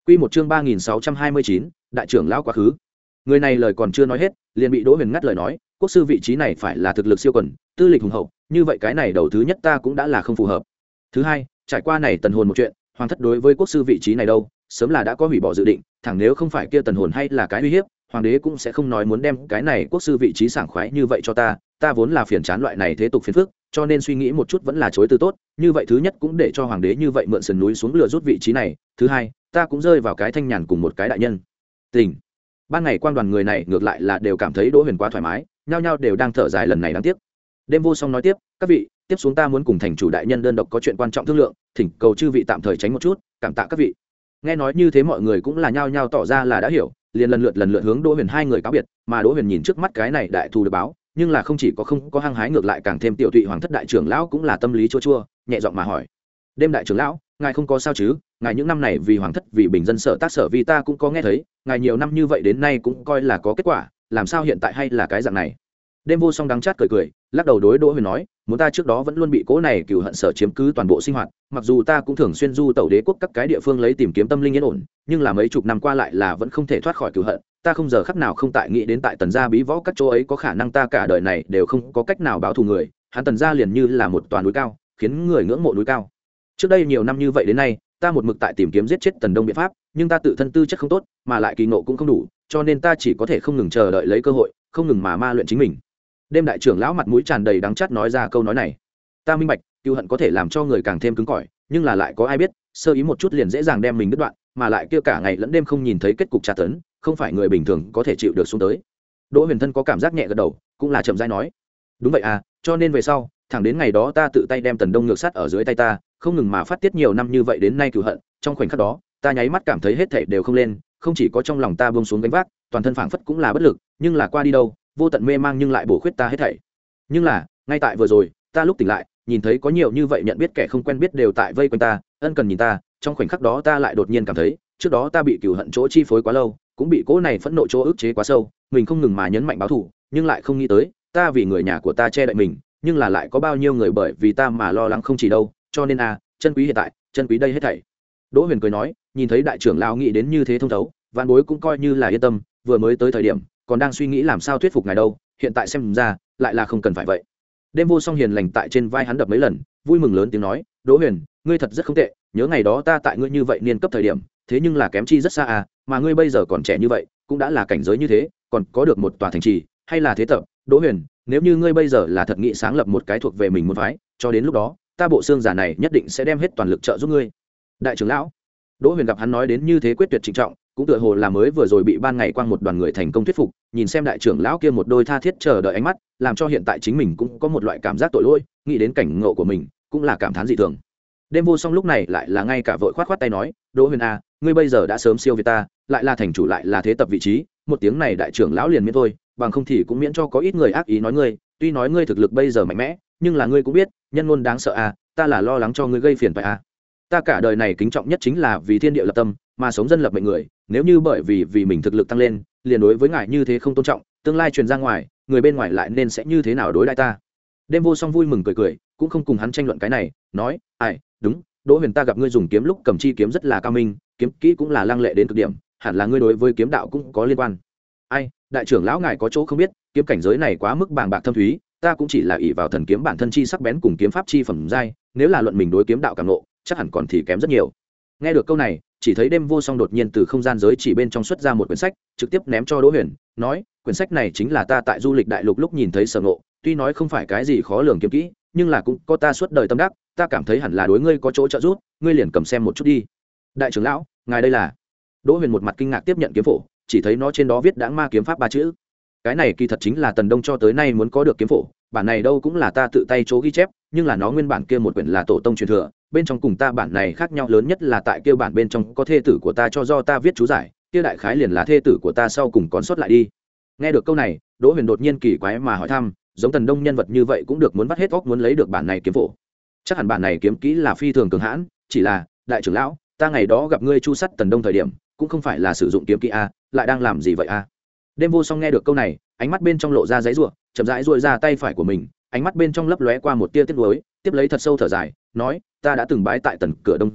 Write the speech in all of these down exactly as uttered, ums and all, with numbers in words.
Quy một chương ba nghìn sáu trăm hai mươi chín, đại trưởng lão quá khứ. Người này lời còn chưa nói hết, liền bị Đỗ Huyền ngắt lời nói, quốc sư vị trí này phải là thực lực siêu quần, tư lịch hùng hậu, như vậy cái này đầu thứ nhất ta cũng đã là không phù hợp. Thứ hai, trải qua này tần hồn một chuyện, hoàng thất đối với quốc sư vị trí này đâu, sớm là đã có hủy bỏ dự định, thẳng nếu không phải kia tần hồn hay là cái uy hiếp, hoàng đế cũng sẽ không nói muốn đem cái này quốc sư vị trí sảng khoái như vậy cho ta, ta vốn là phiền chán loại này thế tục phiền phức, cho nên suy nghĩ một chút vẫn là chối từ tốt, như vậy thứ nhất cũng để cho hoàng đế như vậy mượn sườn núi xuống lừa rút vị trí này, thứ hai, ta cũng rơi vào cái thanh nhàn cùng một cái đại nhân. Tình. Ban ngày quan đoàn người này ngược lại là đều cảm thấy Đỗ Huyền quá thoải mái, nhao nhao đều đang thở dài lần này đáng tiếc. Đêm Vô Song nói tiếp, các vị, tiếp xuống ta muốn cùng thành chủ đại nhân đơn độc có chuyện quan trọng thương lượng, thỉnh cầu chư vị tạm thời tránh một chút, cảm tạ các vị. Nghe nói như thế mọi người cũng là nhao nhao tỏ ra là đã hiểu, liền lần lượt lần lượt hướng Đỗ Huyền hai người cáo biệt, mà Đỗ Huyền nhìn trước mắt cái này đại thù được báo, nhưng là không chỉ có không có hăng hái, ngược lại càng thêm tiểu tụy. Hoàng thất đại trưởng lão cũng là tâm lý chua chua, nhẹ giọng mà hỏi: "Đêm đại trưởng lão, ngài không có sao chứ? Ngài những năm này vì hoàng thất vì bình dân sở tác sở vi ta cũng có nghe thấy, ngài nhiều năm như vậy đến nay cũng coi là có kết quả, làm sao hiện tại hay là cái dạng này?" Đêm Vô Song đắng chát cười cười, lắc đầu đối Đỗ Huyền nói: "Muốn ta trước đó vẫn luôn bị cố này cừu hận sở chiếm cứ toàn bộ sinh hoạt, mặc dù ta cũng thường xuyên du tẩu đế quốc các cái địa phương lấy tìm kiếm tâm linh yên ổn, nhưng là mấy chục năm qua lại là vẫn không thể thoát khỏi cừu hận, ta không giờ khắc nào không tại nghĩ đến tại Tần gia bí võ các chỗ ấy có khả năng ta cả đời này đều không có cách nào báo thù người, hắn Tần gia liền như là một tòa núi cao, khiến người ngưỡng mộ núi cao. Trước đây nhiều năm như vậy đến nay, ta một mực tại tìm kiếm giết chết Tần Đông biện pháp, nhưng ta tự thân tư chất không tốt, mà lại kỳ ngộ cũng không đủ, cho nên ta chỉ có thể không ngừng chờ đợi lấy cơ hội, không ngừng mà ma luyện chính mình." Đêm đại trưởng lão mặt mũi tràn đầy đắng chát nói ra câu nói này. "Ta minh bạch, cừu hận có thể làm cho người càng thêm cứng cỏi, nhưng là lại có ai biết, sơ ý một chút liền dễ dàng đem mình đứt đoạn, mà lại kia cả ngày lẫn đêm không nhìn thấy kết cục tra tấn, không phải người bình thường có thể chịu được xuống tới." Đỗ Huyền thân có cảm giác nhẹ gật đầu, cũng là chậm rãi nói: "Đúng vậy à, cho nên về sau, thẳng đến ngày đó ta tự tay đem Tần Đông ngược sát ở dưới tay ta, không ngừng mà phát tiết nhiều năm như vậy đến nay cừu hận, trong khoảnh khắc đó, ta nháy mắt cảm thấy hết thảy đều không lên, không chỉ có trong lòng ta buông xuống gánh vác, toàn thân phảng phất cũng là bất lực, nhưng là qua đi đâu, vô tận mê mang nhưng lại bổ khuyết ta hết thảy. Nhưng là, ngay tại vừa rồi, ta lúc tỉnh lại, nhìn thấy có nhiều như vậy nhận biết kẻ không quen biết đều tại vây quanh ta, ân cần nhìn ta, trong khoảnh khắc đó ta lại đột nhiên cảm thấy, trước đó ta bị cừu hận chỗ chi phối quá lâu, cũng bị cỗ này phẫn nộ chỗ ức chế quá sâu, mình không ngừng mà nhấn mạnh báo thù, nhưng lại không nghĩ tới, ta vì người nhà của ta che đậy mình, nhưng là lại có bao nhiêu người bởi vì ta mà lo lắng không chỉ đâu, cho nên a, chân quý hiện tại, chân quý đây hết thảy." Đỗ Huyền cười nói, nhìn thấy đại trưởng lão nghĩ đến như thế thông thấu, vạn bối cũng coi như là yên tâm, vừa mới tới thời điểm, còn đang suy nghĩ làm sao thuyết phục ngài đâu, hiện tại xem ra, lại là không cần phải vậy. Đêm Vô Song hiền lành tại trên vai hắn đập mấy lần, vui mừng lớn tiếng nói: "Đỗ Huyền, ngươi thật rất không tệ, nhớ ngày đó ta tại ngươi như vậy niên cấp thời điểm, thế nhưng là kém chi rất xa à, mà ngươi bây giờ còn trẻ như vậy, cũng đã là cảnh giới như thế, còn có được một tòa thành trì, hay là thế tập, Đỗ Huyền, nếu như ngươi bây giờ là thật nghị sáng lập một cái thuộc về mình môn phái, cho đến lúc đó, ta bộ xương giả này nhất định sẽ đem hết toàn lực trợ giúp ngươi." Đại trưởng lão Đỗ Huyền gặp hắn nói đến như thế quyết tuyệt trịnh trọng, cũng tựa hồ là mới vừa rồi bị ban ngày quang một đoàn người thành công thuyết phục, nhìn xem đại trưởng lão kia một đôi tha thiết chờ đợi ánh mắt, làm cho hiện tại chính mình cũng có một loại cảm giác tội lỗi, nghĩ đến cảnh ngộ của mình, cũng là cảm thán dị thường. Đêm Vô Song lúc này lại là ngay cả vội khoát khoát tay nói: "Đỗ Huyền a, ngươi bây giờ đã sớm siêu việt ta, lại là thành chủ lại là thế tập vị trí, một tiếng này đại trưởng lão liền miễn thôi, bằng không thì cũng miễn cho có ít người ác ý nói ngươi, tuy nói ngươi thực lực bây giờ mạnh mẽ, nhưng là ngươi cũng biết, nhân ngôn đáng sợ a, ta là lo lắng cho ngươi gây phiền phải a. Ta cả đời này kính trọng nhất chính là vì thiên địa lập tâm, mà sống dân lập mệnh người, nếu như bởi vì vì mình thực lực tăng lên, liền đối với ngài như thế không tôn trọng, tương lai truyền ra ngoài, người bên ngoài lại nên sẽ như thế nào đối đãi ta." Đêm Vô Song vui mừng cười cười, cũng không cùng hắn tranh luận cái này, nói: "Ai, đúng, Đỗ Huyền, ta gặp ngươi dùng kiếm lúc cầm chi kiếm rất là cao minh, kiếm kỹ cũng là lăng lệ đến cực điểm, hẳn là ngươi đối với kiếm đạo cũng có liên quan." "Ai, đại trưởng lão ngài có chỗ không biết, kiếm cảnh giới này quá mức bàng bạc thâm thúy, ta cũng chỉ là ỷ vào thần kiếm bản thân chi sắc bén cùng kiếm pháp chi phẩm giai, nếu là luận mình đối kiếm đạo cảm ngộ, chắc hẳn còn thì kém rất nhiều." Nghe được câu này, chỉ thấy Đêm Vô Song đột nhiên từ không gian giới chỉ bên trong xuất ra một quyển sách, trực tiếp ném cho Đỗ Huyền, nói: "Quyển sách này chính là ta tại du lịch đại lục lúc nhìn thấy sở ngộ, tuy nói không phải cái gì khó lường kiếm kỹ, nhưng là cũng có ta suốt đời tâm đắc, ta cảm thấy hẳn là đối ngươi có chỗ trợ giúp, ngươi liền cầm xem một chút đi." "Đại trưởng lão, ngài đây là?" Đỗ Huyền một mặt kinh ngạc tiếp nhận kiếm phổ, chỉ thấy nó trên đó viết Đãng Ma kiếm pháp ba chữ. Cái này kỳ thật chính là Tần Đông cho tới nay muốn có được kiếm phổ, bản này đâu cũng là ta tự tay chỗ ghi chép, nhưng là nó nguyên bản kia một quyển là tổ tông truyền thừa, bên trong cùng ta bản này khác nhau lớn nhất là tại kia bản bên trong có thê tử của ta cho do ta viết chú giải, kia đại khái liền là thê tử của ta sau cùng còn sót lại đi. Nghe được câu này, Đỗ Huyền đột nhiên kỳ quái mà hỏi thăm, giống Tần Đông nhân vật như vậy cũng được muốn vắt hết óc muốn lấy được bản này kiếm phổ. Chắc hẳn bản này kiếm kỹ là phi thường cường hãn, chỉ là, đại trưởng lão, ta ngày đó gặp ngươi chu sắt Tần Đông thời điểm, cũng không phải là sử dụng kiếm kỹ a, lại đang làm gì vậy a? Đêm Vô Song nghe được câu này, ánh mắt bên trong lộ ra giấy rủa, chậm rãi duỗi ra tay phải của mình, ánh mắt bên trong lấp lóe qua một tia tiếc nuối, tiếp lấy thật sâu thở dài, nói: "Ta đã từng bái tại Tần Cửa Đông dưới,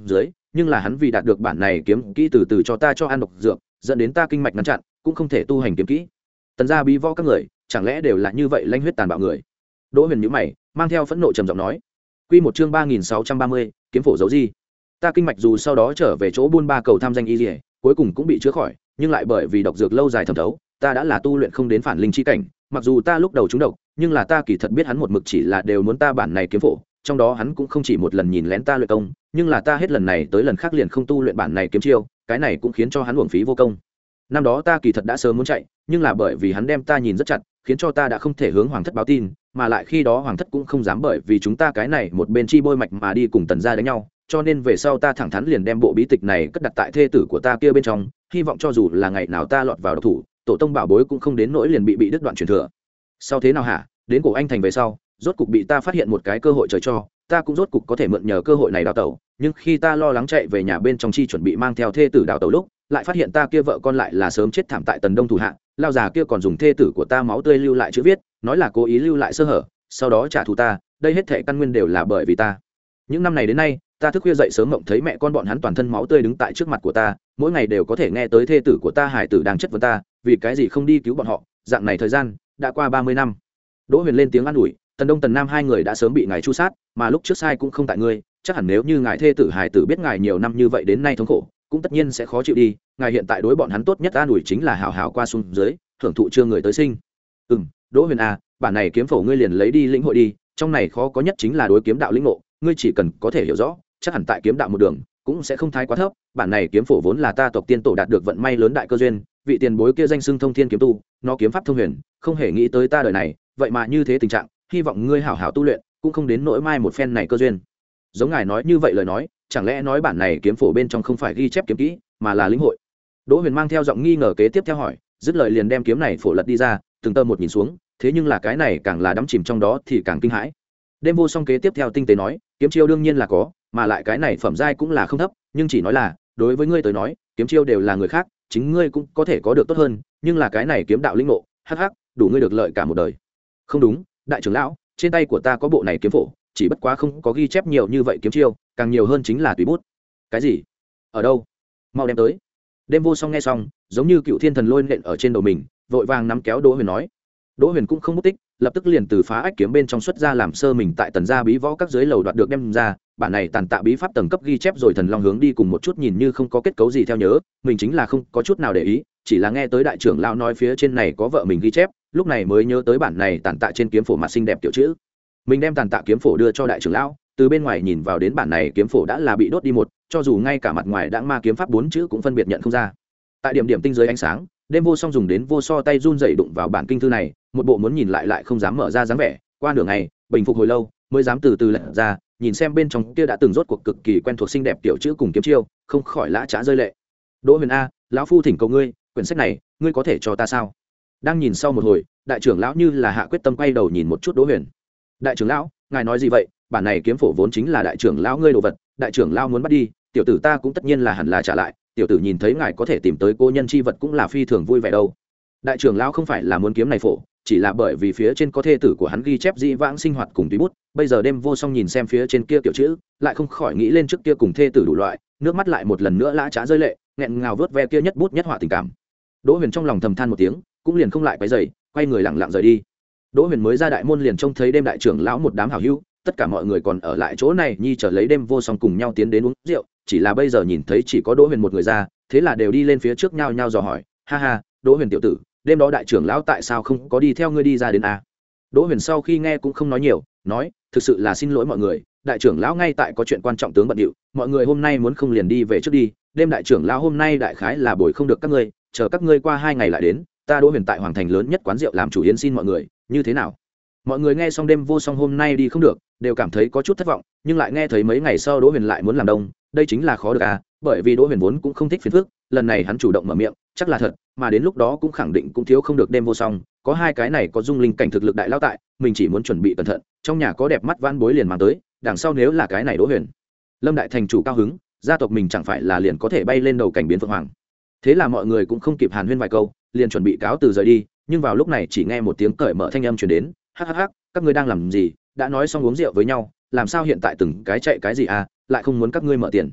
nhưng là hắn vì đạt được bản này kiếm kỹ từ từ cho ta cho ăn độc dược, dẫn đến ta kinh mạch ngăn chặn, cũng không thể tu hành kiếm kỹ. Tần gia bí võ các người chẳng lẽ đều là như vậy lanh huyết tàn bạo người? Đỗ Huyền nhíu mày, mang theo phẫn nộ trầm giọng nói. Quy một chương ba nghìn sáu trăm ba mươi, kiếm phổ giấu di. Ta kinh mạch dù sau đó trở về chỗ buôn ba cầu tham danh y liễu, cuối cùng cũng bị chữa khỏi, nhưng lại bởi vì độc dược lâu dài thẩm thấu, ta đã là tu luyện không đến phản linh chi cảnh, mặc dù ta lúc đầu trúng độc, nhưng là ta kỳ thật biết hắn một mực chỉ là đều muốn ta bản này kiếm phổ, trong đó hắn cũng không chỉ một lần nhìn lén ta luyện công, nhưng là ta hết lần này tới lần khác liền không tu luyện bản này kiếm chiêu, cái này cũng khiến cho hắn uổng phí vô công. Năm đó ta kỳ thật đã sớm muốn chạy, nhưng là bởi vì hắn đem ta nhìn rất chặt, khiến cho ta đã không thể hướng hoàng thất báo tin, mà lại khi đó hoàng thất cũng không dám bởi vì chúng ta cái này một bên chi bôi mạch mà đi cùng Tần gia đánh nhau, cho nên về sau ta thẳng thắn liền đem bộ bí tịch này cất đặt tại thê tử của ta kia bên trong, hy vọng cho dù là ngày nào ta lọt vào độc thủ, tổ tông bảo bối cũng không đến nỗi liền bị bị đứt đoạn truyền thừa. Sau thế nào hả? Đến cổ anh thành về sau, rốt cục bị ta phát hiện một cái cơ hội trời cho, ta cũng rốt cục có thể mượn nhờ cơ hội này đào tẩu, nhưng khi ta lo lắng chạy về nhà bên trong chi chuẩn bị mang theo thê tử đào tẩu lúc, lại phát hiện ta kia vợ con lại là sớm chết thảm tại Tần Đông thủ hạ, lao già kia còn dùng thê tử của ta máu tươi lưu lại chữ viết, nói là cố ý lưu lại sơ hở, sau đó trả thù ta, đây hết thảy căn nguyên đều là bởi vì ta. Những năm này đến nay, ta thức khuya dậy sớm mộng thấy mẹ con bọn hắn toàn thân máu tươi đứng tại trước mặt của ta, mỗi ngày đều có thể nghe tới thê tử của ta hải tử đang chất vấn ta, vì cái gì không đi cứu bọn họ, dạng này thời gian đã qua ba mươi năm. Đỗ Huyền lên tiếng an ủi, Tần Đông Tần Nam hai người đã sớm bị ngài tru sát, mà lúc trước sai cũng không tại ngươi, chắc hẳn nếu như ngài thê tử hải tử biết ngài nhiều năm như vậy đến nay thống khổ, cũng tất nhiên sẽ khó chịu đi, ngài hiện tại đối bọn hắn tốt nhất an ủi chính là hào hào qua xuống dưới, thưởng thụ chưa người tới sinh. Ừm, Đỗ Huyền à, bản này kiếm phổ ngươi liền lấy đi lĩnh hội đi, trong này khó có nhất chính là đối kiếm đạo lĩnh ngộ, ngươi chỉ cần có thể hiểu rõ, chắc hẳn tại kiếm đạo một đường cũng sẽ không thái quá thấp. Bản này kiếm phổ vốn là ta tộc tiên tổ đạt được vận may lớn đại cơ duyên, vị tiền bối kia danh xưng thông thiên kiếm tu, nó kiếm pháp thông huyền, không hề nghĩ tới ta đời này, vậy mà như thế tình trạng, hy vọng ngươi hảo hảo tu luyện, cũng không đến nỗi mai một phen này cơ duyên. Giống ngài nói như vậy lời nói, chẳng lẽ nói bản này kiếm phổ bên trong không phải ghi chép kiếm kỹ, mà là lĩnh hội? Đỗ Huyền mang theo giọng nghi ngờ kế tiếp theo hỏi, dứt lời liền đem kiếm này phổ lật đi ra, từng tơ một nhìn xuống, thế nhưng là cái này càng là đắm chìm trong đó thì càng kinh hãi. Đêm Vô Song kế tiếp theo tinh tế nói, kiếm chiêu đương nhiên là có, mà lại cái này phẩm giai cũng là không thấp, nhưng chỉ nói là, đối với ngươi tới nói, kiếm chiêu đều là người khác, chính ngươi cũng có thể có được tốt hơn, nhưng là cái này kiếm đạo lĩnh ngộ, hắc hắc, đủ ngươi được lợi cả một đời. Không đúng, đại trưởng lão, trên tay của ta có bộ này kiếm phổ, chỉ bất quá không có ghi chép nhiều như vậy kiếm chiêu, càng nhiều hơn chính là tùy bút. Cái gì? Ở đâu? Mau đem tới. Đêm Vô Song nghe xong, giống như cựu thiên thần lôi nện ở trên đầu mình, vội vàng nắm kéo Đỗ Huyền nói. Đỗ Huyền cũng không mất tích, lập tức liền từ phá ách kiếm bên trong xuất ra làm sơ mình tại Tần gia bí võ các dưới lầu đoạt được đem ra, bản này tàn tạ bí pháp tầng cấp ghi chép rồi thần long hướng đi cùng một chút nhìn như không có kết cấu gì theo nhớ, mình chính là không có chút nào để ý, chỉ là nghe tới đại trưởng lão nói phía trên này có vợ mình ghi chép, lúc này mới nhớ tới bản này tàn tạ trên kiếm phổ mặt xinh đẹp tiểu chữ. Mình đem tàn tạ kiếm phổ đưa cho đại trưởng lão, từ bên ngoài nhìn vào đến bản này kiếm phổ đã là bị đốt đi một, cho dù ngay cả mặt ngoài đãng ma kiếm pháp bốn chữ cũng phân biệt nhận không ra. Tại điểm điểm tinh dưới ánh sáng, Đêm Vô Song dùng đến vô so tay run rẩy đụng vào bản kinh thư này, một bộ muốn nhìn lại lại không dám mở ra dáng vẻ, qua nửa ngày, bình phục hồi lâu, mới dám từ từ lật ra, nhìn xem bên trong kia đã từng rốt cuộc cực kỳ quen thuộc xinh đẹp tiểu chữ cùng kiếm chiêu, không khỏi lã chã rơi lệ. Đỗ Huyền a, lão phu thỉnh cầu ngươi, quyển sách này, ngươi có thể cho ta sao? Đang nhìn sau một hồi, đại trưởng lão như là hạ quyết tâm quay đầu nhìn một chút Đỗ Huyền. Đại trưởng lão, ngài nói gì vậy? Bản này kiếm phổ vốn chính là đại trưởng lão ngươi đồ vật, đại trưởng lão muốn bắt đi, tiểu tử ta cũng tất nhiên là hẳn là trả lại, tiểu tử nhìn thấy ngài có thể tìm tới cô nhân chi vật cũng là phi thường vui vẻ đâu. Đại trưởng lão không phải là muốn kiếm này phổ, chỉ là bởi vì phía trên có thê tử của hắn ghi chép dĩ vãng sinh hoạt cùng tùy bút, bây giờ Đêm Vô Song nhìn xem phía trên kia kiểu chữ, lại không khỏi nghĩ lên trước kia cùng thê tử đủ loại, nước mắt lại một lần nữa lã chã rơi lệ, nghẹn ngào vớt ve kia nhất bút nhất họa tình cảm. Đỗ Huyền trong lòng thầm than một tiếng, cũng liền không lại quấy rầy, quay người lặng lặng rời đi. Đỗ Huyền mới ra đại môn liền trông thấy Đêm đại trưởng lão một đám hảo hữu, tất cả mọi người còn ở lại chỗ này nhi chờ lấy Đêm Vô Song cùng nhau tiến đến uống rượu, chỉ là bây giờ nhìn thấy chỉ có Đỗ Huyền một người ra, thế là đều đi lên phía trước nhau nhau dò hỏi, ha ha, Đỗ Huyền tiểu tử, đêm đó đại trưởng lão tại sao không có đi theo ngươi đi ra đến a? Đỗ Huyền sau khi nghe cũng không nói nhiều, nói, thực sự là xin lỗi mọi người, đại trưởng lão ngay tại có chuyện quan trọng tướng bận điệu, mọi người hôm nay muốn không liền đi về trước đi, đêm đại trưởng lão hôm nay đại khái là bồi không được các ngươi, chờ các ngươi qua hai ngày lại đến, ta Đỗ Huyền tại hoàng thành lớn nhất quán rượu làm chủ yến xin mọi người, như thế nào? Mọi người nghe xong Đêm Vô Song hôm nay đi không được, đều cảm thấy có chút thất vọng, nhưng lại nghe thấy mấy ngày sau Đỗ Huyền lại muốn làm đông, đây chính là khó được à, bởi vì Đỗ Huyền vốn cũng không thích phiền phức, lần này hắn chủ động mở miệng, chắc là thật, mà đến lúc đó cũng khẳng định cũng thiếu không được Đêm Vô Song, có hai cái này có dung linh cảnh thực lực đại lao tại, mình chỉ muốn chuẩn bị cẩn thận, trong nhà có đẹp mắt van bối liền mang tới, đằng sau nếu là cái này Đỗ Huyền, Lâm đại thành chủ cao hứng, gia tộc mình chẳng phải là liền có thể bay lên đầu cảnh biến phượng hoàng. Thế là mọi người cũng không kịp hàn huyên vài câu, liền chuẩn bị cáo từ rời đi, nhưng vào lúc này chỉ nghe một tiếng cởi mở thanh âm truyền đến, hắc hắc hắc, các ngươi đang làm gì, đã nói xong uống rượu với nhau, làm sao hiện tại từng cái chạy cái gì à, lại không muốn các ngươi mở tiền.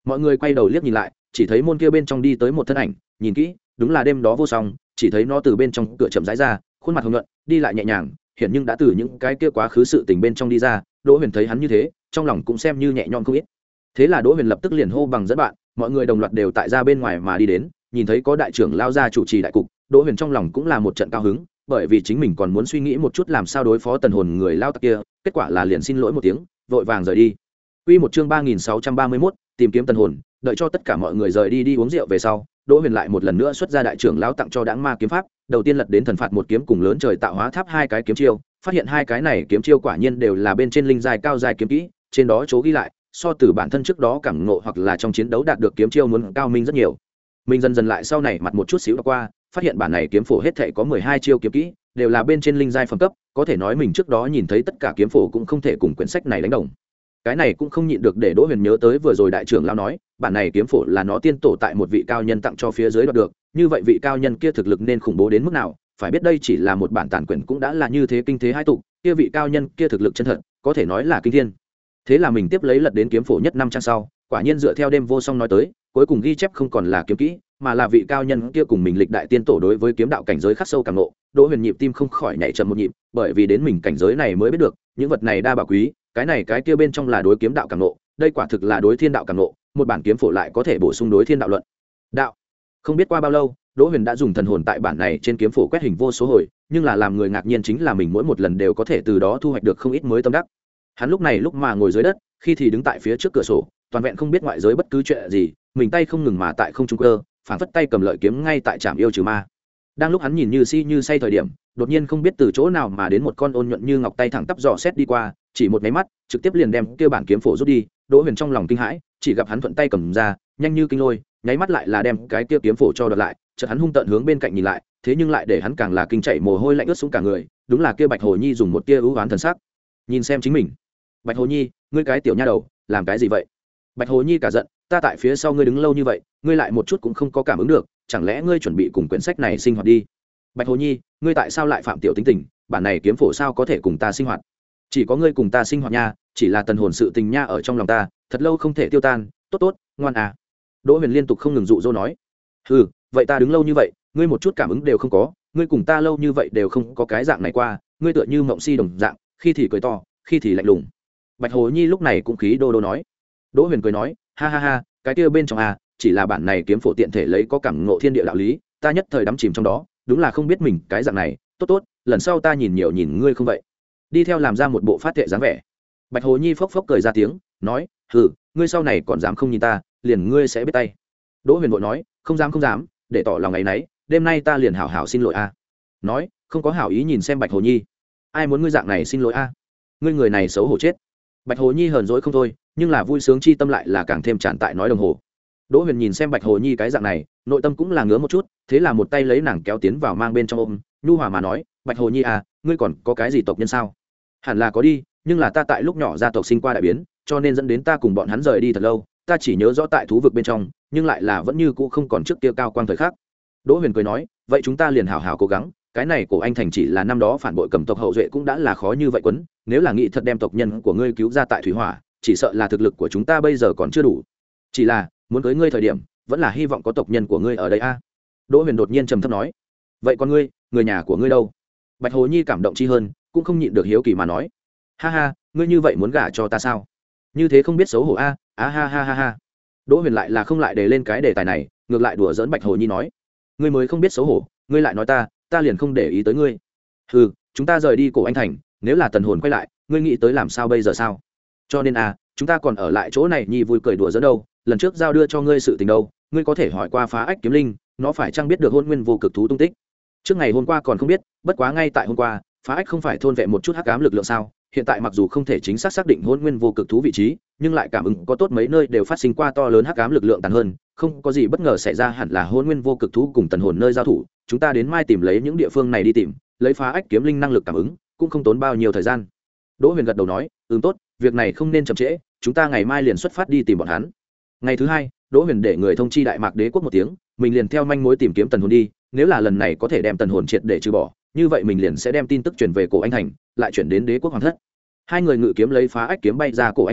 mọi người quay đầu liếc nhìn lại, chỉ thấy môn kia bên trong đi tới một thân ảnh, nhìn kỹ đúng là đêm đó vô song, chỉ thấy nó từ bên trong cửa chậm rãi ra, khuôn mặt hồng nhuận, đi lại nhẹ nhàng, hiện nhưng đã từ những cái kia quá khứ sự tình bên trong đi ra. Đỗ Huyền thấy hắn như thế, trong lòng cũng xem như nhẹ nhõm không ít. Thế là Đỗ Huyền lập tức liền hô bằng dẫn bạn, mọi người đồng loạt đều tại ra bên ngoài mà đi đến, nhìn thấy có đại trưởng lao ra chủ trì đại cục, Đỗ Huyền trong lòng cũng là một trận cao hứng, bởi vì chính mình còn muốn suy nghĩ một chút làm sao đối phó tần hồn người lao tặc kia, kết quả là liền xin lỗi một tiếng, vội vàng rời đi. Quy một chương ba nghìn sáu trăm ba mươi mốt, tìm kiếm tần hồn, đợi cho tất cả mọi người rời đi đi uống rượu về sau, Đỗ Huyền lại một lần nữa xuất ra đại trưởng lão tặng cho Đãng Ma kiếm pháp, đầu tiên lật đến thần phạt một kiếm cùng lớn trời tạo hóa tháp hai cái kiếm chiêu, phát hiện hai cái này kiếm chiêu quả nhiên đều là bên trên linh giai cao giai kiếm kỹ, trên đó chỗ ghi lại, so từ bản thân trước đó cảm ngộ hoặc là trong chiến đấu đạt được kiếm chiêu muốn cao minh rất nhiều. Mình dần dần lại sau này mặt một chút xíu qua, phát hiện bản này kiếm phổ hết thảy có mười hai chiêu kiếm kỹ, đều là bên trên linh giai phẩm cấp, có thể nói mình trước đó nhìn thấy tất cả kiếm phổ cũng không thể cùng quyển sách này đánh đồng. Cái này cũng không nhịn được để Đỗ Huyền nhớ tới vừa rồi đại trưởng lão nói, bản này kiếm phổ là nó tiên tổ tại một vị cao nhân tặng cho phía dưới đoạt được, như vậy vị cao nhân kia thực lực nên khủng bố đến mức nào, phải biết đây chỉ là một bản tản quyển cũng đã là như thế kinh thế hai tụ, kia vị cao nhân kia thực lực chân thật, có thể nói là kinh thiên. Thế là mình tiếp lấy lật đến kiếm phổ nhất năm trang sau, quả nhiên dựa theo đêm vô song nói tới, cuối cùng ghi chép không còn là kiếm kỹ, mà là vị cao nhân kia cùng mình lịch đại tiên tổ đối với kiếm đạo cảnh giới khắc sâu càng ngộ. Đỗ Huyền nhịp tim không khỏi nhảy chậm một nhịp, bởi vì đến mình cảnh giới này mới biết được, những vật này đa bảo quý, cái này cái kia bên trong là đối kiếm đạo càng ngộ, đây quả thực là đối thiên đạo càng ngộ, một bản kiếm phổ lại có thể bổ sung đối thiên đạo luận. Đạo. Không biết qua bao lâu, Đỗ Huyền đã dùng thần hồn tại bản này trên kiếm phổ quét hình vô số hồi, nhưng là làm người ngạc nhiên chính là mình mỗi một lần đều có thể từ đó thu hoạch được không ít mới tâm đắc. Hắn lúc này lúc mà ngồi dưới đất, khi thì đứng tại phía trước cửa sổ, toàn vẹn không biết ngoại giới bất cứ chuyện gì, mình tay không ngừng mà tại không trung cơ, phản phất tay cầm lợi kiếm ngay tại trạm yêu trừ ma. Đang lúc hắn nhìn như si như say thời điểm, đột nhiên không biết từ chỗ nào mà đến một con ôn nhuận như ngọc tay thẳng tắp dò xét đi qua, chỉ một máy mắt, trực tiếp liền đem kia bản kiếm phổ rút đi. Đỗ Huyền trong lòng kinh hãi, chỉ gặp hắn thuận tay cầm ra, nhanh như kinh lôi, nháy mắt lại là đem cái kia kiếm phổ cho đoạt lại, chợt hắn hung tợn hướng bên cạnh nhìn lại, thế nhưng lại để hắn càng là kinh chảy mồ hôi lạnh ướt xuống cả người, đúng là kia Bạch Hồ Nhi dùng một tia ưu oán thần sắc nhìn xem chính mình. Bạch Hồ Nhi, ngươi cái tiểu nha đầu, làm cái gì vậy? Bạch Hồ Nhi cả giận, ta tại phía sau ngươi đứng lâu như vậy, ngươi lại một chút cũng không có cảm ứng được, chẳng lẽ ngươi chuẩn bị cùng quyển sách này sinh hoạt đi? Bạch Hồ Nhi, ngươi tại sao lại phạm tiểu tính tình, bản này kiếm phổ sao có thể cùng ta sinh hoạt? Chỉ có ngươi cùng ta sinh hoạt nha, chỉ là tần hồn sự tình nha ở trong lòng ta, thật lâu không thể tiêu tan, tốt tốt, ngoan à. Đỗ Huyền liên tục không ngừng dụ dỗ nói. Ừ, vậy ta đứng lâu như vậy, ngươi một chút cảm ứng đều không có, ngươi cùng ta lâu như vậy đều không có cái dạng này qua, ngươi tựa như mộng si đồng dạng, khi thì cười to, khi thì lạnh lùng. Bạch Hồ Nhi lúc này cũng khí đô đô nói. Đỗ Huyền cười nói, ha ha ha, cái kia bên trong à, chỉ là bản này kiếm phổ tiện thể lấy có cảm ngộ thiên địa đạo lý, ta nhất thời đắm chìm trong đó, đúng là không biết mình cái dạng này, tốt tốt, lần sau ta nhìn nhiều nhìn ngươi không vậy. Đi theo làm ra một bộ phát thệ dáng vẻ. Bạch Hồ Nhi phốc phốc cười ra tiếng, nói, hừ, ngươi sau này còn dám không nhìn ta, liền ngươi sẽ biết tay. Đỗ Huyền vội nói, không dám không dám, để tỏ lòng ấy nấy, đêm nay ta liền hảo hảo xin lỗi a. Nói, không có hảo ý nhìn xem Bạch Hồ Nhi, ai muốn ngươi dạng này xin lỗi a? Ngươi người này xấu hổ chết. Bạch Hồ Nhi hờn dỗi không thôi, nhưng là vui sướng chi tâm lại là càng thêm tràn tại nói đồng hồ. Đỗ Huyền nhìn xem Bạch Hồ Nhi cái dạng này, nội tâm cũng là ngứa một chút, thế là một tay lấy nàng kéo tiến vào mang bên trong ôm, nhu hòa mà nói, Bạch Hồ Nhi à, ngươi còn có cái gì tộc nhân sao? Hẳn là có đi, nhưng là ta tại lúc nhỏ gia tộc sinh qua đại biến, cho nên dẫn đến ta cùng bọn hắn rời đi thật lâu, ta chỉ nhớ rõ tại thú vực bên trong, nhưng lại là vẫn như cũ không còn trước kia cao quang thời khắc. Đỗ Huyền cười nói, vậy chúng ta liền hảo hảo cố gắng, cái này cổ anh thành chỉ là năm đó phản bội cầm tộc hậu duệ cũng đã là khó như vậy quấn, nếu là nghĩ thật đem tộc nhân của ngươi cứu ra tại thủy hỏa, chỉ sợ là thực lực của chúng ta bây giờ còn chưa đủ. Chỉ là muốn cưới ngươi thời điểm, vẫn là hy vọng có tộc nhân của ngươi ở đây a. Đỗ Huyền đột nhiên trầm thấp nói, vậy còn ngươi, người nhà của ngươi đâu? Bạch Hồ Nhi cảm động chi hơn, cũng không nhịn được hiếu kỳ mà nói, ha ha, ngươi như vậy muốn gả cho ta sao? Như thế không biết xấu hổ a, á ha ha ha ha. Đỗ Huyền lại là không lại để lên cái đề tài này, ngược lại đùa giỡn Bạch Hồ Nhi nói, ngươi mới không biết xấu hổ, ngươi lại nói ta, ta liền không để ý tới ngươi. Hừ, chúng ta rời đi cổ anh thành, nếu là tần hồn quay lại, ngươi nghĩ tới làm sao bây giờ sao? Cho nên à, chúng ta còn ở lại chỗ này Nhi vui cười đùa giỡn đâu, lần trước giao đưa cho ngươi sự tình đâu, ngươi có thể hỏi qua Phá Ách Kiếm Linh, nó phải chăng biết được Hôn Nguyên Vô Cực thú tung tích? Trước ngày hôm qua còn không biết, bất quá ngay tại hôm qua, Phá Ách không phải thôn vệ một chút hắc ám lực lượng sao? Hiện tại mặc dù không thể chính xác xác định Hôn Nguyên Vô Cực thú vị trí, nhưng lại cảm ứng có tốt mấy nơi đều phát sinh qua to lớn hắc ám lực lượng tàn hơn, không có gì bất ngờ xảy ra, hẳn là Hôn Nguyên Vô Cực thú cùng tần hồn nơi giao thủ. Chúng ta đến mai tìm lấy những địa phương này đi tìm, lấy Phá Ách Kiếm Linh năng lực cảm ứng, cũng không tốn bao nhiêu thời gian. Đỗ Huyền gật đầu nói, "Ừm tốt, việc này không nên chậm trễ, chúng ta ngày mai liền xuất phát đi tìm bọn hắn." Ngày thứ hai, Đỗ Huyền để người thông chi Đại Mạc Đế quốc một tiếng, mình liền theo manh mối tìm kiếm tần hồn đi, nếu là lần này có thể đem tần hồn triệt để trừ bỏ, như vậy mình liền sẽ đem tin tức truyền về cổ anh thành, lại chuyển đến Đế quốc hoàng thất. Hai người ngự kiếm lấy Phá Ách kiếm bay ra cổ anh thành,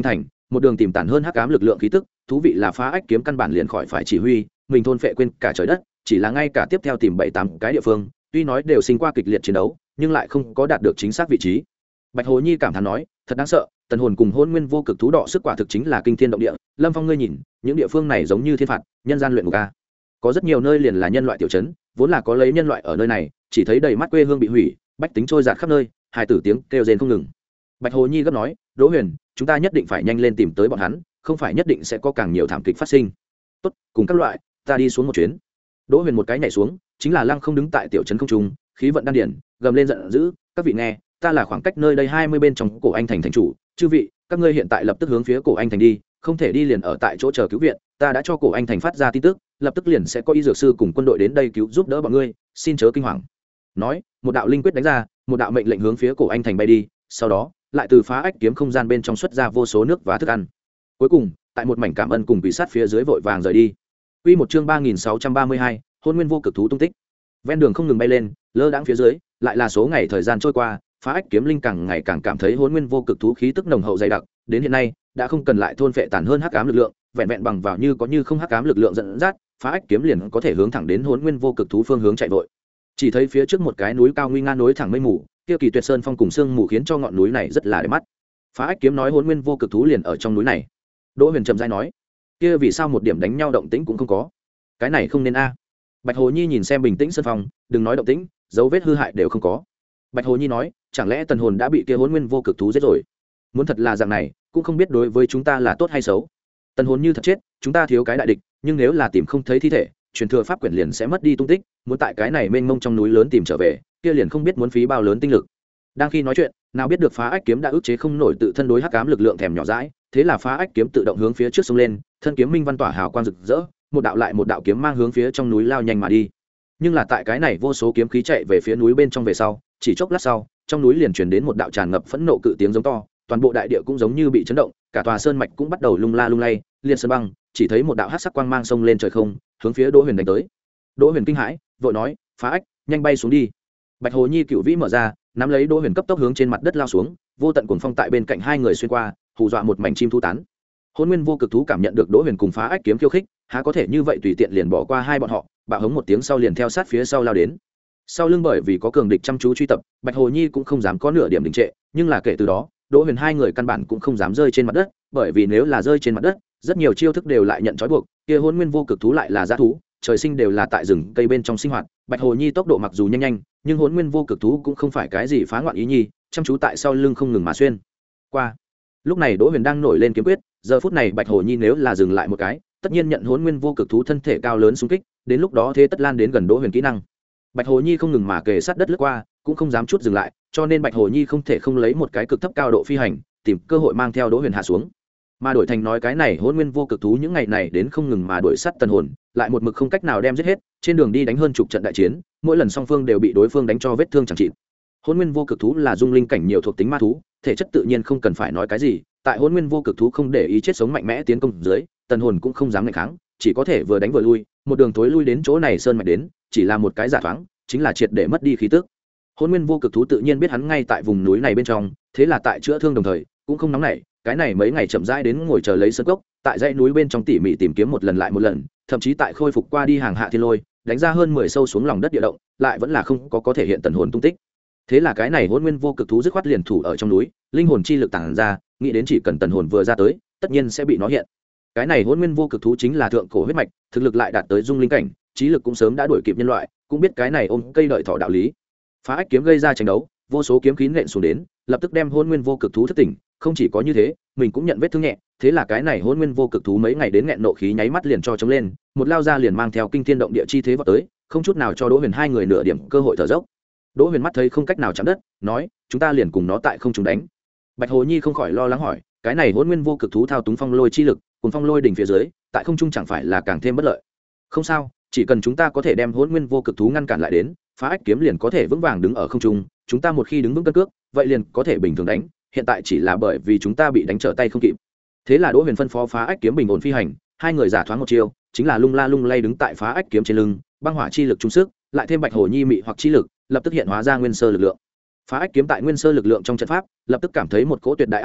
một đường tìm tản hơn hắc ám lực lượng khí tức, thú vị là phá ách kiếm căn bản liền khỏi phải chỉ huy mình thôn phệ quên cả trời đất, chỉ là ngay cả tiếp theo tìm bảy tám cái địa phương, tuy nói đều sinh qua kịch liệt chiến đấu nhưng lại không có đạt được chính xác vị trí. Bạch Hồ Nhi cảm thán nói, thật đáng sợ, tần hồn cùng hôn nguyên vô cực thú đọ sức quả thực chính là kinh thiên động địa. Lâm Phong ngươi nhìn, những địa phương này giống như thiên phạt, nhân gian luyện ngục a. Có rất nhiều nơi liền là nhân loại tiểu trấn, vốn là có lấy nhân loại ở nơi này, chỉ thấy đầy mắt quê hương bị hủy, bách tính trôi dạt khắp nơi, hài tử tiếng kêu rên không ngừng. Bạch Hồ Nhi gấp nói, Đỗ Huyền, chúng ta nhất định phải nhanh lên tìm tới bọn hắn, không phải nhất định sẽ có càng nhiều thảm kịch phát sinh. Tốt, cùng các loại, ta đi xuống một chuyến. Đỗ Huyền một cái nhảy xuống, chính là lăng không đứng tại tiểu trấn không trung, khí vận đan điển, gầm lên giận dữ, các vị nghe, ta là khoảng cách nơi đây hai mươi bên trong cổ anh thành thành chủ, chư vị, các ngươi hiện tại lập tức hướng phía cổ anh thành đi, không thể đi liền ở tại chỗ chờ cứu viện, ta đã cho cổ anh thành phát ra tin tức, lập tức liền sẽ có y dược sư cùng quân đội đến đây cứu giúp đỡ bọn ngươi, xin chớ kinh hoàng. Nói, một đạo linh quyết đánh ra, một đạo mệnh lệnh hướng phía cổ anh thành bay đi, sau đó lại từ phá ách kiếm không gian bên trong xuất ra vô số nước và thức ăn. Cuối cùng, tại một mảnh cảm ơn cùng quỷ sát phía dưới vội vàng rời đi. Quy một chương ba nghìn sáu trăm ba mươi hai, hôn nguyên vô cực thú tung tích. Ven đường không ngừng bay lên, lơ đãng phía dưới, lại là số ngày thời gian trôi qua, phá ách kiếm linh càng ngày càng cảm thấy hôn nguyên vô cực thú khí tức nồng hậu dày đặc, đến hiện nay đã không cần lại thôn phệ tàn hơn hắc ám lực lượng, vẹn vẹn bằng vào như có như không hắc ám lực lượng dẫn dắt, phá ách kiếm liền có thể hướng thẳng đến hôn nguyên vô cực thú phương hướng chạy vội. Chỉ thấy phía trước một cái núi cao nguy nga nối thẳng mây mù, kia kỳ tuyệt sơn phong cùng sương mù khiến cho ngọn núi này rất là đẹp mắt. Phá ách kiếm nói hôn nguyên vô cực thú liền ở trong núi này. Đỗ Huyền trầm rãi nói, kia vì sao một điểm đánh nhau động tĩnh cũng không có? Cái này không nên a. Bạch Hồ Nhi nhìn xem bình tĩnh sơn phong, đừng nói động tĩnh, dấu vết hư hại đều không có. Bạch Hồ Nhi nói, chẳng lẽ tần hồn đã bị kia hôn nguyên vô cực thú giết rồi? Muốn thật là dạng này, cũng không biết đối với chúng ta là tốt hay xấu. Tần hồn như thật chết, chúng ta thiếu cái đại địch, nhưng nếu là tìm không thấy thi thể, truyền thừa pháp quyển liền sẽ mất đi tung tích, muốn tại cái này mênh mông trong núi lớn tìm trở về, kia liền không biết muốn phí bao lớn tinh lực. Đang khi nói chuyện, nào biết được phá ách kiếm đã ức chế không nổi tự thân đối hắc ám lực lượng thèm nhỏ dãi, thế là phá ách kiếm tự động hướng phía trước xông lên, thân kiếm minh văn tỏa hào quang rực rỡ, một đạo lại một đạo kiếm mang hướng phía trong núi lao nhanh mà đi. Nhưng là tại cái này vô số kiếm khí chạy về phía núi bên trong về sau, chỉ chốc lát sau, trong núi liền truyền đến một đạo tràn ngập phẫn nộ cự tiếng giống to, toàn bộ đại địa cũng giống như bị chấn động, cả tòa sơn mạch cũng bắt đầu lung la lung lay, liên sơn băng, chỉ thấy một đạo hắc sắc quang mang xông lên trời không, hướng phía Đỗ Huyền đánh tới. Đỗ Huyền kinh hãi, vội nói, phá ách, nhanh bay xuống đi. Bạch Hồ Nhi cựu vĩ mở ra, nắm lấy Đỗ Huyền cấp tốc hướng trên mặt đất lao xuống, vô tận cuồng phong tại bên cạnh hai người xuyên qua, hù dọa một mảnh chim thú tán. Hôn nguyên vô cực thú cảm nhận được Đỗ Huyền cùng phá ách kiếm khiêu khích, há có thể như vậy tùy tiện liền bỏ qua hai bọn họ, bạo hống một tiếng sau liền theo sát phía sau lao đến. Sau lưng bởi vì có cường địch chăm chú truy tập, Bạch Hồ Nhi cũng không dám có nửa điểm đình trệ, nhưng là kể từ đó, Đỗ Huyền hai người căn bản cũng không dám rơi trên mặt đất, bởi vì nếu là rơi trên mặt đất, rất nhiều chiêu thức đều lại nhận trói buộc, kia hôn nguyên vô cực thú lại là dã thú, trời sinh đều là tại rừng cây bên trong sinh hoạt. Bạch Hồ Nhi tốc độ mặc dù nhanh nhanh, nhưng hôn nguyên vô cực thú cũng không phải cái gì phá ngoạn ý nhi, chăm chú tại sau lưng không ngừng mà xuyên qua. Lúc này Đỗ Huyền đang nổi lên kiếm quyết, giờ phút này Bạch Hồ Nhi nếu là dừng lại một cái, tất nhiên nhận hôn nguyên vô cực thú thân thể cao lớn xung kích, đến lúc đó thế tất lan đến gần Đỗ Huyền kỹ năng. Bạch Hồ Nhi không ngừng mà kề sát đất lướt qua, cũng không dám chút dừng lại, cho nên Bạch Hồ Nhi không thể không lấy một cái cực thấp cao độ phi hành, tìm cơ hội mang theo Đỗ Huyền hạ xuống. Mà đổi thành nói cái này hôn nguyên vô cực thú những ngày này đến không ngừng mà đuổi sát tần hồn, lại một mực không cách nào đem giết hết, trên đường đi đánh hơn chục trận đại chiến, mỗi lần song phương đều bị đối phương đánh cho vết thương chẳng trị. Hôn nguyên vô cực thú là dung linh cảnh nhiều thuộc tính ma thú, thể chất tự nhiên không cần phải nói cái gì, tại hôn nguyên vô cực thú không để ý chết sống mạnh mẽ tiến công dưới, tần hồn cũng không dám nghịch kháng, chỉ có thể vừa đánh vừa lui, một đường tối lui đến chỗ này sơn mạch đến, chỉ là một cái giả thoáng, chính là triệt để mất đi khí tức. Hôn nguyên vô cực thú tự nhiên biết hắn ngay tại vùng núi này bên trong, thế là tại chữa thương đồng thời cũng không nóng nảy, cái này mấy ngày chậm rãi đến ngồi chờ lấy sơn cốc, tại dãy núi bên trong tỉ mỉ tìm kiếm một lần lại một lần, thậm chí tại khôi phục qua đi hàng hạ thiên lôi, đánh ra hơn mười sâu xuống lòng đất địa động, lại vẫn là không có có thể hiện tần hồn tung tích. Thế là cái này hôn nguyên vô cực thú dứt khoát liền thủ ở trong núi, linh hồn chi lực tản ra, nghĩ đến chỉ cần tần hồn vừa ra tới, tất nhiên sẽ bị nó hiện. Cái này hôn nguyên vô cực thú chính là thượng cổ huyết mạch, thực lực lại đạt tới dung linh cảnh, trí lực cũng sớm đã đuổi kịp nhân loại, cũng biết cái này ôm cây đợi thỏ đạo lý. Phá ách kiếm gây ra tranh đấu, vô số kiếm khí nện xuống đến, lập tức đem hôn nguyên vô cực thú thất tỉnh. Không chỉ có như thế, mình cũng nhận vết thương nhẹ, thế là cái này hôn nguyên vô cực thú mấy ngày đến nghẹn nộ khí nháy mắt liền cho chống lên, một lao ra liền mang theo kinh thiên động địa chi thế vào tới, không chút nào cho Đỗ Huyền hai người nửa điểm cơ hội thở dốc. Đỗ Huyền mắt thấy không cách nào chạm đất, nói, chúng ta liền cùng nó tại không trung đánh. Bạch Hồ Nhi không khỏi lo lắng hỏi, cái này hôn nguyên vô cực thú thao túng phong lôi chi lực, cùng phong lôi đỉnh phía dưới, tại không trung chẳng phải là càng thêm bất lợi? Không sao, chỉ cần chúng ta có thể đem hôn nguyên vô cực thú ngăn cản lại đến, phá ách kiếm liền có thể vững vàng đứng ở không trung, chúng ta một khi đứng vững cân cước, vậy liền có thể bình thường đánh, hiện tại chỉ là bởi vì chúng ta bị đánh trở tay không kịp. Thế là Đỗ Huyền phân phó phá ách kiếm bình ổn phi hành, hai người giả thoáng một chiêu, chính là lung la lung lay đứng tại phá ách kiếm trên lưng, băng hỏa chi lực trung sức, lại thêm Bạch Hồ Nhi mị hoặc chi lực, lập tức hiện hóa ra nguyên sơ lực lượng. Phá ách kiếm tại nguyên sơ lực lượng trong trận pháp, lập tức cảm thấy một cỗ tuyệt đại áp lực,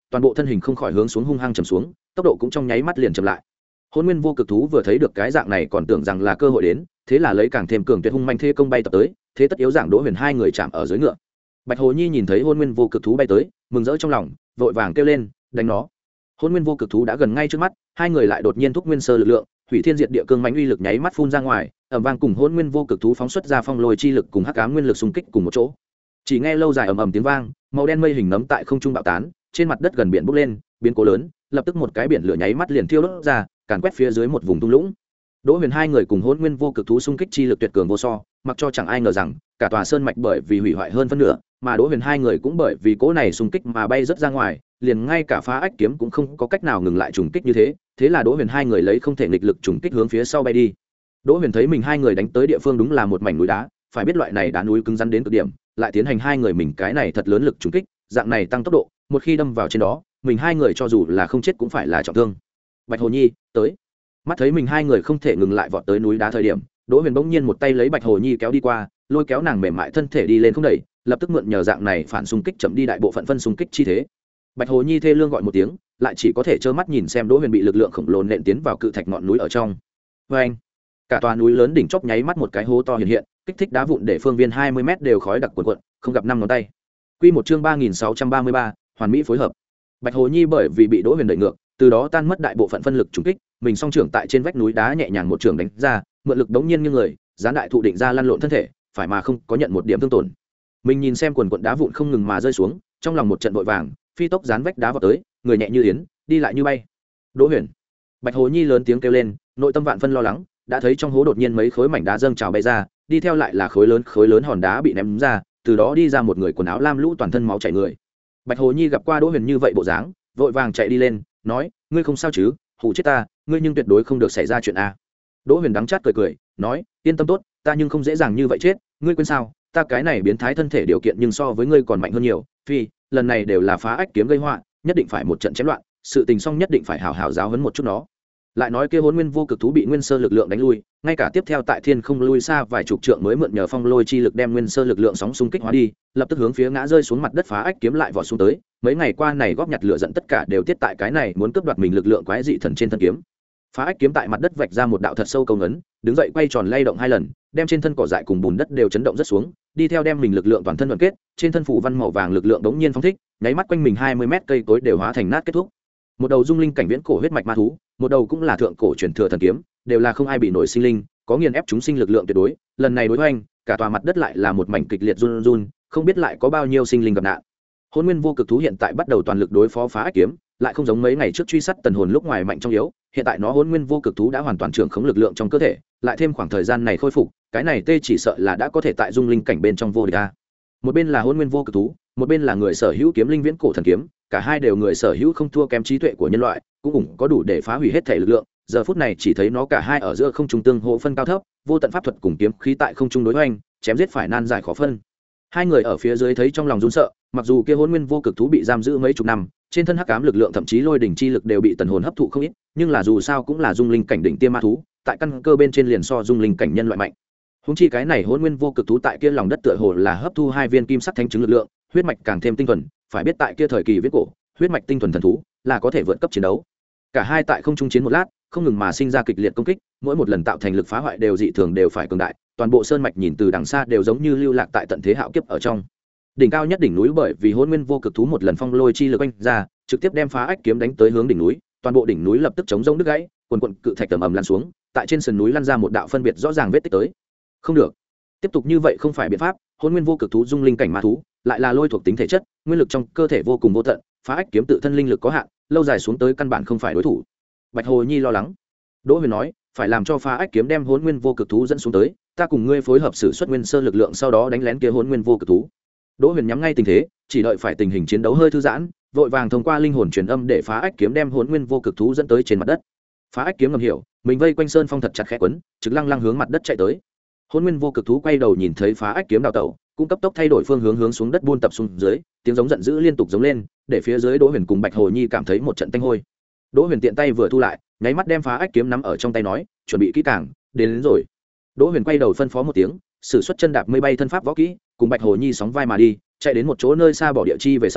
toàn bộ thân hình không khỏi hướng xuống hung hăng chầm xuống, tốc độ cũng trong nháy mắt liền chậm lại. Hôn Nguyên Vô Cực thú vừa thấy được cái dạng này còn tưởng rằng là cơ hội đến, thế là lấy càng thêm cường tuyệt hung manh thế công bay tập tới, thế tất yếu dạng Đỗ Huyền hai người chạm ở dưới ngựa. Bạch Hồ Nhi nhìn thấy Hôn Nguyên Vô Cực thú bay tới, mừng rỡ trong lòng, vội vàng kêu lên, đánh nó. Hôn Nguyên Vô Cực thú đã gần ngay trước mắt, hai người lại đột nhiên thúc nguyên sơ lực lượng, hủy thiên diệt địa cương mãnh uy lực nháy mắt phun ra ngoài, ầm vang cùng Hôn Nguyên Vô Cực thú phóng xuất ra phong lôi chi lực cùng hắc ám nguyên lực xung kích cùng một chỗ. Chỉ nghe lâu dài ầm ầm tiếng vang, màu đen mây hình nấm tại không trung bạo tán, trên mặt đất gần biển bốc lên, biến cố lớn, lập tức một cái biển lửa nháy mắt liền thiêu đốt ra, càn quét phía dưới một vùng thung lũng. Đỗ Huyền hai người cùng Hôn Nguyên Vô Cực thú xung kích chi lực tuyệt cường vô so, mặc cho chẳng ai ngờ rằng cả tòa sơn mạch bởi vì hủy hoại hơn phân nửa, mà Đỗ Huyền hai người cũng bởi vì cỗ này xung kích mà bay rất ra ngoài, liền ngay cả phá ách kiếm cũng không có cách nào ngừng lại trùng kích như thế, thế là Đỗ Huyền hai người lấy không thể nghịch lực trùng kích hướng phía sau bay đi. Đỗ Huyền thấy mình hai người đánh tới địa phương đúng là một mảnh núi đá, phải biết loại này đá núi cứng rắn đến cực điểm, lại tiến hành hai người mình cái này thật lớn lực trùng kích, dạng này tăng tốc độ, một khi đâm vào trên đó, mình hai người cho dù là không chết cũng phải là trọng thương. Bạch Hồ Nhi, tới. Mắt thấy mình hai người không thể ngừng lại vọt tới núi đá thời điểm, Đỗ Huyền bỗng nhiên một tay lấy Bạch Hồ Nhi kéo đi qua, lôi kéo nàng mềm mại thân thể đi lên không đẩy, lập tức mượn nhờ dạng này phản xung kích chậm đi đại bộ phận phân xung kích chi thế. Bạch Hồ Nhi thê lương gọi một tiếng, lại chỉ có thể trơ mắt nhìn xem Đỗ Huyền bị lực lượng khổng lồ nện tiến vào cự thạch ngọn núi ở trong. Oeng! Cả tòa núi lớn đỉnh chóp nháy mắt một cái hố to hiện hiện, kích thích đá vụn để phương viên hai mươi mét đều khói đặc cuồn cuộn, không gặp năm ngón tay. Quy một chương ba nghìn sáu trăm ba mươi ba, hoàn mỹ phối hợp. Bạch Hồ Nhi bởi vì bị Đỗ Huyền đẩy ngược, từ đó tan mất đại bộ phận phân lực trùng kích, mình song trưởng tại trên vách núi đá nhẹ nhàng một trường đánh ra, mượn lực đống nhiên như người, gián đại thụ định ra lăn lộn thân thể, phải mà không có nhận một điểm thương tổn. Mình nhìn xem quần quần đá vụn không ngừng mà rơi xuống, trong lòng một trận vội vàng, phi tốc dán vách đá vào tới, người nhẹ như yến, đi lại như bay. Đỗ Huyền! Bạch Hồ Nhi lớn tiếng kêu lên, nội tâm vạn phân lo lắng, đã thấy trong hố đột nhiên mấy khối mảnh đá dâng trào bay ra, đi theo lại là khối lớn khối lớn hòn đá bị ném ra, từ đó đi ra một người quần áo lam lũ toàn thân máu chảy người. Bạch Hồ Nhi gặp qua Đỗ Huyền như vậy bộ dáng, vội vàng chạy đi lên, nói, ngươi không sao chứ? Hù chết ta, ngươi nhưng tuyệt đối không được xảy ra chuyện a. Đỗ Huyền đắng chát cười cười, nói, yên tâm tốt, ta nhưng không dễ dàng như vậy chết, ngươi quên sao? Ta cái này biến thái thân thể điều kiện nhưng so với ngươi còn mạnh hơn nhiều, phi, lần này đều là phá ách kiếm gây họa, nhất định phải một trận chém loạn, sự tình xong nhất định phải hào hào giáo huấn một chút nó. Lại nói kia Hỗn Nguyên Vô Cực thú bị nguyên sơ lực lượng đánh lui, ngay cả tiếp theo tại thiên không lui xa vài chục trượng mới mượn nhờ phong lôi chi lực đem nguyên sơ lực lượng sóng xung kích hóa đi, lập tức hướng phía ngã rơi xuống mặt đất phá ách kiếm lại vọt xuống tới. Mấy ngày qua này góp nhặt lửa giận tất cả đều tiết tại cái này muốn cướp đoạt mình lực lượng quái dị thần trên thân kiếm. Phá ách kiếm tại mặt đất vạch ra một đạo thật sâu câu ngấn, đứng dậy quay tròn lay động hai lần, đem trên thân cỏ dại cùng bùn đất đều chấn động rất xuống, đi theo đem mình lực lượng toàn thân đoàn kết, trên thân phủ văn màu vàng lực lượng đống nhiên phóng thích, nháy mắt quanh mình hai mươi mét cây cối đều hóa thành nát kết thúc. Một đầu dung linh cảnh viễn cổ huyết mạch ma thú, một đầu cũng là thượng cổ truyền thừa thần kiếm, đều là không ai bị nổi sinh linh, có nghiền ép chúng sinh lực lượng tuyệt đối, lần này đối hoành, cả tòa mặt đất lại là một mảnh kịch liệt run run, không biết lại có bao nhiêu sinh linh gặp nạn. Hỗn Nguyên Vô Cực thú hiện tại bắt đầu toàn lực đối phó phá ách kiếm, lại không giống mấy ngày trước truy sát tần hồn lúc ngoài mạnh trong yếu, hiện tại nó Hỗn Nguyên Vô Cực thú đã hoàn toàn trưởng khống lực lượng trong cơ thể, lại thêm khoảng thời gian này khôi phục, cái này tê chỉ sợ là đã có thể tại dung linh cảnh bên trong vô địch a. Một bên là Hỗn Nguyên Vô Cực thú, một bên là người sở hữu kiếm linh viễn cổ thần kiếm, cả hai đều người sở hữu không thua kém trí tuệ của nhân loại, cũng ủng có đủ để phá hủy hết thể lực lượng. Giờ phút này chỉ thấy nó cả hai ở giữa không trung tương hỗ phân cao thấp, vô tận pháp thuật cùng kiếm khí tại không trung đối hoành, chém giết phải nan giải khó phân. Hai người ở phía dưới thấy trong lòng run sợ, mặc dù kia Hỗn Nguyên Vô Cực thú bị giam giữ mấy chục năm, trên thân hắc ám lực lượng thậm chí lôi đỉnh chi lực đều bị tần hồn hấp thụ không ít, nhưng là dù sao cũng là dung linh cảnh đỉnh tiêm ma thú, tại căn cơ bên trên liền so dung linh cảnh nhân loại mạnh. Húng chi cái này Hỗn Nguyên Vô Cực thú tại kia lòng đất tựa hồ là hấp thu hai viên kim sắc thánh chứng lực lượng, huyết mạch càng thêm tinh thuần, phải biết tại kia thời kỳ viễn cổ, huyết mạch tinh thuần thần thú là có thể vượt cấp chiến đấu. Cả hai tại không trung chiến một lát, không ngừng mà sinh ra kịch liệt công kích, mỗi một lần tạo thành lực phá hoại đều dị thường đều phải cường đại, toàn bộ sơn mạch nhìn từ đằng xa đều giống như lưu lạc tại tận thế hạo kiếp ở trong. Đỉnh cao nhất đỉnh núi bởi vì Hỗn Nguyên Vô Cực thú một lần phong lôi chi lực oanh ra, trực tiếp đem phá ách kiếm đánh tới hướng đỉnh núi, toàn bộ đỉnh núi lập tức chống rông đứt gãy, quần quần cự thạch tầm ầm lăn xuống, tại trên sườn núi lăn ra một đạo phân biệt rõ ràng vết tích tới. Không được, tiếp tục như vậy không phải biện pháp. Hỗn Nguyên Vô Cực thú dung linh cảnh ma thú, lại là lôi thuộc tính thể chất, nguyên lực trong cơ thể vô cùng vô tận, phá ách kiếm tự thân linh lực có hạn, lâu dài xuống tới căn bản không phải đối thủ. Bạch Hồ Nhi lo lắng. Đỗ Huyền nói, phải làm cho phá ách kiếm đem Hỗn Nguyên Vô Cực thú dẫn xuống tới, ta cùng ngươi phối hợp sử xuất nguyên sơ lực lượng, sau đó đánh lén kia Hỗn Nguyên Vô Cực thú. Đỗ Huyền nhắm ngay tình thế, chỉ đợi phải tình hình chiến đấu hơi thư giãn, vội vàng thông qua linh hồn truyền âm để phá ách kiếm đem Hỗn Nguyên Vô Cực thú dẫn tới trên mặt đất. Phá ách kiếm ngầm hiểu, mình vây quanh sơn phong thật chặt khẽ quấn, trực lăng lăng hướng mặt đất chạy tới. Hỗn Nguyên Vô Cực thú quay đầu nhìn thấy phá ách kiếm đào tẩu, cũng cấp tốc thay đổi phương hướng hướng xuống đất buôn tập xuống dưới, tiếng giống giận dữ liên tục giống lên, để phía dưới Đỗ Huyền cùng Bạch Hồ Nhi cảm thấy một trận tanh hôi. Đỗ Huyền tiện tay vừa thu lại, nháy mắt đem phá ách kiếm nắm ở trong tay nói, chuẩn bị kỹ càng, đến, đến rồi. Đỗ Huyền quay đầu phân phó một tiếng, sử xuất chân đạp mây bay thân pháp võ kỹ, cùng Bạch Hồ Nhi sóng vai mà đi, chạy đến một chỗ nơi xa bỏ địa chi về sau,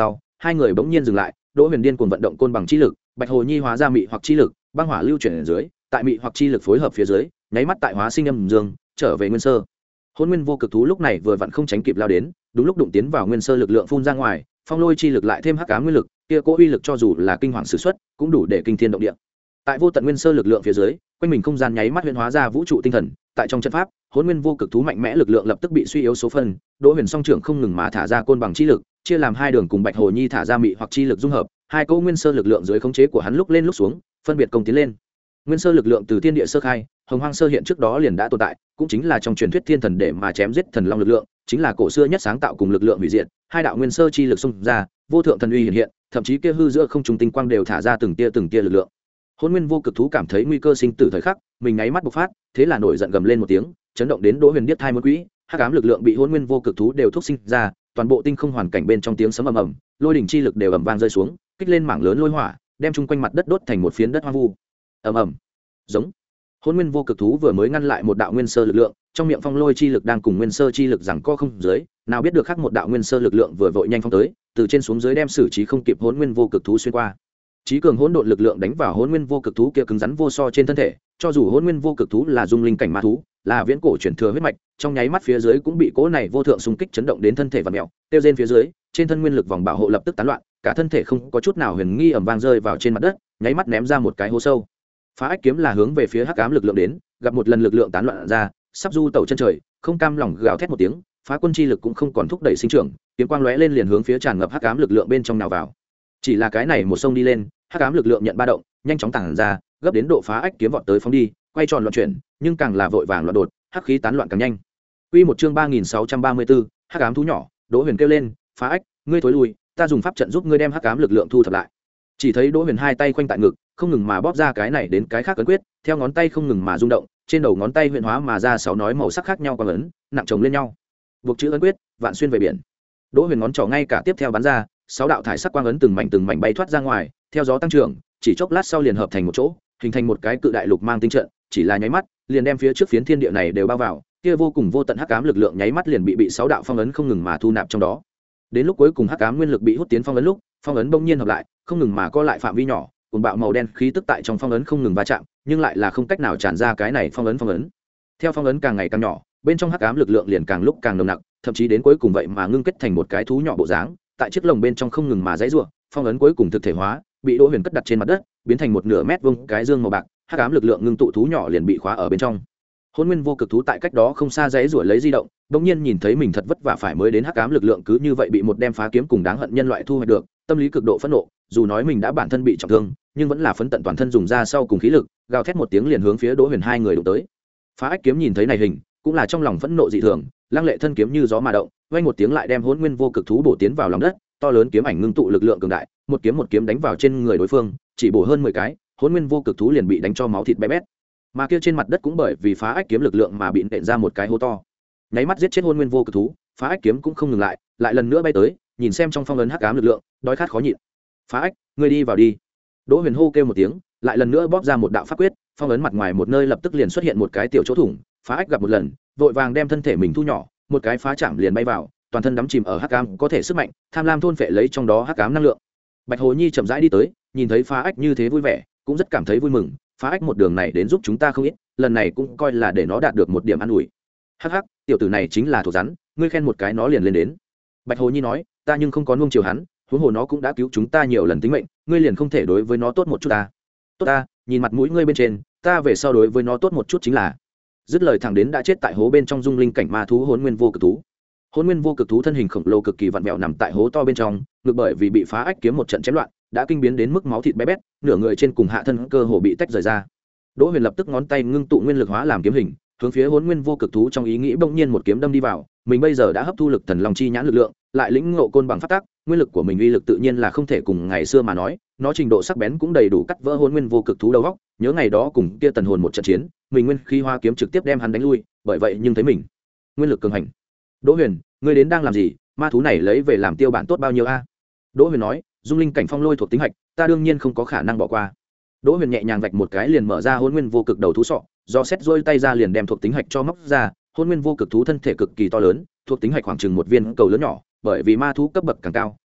hai người bỗng nhiên dừng lại. Đỗ Huyền điên cuồng vận động côn bằng chi lực, Bạch Hồ Nhi hóa ra mị hoặc chi lực, băng hỏa lưu chuyển ở dưới, tại mị hoặc chi lực phối hợp phía dưới, nháy mắt tại hóa sinh âm dương, trở về nguyên sơ. Hỗn Nguyên vô cực thú lúc này vừa vặn không tránh kịp lao đến, đúng lúc đụng tiến vào nguyên sơ lực lượng phun ra ngoài, phong lôi chi lực lại thêm hắc ám nguyên lực, kia cố uy lực cho dù là kinh hoàng sử xuất, cũng đủ để kinh thiên động địa. Tại vô tận nguyên sơ lực lượng phía dưới, quanh mình không gian nháy mắt huyễn hóa ra vũ trụ tinh thần, tại trong trận pháp, Hỗn Nguyên vô cực thú mạnh mẽ lực lượng lập tức bị suy yếu số phần, Đỗ Huyền song trưởng không ngừng mà thả ra côn bằng chi lực, chia làm hai đường cùng Bạch Hồ Nhi thả ra mị hoặc chi lực dung hợp, hai cỗ nguyên sơ lực lượng dưới khống chế của hắn lúc lên lúc xuống, phân biệt công tiến lên. Nguyên sơ lực lượng từ thiên địa sơ khai, hồng hoang sơ hiện trước đó liền đã tồn tại, cũng chính là trong truyền thuyết thiên thần để mà chém giết thần long lực lượng, chính là cổ xưa nhất sáng tạo cùng lực lượng hủy diệt, hai đạo nguyên sơ chi lực xung ra, vô thượng thần uy hiện hiện, thậm chí kia hư giữa không trung tinh quang đều thả ra từng tia từng tia lực lượng. Hỗn Nguyên vô cực thú cảm thấy nguy cơ sinh tử thời khắc, mình nháy mắt bộc phát, thế là nổi giận gầm lên một tiếng, chấn động đến Đỗ Huyền điếc thai muốn quỹ, hắc ám lực lượng bị Hỗn Nguyên vô cực thú đều thúc sinh ra, toàn bộ tinh không hoàn cảnh bên trong tiếng sấm ầm ầm, lôi đỉnh chi lực đều ầm vang rơi xuống, kích lên mảng lớn lôi hỏa, đem chung quanh mặt đất đốt thành một phiến đất hoang vu. Ầm ầm. Giống. Hỗn Nguyên vô cực thú vừa mới ngăn lại một đạo nguyên sơ lực lượng, trong miệng phong lôi chi lực đang cùng nguyên sơ chi lực giằng co không dưới, nào biết được khác một đạo nguyên sơ lực lượng vừa vội nhanh phong tới, từ trên xuống dưới đem xử trí không kịp Hỗn Nguyên vô cực thú xuyên qua. Chí cường hỗn độn lực lượng đánh vào Hỗn Nguyên vô cực thú kia cứng rắn vô so trên thân thể, cho dù Hỗn Nguyên vô cực thú là dung linh cảnh ma thú, là viễn cổ chuyển thừa huyết mạch, trong nháy mắt phía dưới cũng bị cỗ này vô thượng xung kích chấn động đến thân thể vặn mèo, tiêu rên phía dưới, trên thân nguyên lực vòng bảo hộ lập tức tán loạn, cả thân thể không có chút nào huyền nghi ầm vang rơi vào trên mặt đất, nháy mắt ném ra một cái hố sâu. Phá ách kiếm là hướng về phía hắc ám lực lượng đến, gặp một lần lực lượng tán loạn ra, sắp du tẩu chân trời, không cam lòng gào thét một tiếng, phá quân chi lực cũng không còn thúc đẩy sinh trưởng, kiếm quang lóe lên liền hướng phía tràn ngập hắc ám lực lượng bên trong nào vào. Chỉ là cái này một sông đi lên, hắc ám lực lượng nhận ba động, nhanh chóng tản ra, gấp đến độ phá ách kiếm vọt tới phóng đi, quay tròn loạn chuyển, nhưng càng là vội vàng loạn đột, hắc khí tán loạn càng nhanh. Quy một chương ba nghìn sáu trăm ba mươi tư, hắc ám thú nhỏ, Đỗ Huyền kêu lên, "Phá ách, ngươi thối lui, ta dùng pháp trận giúp ngươi đem hắc ám lực lượng thu thập lại." Chỉ thấy Đỗ Huyền hai tay khoanh tại ngực, không ngừng mà bóp ra cái này đến cái khác ấn quyết, theo ngón tay không ngừng mà rung động, trên đầu ngón tay huyền hóa mà ra sáu nói màu sắc khác nhau quang ấn, nặng chồng lên nhau. Buộc chữ ấn quyết, vạn xuyên về biển. Đỗ Huyền ngón trỏ ngay cả tiếp theo bắn ra, sáu đạo thải sắc quang ấn từng mảnh từng mảnh bay thoát ra ngoài, theo gió tăng trưởng, chỉ chốc lát sau liền hợp thành một chỗ, hình thành một cái cự đại lục mang tinh trận, chỉ là nháy mắt, liền đem phía trước phiến thiên địa này đều bao vào, kia vô cùng vô tận hắc ám lực lượng nháy mắt liền bị bị sáu đạo phong ấn không ngừng mà thu nạp trong đó. Đến lúc cuối cùng hắc ám nguyên lực bị hút tiến phong ấn lúc, phong ấn bỗng nhiên hợp lại, không ngừng mà co lại phạm vi nhỏ, cuồng bạo màu đen khí tức tại trong phong ấn không ngừng va chạm, nhưng lại là không cách nào tràn ra cái này phong ấn phong ấn. Theo phong ấn càng ngày càng nhỏ, bên trong hắc ám lực lượng liền càng lúc càng nồng nặc, thậm chí đến cuối cùng vậy mà ngưng kết thành một cái thú nhỏ bộ dáng, tại chiếc lồng bên trong không ngừng mà giãy giụa, phong ấn cuối cùng thực thể hóa, bị Đỗ Huyền cất đặt trên mặt đất, biến thành một nửa mét vuông cái dương màu bạc, hắc ám lực lượng ngưng tụ thú nhỏ liền bị khóa ở bên trong. Hỗn Nguyên vô cực thú tại cách đó không xa giãy giụa lấy di động, bỗng nhiên nhìn thấy mình thật vất vả phải mới đến hắc ám lực lượng cứ như vậy bị một đem phá kiếm cùng đáng hận nhân loại thu hoạch được, tâm lý cực độ phẫn nộ, dù nói mình đã bản thân bị trọng thương, nhưng vẫn là phấn tận toàn thân dùng ra sau cùng khí lực, gào thét một tiếng liền hướng phía Đỗ Huyền hai người đụng tới. Phá ách kiếm nhìn thấy này hình, cũng là trong lòng phẫn nộ dị thường, lăng lệ thân kiếm như gió mà động, vang một tiếng lại đem Hỗn Nguyên vô cực thú bổ tiến vào lòng đất, to lớn kiếm ảnh ngưng tụ lực lượng cường đại, một kiếm một kiếm đánh vào trên người đối phương, chỉ bổ hơn mười cái, Hỗn Nguyên vô cực thú liền bị đánh cho máu thịt bé bét. Mà kia trên mặt đất cũng bởi vì phá ách kiếm lực lượng mà bị nện ra một cái hố to. Nháy mắt giết chết Hỗn Nguyên vô cực thú, phá ách kiếm cũng không ngừng lại, lại lần nữa bay tới, nhìn xem trong phong ấn hắc ám lực lượng, đói khát khó nhịn. "Phá ách, ngươi đi vào đi." Đỗ Huyền hô kêu một tiếng, lại lần nữa bóp ra một đạo pháp quyết, phong ấn mặt ngoài một nơi lập tức liền xuất hiện một cái tiểu chỗ thủng, phá ách gặp một lần, vội vàng đem thân thể mình thu nhỏ, một cái phá chạm liền bay vào, toàn thân đắm chìm ở hắc ám, có thể sức mạnh, tham lam thôn phệ lấy trong đó hắc ám năng lượng. Bạch Hồ Nhi chậm rãi đi tới, nhìn thấy phá ách như thế vui vẻ, cũng rất cảm thấy vui mừng, phá ách một đường này đến giúp chúng ta không ít, lần này cũng coi là để nó đạt được một điểm an ủi. Hắc hắc, tiểu tử này chính là thuộc rắn, ngươi khen một cái nó liền lên đến. Bạch Hồ Nhi nói, ta nhưng không có nuông chiều hắn, huống hồ nó cũng đã cứu chúng ta nhiều lần tính mệnh, ngươi liền không thể đối với nó tốt một chút ta? Tốt ta, nhìn mặt mũi ngươi bên trên, ta về sau đối với nó tốt một chút chính là. Dứt lời thẳng đến đã chết tại hố bên trong dung linh cảnh ma thú Hỗn Nguyên vô cực thú. Hỗn Nguyên vô cực thú thân hình khổng lồ cực kỳ vặn vẹo nằm tại hố to bên trong, ngược bởi vì bị phá ách kiếm một trận chém loạn, đã kinh biến đến mức máu thịt bé bét, nửa người trên cùng hạ thân cơ hồ bị tách rời ra. Đỗ Huyền lập tức ngón tay ngưng tụ nguyên lực hóa làm kiếm hình, hướng phía Hỗn Nguyên vô cực thú trong ý nghĩ bỗng nhiên một kiếm đâm đi vào, mình bây giờ đã hấp thu lực thần long chi nhãn lực lượng, lại lĩnh ngộ côn bằng pháp tắc, nguyên lực của mình uy lực tự nhiên là không thể cùng ngày xưa mà nói, nó trình độ sắc bén cũng đầy đủ cắt vỡ Hỗn Nguyên vô cực thú đầu óc, nhớ ngày đó cùng kia tần hồn một trận chiến, mình nguyên khí hoa kiếm trực tiếp đem hắn đánh lui, bởi vậy nhưng thấy mình nguyên lực cường hành. Đỗ Huyền, ngươi đến đang làm gì? Ma thú này lấy về làm tiêu bản tốt bao nhiêu a? Đỗ Huyền nói, dung linh cảnh phong lôi thuộc tính hạch, ta đương nhiên không có khả năng bỏ qua. Đỗ Huyền nhẹ nhàng vạch một cái liền mở ra Hỗn Nguyên vô cực đầu thú sọ, do xét rôi tay ra liền đem thuộc tính hạch cho móc ra. Hỗn Nguyên vô cực thú thân thể cực kỳ to lớn, thuộc tính hạch khoảng chừng một viên cầu lớn nhỏ, bởi vì ma thú cấp bậc càng cao,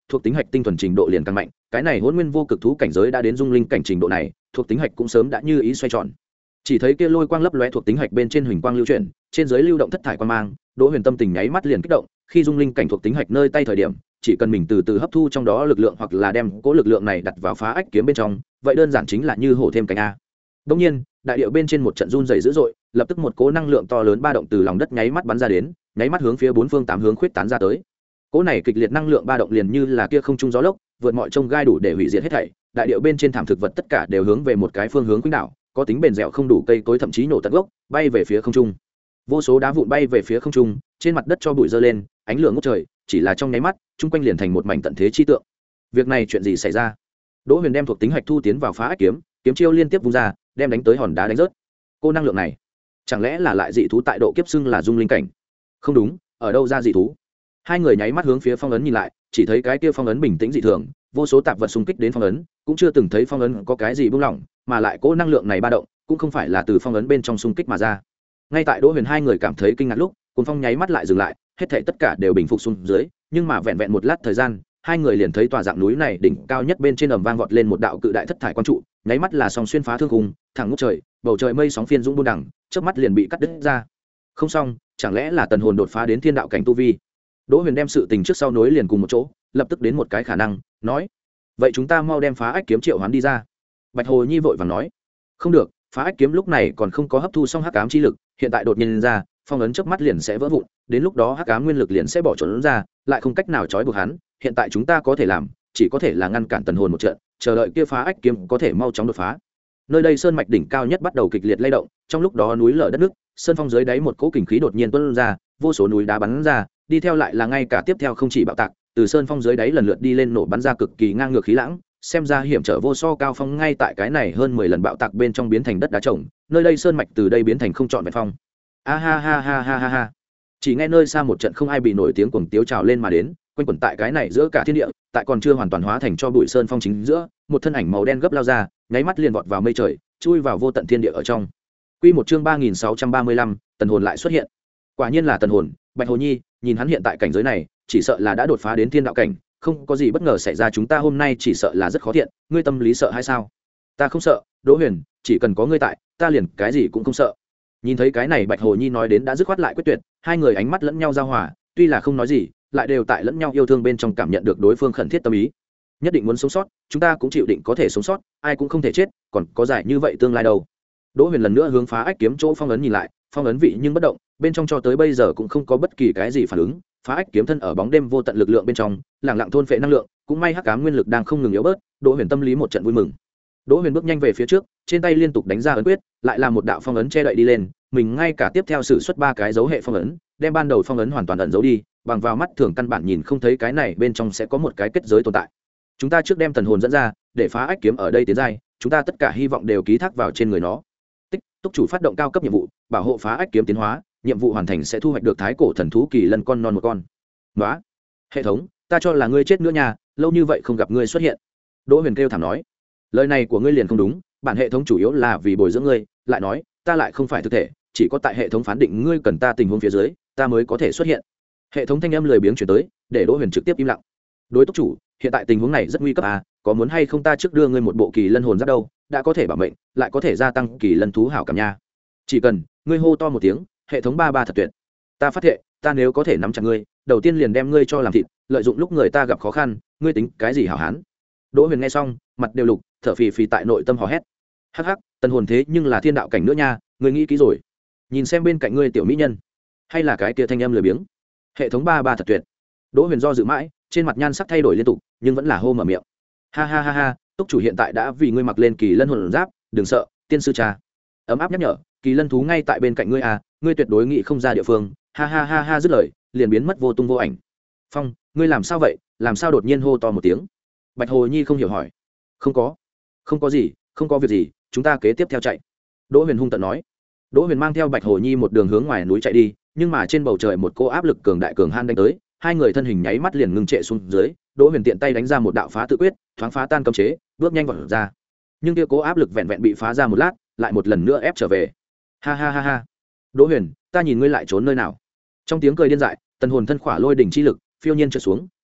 thuộc tính hạch tinh thuần trình độ liền càng mạnh, cái này hỗn nguyên vô cực thú cảnh giới đã đến dung linh cảnh trình độ này, thuộc tính hạch cũng sớm đã như ý xoay tròn. Chỉ thấy kia lôi quang lấp lóe thuộc tính hạch bên trên huỳnh quang lưu chuyển, trên dưới lưu động thất thải quang mang, Đỗ Huyền tâm tình nháy mắt liền kích động, khi dung linh cảnh thuộc tính hạch nơi tay thời điểm, chỉ cần mình từ từ hấp thu trong đó lực lượng hoặc là đem cố lực lượng này đặt vào phá ách kiếm bên trong, vậy đơn giản chính là như hổ thêm cánh a. Đương nhiên, đại điệu bên trên một trận run rẩy dữ dội, lập tức một cỗ năng lượng to lớn ba động từ lòng đất nháy mắt bắn ra đến, nháy mắt hướng phía bốn phương tám hướng khuyết tán ra tới. Cỗ này kịch liệt năng lượng ba động liền như là kia không trung gió lốc, vượt mọi trông gai đủ để hủy diệt hết thảy, đại điệu bên trên thảm thực vật tất cả đều hướng về một cái phương hướng quỹ đạo, có tính bền dẻo không đủ cây cối thậm chí nổ tận gốc, bay về phía không trung. Vô số đá vụn bay về phía không trung, trên mặt đất cho bụi dơ lên, ánh lửa ngút trời, chỉ là trong nháy mắt, chung quanh liền thành một mảnh tận thế chi tượng. Việc này chuyện gì xảy ra? Đỗ Huyền đem thuộc tính hạch thu tiến vào phá ách kiếm, kiếm chiêu liên tiếp vung ra, đem đánh tới hòn đá đánh rớt. Cô năng lượng này, chẳng lẽ là lại dị thú tại độ kiếp xưng là dung linh cảnh? Không đúng, ở đâu ra dị thú? Hai người nháy mắt hướng phía phong ấn nhìn lại, chỉ thấy cái kia phong ấn bình tĩnh dị thường, vô số tạp vật xung kích đến phong ấn, cũng chưa từng thấy phong ấn có cái gì buông lỏng, mà lại cỗ năng lượng này ba động, cũng không phải là từ phong ấn bên trong xung kích mà ra. Ngay tại Đỗ Huyền hai người cảm thấy kinh ngạc lúc, cuồng phong nháy mắt lại dừng lại, hết thảy tất cả đều bình phục xuống dưới, nhưng mà vẹn vẹn một lát thời gian, hai người liền thấy tòa dạng núi này đỉnh cao nhất bên trên ầm vang vọt lên một đạo cự đại thất thải quang trụ, nháy mắt là song xuyên phá thương khung, thẳng ngút trời, bầu trời mây sóng phiên dũng buôn đẳng, chớp mắt liền bị cắt đứt ra. Không xong, chẳng lẽ là tần hồn đột phá đến thiên đạo cảnh tu vi? Đỗ Huyền đem sự tình trước sau nối liền cùng một chỗ, lập tức đến một cái khả năng, nói: "Vậy chúng ta mau đem phá ách kiếm triệu hoán đi ra." Bạch Hồ Nhi vội vàng nói: "Không được, phá ách kiếm lúc này còn không có hấp thu xong hắc ám chi lực, hiện tại đột nhiên ra, phong ấn chớp mắt liền sẽ vỡ vụn, đến lúc đó hắc ám nguyên lực liền sẽ bỏ trốn ra, lại không cách nào trói buộc hắn, hiện tại chúng ta có thể làm, chỉ có thể là ngăn cản tần hồn một trận, chờ đợi kia phá ách kiếm có thể mau chóng đột phá." Nơi đây sơn mạch đỉnh cao nhất bắt đầu kịch liệt lay động, trong lúc đó núi lở đất nước, sơn phong dưới đáy một cỗ kình khí đột nhiên tuôn ra, vô số núi đá bắn ra, đi theo lại là ngay cả tiếp theo không chỉ bạo tạc, từ sơn phong dưới đáy lần lượt đi lên nổ bắn ra cực kỳ ngang ngược khí lãng, xem ra hiểm trở vô so cao phong ngay tại cái này hơn mười lần bạo tạc bên trong biến thành đất đá trồng, nơi đây sơn mạch từ đây biến thành không trọn vẹn phong. A ha ha ha ha ha ha. Chỉ nghe nơi xa một trận không ai bị nổi tiếng cuồng tiếu trào lên mà đến, quanh quẩn tại cái này giữa cả thiên địa, tại còn chưa hoàn toàn hóa thành cho bụi sơn phong chính giữa, một thân ảnh màu đen gấp lao ra, nháy mắt liền vọt vào mây trời, chui vào vô tận thiên địa ở trong. Quy một chương ba nghìn sáu trăm ba mươi lăm, tần hồn lại xuất hiện. Quả nhiên là tần hồn, Bạch Hồ Nhi, nhìn hắn hiện tại cảnh giới này, chỉ sợ là đã đột phá đến thiên đạo cảnh, không có gì bất ngờ xảy ra, chúng ta hôm nay chỉ sợ là rất khó thiện, ngươi tâm lý sợ hay sao? Ta không sợ, Đỗ Huyền, chỉ cần có ngươi tại, ta liền cái gì cũng không sợ. Nhìn thấy cái này Bạch Hồ Nhi nói đến đã dứt khoát lại quyết tuyệt, hai người ánh mắt lẫn nhau giao hòa, tuy là không nói gì, lại đều tại lẫn nhau yêu thương bên trong cảm nhận được đối phương khẩn thiết tâm ý. Nhất định muốn sống sót, chúng ta cũng chịu định có thể sống sót, ai cũng không thể chết, còn có giải như vậy tương lai đâu. Đỗ Huyền lần nữa hướng phá ách kiếm chỗ phong ấn nhìn lại, phong ấn vị nhưng bất động, bên trong cho tới bây giờ cũng không có bất kỳ cái gì phản ứng, phá ách kiếm thân ở bóng đêm vô tận lực lượng bên trong, lặng lặng thôn phệ năng lượng, cũng may hắc ám nguyên lực đang không ngừng yếu bớt, Đỗ Huyền tâm lý một trận vui mừng. Đỗ Huyền bước nhanh về phía trước, trên tay liên tục đánh ra ấn quyết, lại là một đạo phong ấn che đậy đi lên, mình ngay cả tiếp theo sử xuất ba cái dấu hệ phong ấn, đem ban đầu phong ấn hoàn toàn ẩn giấu đi, bằng vào mắt thường căn bản nhìn không thấy cái này bên trong sẽ có một cái kết giới tồn tại. Chúng ta trước đem thần hồn dẫn ra, để phá ách kiếm ở đây tiến giai, chúng ta tất cả hy vọng đều ký thác vào trên người nó. Tích, túc chủ phát động cao cấp nhiệm vụ, bảo hộ phá ách kiếm tiến hóa, nhiệm vụ hoàn thành sẽ thu hoạch được thái cổ thần thú kỳ lân con non một con. Đó. Hệ thống, ta cho là ngươi chết nữa nha, lâu như vậy không gặp ngươi xuất hiện. Đỗ Huyền kêu thảm nói, lời này của ngươi liền không đúng, bản hệ thống chủ yếu là vì bồi dưỡng ngươi, lại nói, ta lại không phải thực thể, chỉ có tại hệ thống phán định ngươi cần ta tình huống phía dưới, ta mới có thể xuất hiện. Hệ thống thanh âm lười biếng chuyển tới, để Đỗ Huyền trực tiếp im lặng. Đối túc chủ, hiện tại tình huống này rất nguy cấp à, có muốn hay không ta trước đưa ngươi một bộ kỳ lân hồn giáp đâu, đã có thể bảo mệnh, lại có thể gia tăng kỳ lân thú hảo cảm nha. Chỉ cần ngươi hô to một tiếng, hệ thống ba ba thật tuyệt. Ta phát hiện, ta nếu có thể nắm chặt ngươi, đầu tiên liền đem ngươi cho làm thịt, lợi dụng lúc người ta gặp khó khăn, ngươi tính cái gì hảo hán. Đỗ Huyền nghe xong, mặt đều lục, thở phì phì tại nội tâm hò hét. Hắc hắc, tần hồn thế nhưng là thiên đạo cảnh nữa nha, ngươi nghĩ kỹ rồi. Nhìn xem bên cạnh ngươi tiểu mỹ nhân, hay là cái kia thanh âm lười biếng. Hệ thống ba ba thật tuyệt. Đỗ Huyền do dự mãi, trên mặt nhan sắc thay đổi liên tục, nhưng vẫn là hô mở miệng. Ha ha ha ha, túc chủ hiện tại đã vì ngươi mặc lên kỳ lân hồn giáp, đừng sợ, tiên sư cha. Ấm áp nhắc nhở, kỳ lân thú ngay tại bên cạnh ngươi à, ngươi tuyệt đối nghĩ không ra địa phương. Ha ha ha ha, dứt lời, liền biến mất vô tung vô ảnh. Phong, ngươi làm sao vậy, làm sao đột nhiên hô to một tiếng? Bạch Hồ Nhi không hiểu hỏi. Không có, không có gì, không có việc gì, chúng ta kế tiếp theo chạy. Đỗ Huyền hung tợn nói. Đỗ Huyền mang theo Bạch Hồ Nhi một đường hướng ngoài núi chạy đi, nhưng mà trên bầu trời một cô áp lực cường đại cường han đánh tới, hai người thân hình nháy mắt liền ngừng trệ xuống dưới. Đỗ Huyền tiện tay đánh ra một đạo phá tự quyết, thoáng phá tan cấm chế, bước nhanh vọt ra. Nhưng kia cố áp lực vẹn vẹn bị phá ra một lát, lại một lần nữa ép trở về. Ha ha ha ha. Đỗ Huyền, ta nhìn ngươi lại trốn nơi nào? Trong tiếng cười điên dại, tần hồn thân khỏa lôi đỉnh chi lực, phiêu nhiên trượt xuống,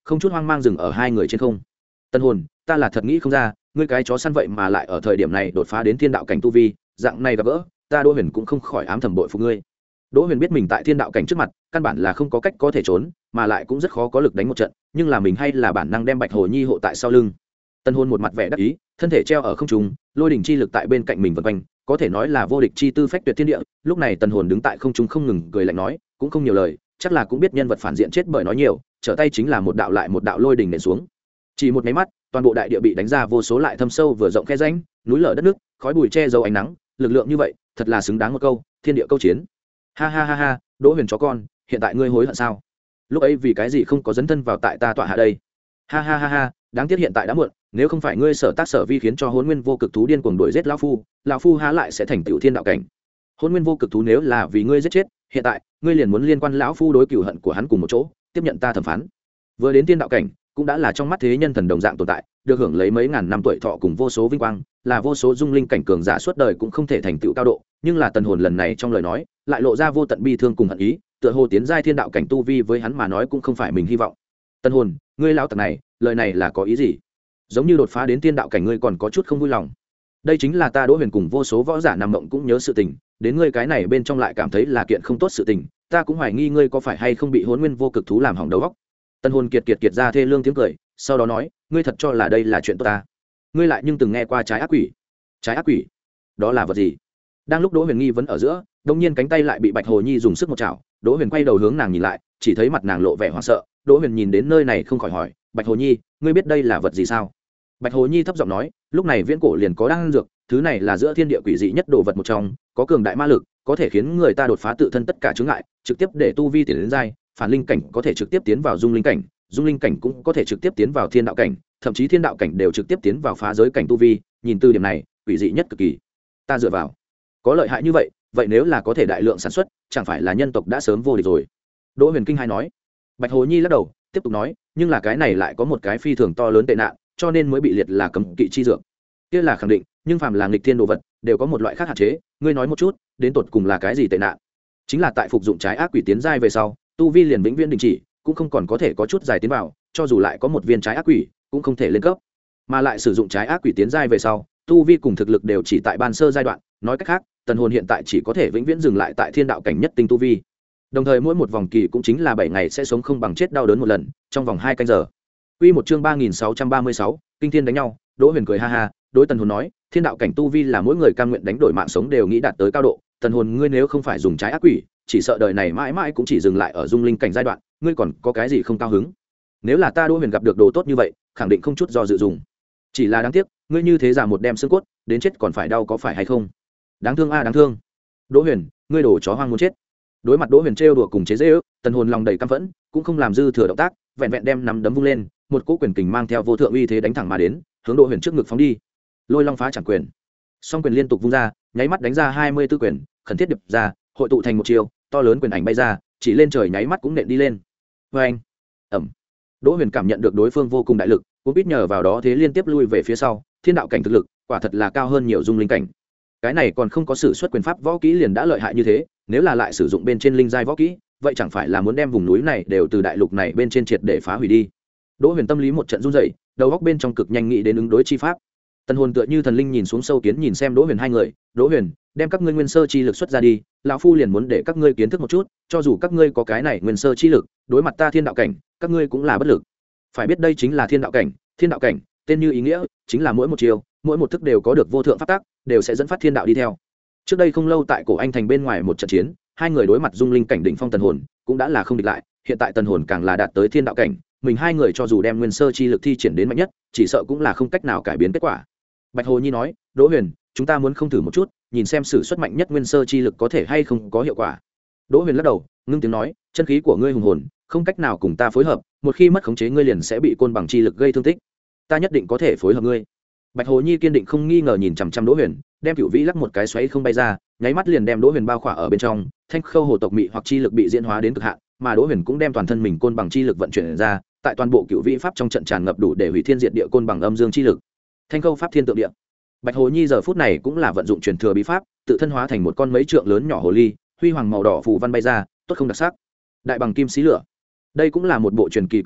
không chút hoang mang dừng ở hai người trên không. Tân hồn, ta là thật nghĩ không ra, ngươi cái chó săn vậy mà lại ở thời điểm này đột phá đến thiên đạo cảnh tu vi, dạng này gặp gỡ, ta Đỗ Huyền cũng không khỏi ám thầm bội phục ngươi. Đỗ Huyền biết mình tại thiên đạo cảnh trước mặt, căn bản là không có cách có thể trốn, mà lại cũng rất khó có lực đánh một trận, nhưng là mình hay là bản năng đem Bạch Hồ Nhi hộ tại sau lưng. Tân hồn một mặt vẻ đắc ý, thân thể treo ở không trung, lôi đỉnh chi lực tại bên cạnh mình vần quanh, có thể nói là vô địch chi tư phách tuyệt thiên địa. Lúc này Tân hồn đứng tại không trung không ngừng cười lạnh nói, cũng không nhiều lời, chắc là cũng biết nhân vật phản diện chết bởi nói nhiều, trở tay chính là một đạo lại một đạo lôi đỉnh nện xuống. Chỉ một cái mắt, toàn bộ đại địa bị đánh ra vô số lại thâm sâu vừa rộng khe rãnh, núi lở đất nước, khói bụi che giấu ánh nắng, lực lượng như vậy, thật là xứng đáng một câu thiên địa câu chiến. Ha ha ha ha, Đỗ Huyền chó con, hiện tại ngươi hối hận sao? Lúc ấy vì cái gì không có dấn thân vào tại ta tọa hạ đây? Ha ha ha ha, đáng tiếc hiện tại đã muộn, nếu không phải ngươi sở tác sở vi khiến cho Hỗn Nguyên vô cực thú điên cuồng đuổi giết lão phu, lão phu há lại sẽ thành tựu thiên đạo cảnh. Hỗn Nguyên vô cực thú nếu là vì ngươi giết chết, hiện tại ngươi liền muốn liên quan lão phu đối cửu hận của hắn cùng một chỗ, tiếp nhận ta thẩm phán. Vừa đến thiên đạo cảnh, cũng đã là trong mắt thế nhân thần đồng dạng tồn tại, được hưởng lấy mấy ngàn năm tuổi thọ cùng vô số vinh quang, là vô số dung linh cảnh cường giả suốt đời cũng không thể thành tựu cao độ, nhưng là Tần Hồn lần này trong lời nói, lại lộ ra vô tận bi thương cùng hận ý, tựa hồ tiến giai thiên đạo cảnh tu vi với hắn mà nói cũng không phải mình hy vọng. Tần Hồn, ngươi lão tặc này, lời này là có ý gì? Giống như đột phá đến thiên đạo cảnh ngươi còn có chút không vui lòng. Đây chính là ta Đỗ Huyền cùng vô số võ giả nằm mộng cũng nhớ sự tình, đến ngươi cái này bên trong lại cảm thấy là kiện không tốt sự tình, ta cũng hoài nghi ngươi có phải hay không bị Hỗn Nguyên vô cực thú làm hỏng đầu óc. Tần Hồn kiệt kiệt kiệt ra thê lương tiếng cười, sau đó nói, ngươi thật cho là đây là chuyện tốt ta? Ngươi lại nhưng từng nghe qua trái ác quỷ? Trái ác quỷ? Đó là vật gì? Đang lúc Đỗ Huyền nghi vấn ở giữa, đột nhiên cánh tay lại bị Bạch Hồ Nhi dùng sức một chảo, Đỗ Huyền quay đầu hướng nàng nhìn lại, chỉ thấy mặt nàng lộ vẻ hoảng sợ. Đỗ Huyền nhìn đến nơi này không khỏi hỏi, Bạch Hồ Nhi, ngươi biết đây là vật gì sao? Bạch Hồ Nhi thấp giọng nói, lúc này viễn cổ liền có đan dược, thứ này là giữa thiên địa quỷ dị nhất đồ vật một trong, có cường đại ma lực, có thể khiến người ta đột phá tự thân tất cả chướng ngại, trực tiếp để tu vi tiến đến giai, phản linh cảnh có thể trực tiếp tiến vào dung linh cảnh, dung linh cảnh cũng có thể trực tiếp tiến vào thiên đạo cảnh, thậm chí thiên đạo cảnh đều trực tiếp tiến vào phá giới cảnh tu vi, nhìn từ điểm này, quỷ dị nhất cực kỳ. Ta dựa vào, có lợi hại như vậy, vậy nếu là có thể đại lượng sản xuất, chẳng phải là nhân tộc đã sớm vô địch rồi? Đỗ Huyền kinh hai nói. Bạch Hồ Nhi lắc đầu, tiếp tục nói, nhưng là cái này lại có một cái phi thường to lớn tệ nạn, cho nên mới bị liệt là cấm kỵ chi dược. Kia là khẳng định, nhưng phàm là nghịch thiên đồ vật, đều có một loại khác hạn chế, ngươi nói một chút, đến tột cùng là cái gì tệ nạn? Chính là tại phục dụng trái ác quỷ tiến giai về sau, tu vi liền vĩnh viễn đình chỉ, cũng không còn có thể có chút dài tiến vào, cho dù lại có một viên trái ác quỷ, cũng không thể lên cấp. Mà lại sử dụng trái ác quỷ tiến giai về sau, tu vi cùng thực lực đều chỉ tại ban sơ giai đoạn, nói cách khác, Tần Hồn hiện tại chỉ có thể vĩnh viễn dừng lại tại thiên đạo cảnh nhất tinh tu vi. Đồng thời mỗi một vòng kỳ cũng chính là bảy ngày sẽ sống không bằng chết đau đớn một lần, trong vòng hai canh giờ. Quy một chương ba nghìn sáu trăm ba mươi sáu, kinh thiên đánh nhau, Đỗ Huyền cười ha ha, đối Tần Hồn nói, thiên đạo cảnh tu vi là mỗi người cam nguyện đánh đổi mạng sống đều nghĩ đạt tới cao độ, Tần Hồn ngươi nếu không phải dùng trái ác quỷ, chỉ sợ đời này mãi mãi cũng chỉ dừng lại ở dung linh cảnh giai đoạn, ngươi còn có cái gì không cao hứng? Nếu là ta Đỗ Huyền gặp được đồ tốt như vậy, khẳng định không chút do dự dùng. Chỉ là đáng tiếc, ngươi như thế giả một đem xương cốt, đến chết còn phải đau có phải hay không? Đáng thương a đáng thương. Đỗ Huyền, ngươi đồ chó hoang muốn chết. Đối mặt Đỗ Huyền trêu đùa cùng chế giễu, Tần Hồn lòng đầy căm phẫn, cũng không làm dư thừa động tác, vẹn vẹn đem nắm đấm vung lên, một cỗ quyền kình mang theo vô thượng uy thế đánh thẳng mà đến, hướng Đỗ Huyền trước ngực phóng đi. Lôi Long phá chẳng quyền. Song quyền liên tục vung ra, nháy mắt đánh ra hai mươi tư quyền, khẩn thiết điệp ra, hội tụ thành một chiều, to lớn quyền ảnh bay ra, chỉ lên trời nháy mắt cũng nện đi lên. Oeng. Ầm. Đỗ Huyền cảm nhận được đối phương vô cùng đại lực, cũng biết nhờ vào đó thế liên tiếp lui về phía sau, thiên đạo cảnh thực lực, quả thật là cao hơn nhiều dung linh cảnh. Cái này còn không có sử xuất quyền pháp võ kỹ liền đã lợi hại như thế, nếu là lại sử dụng bên trên linh giai võ kỹ, vậy chẳng phải là muốn đem vùng núi này đều từ đại lục này bên trên triệt để phá hủy đi. Đỗ Huyền tâm lý một trận run rẩy, đầu óc bên trong cực nhanh nghĩ đến ứng đối chi pháp. Tần Hồn tựa như thần linh nhìn xuống sâu kiến nhìn xem Đỗ Huyền hai người, Đỗ Huyền, đem các ngươi nguyên sơ chi lực xuất ra đi, lão phu liền muốn để các ngươi kiến thức một chút, cho dù các ngươi có cái này nguyên sơ chi lực, đối mặt ta thiên đạo cảnh, các ngươi cũng là bất lực. Phải biết đây chính là thiên đạo cảnh, thiên đạo cảnh, tên như ý nghĩa, chính là mỗi một chiều, mỗi một thức đều có được vô thượng pháp tắc, đều sẽ dẫn phát thiên đạo đi theo. Trước đây không lâu tại cổ Anh thành bên ngoài một trận chiến, hai người đối mặt dung linh cảnh đỉnh phong Tần Hồn, cũng đã là không địch lại, hiện tại Tần Hồn càng là đạt tới thiên đạo cảnh, mình hai người cho dù đem nguyên sơ chi lực thi triển đến mạnh nhất, chỉ sợ cũng là không cách nào cải biến kết quả. Bạch Hồ Nhi nói, Đỗ Huyền, chúng ta muốn không thử một chút, nhìn xem sử xuất mạnh nhất nguyên sơ chi lực có thể hay không có hiệu quả. Đỗ Huyền lắc đầu, ngưng tiếng nói, chân khí của ngươi hùng hồn, không cách nào cùng ta phối hợp, một khi mất khống chế ngươi liền sẽ bị côn bằng chi lực gây thương tích. Ta nhất định có thể phối hợp ngươi. Bạch Hồ Nhi kiên định không nghi ngờ nhìn chằm chằm Đỗ Huyền, đem cửu vĩ lắc một cái xoáy không bay ra, nháy mắt liền đem Đỗ Huyền bao khỏa ở bên trong, thanh khâu hồ tộc mị hoặc chi lực bị diễn hóa đến cực hạn, mà Đỗ Huyền cũng đem toàn thân mình côn bằng chi lực vận chuyển ra, tại toàn bộ cửu vĩ pháp trong trận tràn ngập đủ để hủy thiên diệt địa côn bằng âm dương chi lực. Thanh khâu pháp thiên tượng địa. Bạch Hồ Nhi giờ phút này cũng là vận dụng truyền thừa bí pháp, tự thân hóa thành một con mấy trượng lớn nhỏ hồ ly, huy hoàng màu đỏ phù văn bay ra, tốt không đặc sắc. Đại bằng kim xí lửa. Đây cũng là một bộ truyền kỳ công pháp,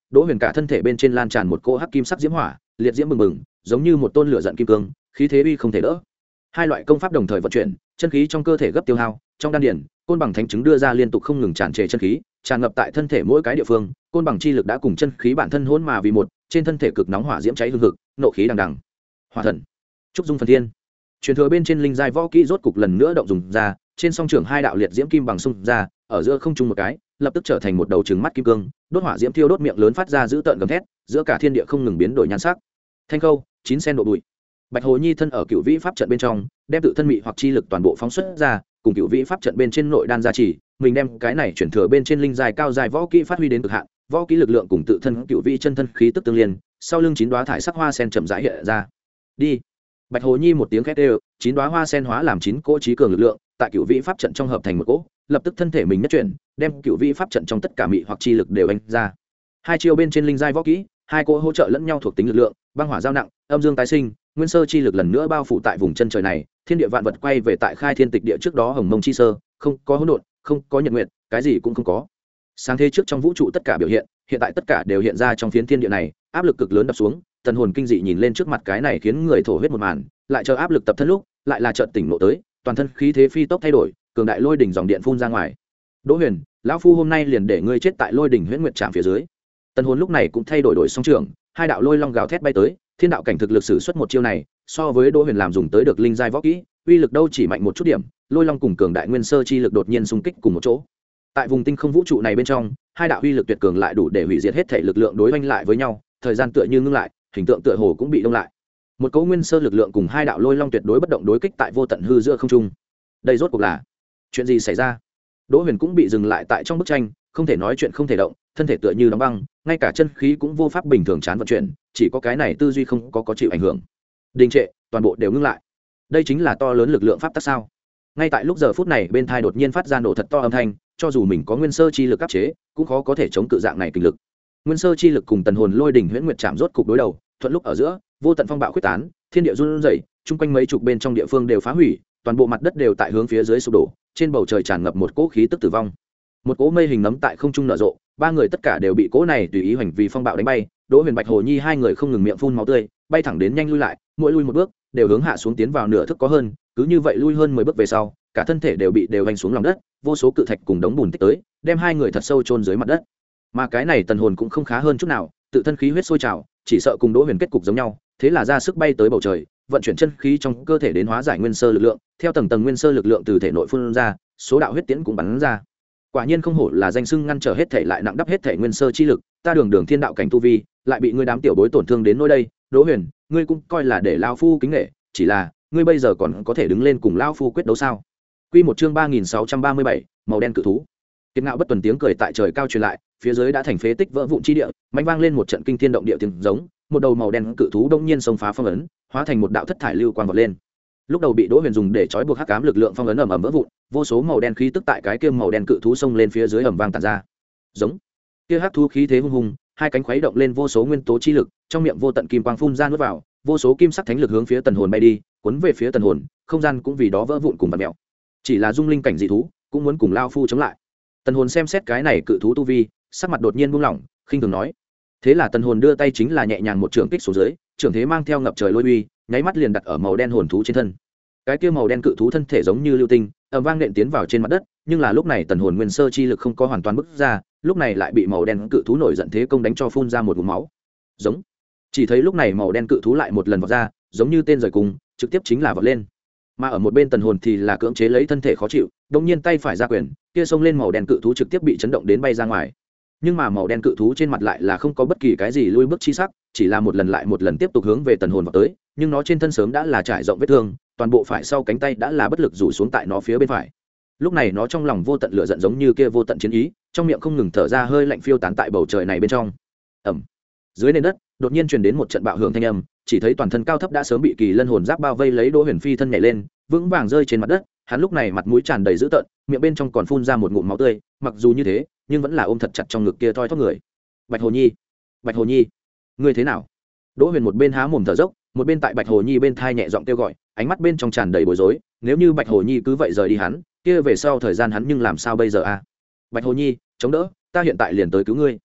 Đỗ Huyền cả thân thể bên trên lan tràn một cỗ hắc kim sắc diễm hỏa, liệt diễm bừng bừng, giống như một tôn lửa giận kim cương, khí thế uy không thể đỡ. Hai loại công pháp đồng thời vận chuyển, chân khí trong cơ thể gấp tiêu hao, trong đan điền, côn bằng thánh chứng đưa ra liên tục không ngừng tràn trề chân khí, tràn ngập tại thân thể mỗi cái địa phương, côn bằng chi lực đã cùng chân khí bản thân hỗn mà vì một, trên thân thể cực nóng hỏa diễm cháy hừng hực, nộ khí đằng đằng. Hỏa thần, trúc dung phần thiên. Truyền thừa bên trên linh giai võ kỹ rốt cục lần nữa động dùng ra, trên song trưởng hai đạo liệt diễm kim bằng xung ra, ở giữa không trung một cái, lập tức trở thành một đầu trứng mắt kim cương, đốt hỏa diễm thiêu đốt miệng lớn phát ra dữ tợn gầm thét, giữa cả thiên địa không ngừng biến đổi nhan sắc. Thanh khâu, chín sen độ bụi. Bạch Hồ Nhi thân ở Cửu Vĩ pháp trận bên trong, đem tự thân mị hoặc chi lực toàn bộ phóng xuất ra, cùng Cửu Vĩ pháp trận bên trên nội đan gia trì, mình đem cái này chuyển thừa bên trên linh giai cao giai võ kỹ phát huy đến cực hạn, võ kỹ lực lượng cùng tự thân Cửu Vĩ chân thân khí tức tương liên, sau lưng chín đóa thải sắc hoa sen chậm rãi hiện ra. Đi. Bạch Hồ Nhi một tiếng khét đều, chín đóa hoa sen hóa làm chín cỗ trí cường lực lượng, tại Cửu Vĩ pháp trận trong hợp thành một cỗ, lập tức thân thể mình nhất chuyển, đem Cửu Vĩ pháp trận trong tất cả mị hoặc chi lực đều anh ra. Hai chiêu bên trên linh giai võ kỹ, hai cỗ hỗ trợ lẫn nhau thuộc tính lực lượng, băng hỏa giao nặng, âm dương tái sinh, nguyên sơ chi lực lần nữa bao phủ tại vùng chân trời này, thiên địa vạn vật quay về tại khai thiên tịch địa trước đó hồng mông chi sơ, không có hỗn độn, không có nhật nguyệt, cái gì cũng không có. Sáng thế trước trong vũ trụ tất cả biểu hiện, hiện tại tất cả đều hiện ra trong phiến thiên địa này, áp lực cực lớn đập xuống, tần hồn kinh dị nhìn lên trước mặt cái này khiến người thổ huyết một màn, lại chờ áp lực tập thân lúc, lại là chợt tỉnh ngộ tới, toàn thân khí thế phi tốc thay đổi, cường đại lôi đỉnh dòng điện phun ra ngoài. Đỗ Huyền, lão phu hôm nay liền để ngươi chết tại lôi đỉnh huyễn nguyệt trạm phía dưới. Tần hồn lúc này cũng thay đổi đổi song trường, hai đạo lôi long gào thét bay tới, thiên đạo cảnh thực lực sử xuất một chiêu này, so với Đỗ Huyền làm dùng tới được linh giai võ kỹ, uy lực đâu chỉ mạnh một chút điểm, lôi long cùng cường đại nguyên sơ chi lực đột nhiên xung kích cùng một chỗ. Tại vùng tinh không vũ trụ này bên trong, hai đạo uy lực tuyệt cường lại đủ để hủy diệt hết thể lực lượng đối oanh lại với nhau, thời gian tựa như ngưng lại, hình tượng tựa hồ cũng bị đông lại. Một cấu nguyên sơ lực lượng cùng hai đạo lôi long tuyệt đối bất động đối kích tại vô tận hư giữa không trung. Đây rốt cuộc là chuyện gì xảy ra? Đỗ Huyền cũng bị dừng lại tại trong bức tranh, không thể nói chuyện không thể động, thân thể tựa như đóng băng, ngay cả chân khí cũng vô pháp bình thường chán vận chuyển, chỉ có cái này tư duy không có có chịu ảnh hưởng. Đình trệ, toàn bộ đều ngưng lại. Đây chính là to lớn lực lượng pháp tắc sao? Ngay tại lúc giờ phút này bên thai đột nhiên phát ra nổ thật to âm thanh, cho dù mình có nguyên sơ chi lực áp chế, cũng khó có thể chống cự dạng này kinh lực. Nguyên sơ chi lực cùng tần hồn lôi đỉnh huyễn nguyệt chạm rốt cục đối đầu, thuận lúc ở giữa, vô tận phong bạo khuyết tán, thiên địa run rẩy, chung quanh mấy chục bên trong địa phương đều phá hủy, toàn bộ mặt đất đều tại hướng phía dưới sụp đổ, trên bầu trời tràn ngập một cỗ khí tức tử vong. Một cỗ mây hình nấm tại không trung nở rộ, ba người tất cả đều bị cỗ này tùy ý hoành vì phong bạo đánh bay. Đỗ Huyền, Bạch Hồ Nhi hai người không ngừng miệng phun máu tươi, bay thẳng đến nhanh lui lại, mỗi lui một bước đều hướng hạ xuống tiến vào nửa thức có hơn, cứ như vậy lui hơn mười bước về sau, cả thân thể đều bị đều vành xuống lòng đất, vô số cự thạch cùng đống bùn tích tới, đem hai người thật sâu chôn dưới mặt đất. Mà cái này tần hồn cũng không khá hơn chút nào, tự thân khí huyết sôi trào, chỉ sợ cùng Đỗ Huyền kết cục giống nhau, thế là ra sức bay tới bầu trời, vận chuyển chân khí trong cơ thể đến hóa giải nguyên sơ lực lượng, theo tầng tầng nguyên sơ lực lượng từ thể nội phun ra, số đạo huyết tiễn cũng bắn ra. Quả nhiên không hổ là danh xưng ngăn trở hết thể lại nặng đắp hết thể nguyên sơ chi lực, ta đường đường thiên đạo cảnh tu vi, lại bị ngươi đám tiểu bối tổn thương đến nơi đây. Đỗ Huyền, ngươi cũng coi là để lão phu kính nể, chỉ là ngươi bây giờ còn có thể đứng lên cùng lão phu quyết đấu sao? Quy một chương ba nghìn sáu trăm ba mươi bảy, màu đen cự thú. Kiệt ngạo bất tuần tiếng cười tại trời cao truyền lại, phía dưới đã thành phế tích vỡ vụn chi địa, mạnh vang lên một trận kinh thiên động địa tiếng giống, một đầu màu đen cự thú đông nhiên xông phá phong ấn, hóa thành một đạo thất thải lưu quang vọt lên. Lúc đầu bị Đỗ Huyền dùng để trói buộc hắc ám lực lượng phong ấn ầm ầm vỡ vụn, vô số màu đen khí tức tại cái kia màu đen cự thú xông lên phía dưới ầm vang tản ra. Giống. Kia hắc thú khí thế hung hùng, hai cánh khuấy động lên vô số nguyên tố chi lực, trong miệng vô tận kim quang phun ra nuốt vào, vô số kim sắc thánh lực hướng phía tần hồn bay đi, cuốn về phía tần hồn, không gian cũng vì đó vỡ vụn cùng vặn mèo. Chỉ là dung linh cảnh dị thú, cũng muốn cùng lao phu chống lại. Tần hồn xem xét cái này cự thú tu vi, sắc mặt đột nhiên buông lỏng, khinh thường nói. Thế là tần hồn đưa tay chính là nhẹ nhàng một trường kích xuống dưới, trường thế mang theo ngập trời lôi uy, nháy mắt liền đặt ở màu đen hồn thú trên thân. Cái kia màu đen cự thú thân thể giống như lưu tinh, ầm vang nện tiến vào trên mặt đất, nhưng là lúc này tần hồn nguyên sơ chi lực không có hoàn toàn bứt ra, lúc này lại bị màu đen cự thú nổi giận thế công đánh cho phun ra một ngụm máu. Giống. Chỉ thấy lúc này màu đen cự thú lại một lần vọt ra, giống như tên rời cùng, trực tiếp chính là vọt lên. Mà ở một bên tần hồn thì là cưỡng chế lấy thân thể khó chịu, đột nhiên tay phải ra quyền, kia xông lên màu đen cự thú trực tiếp bị chấn động đến bay ra ngoài. Nhưng mà màu đen cự thú trên mặt lại là không có bất kỳ cái gì lui bước chi sắc, chỉ là một lần lại một lần tiếp tục hướng về tần hồn vào tới, nhưng nó trên thân sớm đã là trải rộng vết thương, toàn bộ phải sau cánh tay đã là bất lực rủ xuống tại nó phía bên phải. Lúc này nó trong lòng vô tận lửa giận giống như kia vô tận chiến ý, trong miệng không ngừng thở ra hơi lạnh phiêu tán tại bầu trời này bên trong. Ầm. Dưới nền đất, đột nhiên truyền đến một trận bạo hưởng thanh âm, chỉ thấy toàn thân cao thấp đã sớm bị kỳ lân hồn giáp bao vây lấy Đỗ Huyền phi thân nhảy lên, vững vàng rơi trên mặt đất, hắn lúc này mặt mũi tràn đầy dữ tợn, miệng bên trong còn phun ra một ngụm máu tươi, mặc dù như thế, nhưng vẫn là ôm thật chặt trong ngực kia thoi thóp người. Bạch Hồ Nhi, Bạch Hồ Nhi, ngươi thế nào? Đỗ Huyền một bên há mồm thở dốc, một bên tại Bạch Hồ Nhi bên thai nhẹ giọng kêu gọi, ánh mắt bên trong tràn đầy bối rối, nếu như Bạch Hồ Nhi cứ vậy rời đi hắn, kia về sau thời gian hắn nhưng làm sao bây giờ a? À? Bạch Hồ Nhi, chống đỡ, ta hiện tại liền tới cứu ngươi.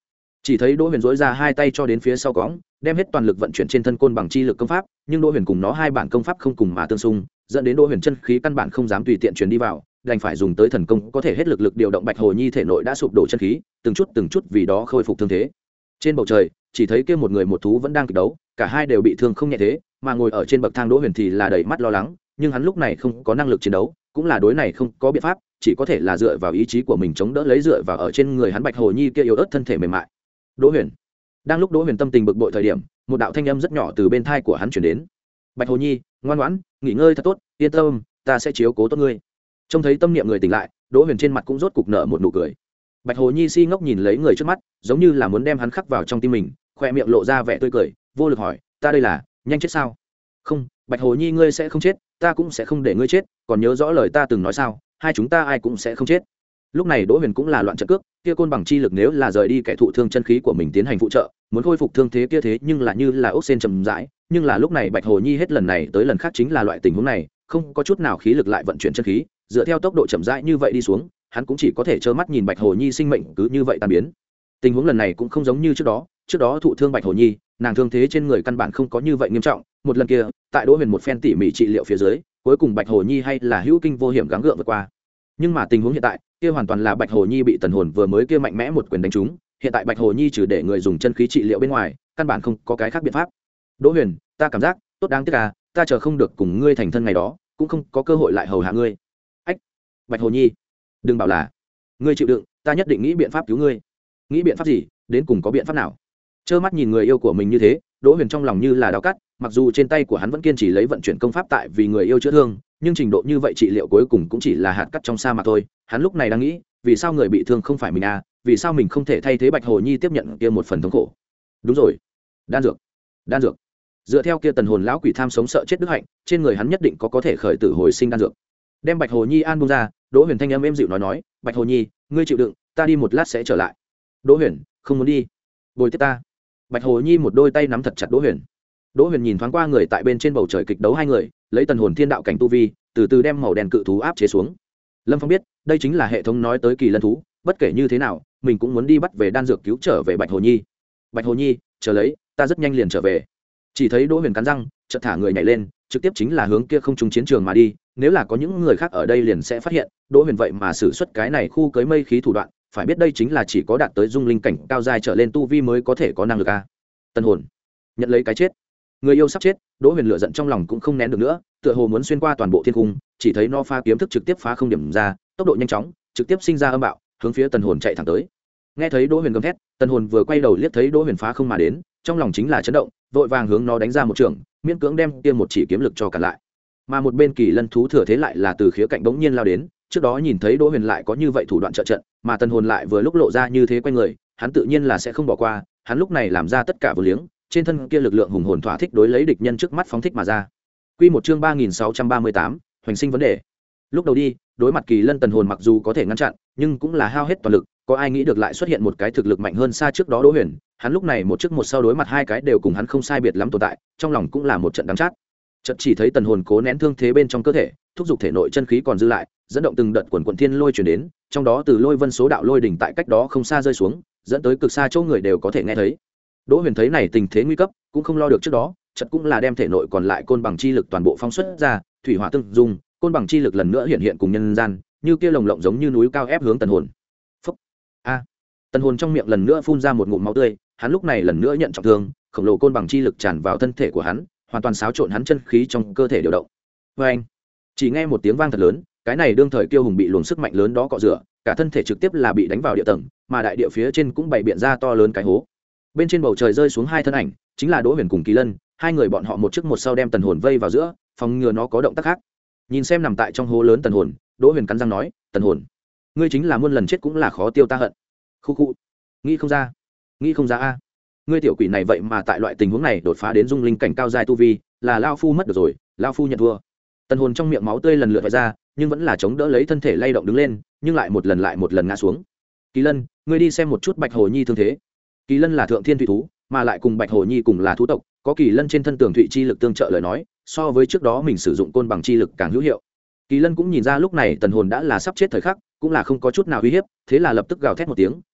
chỉ thấy đỗ huyền dối ra hai tay cho đến phía sau cõng, đem hết toàn lực vận chuyển trên thân côn bằng chi lực công pháp, nhưng đỗ huyền cùng nó hai bản công pháp không cùng mà tương xung, dẫn đến đỗ huyền chân khí căn bản không dám tùy tiện chuyển đi vào, đành phải dùng tới thần công có thể hết lực lực điều động bạch hồ nhi thể nội đã sụp đổ chân khí, từng chút từng chút vì đó khôi phục thương thế. Trên bầu trời chỉ thấy kia một người một thú vẫn đang kịch đấu, cả hai đều bị thương không nhẹ thế, mà ngồi ở trên bậc thang đỗ huyền thì là đầy mắt lo lắng, nhưng hắn lúc này không có năng lực chiến đấu, cũng là đối này không có biện pháp, chỉ có thể là dựa vào ý chí của mình chống đỡ lấy dựa vào ở trên người hắn bạch hồ nhi kia yếu ớt thân thể mềm mại. Đỗ huyền. Đang lúc đỗ huyền tâm tình bực bội thời điểm, một đạo thanh âm rất nhỏ từ bên thai của hắn truyền đến. Bạch hồ nhi, ngoan ngoãn, nghỉ ngơi thật tốt, yên tâm, ta sẽ chiếu cố tốt ngươi. Trông thấy tâm niệm người tỉnh lại, đỗ huyền trên mặt cũng rốt cục nở một nụ cười. Bạch hồ nhi si ngốc nhìn lấy người trước mắt, giống như là muốn đem hắn khắc vào trong tim mình, khoe miệng lộ ra vẻ tươi cười, vô lực hỏi, ta đây là nhanh chết sao? Không, bạch hồ nhi ngươi sẽ không chết, ta cũng sẽ không để ngươi chết, còn nhớ rõ lời ta từng nói sao, hai chúng ta ai cũng sẽ không chết. Lúc này đỗ huyền cũng là loạn trận cước, kia côn bằng chi lực nếu là rời đi kẻ thụ thương chân khí của mình tiến hành phụ trợ, muốn khôi phục thương thế kia thế nhưng là như là ốc sen chậm rãi, nhưng là lúc này bạch hồ nhi hết lần này tới lần khác chính là loại tình huống này, không có chút nào khí lực lại vận chuyển chân khí, dựa theo tốc độ chậm rãi như vậy đi xuống, hắn cũng chỉ có thể trơ mắt nhìn bạch hồ nhi sinh mệnh cứ như vậy tan biến. Tình huống lần này cũng không giống như trước đó, trước đó thụ thương bạch hồ nhi, nàng thương thế trên người căn bản không có như vậy nghiêm trọng, một lần kia tại đỗ huyền một phen tỉ mỉ trị liệu phía dưới, cuối cùng bạch hồ nhi hay là hữu kinh vô hiểm gắng gượng vượt qua. Nhưng mà tình huống hiện tại kia hoàn toàn là bạch hồ nhi bị tần hồn vừa mới kia mạnh mẽ một quyền đánh trúng, hiện tại bạch hồ nhi trừ để người dùng chân khí trị liệu bên ngoài, căn bản không có cái khác biện pháp. Đỗ huyền, ta cảm giác tốt đáng tiếc à, ta chờ không được cùng ngươi thành thân ngày đó, cũng không có cơ hội lại hầu hạ ngươi. Ách, bạch hồ nhi, đừng bảo là ngươi chịu đựng, ta nhất định nghĩ biện pháp cứu ngươi. Nghĩ biện pháp gì? Đến cùng có biện pháp nào? Trơ mắt nhìn người yêu của mình như thế, đỗ huyền trong lòng như là đau cắt, mặc dù trên tay của hắn vẫn kiên trì lấy vận chuyển công pháp tại vì người yêu chữa thương, nhưng trình độ như vậy trị liệu cuối cùng cũng chỉ là hạt cắt trong sa mạc thôi. Hắn lúc này đang nghĩ, vì sao người bị thương không phải mình à, vì sao mình không thể thay thế bạch hồ nhi tiếp nhận kia một phần thống khổ. Đúng rồi, đan dược, đan dược. Dựa theo kia tần hồn lão quỷ tham sống sợ chết đức hạnh, trên người hắn nhất định có có thể khởi tử hồi sinh đan dược. Đem bạch hồ nhi an buông ra, đỗ huyền thanh âm êm dịu nói nói, bạch hồ nhi, ngươi chịu đựng, ta đi một lát sẽ trở lại. Đỗ huyền, không muốn đi, bồi tiếp ta. Bạch hồ nhi một đôi tay nắm thật chặt đỗ huyền. Đỗ huyền nhìn thoáng qua người tại bên trên bầu trời kịch đấu hai người, lấy tần hồn thiên đạo cảnh tu vi, từ từ đem màu đen cự thú áp chế xuống. Lâm Phong biết, đây chính là hệ thống nói tới kỳ lân thú, bất kể như thế nào, mình cũng muốn đi bắt về đan dược cứu trở về bạch hồ nhi. Bạch hồ nhi, chờ lấy, ta rất nhanh liền trở về. Chỉ thấy Đỗ huyền cắn răng, chợt thả người nhảy lên, trực tiếp chính là hướng kia không trung chiến trường mà đi. Nếu là có những người khác ở đây liền sẽ phát hiện, Đỗ huyền vậy mà sử xuất cái này khu cưới mây khí thủ đoạn, phải biết đây chính là chỉ có đạt tới dung linh cảnh cao giai trở lên tu vi mới có thể có năng lực a. Tân hồn, nhận lấy cái chết. Người yêu sắp chết, Đỗ huyền lửa giận trong lòng cũng không nén được nữa, tựa hồ muốn xuyên qua toàn bộ thiên cung, chỉ thấy nó pha kiếm thức trực tiếp phá không điểm ra, tốc độ nhanh chóng, trực tiếp sinh ra âm bạo, hướng phía Tần hồn chạy thẳng tới. Nghe thấy Đỗ huyền gầm thét, Tần hồn vừa quay đầu liếc thấy Đỗ huyền phá không mà đến, trong lòng chính là chấn động, vội vàng hướng nó đánh ra một trường, miễn cưỡng đem kia một chỉ kiếm lực cho cả lại. Mà một bên kỳ lân thú thừa thế lại là từ khía cạnh bỗng nhiên lao đến, trước đó nhìn thấy Đỗ huyền lại có như vậy thủ đoạn trợ trận, mà Tần hồn lại vừa lúc lộ ra như thế quay người, hắn tự nhiên là sẽ không bỏ qua, hắn lúc này làm ra tất cả vô liếng, trên thân kia lực lượng hùng hồn thỏa thích đối lấy địch nhân trước mắt phóng thích mà ra. Quy một chương ba nghìn sáu trăm ba mươi tám, hoành sinh vấn đề. Lúc đầu đi, đối mặt kỳ lân Tần hồn mặc dù có thể ngăn chặn, nhưng cũng là hao hết toàn lực, có ai nghĩ được lại xuất hiện một cái thực lực mạnh hơn xa trước đó Đỗ huyền, hắn lúc này một trước một sau đối mặt hai cái đều cùng hắn không sai biệt lắm tồn tại, trong lòng cũng là một trận đắng chát. Chợt chỉ thấy Tần hồn cố nén thương thế bên trong cơ thể, thúc giục thể nội chân khí còn dư lại, dẫn động từng đợt quần quần thiên lôi truyền đến, trong đó từ lôi vân số đạo lôi đỉnh tại cách đó không xa rơi xuống, dẫn tới cực xa chỗ người đều có thể nghe thấy. Đỗ huyền thấy này tình thế nguy cấp, cũng không lo được trước đó, chợt cũng là đem thể nội còn lại côn bằng chi lực toàn bộ phóng xuất ra, thủy hỏa tương dung, côn bằng chi lực lần nữa hiện hiện cùng nhân gian, như kia lồng lộng giống như núi cao ép hướng Tần hồn. Phốc. A. Tần hồn trong miệng lần nữa phun ra một ngụm máu tươi, hắn lúc này lần nữa nhận trọng thương, khổng lồ côn bằng chi lực tràn vào thân thể của hắn, hoàn toàn xáo trộn hắn chân khí trong cơ thể điều động. Và anh. Chỉ nghe một tiếng vang thật lớn, cái này đương thời kiêu hùng bị luồng sức mạnh lớn đó cọ rửa, cả thân thể trực tiếp là bị đánh vào địa tầng, mà đại địa phía trên cũng bày biện ra to lớn cái hố. Bên trên bầu trời rơi xuống hai thân ảnh, chính là Đỗ huyền cùng Kỳ Lân, hai người bọn họ một trước một sau đem Tần hồn vây vào giữa, phòng ngừa nó có động tác khác. Nhìn xem nằm tại trong hố lớn Tần hồn, Đỗ huyền cắn răng nói, Tần hồn, ngươi chính là muôn lần chết cũng là khó tiêu ta hận. Khu khu, nghĩ không ra, nghĩ không ra a, ngươi tiểu quỷ này vậy mà tại loại tình huống này đột phá đến dung linh cảnh cao giai tu vi, là lao phu mất được rồi, lao phu nhận thua. Tần hồn trong miệng máu tươi lần lượt vẩy ra, nhưng vẫn là chống đỡ lấy thân thể lay động đứng lên, nhưng lại một lần lại một lần ngã xuống. Kỳ Lân, ngươi đi xem một chút bạch hồ nhi thương thế. Kỳ Lân là thượng thiên thủy thú, mà lại cùng bạch hồ nhi cùng là thú tộc, có Kỳ Lân trên thân tường thủy chi lực tương trợ lời nói, so với trước đó mình sử dụng côn bằng chi lực càng hữu hiệu. Kỳ Lân cũng nhìn ra lúc này Tần hồn đã là sắp chết thời khắc, cũng là không có chút nào uy hiếp, thế là lập tức gào thét một tiếng,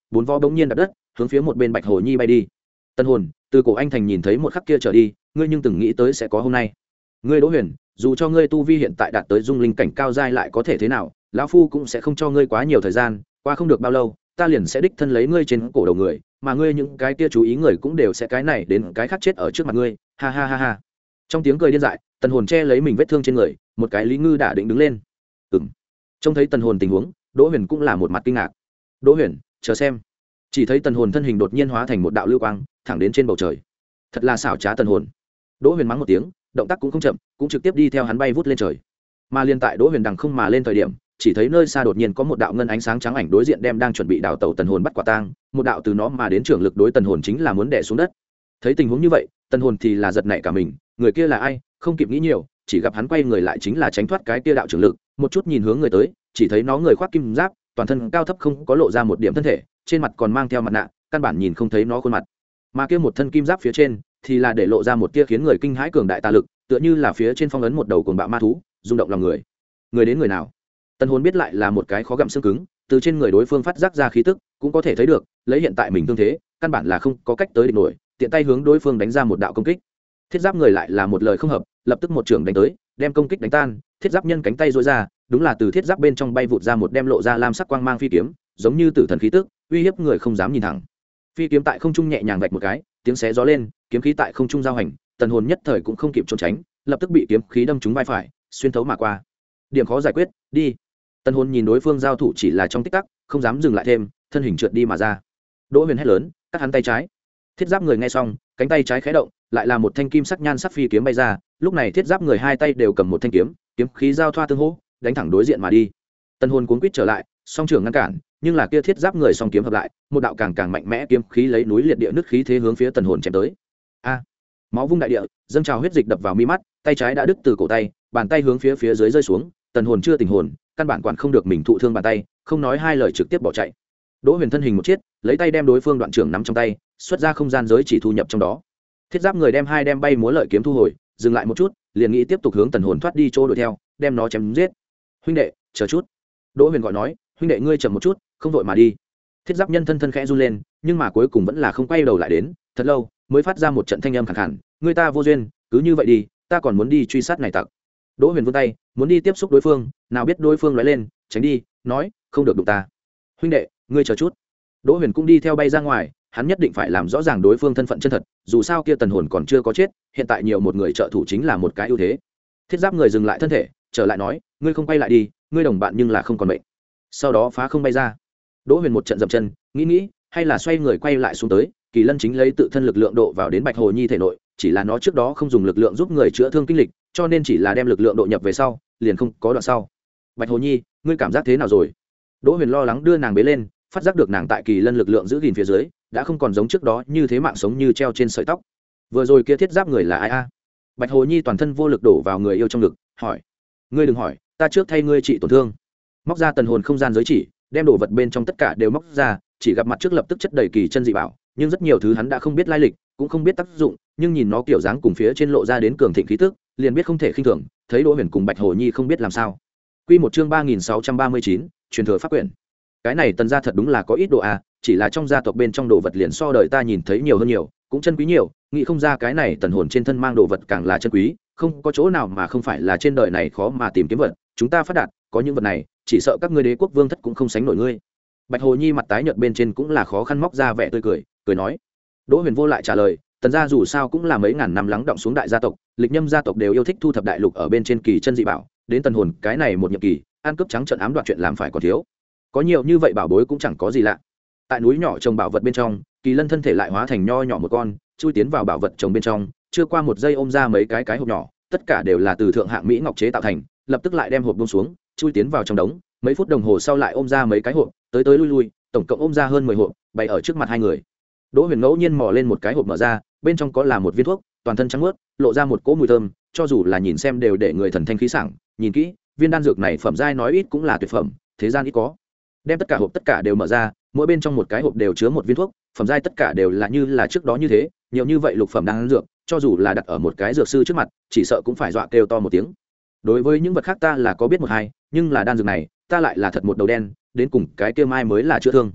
bốn vó bỗng nhiên đập đất hướng phía một bên Bạch Hồ Nhi bay đi. Tân hồn, từ cổ anh thành nhìn thấy một khắc kia trở đi, ngươi nhưng từng nghĩ tới sẽ có hôm nay. Ngươi Đỗ Huyền, dù cho ngươi tu vi hiện tại đạt tới dung linh cảnh cao giai lại có thể thế nào, lão phu cũng sẽ không cho ngươi quá nhiều thời gian, qua không được bao lâu, ta liền sẽ đích thân lấy ngươi trên cổ đầu người, mà ngươi những cái kia chú ý người cũng đều sẽ cái này đến cái khác chết ở trước mặt ngươi. Ha ha ha ha. Trong tiếng cười điên dại, Tần Hồn che lấy mình vết thương trên người, một cái Lý Ngư đã định đứng lên. Ừm. Trông thấy Tần Hồn tình huống, Đỗ Huyền cũng là một mặt kinh ngạc. Đỗ Huyền, chờ xem. Chỉ thấy Tần Hồn thân hình đột nhiên hóa thành một đạo lưu quang, thẳng đến trên bầu trời. Thật là xảo trá Tần Hồn. Đỗ Huyền mắng một tiếng, động tác cũng không chậm, cũng trực tiếp đi theo hắn bay vút lên trời. Mà liên tại Đỗ Huyền đằng không mà lên thời điểm, chỉ thấy nơi xa đột nhiên có một đạo ngân ánh sáng trắng ảnh đối diện đem đang chuẩn bị đào tẩu Tần Hồn bắt quả tang, một đạo từ nó mà đến trưởng lực đối Tần Hồn chính là muốn đè xuống đất. Thấy tình huống như vậy, Tần Hồn thì là giật nảy cả mình, người kia là ai, không kịp nghĩ nhiều, chỉ gặp hắn quay người lại chính là tránh thoát cái kia đạo trưởng lực, một chút nhìn hướng người tới, chỉ thấy nó người khoác kim giáp, toàn thân cao thấp không có lộ ra một điểm thân thể, trên mặt còn mang theo mặt nạ, căn bản nhìn không thấy nó khuôn mặt. Mà kia một thân kim giáp phía trên thì là để lộ ra một tia khiến người kinh hãi cường đại tà lực, tựa như là phía trên phong ấn một đầu cuồng bạo ma thú, rung động lòng người. Người đến người nào? Tần Hồn biết lại là một cái khó gặm xương cứng, từ trên người đối phương phát giác ra khí tức, cũng có thể thấy được, lấy hiện tại mình thương thế, căn bản là không có cách tới địch nổi, tiện tay hướng đối phương đánh ra một đạo công kích. Thiết giáp người lại là một lời không hợp, lập tức một trường đánh tới, đem công kích đánh tan, thiết giáp nhân cánh tay duỗi ra, đúng là từ thiết giáp bên trong bay vụt ra một đem lộ ra lam sắc quang mang phi kiếm, giống như tử thần khí tức, uy hiếp người không dám nhìn thẳng. Phi kiếm tại không trung nhẹ nhàng vạch một cái, tiếng xé gió lên, kiếm khí tại không trung giao hành, Tần Hồn nhất thời cũng không kịp trốn tránh, lập tức bị kiếm khí đâm trúng vai phải, xuyên thấu mà qua. Điểm khó giải quyết, đi. Tần Hồn nhìn đối phương giao thủ chỉ là trong tích tắc, không dám dừng lại thêm, thân hình trượt đi mà ra. Đỗ Huyền hét lớn, cắt hắn tay trái. Thiết giáp người nghe xong, cánh tay trái khẽ động, lại là một thanh kim sắc nhan sắc phi kiếm bay ra, lúc này thiết giáp người hai tay đều cầm một thanh kiếm, kiếm khí giao thoa tương hỗ, đánh thẳng đối diện mà đi. Tần Hồn cuốn quýt trở lại, song trường ngăn cản, nhưng là kia thiết giáp người song kiếm hợp lại, một đạo càng càng mạnh mẽ kiếm khí lấy núi liệt địa nứt khí thế hướng phía Tần Hồn chém tới. A! Máu vung đại địa, dâng trào huyết dịch đập vào mi mắt, tay trái đã đứt từ cổ tay, bàn tay hướng phía phía dưới rơi xuống, Tần Hồn chưa tỉnh hồn, căn bản quản không được mình thụ thương bàn tay, không nói hai lời trực tiếp bỏ chạy. Đỗ Huyền thân hình một chiết, lấy tay đem đối phương đoạn trưởng nắm trong tay, xuất ra không gian giới chỉ thu nhập trong đó. Thiết giáp người đem hai đem bay múa lợi kiếm thu hồi, dừng lại một chút, liền nghĩ tiếp tục hướng Tần Hồn thoát đi chỗ đuổi theo, đem nó chém giết. Huynh đệ, chờ chút. Đỗ Huyền gọi nói, huynh đệ ngươi chậm một chút, không vội mà đi. Thiết giáp nhân thân thân khẽ run lên, nhưng mà cuối cùng vẫn là không quay đầu lại đến, thật lâu mới phát ra một trận thanh âm khàn khàn, người ta vô duyên, cứ như vậy đi, ta còn muốn đi truy sát này tặc. Đỗ Huyền vươn tay, muốn đi tiếp xúc đối phương, nào biết đối phương lóe lên, tránh đi, nói, không được đụng ta. Huynh đệ, ngươi chờ chút. Đỗ Huyền cũng đi theo bay ra ngoài, hắn nhất định phải làm rõ ràng đối phương thân phận chân thật, dù sao kia Tần Hồn còn chưa có chết, hiện tại nhiều một người trợ thủ chính là một cái ưu thế. Thiết giáp người dừng lại thân thể, trở lại nói, ngươi không quay lại đi, ngươi đồng bạn nhưng là không còn mệnh. Sau đó phá không bay ra. Đỗ Huyền một trận dậm chân, nghĩ nghĩ, hay là xoay người quay lại xuống tới, Kỳ Lân chính lấy tự thân lực lượng độ vào đến Bạch Hồ Nhi thể nội, chỉ là nó trước đó không dùng lực lượng giúp người chữa thương kinh lịch, cho nên chỉ là đem lực lượng độ nhập về sau, liền không có đoạn sau. Bạch Hồ Nhi, ngươi cảm giác thế nào rồi? Đỗ Huyền lo lắng đưa nàng bế lên, phát giác được nàng tại Kỳ Lân lực lượng giữ gìn phía dưới, đã không còn giống trước đó như thế mạng sống như treo trên sợi tóc. Vừa rồi kia thiết giáp người là ai a? Bạch Hồ Nhi toàn thân vô lực đổ vào người yêu trong ngực, hỏi. Ngươi đừng hỏi, ta trước thay ngươi trị tổn thương. Móc ra Tần Hồn không gian giới chỉ, đem đồ vật bên trong tất cả đều móc ra, chỉ gặp mặt trước lập tức chất đầy kỳ chân dị bảo, nhưng rất nhiều thứ hắn đã không biết lai lịch, cũng không biết tác dụng, nhưng nhìn nó kiểu dáng cùng phía trên lộ ra đến cường thịnh khí tức, liền biết không thể khinh thường, thấy Đỗ Huyền cùng Bạch Hồ Nhi không biết làm sao. Quy một chương ba nghìn sáu trăm ba mươi chín, truyền thừa pháp quyển. Cái này Tần gia thật đúng là có ít độ a, chỉ là trong gia tộc bên trong đồ vật liền so đời ta nhìn thấy nhiều hơn nhiều, cũng chân quý nhiều, nghĩ không ra cái này Tần Hồn trên thân mang đồ vật càng là chân quý, không có chỗ nào mà không phải là trên đời này khó mà tìm kiếm vật, chúng ta phát đạt, có những vật này, chỉ sợ các ngươi đế quốc vương thất cũng không sánh nổi ngươi. Bạch Hồ Nhi mặt tái nhợt bên trên cũng là khó khăn móc ra vẻ tươi cười, cười nói. Đỗ Huyền vô lại trả lời, Tần gia dù sao cũng là mấy ngàn năm lắng động xuống đại gia tộc, lịch nhâm gia tộc đều yêu thích thu thập đại lục ở bên trên kỳ chân dị bảo, đến Tần Hồn cái này một nhiệm kỳ, ăn cướp trắng trợn ám đoạt chuyện làm phải còn thiếu. Có nhiều như vậy bảo bối cũng chẳng có gì lạ. Tại núi nhỏ trồng bảo vật bên trong, Kỳ Lân thân thể lại hóa thành nho nhỏ một con, chui tiến vào bảo vật trồng bên trong, chưa qua một giây ôm ra mấy cái cái hộp nhỏ, tất cả đều là từ thượng hạng mỹ ngọc chế tạo thành, lập tức lại đem hộp buông xuống, chui tiến vào trong đống, mấy phút đồng hồ sau lại ôm ra mấy cái hộp, tới tới lui lui, tổng cộng ôm ra hơn mười hộp, bày ở trước mặt hai người. Đỗ Huyền ngẫu nhiên mò lên một cái hộp mở ra, bên trong có là một viên thuốc, toàn thân trắng muốt, lộ ra một cỗ mùi thơm, cho dù là nhìn xem đều để người thần thanh khí sảng, nhìn kỹ, viên đan dược này phẩm giai nói ít cũng là tuyệt phẩm, thế gian ít có. Đem tất cả hộp tất cả đều mở ra, mỗi bên trong một cái hộp đều chứa một viên thuốc, phẩm giai tất cả đều là như là trước đó như thế, nhiều như vậy lục phẩm đan dược, cho dù là đặt ở một cái dược sư trước mặt, chỉ sợ cũng phải dọa kêu to một tiếng. Đối với những vật khác ta là có biết một hai, nhưng là đan dược này, ta lại là thật một đầu đen, đến cùng cái kia mai mới là chữa thương.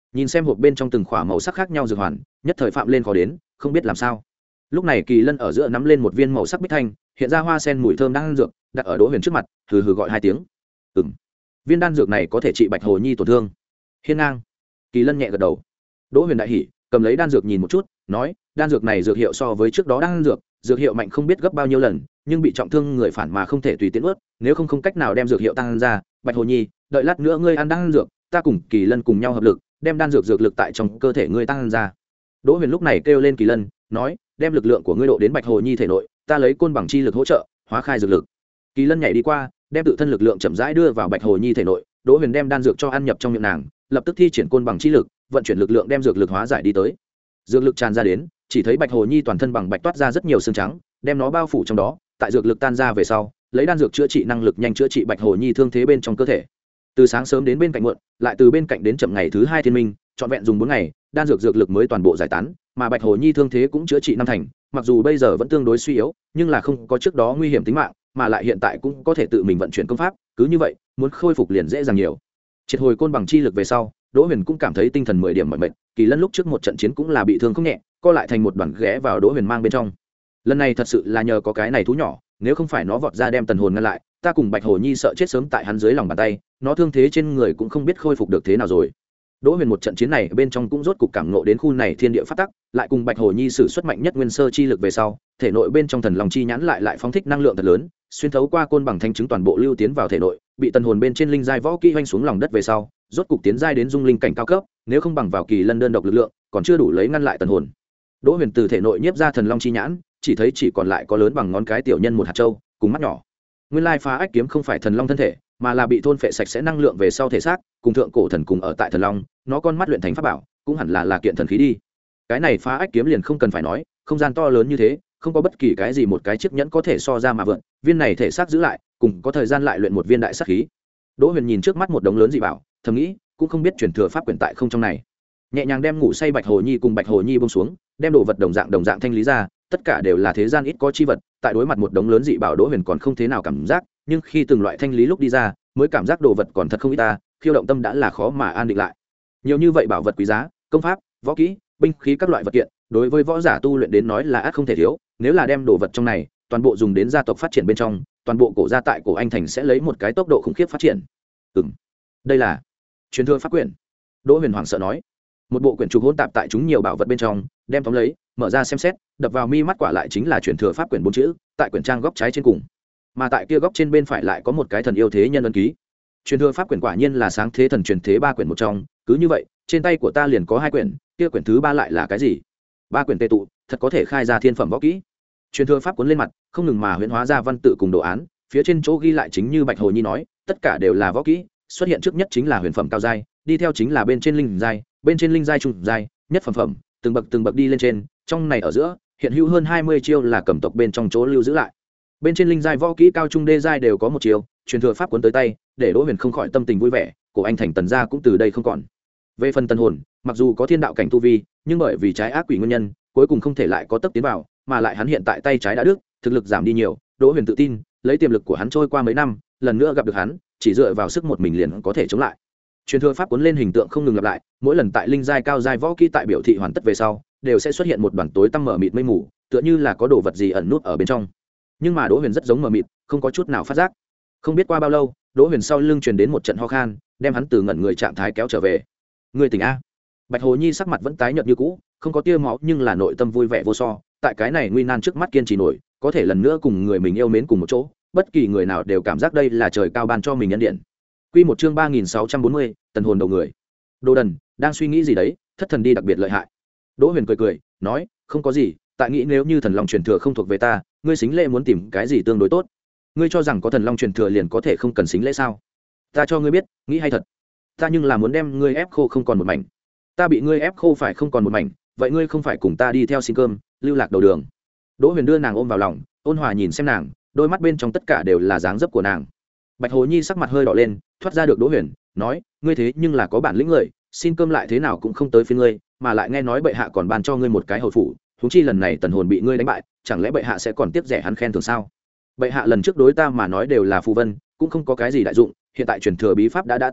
nhìn xem hộp bên trong từng khỏa màu sắc khác nhau dược hoàn, nhất thời phạm lên khó đến không biết làm sao. Lúc này Kỳ Lân ở giữa nắm lên một viên màu sắc bích thanh hiện ra hoa sen mùi thơm đang dược, đặt ở Đỗ Huyền trước mặt, hừ hừ gọi hai tiếng. Ừm, viên đan dược này có thể trị Bạch Hồ Nhi tổn thương. Hiên ngang. Kỳ Lân nhẹ gật đầu. Đỗ Huyền đại hỉ, cầm lấy đan dược nhìn một chút, nói, đan dược này dược hiệu so với trước đó đan dược, dược hiệu mạnh không biết gấp bao nhiêu lần, nhưng bị trọng thương người phản mà không thể tùy tiện ướt, nếu không không cách nào đem dược hiệu tăng ra. Bạch Hồ Nhi, đợi lát nữa ngươi ăn đan dược, ta cùng Kỳ Lân cùng nhau hợp lực, đem đan dược dược lực tại trong cơ thể ngươi tăng ra. Đỗ Huyền lúc này kêu lên Kỳ Lân, nói, đem lực lượng của ngươi độ đến Bạch Hồ Nhi thể nội, ta lấy côn bằng chi lực hỗ trợ, hóa khai dược lực. Kỳ Lân nhảy đi qua, đem tự thân lực lượng chậm rãi đưa vào Bạch Hồ Nhi thể nội. Đỗ Huyền đem đan dược cho ăn nhập trong miệng nàng, lập tức thi triển côn bằng chi lực, vận chuyển lực lượng đem dược lực hóa giải đi tới. Dược lực tràn ra đến, chỉ thấy Bạch Hồ Nhi toàn thân bằng bạch toát ra rất nhiều xương trắng, đem nó bao phủ trong đó. Tại dược lực tan ra về sau, lấy đan dược chữa trị năng lực nhanh chữa trị Bạch Hồ Nhi thương thế bên trong cơ thể. Từ sáng sớm đến bên cạnh muộn, lại từ bên cạnh đến chậm ngày thứ hai thiên minh, trọn vẹn dùng bốn ngày, đan dược dược lực mới toàn bộ giải tán, mà Bạch Hồ Nhi thương thế cũng chữa trị năm thành, mặc dù bây giờ vẫn tương đối suy yếu, nhưng là không có trước đó nguy hiểm tính mạng, mà lại hiện tại cũng có thể tự mình vận chuyển công pháp, cứ như vậy, muốn khôi phục liền dễ dàng nhiều. Triệt hồi côn bằng chi lực về sau, Đỗ Huyền cũng cảm thấy tinh thần mười điểm mỏi mệt, Kỳ Lân lúc trước một trận chiến cũng là bị thương không nhẹ, co lại thành một đoàn ghé vào Đỗ Huyền mang bên trong. Lần này thật sự là nhờ có cái này thú nhỏ, nếu không phải nó vọt ra đem tần hồn ngăn lại, ta cùng Bạch Hồ Nhi sợ chết sớm tại hắn dưới lòng bàn tay, nó thương thế trên người cũng không biết khôi phục được thế nào rồi. Đỗ Huyền một trận chiến này bên trong cũng rốt cục cảm ngộ đến khu này thiên địa phát tắc, lại cùng Bạch Hồ Nhi sử xuất mạnh nhất nguyên sơ chi lực về sau, thể nội bên trong thần long chi nhãn lại lại phóng thích năng lượng thật lớn, xuyên thấu qua côn bằng thanh chứng toàn bộ lưu tiến vào thể nội, bị tần hồn bên trên linh giai võ kỹ hoành xuống lòng đất về sau, rốt cục tiến giai đến dung linh cảnh cao cấp, nếu không bằng vào Kỳ Lân đơn độc lực lượng, còn chưa đủ lấy ngăn lại tần hồn. Đỗ Huyền từ thể nội nhiếp ra thần long chi nhãn, chỉ thấy chỉ còn lại có lớn bằng ngón cái tiểu nhân một hạt châu, cùng mắt nhỏ. Nguyên lai phá ách kiếm không phải thần long thân thể, mà là bị thôn phệ sạch sẽ năng lượng về sau thể xác, cùng thượng cổ thần cùng ở tại thần long, nó con mắt luyện thành pháp bảo, cũng hẳn là là kiện thần khí đi. Cái này phá ách kiếm liền không cần phải nói, không gian to lớn như thế, không có bất kỳ cái gì một cái chiếc nhẫn có thể so ra mà vượn, viên này thể xác giữ lại, cùng có thời gian lại luyện một viên đại sát khí. Đỗ Huyền nhìn trước mắt một đống lớn dị bảo, thầm nghĩ, cũng không biết truyền thừa pháp quyển tại không trong này. Nhẹ nhàng đem ngủ say Bạch Hồ Nhi cùng Bạch Hồ Nhi buông xuống, đem đồ vật đồng dạng đồng dạng thanh lý ra, tất cả đều là thế gian ít có chi vật, tại đối mặt một đống lớn dị bảo Đỗ Huyền còn không thế nào cảm giác, nhưng khi từng loại thanh lý lúc đi ra, mới cảm giác đồ vật còn thật không ít ta, khiêu động tâm đã là khó mà an định lại. Nhiều như vậy bảo vật quý giá, công pháp, võ kỹ, binh khí các loại vật kiện, đối với võ giả tu luyện đến nói là ắt không thể thiếu, nếu là đem đồ vật trong này toàn bộ dùng đến gia tộc phát triển bên trong, toàn bộ cổ gia tại cổ Anh thành sẽ lấy một cái tốc độ khủng khiếp phát triển. Ừm, đây là truyền thừa pháp quyển. Đỗ Huyền hoảng sợ nói. Một bộ quyển trục hỗn tạp tại chúng nhiều bảo vật bên trong, đem tóm lấy, mở ra xem xét, đập vào mi mắt quả lại chính là truyền thừa pháp quyển bốn chữ, tại quyển trang góc trái trên cùng, mà tại kia góc trên bên phải lại có một cái thần yêu thế nhân ấn ký. Truyền thừa pháp quyển quả nhiên là sáng thế thần truyền thế ba quyển một trong, cứ như vậy, trên tay của ta liền có hai quyển, kia quyển thứ ba lại là cái gì? Ba quyển tề tụ, thật có thể khai ra thiên phẩm võ kỹ. Truyền thừa pháp cuốn lên mặt, không ngừng mà huyễn hóa ra văn tự cùng đồ án, phía trên chỗ ghi lại chính như Bạch Hồ Nhi nói, tất cả đều là võ kỹ, xuất hiện trước nhất chính là huyền phẩm cao giai, đi theo chính là bên trên linh giai, bên trên linh giai trung giai, nhất phẩm phẩm, từng bậc từng bậc đi lên trên, trong này ở giữa, hiện hữu hơn hai mươi chiêu là cầm tộc bên trong chỗ lưu giữ lại. Bên trên linh giai võ kỹ cao trung đê giai đều có một chiêu, truyền thừa pháp cuốn tới tay, để Đỗ Huyền không khỏi tâm tình vui vẻ, cổ Anh thành tần gia cũng từ đây không còn. Về phần tần hồn, mặc dù có thiên đạo cảnh tu vi, nhưng bởi vì trái ác quỷ nguyên nhân, cuối cùng không thể lại có tốc tiến vào, mà lại hắn hiện tại tay trái đã đứt, thực lực giảm đi nhiều, Đỗ Huyền tự tin, lấy tiềm lực của hắn trôi qua mấy năm, lần nữa gặp được hắn, chỉ dựa vào sức một mình liền có thể chống lại. Truyền thừa pháp cuốn lên hình tượng không ngừng lặp lại, mỗi lần tại linh giai cao giai võ kỹ tại biểu thị hoàn tất về sau, đều sẽ xuất hiện một đoàn tối tăm mờ mịt mây mù, tựa như là có đồ vật gì ẩn nút ở bên trong. Nhưng mà Đỗ Huyền rất giống mờ mịt, không có chút nào phát giác. Không biết qua bao lâu, Đỗ Huyền sau lưng truyền đến một trận ho khan, đem hắn từ ngẩn người trạng thái kéo trở về. Người tỉnh a? Bạch Hồ Nhi sắc mặt vẫn tái nhợt như cũ, không có tia máu nhưng là nội tâm vui vẻ vô so, tại cái này nguy nan trước mắt kiên trì nổi, có thể lần nữa cùng người mình yêu mến cùng một chỗ, bất kỳ người nào đều cảm giác đây là trời cao ban cho mình nhân điện. Quy một chương ba nghìn sáu trăm bốn mươi, tần hồn đầu người. Đồ đần, đang suy nghĩ gì đấy, thất thần đi đặc biệt lợi hại. Đỗ Huyền cười cười, nói, không có gì, tại nghĩ nếu như thần long truyền thừa không thuộc về ta, ngươi xính lễ muốn tìm cái gì tương đối tốt? Ngươi cho rằng có thần long truyền thừa liền có thể không cần xính lễ sao? Ta cho ngươi biết, nghĩ hay thật. Ta nhưng là muốn đem ngươi ép khô không còn một mảnh. Ta bị ngươi ép khô phải không còn một mảnh, vậy ngươi không phải cùng ta đi theo xin cơm, lưu lạc đầu đường. Đỗ Huyền đưa nàng ôm vào lòng, ôn hòa nhìn xem nàng, đôi mắt bên trong tất cả đều là dáng dấp của nàng. Bạch Hồ Nhi sắc mặt hơi đỏ lên, thoát ra được Đỗ Huyền, nói, ngươi thế nhưng là có bản lĩnh người, xin cơm lại thế nào cũng không tới phiên ngươi, mà lại nghe nói bệ hạ còn ban cho ngươi một cái hầu phủ, huống chi lần này tần hồn bị ngươi đánh bại, chẳng lẽ bệ hạ sẽ còn tiếp rẻ hắn khen thưởng sao? Bệ hạ lần trước đối ta mà nói đều là phù vân, cũng không có cái gì đại dụng, hiện tại truyền thừa bí pháp đã đã tìm được,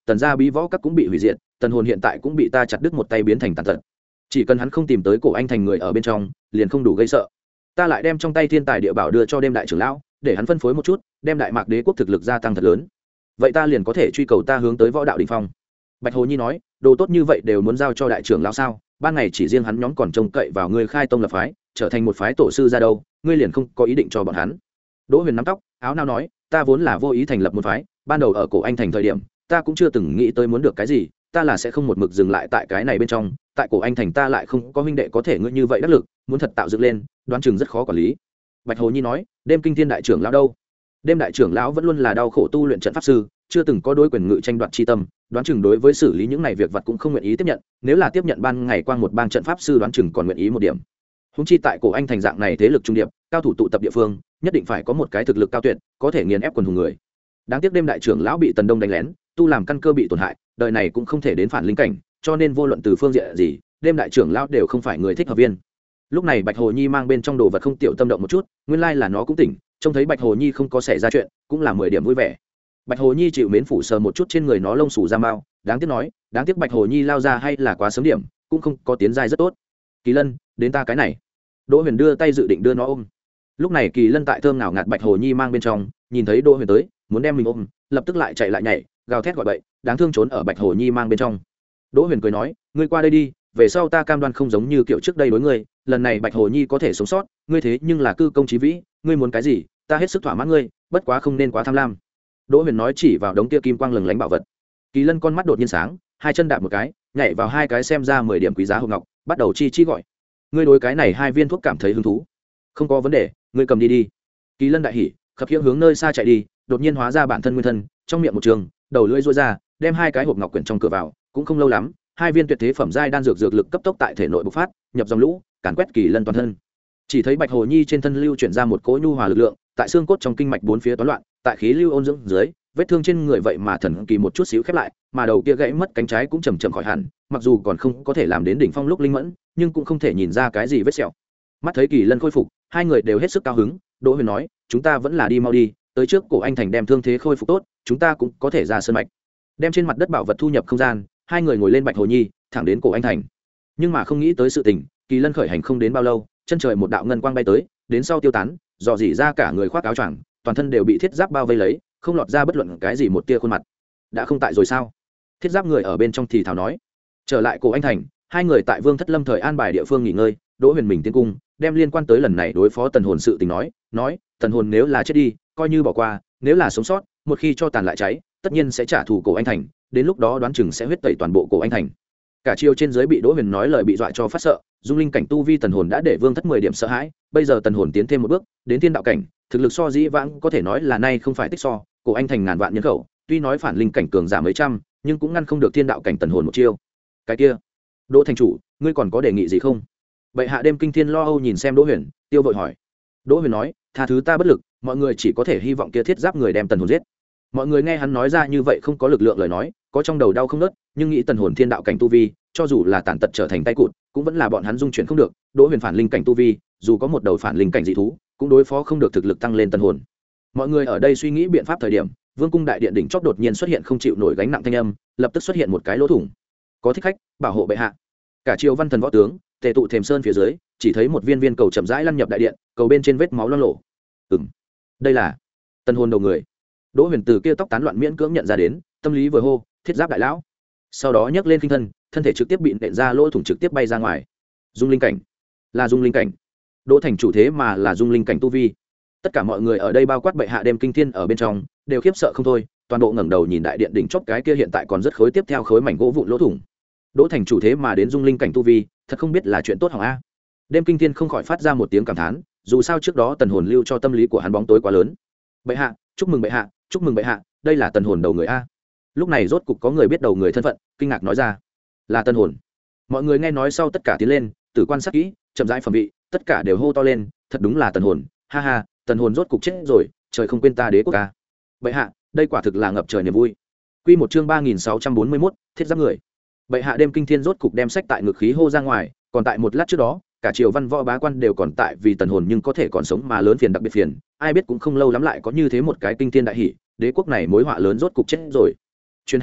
tần gia bí võ các cũng bị hủy diệt, tần hồn hiện tại cũng bị ta chặt đứt một tay biến thành tàn tật. Chỉ cần hắn không tìm tới cổ anh thành người ở bên trong, liền không đủ gây sợ. Ta lại đem trong tay thiên tài địa bảo đưa cho đêm đại trưởng lão, để hắn phân phối một chút, đem đại mạc đế quốc thực lực gia tăng thật lớn. Vậy ta liền có thể truy cầu ta hướng tới võ đạo đỉnh phong. Bạch Hồ Nhi nói, đồ tốt như vậy đều muốn giao cho đại trưởng lão sao? Ban ngày chỉ riêng hắn nhóm còn trông cậy vào ngươi khai tông lập phái, trở thành một phái tổ sư ra đâu, ngươi liền không có ý định cho bọn hắn. Đỗ Huyền nắm tóc, áo nao nói, ta vốn là vô ý thành lập một phái, ban đầu ở cổ anh thành thời điểm, ta cũng chưa từng nghĩ tới muốn được cái gì, ta là sẽ không một mực dừng lại tại cái này bên trong, tại cổ anh thành ta lại không có huynh đệ có thể ngươi như vậy đắc lực, muốn thật tạo dựng lên, đoán chừng rất khó quản lý. Bạch Hồ Nhi nói, đêm kinh thiên đại trưởng lão đâu? Đêm đại trưởng lão vẫn luôn là đau khổ tu luyện trận pháp sư, chưa từng có đối quyền ngự tranh đoạt chi tâm, đoán chừng đối với xử lý những này việc vật cũng không nguyện ý tiếp nhận, nếu là tiếp nhận ban ngày quang một bang trận pháp sư đoán chừng còn nguyện ý một điểm. Húng chi tại cổ anh thành dạng này thế lực trung điệp, cao thủ tụ tập địa phương, nhất định phải có một cái thực lực cao tuyệt, có thể nghiền ép quần hùng người. Đáng tiếc đêm đại trưởng lão bị Tần Đông đánh lén, tu làm căn cơ bị tổn hại, đời này cũng không thể đến phản linh cảnh, cho nên vô luận từ phương diện gì, đêm đại trưởng lão đều không phải người thích hợp viên. Lúc này Bạch Hồ Nhi mang bên trong đồ vật không tiểu tâm động một chút, nguyên lai là nó cũng tỉnh, trông thấy Bạch Hồ Nhi không có xảy ra chuyện, cũng là mười điểm vui vẻ. Bạch Hồ Nhi chịu mến phủ sờ một chút trên người nó lông xù da mao, đáng tiếc nói, đáng tiếc Bạch Hồ Nhi lao ra hay là quá sớm điểm, cũng không có tiến giai rất tốt. Kỳ Lân, đến ta cái này. Đỗ Huyền đưa tay dự định đưa nó ôm. Lúc này Kỳ Lân tại thơm nào ngạt Bạch Hồ Nhi mang bên trong, nhìn thấy Đỗ Huyền tới, muốn đem mình ôm, lập tức lại chạy lại nhảy, gào thét gọi bậy, đáng thương trốn ở Bạch Hồ Nhi mang bên trong. Đỗ Huyền cười nói, ngươi qua đây đi, về sau ta cam đoan không giống như kiểu trước đây đối ngươi, lần này Bạch Hồ Nhi có thể sống sót, ngươi thế nhưng là cư công chí vĩ, ngươi muốn cái gì, ta hết sức thỏa mãn ngươi, bất quá không nên quá tham lam. Đỗ Huyền nói chỉ vào đống kia kim quang lừng lánh bảo vật. Kỳ Lân con mắt đột nhiên sáng, hai chân đạp một cái, nhảy vào hai cái xem ra mười điểm quý giá hộp ngọc, bắt đầu chi chi gọi. Ngươi đối cái này hai viên thuốc cảm thấy hứng thú? Không có vấn đề, ngươi cầm đi đi. Kỳ Lân đại hỉ, khập khiễng hướng nơi xa chạy đi, đột nhiên hóa ra bản thân nguyên thân, trong miệng một trường, đầu lưỡi rũa ra, đem hai cái hộp ngọc quyển trong cửa vào, cũng không lâu lắm, hai viên tuyệt thế phẩm giai đan dược dược lực cấp tốc tại thể nội bộc phát, nhập dòng lũ, càn quét Kỳ Lân toàn thân. Chỉ thấy Bạch Hồ Nhi trên thân lưu chuyển ra một cỗ nhu hòa lực lượng, tại xương cốt trong kinh mạch bốn phía toán loạn, tại khí lưu ôn dưỡng dưới, vết thương trên người vậy mà thần kỳ một chút xíu khép lại, mà đầu kia gãy mất cánh trái cũng chậm chậm khỏi hẳn, mặc dù còn không có thể làm đến đỉnh phong lúc linh mẫn, nhưng cũng không thể nhìn ra cái gì vết sẹo. Mắt thấy Kỳ Lân khôi phục, hai người đều hết sức cao hứng. Đỗ Huyền nói, chúng ta vẫn là đi mau đi, tới trước cổ anh thành đem thương thế khôi phục tốt, chúng ta cũng có thể ra sơn mạch. Đem trên mặt đất bảo vật thu nhập không gian, hai người ngồi lên Bạch Hồ Nhi, thẳng đến cổ anh thành. Nhưng mà không nghĩ tới sự tình, Kỳ Lân khởi hành không đến bao lâu, chân trời một đạo ngân quang bay tới, đến sau tiêu tán, dò dỉ ra cả người khoác áo choàng, toàn thân đều bị thiết giáp bao vây lấy, không lọt ra bất luận cái gì một tia khuôn mặt. Đã không tại rồi sao? Thiết giáp người ở bên trong thì thào nói. Trở lại cổ anh thành, hai người tại Vương Thất Lâm thời an bài địa phương nghỉ ngơi, Đỗ Huyền mình tiến cung, đem liên quan tới lần này đối phó tần hồn sự tình nói, nói, tần hồn nếu là chết đi, coi như bỏ qua, nếu là sống sót, một khi cho tàn lại cháy, tất nhiên sẽ trả thù cổ anh thành, đến lúc đó đoán chừng sẽ huyết tẩy toàn bộ cổ anh thành. Cả triều trên dưới bị Đỗ Huyền nói lời bị dọa cho phát sợ, dung linh cảnh tu vi tần hồn đã để Vương Thất mười điểm sợ hãi, bây giờ tần hồn tiến thêm một bước, đến thiên đạo cảnh, thực lực so dĩ vãng có thể nói là nay không phải tích so, cổ anh thành ngàn vạn nhân khẩu, tuy nói phản linh cảnh cường giả mấy trăm, nhưng cũng ngăn không được thiên đạo cảnh tần hồn một chiêu. Cái kia, Đỗ thành chủ, ngươi còn có đề nghị gì không? Bệ hạ đêm kinh thiên lo âu nhìn xem Đỗ Huyền, tiêu vội hỏi. Đỗ Huyền nói, tha thứ ta bất lực, mọi người chỉ có thể hy vọng kia thiết giáp người đem tần hồn giết. Mọi người nghe hắn nói ra như vậy không có lực lượng lời nói, có trong đầu đau không nớt, nhưng nghĩ tần hồn thiên đạo cảnh tu vi, cho dù là tàn tật trở thành tay cụt, cũng vẫn là bọn hắn dung chuyển không được. Đỗ Huyền phản linh cảnh tu vi, dù có một đầu phản linh cảnh dị thú, cũng đối phó không được thực lực tăng lên tần hồn. Mọi người ở đây suy nghĩ biện pháp thời điểm, Vương cung đại điện đỉnh chót đột nhiên xuất hiện không chịu nổi gánh nặng thanh âm, lập tức xuất hiện một cái lỗ thủng. Có thích khách, bảo hộ bệ hạ. Cả triều văn thần võ tướng, tề tụ thềm sơn phía dưới, chỉ thấy một viên viên cầu chậm rãi lăn nhập đại điện, cầu bên trên vết máu loang lổ. Ừm, đây là tần hồn đầu người. Đỗ Huyền từ kia tóc tán loạn miễn cưỡng nhận ra đến, tâm lý vừa hô, thiết giáp đại lão. Sau đó nhấc lên khinh thân, thân thể trực tiếp bị nện ra lỗ thủng trực tiếp bay ra ngoài. Dung linh cảnh, là dung linh cảnh. Đỗ thành chủ thế mà là dung linh cảnh tu vi. Tất cả mọi người ở đây bao quát bệ hạ đêm kinh thiên ở bên trong, đều khiếp sợ không thôi, toàn bộ ngẩng đầu nhìn đại điện đỉnh chóp cái kia hiện tại còn rất khối tiếp theo khối mảnh gỗ vụn lỗ thủng. Đỗ thành chủ thế mà đến dung linh cảnh tu vi, thật không biết là chuyện tốt hỏng a. Đêm kinh thiên không khỏi phát ra một tiếng cảm thán, dù sao trước đó tần hồn lưu cho tâm lý của hắn bóng tối quá lớn. Bệ hạ, chúc mừng bệ hạ, chúc mừng bệ hạ, đây là tần hồn đầu người a. Lúc này rốt cục có người biết đầu người thân phận, kinh ngạc nói ra, là tần hồn. Mọi người nghe nói sau tất cả tiến lên, tử quan sát kỹ, chậm rãi phẩm vị, tất cả đều hô to lên, thật đúng là tần hồn, ha ha, tần hồn rốt cục chết rồi, trời không quên ta đế quốc ca. Bệ hạ, đây quả thực là ngập trời niềm vui. Quy một chương ba nghìn sáu trăm bốn mươi mốt, thiết giáp người. Bệ hạ đêm kinh thiên rốt cục đem sách tại ngực khí hô ra ngoài, còn tại một lát trước đó, cả triều văn võ bá quan đều còn tại vì tần hồn nhưng có thể còn sống mà lớn phiền đặc biệt phiền, ai biết cũng không lâu lắm lại có như thế một cái kinh thiên đại hỷ, đế quốc này mối họa lớn rốt cục chết rồi. Truyền hạ lệnh,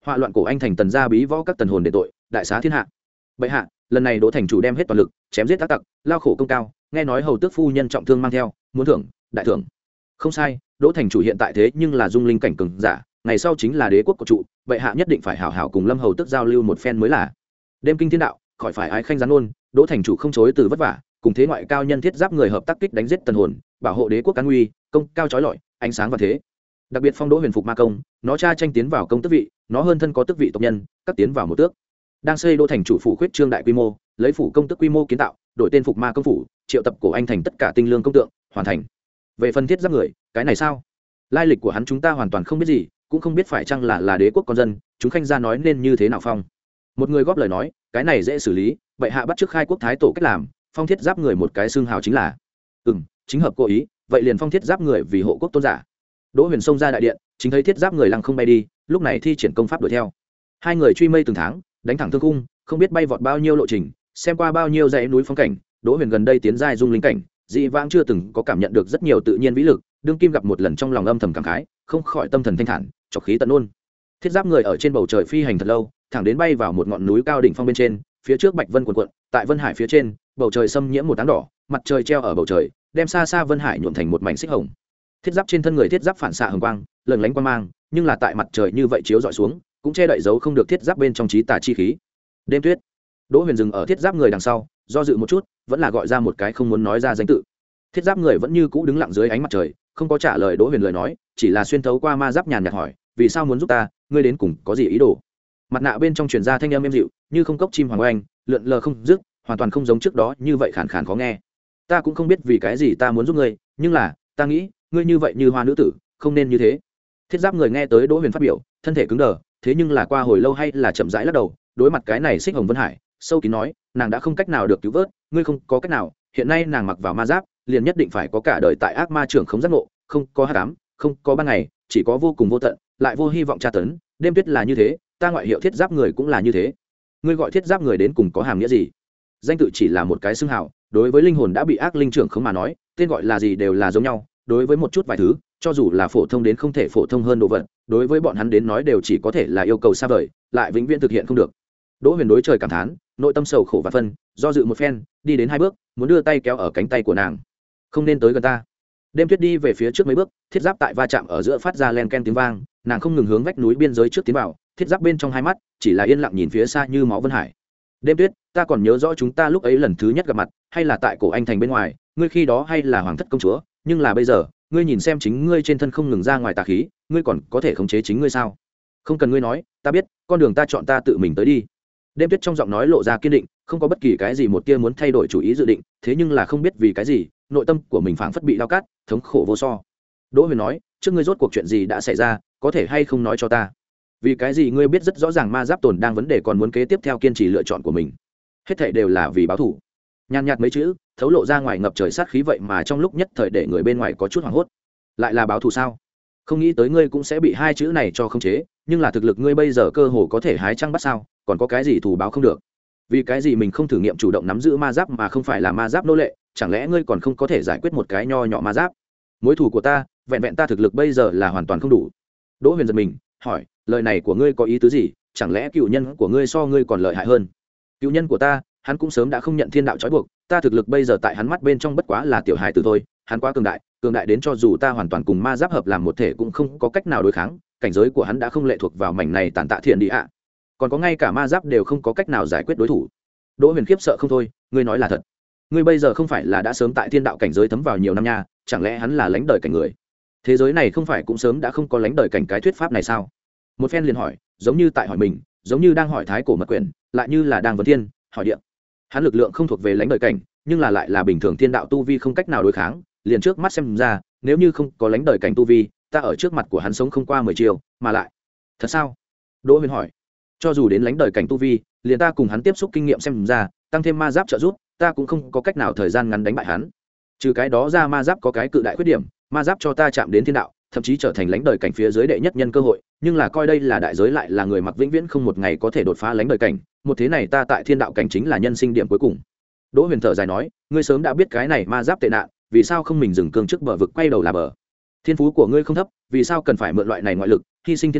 họa loạn cổ anh thành tần gia bí võ các tần hồn để tội đại xá thiên hạ. Bệ hạ, lần này đỗ thành chủ đem hết toàn lực chém giết tác tặc, lao khổ công cao, nghe nói hầu tước phu nhân trọng thương mang theo, muốn thưởng đại thưởng. Không sai, đỗ thành chủ hiện tại thế nhưng là dung linh cảnh cường giả, ngày sau chính là đế quốc của trụ, bệ hạ nhất định phải hảo hảo cùng lâm hầu tước giao lưu một phen mới là. Đêm kinh thiên đạo, khỏi phải ái khanh gián ôn, đỗ thành chủ không chối từ vất vả, cùng thế ngoại cao nhân thiết giáp người hợp tác kích đánh giết tần hồn, bảo hộ đế quốc an nguy, công cao chói lọi, ánh sáng và thế. Đặc biệt phong đỗ huyền phục ma công, nó cha tranh tiến vào công tước vị, nó hơn thân có tước vị tộc nhân, các tiến vào một tước. Đang xây đô thành chủ phủ khuyết trương đại quy mô, lấy phủ công tước quy mô kiến tạo, đổi tên phục ma công phủ, triệu tập cổ anh thành tất cả tinh lương công tượng, hoàn thành. Về phân thiết giáp người, cái này sao? Lai lịch của hắn chúng ta hoàn toàn không biết gì, cũng không biết phải chăng là là đế quốc con dân, chúng khanh ra nói nên như thế nào phong. Một người góp lời nói, cái này dễ xử lý, vậy hạ bắt trước khai quốc thái tổ cách làm, phong thiết giáp người một cái xương hào chính là. Ừm, chính hợp cố ý, vậy liền phong thiết giáp người vì hộ quốc tôn giả. Đỗ Huyền xông ra đại điện, chính thấy thiết giáp người lăng không bay đi, lúc này thi triển công pháp đuổi theo. Hai người truy mây từng tháng, đánh thẳng thương cung, không biết bay vọt bao nhiêu lộ trình, xem qua bao nhiêu dãy núi phong cảnh. Đỗ Huyền gần đây tiến giai dung linh cảnh, dị vãng chưa từng có cảm nhận được rất nhiều tự nhiên vĩ lực, đương kim gặp một lần trong lòng âm thầm cảm khái, không khỏi tâm thần thanh thản, trọc khí tận ôn. Thiết giáp người ở trên bầu trời phi hành thật lâu, thẳng đến bay vào một ngọn núi cao đỉnh phong bên trên, phía trước bạch vân cuộn cuộn, tại vân hải phía trên, bầu trời xâm nhiễm một áng đỏ, mặt trời treo ở bầu trời, đem xa xa vân hải nhuộm thành một mảnh xích hồng. Thiết giáp trên thân người thiết giáp phản xạ hồng quang, lừng lánh quang mang, nhưng là tại mặt trời như vậy chiếu dọi xuống, cũng che đậy dấu không được thiết giáp bên trong trí tà chi khí. Đêm tuyết. Đỗ Huyền dừng ở thiết giáp người đằng sau, do dự một chút, vẫn là gọi ra một cái không muốn nói ra danh tự. Thiết giáp người vẫn như cũ đứng lặng dưới ánh mặt trời, không có trả lời Đỗ Huyền lời nói, chỉ là xuyên thấu qua ma giáp nhàn nhạt hỏi, vì sao muốn giúp ta, ngươi đến cùng có gì ý đồ? Mặt nạ bên trong truyền ra thanh âm êm dịu, như không cốc chim hoàng oanh, lượn lờ không dứt, hoàn toàn không giống trước đó như vậy khàn khàn khó nghe. Ta cũng không biết vì cái gì ta muốn giúp ngươi, nhưng là, ta nghĩ, ngươi như vậy như hoa nữ tử, không nên như thế. Thiết giáp người nghe tới Đỗ Huyền phát biểu, thân thể cứng đờ, thế nhưng là qua hồi lâu hay là chậm rãi lắc đầu, đối mặt cái này xích hồng vân hải, sâu kín nói, nàng đã không cách nào được cứu vớt, ngươi không có cách nào, hiện nay nàng mặc vào ma giáp, liền nhất định phải có cả đời tại ác ma trưởng không giác ngộ, không có hắc ám, không có ban ngày, chỉ có vô cùng vô tận, lại vô hy vọng tra tấn. Đêm tuyết là như thế, ta ngoại hiệu thiết giáp người cũng là như thế. Ngươi gọi thiết giáp người đến cùng có hàm nghĩa gì? Danh tự chỉ là một cái xưng hào, đối với linh hồn đã bị ác linh trưởng không mà nói, tên gọi là gì đều là giống nhau. Đối với một chút vài thứ, cho dù là phổ thông đến không thể phổ thông hơn đồ vật, đối với bọn hắn đến nói đều chỉ có thể là yêu cầu xa vời, lại vĩnh viễn thực hiện không được. Đỗ Huyền đối trời cảm thán, nội tâm sầu khổ và phân, do dự một phen, đi đến hai bước, muốn đưa tay kéo ở cánh tay của nàng. Không nên tới gần ta. Đêm tuyết đi về phía trước mấy bước, thiết giáp tại va chạm ở giữa phát ra len ken tiếng vang, nàng không ngừng hướng vách núi biên giới trước tiến vào, thiết giáp bên trong hai mắt chỉ là yên lặng nhìn phía xa như máu vân hải. Đêm tuyết, ta còn nhớ rõ chúng ta lúc ấy lần thứ nhất gặp mặt, hay là tại cổ anh thành bên ngoài, ngươi khi đó hay là hoàng thất công chúa, nhưng là bây giờ, ngươi nhìn xem chính ngươi trên thân không ngừng ra ngoài tà khí, ngươi còn có thể khống chế chính ngươi sao? Không cần ngươi nói, ta biết, con đường ta chọn ta tự mình tới đi. Đêm tuyết trong giọng nói lộ ra kiên định, không có bất kỳ cái gì một tia muốn thay đổi chủ ý dự định, thế nhưng là không biết vì cái gì, nội tâm của mình phảng phất bị đau cát, thống khổ vô so. Đỗ Huyền nói, trước ngươi rốt cuộc chuyện gì đã xảy ra, có thể hay không nói cho ta? Vì cái gì ngươi biết rất rõ ràng ma giáp tồn đang vấn đề còn muốn kế tiếp theo kiên trì lựa chọn của mình? Hết thảy đều là vì báo thù. Nhàn nhạt mấy chữ, thấu lộ ra ngoài ngập trời sát khí vậy mà trong lúc nhất thời để người bên ngoài có chút hoảng hốt. Lại là báo thù sao? Không nghĩ tới ngươi cũng sẽ bị hai chữ này cho khống chế, nhưng là thực lực ngươi bây giờ cơ hồ có thể hái trăng bắt sao, còn có cái gì thù báo không được? Vì cái gì mình không thử nghiệm chủ động nắm giữ ma giáp mà không phải là ma giáp nô lệ, chẳng lẽ ngươi còn không có thể giải quyết một cái nho nhỏ ma giáp? Mối thù của ta, vẹn vẹn ta thực lực bây giờ là hoàn toàn không đủ. Đỗ Huyền giật mình, hỏi, lời này của ngươi có ý tứ gì? Chẳng lẽ cựu nhân của ngươi so ngươi còn lợi hại hơn? Cựu nhân của ta, hắn cũng sớm đã không nhận thiên đạo trói buộc, ta thực lực bây giờ tại hắn mắt bên trong bất quá là tiểu hài tử thôi, hắn quá cường đại, cường đại đến cho dù ta hoàn toàn cùng ma giáp hợp làm một thể cũng không có cách nào đối kháng, cảnh giới của hắn đã không lệ thuộc vào mảnh này tàn tạ thiện đi ạ. Còn có ngay cả ma giáp đều không có cách nào giải quyết đối thủ. Đỗ Huyền khiếp sợ không thôi, ngươi nói là thật? Ngươi bây giờ không phải là đã sớm tại thiên đạo cảnh giới thấm vào nhiều năm nha, chẳng lẽ hắn là lãnh đời cảnh người? Thế giới này không phải cũng sớm đã không có lãnh đời cảnh cái thuyết pháp này sao? Một phen liền hỏi, giống như tại hỏi mình, giống như đang hỏi thái cổ mật quyển, lại như là đang vấn thiên, hỏi địa. Hắn lực lượng không thuộc về lãnh đời cảnh, nhưng là lại là bình thường thiên đạo tu vi không cách nào đối kháng, liền trước mắt xem ra, nếu như không có lãnh đời cảnh tu vi, ta ở trước mặt của hắn sống không qua mười chiều, mà lại. Thật sao? Đỗ Huyền hỏi. Cho dù đến lãnh đời cảnh tu vi, liền ta cùng hắn tiếp xúc kinh nghiệm xem ra, tăng thêm ma giáp trợ giúp, ta cũng không có cách nào thời gian ngắn đánh bại hắn. Trừ cái đó ra ma giáp có cái cự đại khuyết điểm, ma giáp cho ta chạm đến thiên đạo, thậm chí trở thành lãnh đời cảnh phía dưới đệ nhất nhân cơ hội, nhưng là coi đây là đại giới lại là người mặc vĩnh viễn không một ngày có thể đột phá lãnh đời cảnh, một thế này ta tại thiên đạo cảnh chính là nhân sinh điểm cuối cùng. Đỗ Huyền thở dài nói, ngươi sớm đã biết cái này ma giáp tệ nạn, vì sao không mình dừng cương trước bờ vực quay đầu là bờ? Thiên phú của ngươi không thấp, vì sao cần phải mượn loại này ngoại lực, hy sinh thiên phú,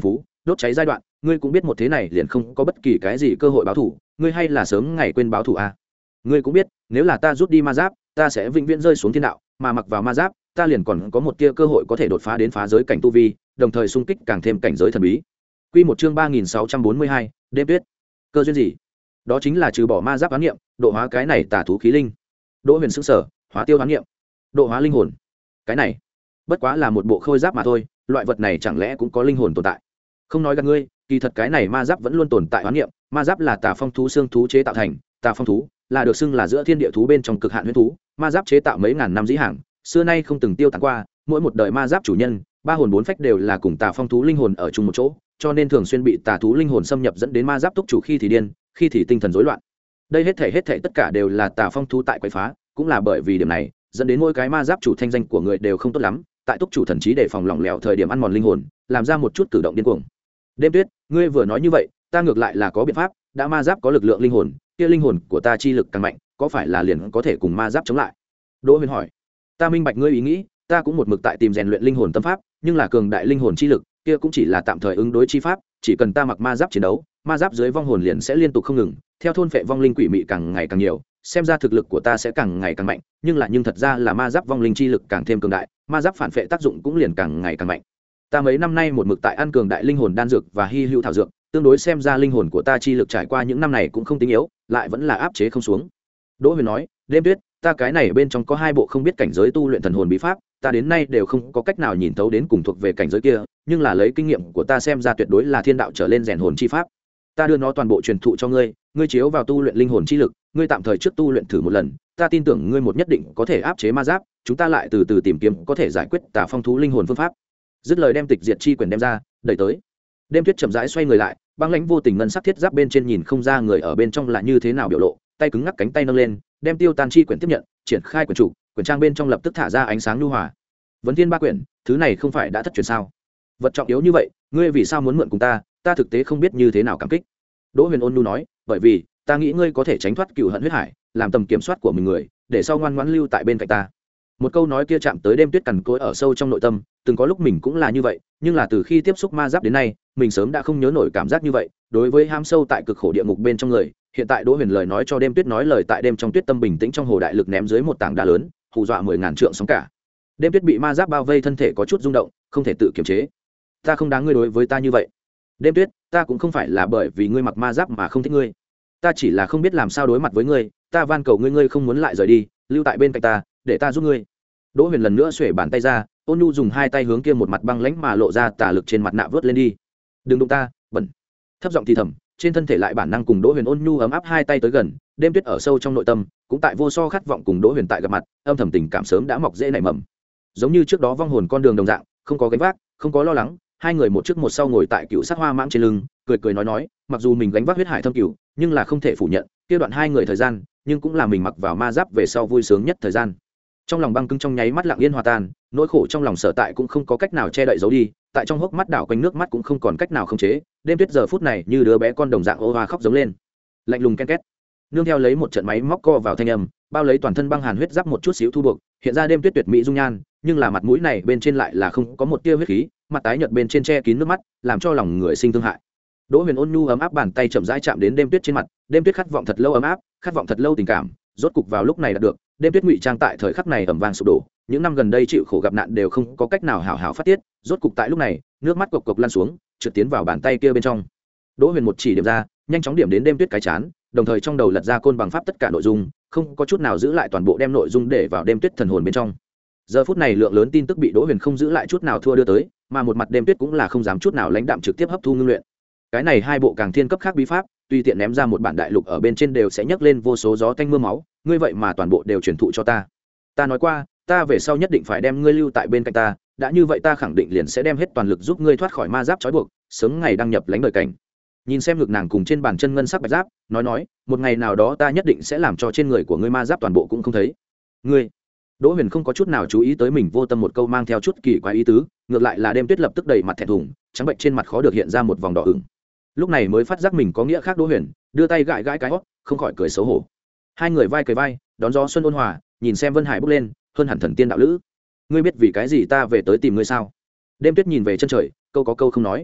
đốt cháy giai đoạn ngươi cũng biết một thế này liền không có bất kỳ cái gì cơ hội báo thù, ngươi hay là sớm ngày quên báo thù à. Ngươi cũng biết nếu là ta rút đi ma giáp ta sẽ vĩnh viễn rơi xuống thiên đạo, mà mặc vào ma giáp ta liền còn có một tia cơ hội có thể đột phá đến phá giới cảnh tu vi, đồng thời xung kích càng thêm cảnh giới thần bí. Quy một chương ba nghìn sáu trăm bốn mươi hai, đêm tuyết. Cơ duyên gì? Đó chính là trừ bỏ ma giáp oán niệm, độ hóa cái này tà thú khí linh. Đỗ Huyền sững sờ, hóa tiêu oán niệm, độ hóa linh hồn. Cái này bất quá là một bộ khôi giáp mà thôi, loại vật này chẳng lẽ cũng có linh hồn tồn tại? Không nói gạt ngươi, kỳ thật cái này ma giáp vẫn luôn tồn tại oán niệm, ma giáp là tà phong thú xương thú chế tạo thành, tà phong thú là được xưng là giữa thiên địa thú bên trong cực hạn huyễn thú, ma giáp chế tạo mấy ngàn năm dĩ hàng, xưa nay không từng tiêu tán qua, mỗi một đời ma giáp chủ nhân, ba hồn bốn phách đều là cùng tà phong thú linh hồn ở chung một chỗ, cho nên thường xuyên bị tà thú linh hồn xâm nhập dẫn đến ma giáp túc chủ khi thì điên, khi thì tinh thần rối loạn. Đây hết thể hết thể tất cả đều là tà phong thú tại quậy phá, cũng là bởi vì điểm này, dẫn đến mỗi cái ma giáp chủ thanh danh của người đều không tốt lắm, tại túc chủ thần trí đề phòng lỏng lẻo thời điểm ăn mòn linh hồn, làm ra một chút cử động điên cuồng. Đêm Tuyết, ngươi vừa nói như vậy, ta ngược lại là có biện pháp, đã ma giáp có lực lượng linh hồn, kia linh hồn của ta chi lực càng mạnh, có phải là liền có thể cùng ma giáp chống lại? Đỗ Huyền hỏi. Ta minh bạch ngươi ý nghĩ, ta cũng một mực tại tìm rèn luyện linh hồn tâm pháp, nhưng là cường đại linh hồn chi lực, kia cũng chỉ là tạm thời ứng đối chi pháp, chỉ cần ta mặc ma giáp chiến đấu, ma giáp dưới vong hồn liền sẽ liên tục không ngừng, theo thôn phệ vong linh quỷ mị càng ngày càng nhiều, xem ra thực lực của ta sẽ càng ngày càng mạnh, nhưng là nhưng thật ra là ma giáp vong linh chi lực càng thêm cường đại, ma giáp phản phệ tác dụng cũng liền càng ngày càng mạnh. Ta mấy năm nay một mực tại ăn cường đại linh hồn đan dược và hy hữu thảo dược, tương đối xem ra linh hồn của ta chi lực trải qua những năm này cũng không tính yếu, lại vẫn là áp chế không xuống. Đỗ Huyền nói, Đêm Tuyết, ta cái này bên trong có hai bộ không biết cảnh giới tu luyện thần hồn bí pháp, ta đến nay đều không có cách nào nhìn thấu đến cùng thuộc về cảnh giới kia, nhưng là lấy kinh nghiệm của ta xem ra tuyệt đối là thiên đạo trở lên rèn hồn chi pháp. Ta đưa nó toàn bộ truyền thụ cho ngươi, ngươi chiếu vào tu luyện linh hồn chi lực, ngươi tạm thời trước tu luyện thử một lần, ta tin tưởng ngươi một nhất định có thể áp chế ma giáp, chúng ta lại từ từ tìm kiếm có thể giải quyết tà phong thú linh hồn phương pháp. Dứt lời đem tịch diệt chi quyển đem ra, đẩy tới. Đêm Tuyết chậm rãi xoay người lại, băng lãnh vô tình ngân sắc thiết giáp bên trên nhìn không ra người ở bên trong là như thế nào biểu lộ, tay cứng ngắc cánh tay nâng lên, đem tiêu tan chi quyển tiếp nhận, triển khai quyển chủ, quyển trang bên trong lập tức thả ra ánh sáng nhu hòa. Vấn thiên ba quyển, thứ này không phải đã thất truyền sao? Vật trọng yếu như vậy, ngươi vì sao muốn mượn cùng ta? Ta thực tế không biết như thế nào cảm kích. Đỗ Huyền ôn nhu nói, bởi vì ta nghĩ ngươi có thể tránh thoát cựu hận huyết hải, làm tầm kiểm soát của mình người, để sau ngoan ngoãn lưu tại bên cạnh ta. Một câu nói kia chạm tới Đêm Tuyết cằn cỗi ở sâu trong nội tâm, từng có lúc mình cũng là như vậy, nhưng là từ khi tiếp xúc ma giáp đến nay, mình sớm đã không nhớ nổi cảm giác như vậy. Đối với ham sâu tại cực khổ địa ngục bên trong người, hiện tại Đỗ Huyền lời nói cho Đêm Tuyết nói lời tại đêm trong tuyết tâm bình tĩnh trong hồ đại lực ném dưới một tảng đá lớn, hù dọa mười ngàn trượng sóng cả. Đêm Tuyết bị ma giáp bao vây, thân thể có chút rung động, không thể tự kiềm chế. Ta không đáng ngươi đối với ta như vậy. Đêm Tuyết, ta cũng không phải là bởi vì ngươi mặc ma giáp mà không thích ngươi, ta chỉ là không biết làm sao đối mặt với ngươi, ta van cầu ngươi, ngươi không muốn lại rời đi, lưu tại bên cạnh ta, để ta giúp ngươi. Đỗ Huyền lần nữa xuề bàn tay ra, ôn nhu dùng hai tay hướng kia một mặt băng lãnh mà lộ ra tà lực trên mặt nạ vớt lên đi. Đừng đụng ta, bẩn. Thấp giọng thì thầm, trên thân thể lại bản năng cùng Đỗ Huyền ôn nhu ấm áp hai tay tới gần. Đêm Tuyết ở sâu trong nội tâm cũng tại vô so khát vọng cùng Đỗ Huyền tại gặp mặt, âm thầm tình cảm sớm đã mọc rễ nảy mầm. Giống như trước đó vong hồn con đường đồng dạng, không có gánh vác, không có lo lắng, hai người một trước một sau ngồi tại cựu sắc hoa mãng trên lưng, cười cười nói nói, mặc dù mình gánh vác huyết hải thâm cửu, nhưng là không thể phủ nhận, kia đoạn hai người thời gian, nhưng cũng là mình mặc vào ma giáp về sau vui sướng nhất thời gian. Trong lòng băng cứng trong nháy mắt lặng yên hòa tan, nỗi khổ trong lòng sở tại cũng không có cách nào che đậy giấu đi, tại trong hốc mắt đảo quanh nước mắt cũng không còn cách nào khống chế. Đêm Tuyết giờ phút này như đứa bé con đồng dạng ô hoa khóc giống lên, lạnh lùng ken két, nương theo lấy một trận máy móc co vào thanh âm, bao lấy toàn thân băng hàn huyết giáp một chút xíu thu buộc, hiện ra Đêm Tuyết tuyệt mỹ dung nhan, nhưng là mặt mũi này bên trên lại là không có một tia huyết khí, mặt tái nhợt bên trên che kín nước mắt, làm cho lòng người sinh thương hại. Đỗ Huyền ôn nhu ấm áp bàn tay chậm rãi chạm đến Đêm Tuyết trên mặt, Đêm Tuyết khát vọng thật lâu ấm áp, khát vọng thật lâu tình cảm, rốt cục vào lúc này đạt được. Đêm Tuyết ngụy trang tại thời khắc này ầm vang sụp đổ, những năm gần đây chịu khổ gặp nạn đều không có cách nào hảo hảo phát tiết, rốt cục tại lúc này, nước mắt cộc cộc lăn xuống, trượt tiến vào bàn tay kia bên trong. Đỗ Huyền một chỉ điểm ra, nhanh chóng điểm đến Đêm Tuyết cái chán, đồng thời trong đầu lật ra côn bằng pháp tất cả nội dung, không có chút nào giữ lại, toàn bộ đem nội dung để vào Đêm Tuyết thần hồn bên trong. Giờ phút này lượng lớn tin tức bị Đỗ Huyền không giữ lại chút nào thua đưa tới, mà một mặt Đêm Tuyết cũng là không dám chút nào lãnh đạm trực tiếp hấp thu ngưng luyện. Cái này hai bộ càng thiên cấp khác bí pháp, tùy tiện ném ra một bản đại lục ở bên trên đều sẽ nhấc lên vô số gió tanh mưa máu, ngươi vậy mà toàn bộ đều truyền thụ cho ta. Ta nói qua, ta về sau nhất định phải đem ngươi lưu tại bên cạnh ta, đã như vậy ta khẳng định liền sẽ đem hết toàn lực giúp ngươi thoát khỏi ma giáp trói buộc, sớm ngày đăng nhập lãnh đời cảnh. Nhìn xem ngực nàng cùng trên bàn chân ngân sắc bạch giáp, nói nói, một ngày nào đó ta nhất định sẽ làm cho trên người của ngươi ma giáp toàn bộ cũng không thấy. Ngươi. Đỗ Huyền không có chút nào chú ý tới mình vô tâm một câu mang theo chút kỳ quái ý tứ, ngược lại là Đêm Tuyết lập tức đầy mặt thẹn thùng, trắng bệnh trên mặt khó được hiện ra một vòng đỏ ửng. Lúc này mới phát giác mình có nghĩa khác. Đỗ Huyền đưa tay gãi gãi cái hót, không khỏi cười xấu hổ. Hai người vai cười vai, đón gió xuân ôn hòa, nhìn xem Vân Hải bốc lên, hơn hẳn thần tiên đạo lữ. Ngươi biết vì cái gì ta về tới tìm ngươi sao? Đêm Tuyết nhìn về chân trời, câu có câu không nói.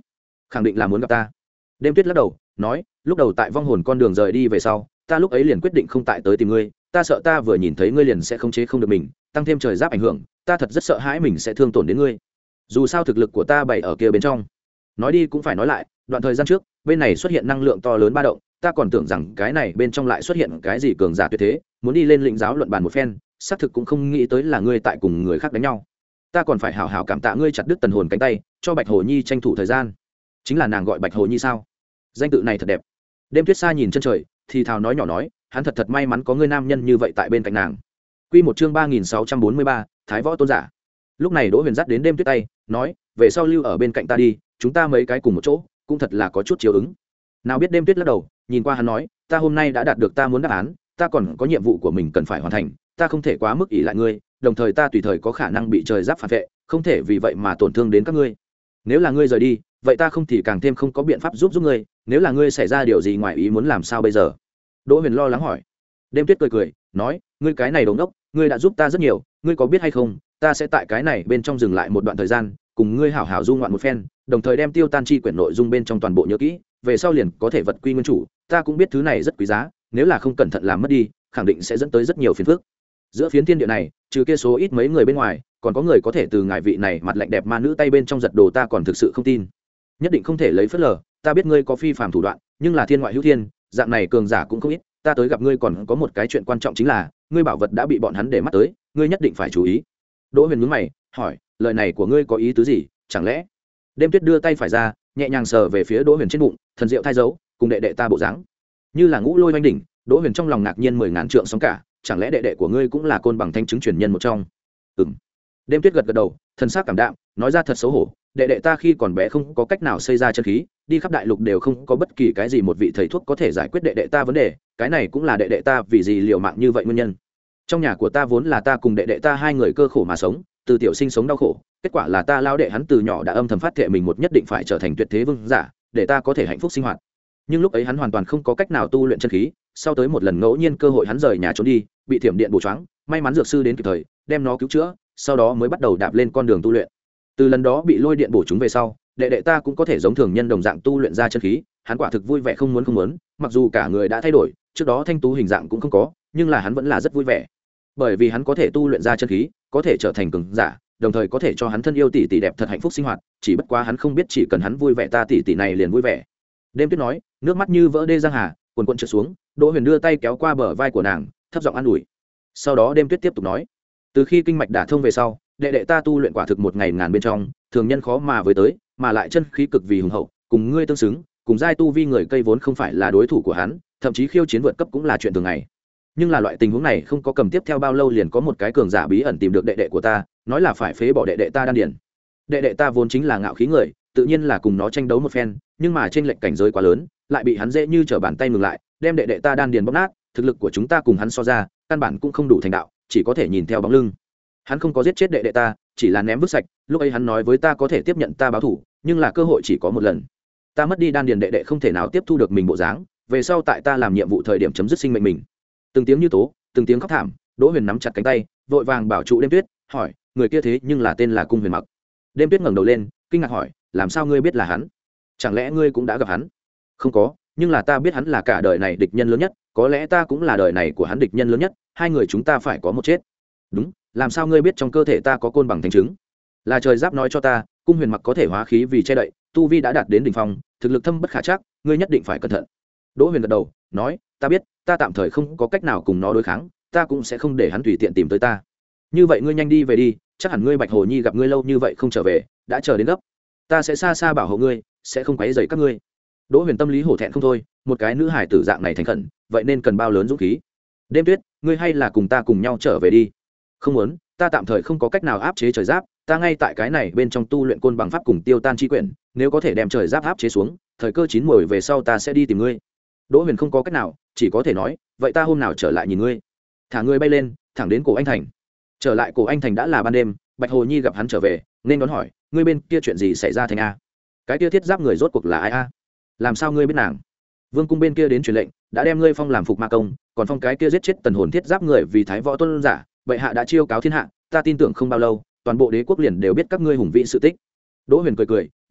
khẳng định là muốn gặp ta. Đêm Tuyết lắc đầu nói, lúc đầu tại vong hồn con đường rời đi về sau, ta lúc ấy liền quyết định không tại tới tìm ngươi, ta sợ ta vừa nhìn thấy ngươi liền sẽ khống chế không được mình, tăng thêm trời giáp ảnh hưởng, ta thật rất sợ hãi mình sẽ thương tổn đến ngươi. Dù sao thực lực của ta bày ở kia bên trong. Nói đi cũng phải nói lại, đoạn thời gian trước bên này xuất hiện năng lượng to lớn ba động, ta còn tưởng rằng cái này bên trong lại xuất hiện cái gì cường giả tuyệt thế, muốn đi lên lĩnh giáo luận bàn một phen, xác thực cũng không nghĩ tới là ngươi tại cùng người khác đánh nhau. Ta còn phải hảo hảo cảm tạ ngươi chặt đứt tần hồn cánh tay, cho Bạch Hồ Nhi tranh thủ thời gian. Chính là nàng gọi Bạch Hồ Nhi sao? Danh tự này thật đẹp. Đêm Tuyết Sa nhìn chân trời thì thào nói nhỏ nói, hắn thật thật may mắn có ngươi nam nhân như vậy tại bên cạnh nàng. Quy một chương ba nghìn sáu trăm bốn mươi ba, Thái Võ tôn giả. Lúc này Đỗ Huyền dắt đến Đêm Tuyết tay, nói, về sau lưu ở bên cạnh ta đi, chúng ta mấy cái cùng một chỗ, cũng thật là có chút chiếu ứng. Nào biết Đêm Tuyết lắc đầu, nhìn qua hắn nói, ta hôm nay đã đạt được ta muốn đáp án, ta còn có nhiệm vụ của mình cần phải hoàn thành, ta không thể quá mức ỷ lại ngươi, đồng thời ta tùy thời có khả năng bị trời giáp phản vệ, không thể vì vậy mà tổn thương đến các ngươi. Nếu là ngươi rời đi, vậy ta không thì càng thêm không có biện pháp giúp giúp ngươi, nếu là ngươi xảy ra điều gì ngoài ý muốn làm sao bây giờ? Đỗ Huyền lo lắng hỏi. Đêm Tuyết cười cười nói, ngươi cái này đống đốc, ngươi đã giúp ta rất nhiều, ngươi có biết hay không, ta sẽ tại cái này bên trong dừng lại một đoạn thời gian, cùng ngươi hảo hảo du ngoạn một phen, đồng thời đem tiêu tan chi quyển nội dung bên trong toàn bộ nhớ kỹ, về sau liền có thể vật quy nguyên chủ, ta cũng biết thứ này rất quý giá, nếu là không cẩn thận làm mất đi, khẳng định sẽ dẫn tới rất nhiều phiền phức. Giữa phiến thiên địa này, trừ kia số ít mấy người bên ngoài, còn có người có thể từ ngài vị này mặt lạnh đẹp ma nữ tay bên trong giật đồ, ta còn thực sự không tin. Nhất định không thể lấy phớt lờ, ta biết ngươi có phi phàm thủ đoạn, nhưng là thiên ngoại hữu thiên, dạng này cường giả cũng không ít, ta tới gặp ngươi còn có một cái chuyện quan trọng, chính là ngươi bảo vật đã bị bọn hắn để mắt tới, ngươi nhất định phải chú ý. Đỗ Huyền nhướng mày hỏi, lời này của ngươi có ý tứ gì? Chẳng lẽ? Đêm Tuyết đưa tay phải ra, nhẹ nhàng sờ về phía Đỗ Huyền trên bụng, thần diệu thai dấu, cùng đệ đệ ta bộ dáng, như là ngũ lôi oanh đỉnh. Đỗ Huyền trong lòng ngạc nhiên mười ngàn trượng sóng cả, chẳng lẽ đệ đệ của ngươi cũng là côn bằng thanh chứng truyền nhân một trong? Ừm. Đêm Tuyết gật gật đầu, thần sắc cảm đạm, nói ra thật xấu hổ, đệ đệ ta khi còn bé không có cách nào xây ra chân khí, đi khắp đại lục đều không có bất kỳ cái gì một vị thầy thuốc có thể giải quyết đệ đệ ta vấn đề, cái này cũng là đệ đệ ta vì gì liều mạng như vậy nguyên nhân. Trong nhà của ta vốn là ta cùng đệ đệ ta hai người cơ khổ mà sống, từ tiểu sinh sống đau khổ, kết quả là ta lao đệ hắn từ nhỏ đã âm thầm phát thệ mình một nhất định phải trở thành tuyệt thế vương giả, để ta có thể hạnh phúc sinh hoạt. Nhưng lúc ấy hắn hoàn toàn không có cách nào tu luyện chân khí, sau tới một lần ngẫu nhiên cơ hội hắn rời nhà trốn đi, bị thiểm điện bổ choáng, may mắn dược sư đến kịp thời, đem nó cứu chữa, sau đó mới bắt đầu đạp lên con đường tu luyện. Từ lần đó bị lôi điện bổ chúng về sau, đệ đệ ta cũng có thể giống thường nhân đồng dạng tu luyện ra chân khí, hắn quả thực vui vẻ không muốn không muốn, mặc dù cả người đã thay đổi, trước đó thanh tú hình dạng cũng không có, nhưng là hắn vẫn là rất vui vẻ. Bởi vì hắn có thể tu luyện ra chân khí, có thể trở thành cường giả, đồng thời có thể cho hắn thân yêu tỷ tỷ đẹp thật hạnh phúc sinh hoạt, chỉ bất quá hắn không biết chỉ cần hắn vui vẻ ta tỷ tỷ này liền vui vẻ. Đêm Tuyết nói, nước mắt như vỡ đê giang hà, cuồn cuộn trượt xuống. Đỗ Huyền đưa tay kéo qua bờ vai của nàng, thấp giọng an ủi. Sau đó Đêm Tuyết tiếp tục nói, từ khi kinh mạch đả thông về sau, đệ đệ ta tu luyện quả thực một ngày ngàn bên trong, thường nhân khó mà với tới, mà lại chân khí cực vì hùng hậu, cùng ngươi tương xứng, cùng giai tu vi người cây vốn không phải là đối thủ của hắn, thậm chí khiêu chiến vượt cấp cũng là chuyện thường ngày. Nhưng là loại tình huống này không có cầm tiếp theo bao lâu liền có một cái cường giả bí ẩn tìm được đệ đệ của ta, nói là phải phế bỏ đệ đệ ta đan điền. Đệ đệ ta vốn chính là ngạo khí người, tự nhiên là cùng nó tranh đấu một phen, nhưng mà trên lệnh cảnh giới quá lớn, lại bị hắn dễ như trở bàn tay ngừng lại, đem đệ đệ ta đan điền bóp nát, thực lực của chúng ta cùng hắn so ra, căn bản cũng không đủ thành đạo, chỉ có thể nhìn theo bóng lưng. Hắn không có giết chết đệ đệ ta, chỉ là ném vứt sạch, lúc ấy hắn nói với ta có thể tiếp nhận ta báo thù, nhưng là cơ hội chỉ có một lần. Ta mất đi đan điền đệ đệ không thể nào tiếp thu được mình bộ dáng, về sau tại ta làm nhiệm vụ thời điểm chấm dứt sinh mệnh mình. Từng tiếng như tố, từng tiếng khóc thảm. Đỗ Huyền nắm chặt cánh tay, vội vàng bảo trụ Đêm Tuyết, hỏi, người kia thế nhưng là tên là Cung Huyền Mặc. Đêm Tuyết ngẩng đầu lên, kinh ngạc hỏi, làm sao ngươi biết là hắn? Chẳng lẽ ngươi cũng đã gặp hắn? Không có, nhưng là ta biết hắn là cả đời này địch nhân lớn nhất, có lẽ ta cũng là đời này của hắn địch nhân lớn nhất, hai người chúng ta phải có một chết. Đúng, làm sao ngươi biết trong cơ thể ta có côn bằng thành trứng? Là trời giáp nói cho ta, Cung Huyền Mặc có thể hóa khí vì che đậy, tu vi đã đạt đến đỉnh phong, thực lực thâm bất khả trắc, ngươi nhất định phải cẩn thận. Đỗ Huyền gật đầu, nói, ta biết, ta tạm thời không có cách nào cùng nó đối kháng, ta cũng sẽ không để hắn tùy tiện tìm tới ta. Như vậy ngươi nhanh đi về đi, chắc hẳn ngươi Bạch Hồ Nhi gặp ngươi lâu như vậy không trở về, đã chờ đến gấp. Ta sẽ xa xa bảo hộ ngươi, sẽ không quấy rầy các ngươi. Đỗ Huyền tâm lý hổ thẹn không thôi, một cái nữ hải tử dạng này thành khẩn, vậy nên cần bao lớn dũng khí. Đêm Tuyết, ngươi hay là cùng ta cùng nhau trở về đi. Không muốn, ta tạm thời không có cách nào áp chế trời giáp, ta ngay tại cái này bên trong tu luyện côn bằng pháp cùng tiêu tan chi quyển, nếu có thể đem trời giáp áp chế xuống, thời cơ chín muồi về sau ta sẽ đi tìm ngươi. Đỗ Huyền không có cách nào, chỉ có thể nói, vậy ta hôm nào trở lại nhìn ngươi. Thả ngươi bay lên, thẳng đến cổ anh thành. Trở lại cổ anh thành đã là ban đêm, Bạch Hồ Nhi gặp hắn trở về, nên đón hỏi, ngươi bên kia chuyện gì xảy ra thành a? Cái kia thiết giáp người rốt cuộc là ai a? Làm sao ngươi biết nàng? Vương cung bên kia đến truyền lệnh, đã đem ngươi phong làm phục ma công, còn phong cái kia giết chết tần hồn thiết giáp người vì thái võ tôn giả, bệ hạ đã chiêu cáo thiên hạ, ta tin tưởng không bao lâu, toàn bộ đế quốc liền đều biết các ngươi hùng vĩ sự tích. Đỗ Huyền cười cười, nói,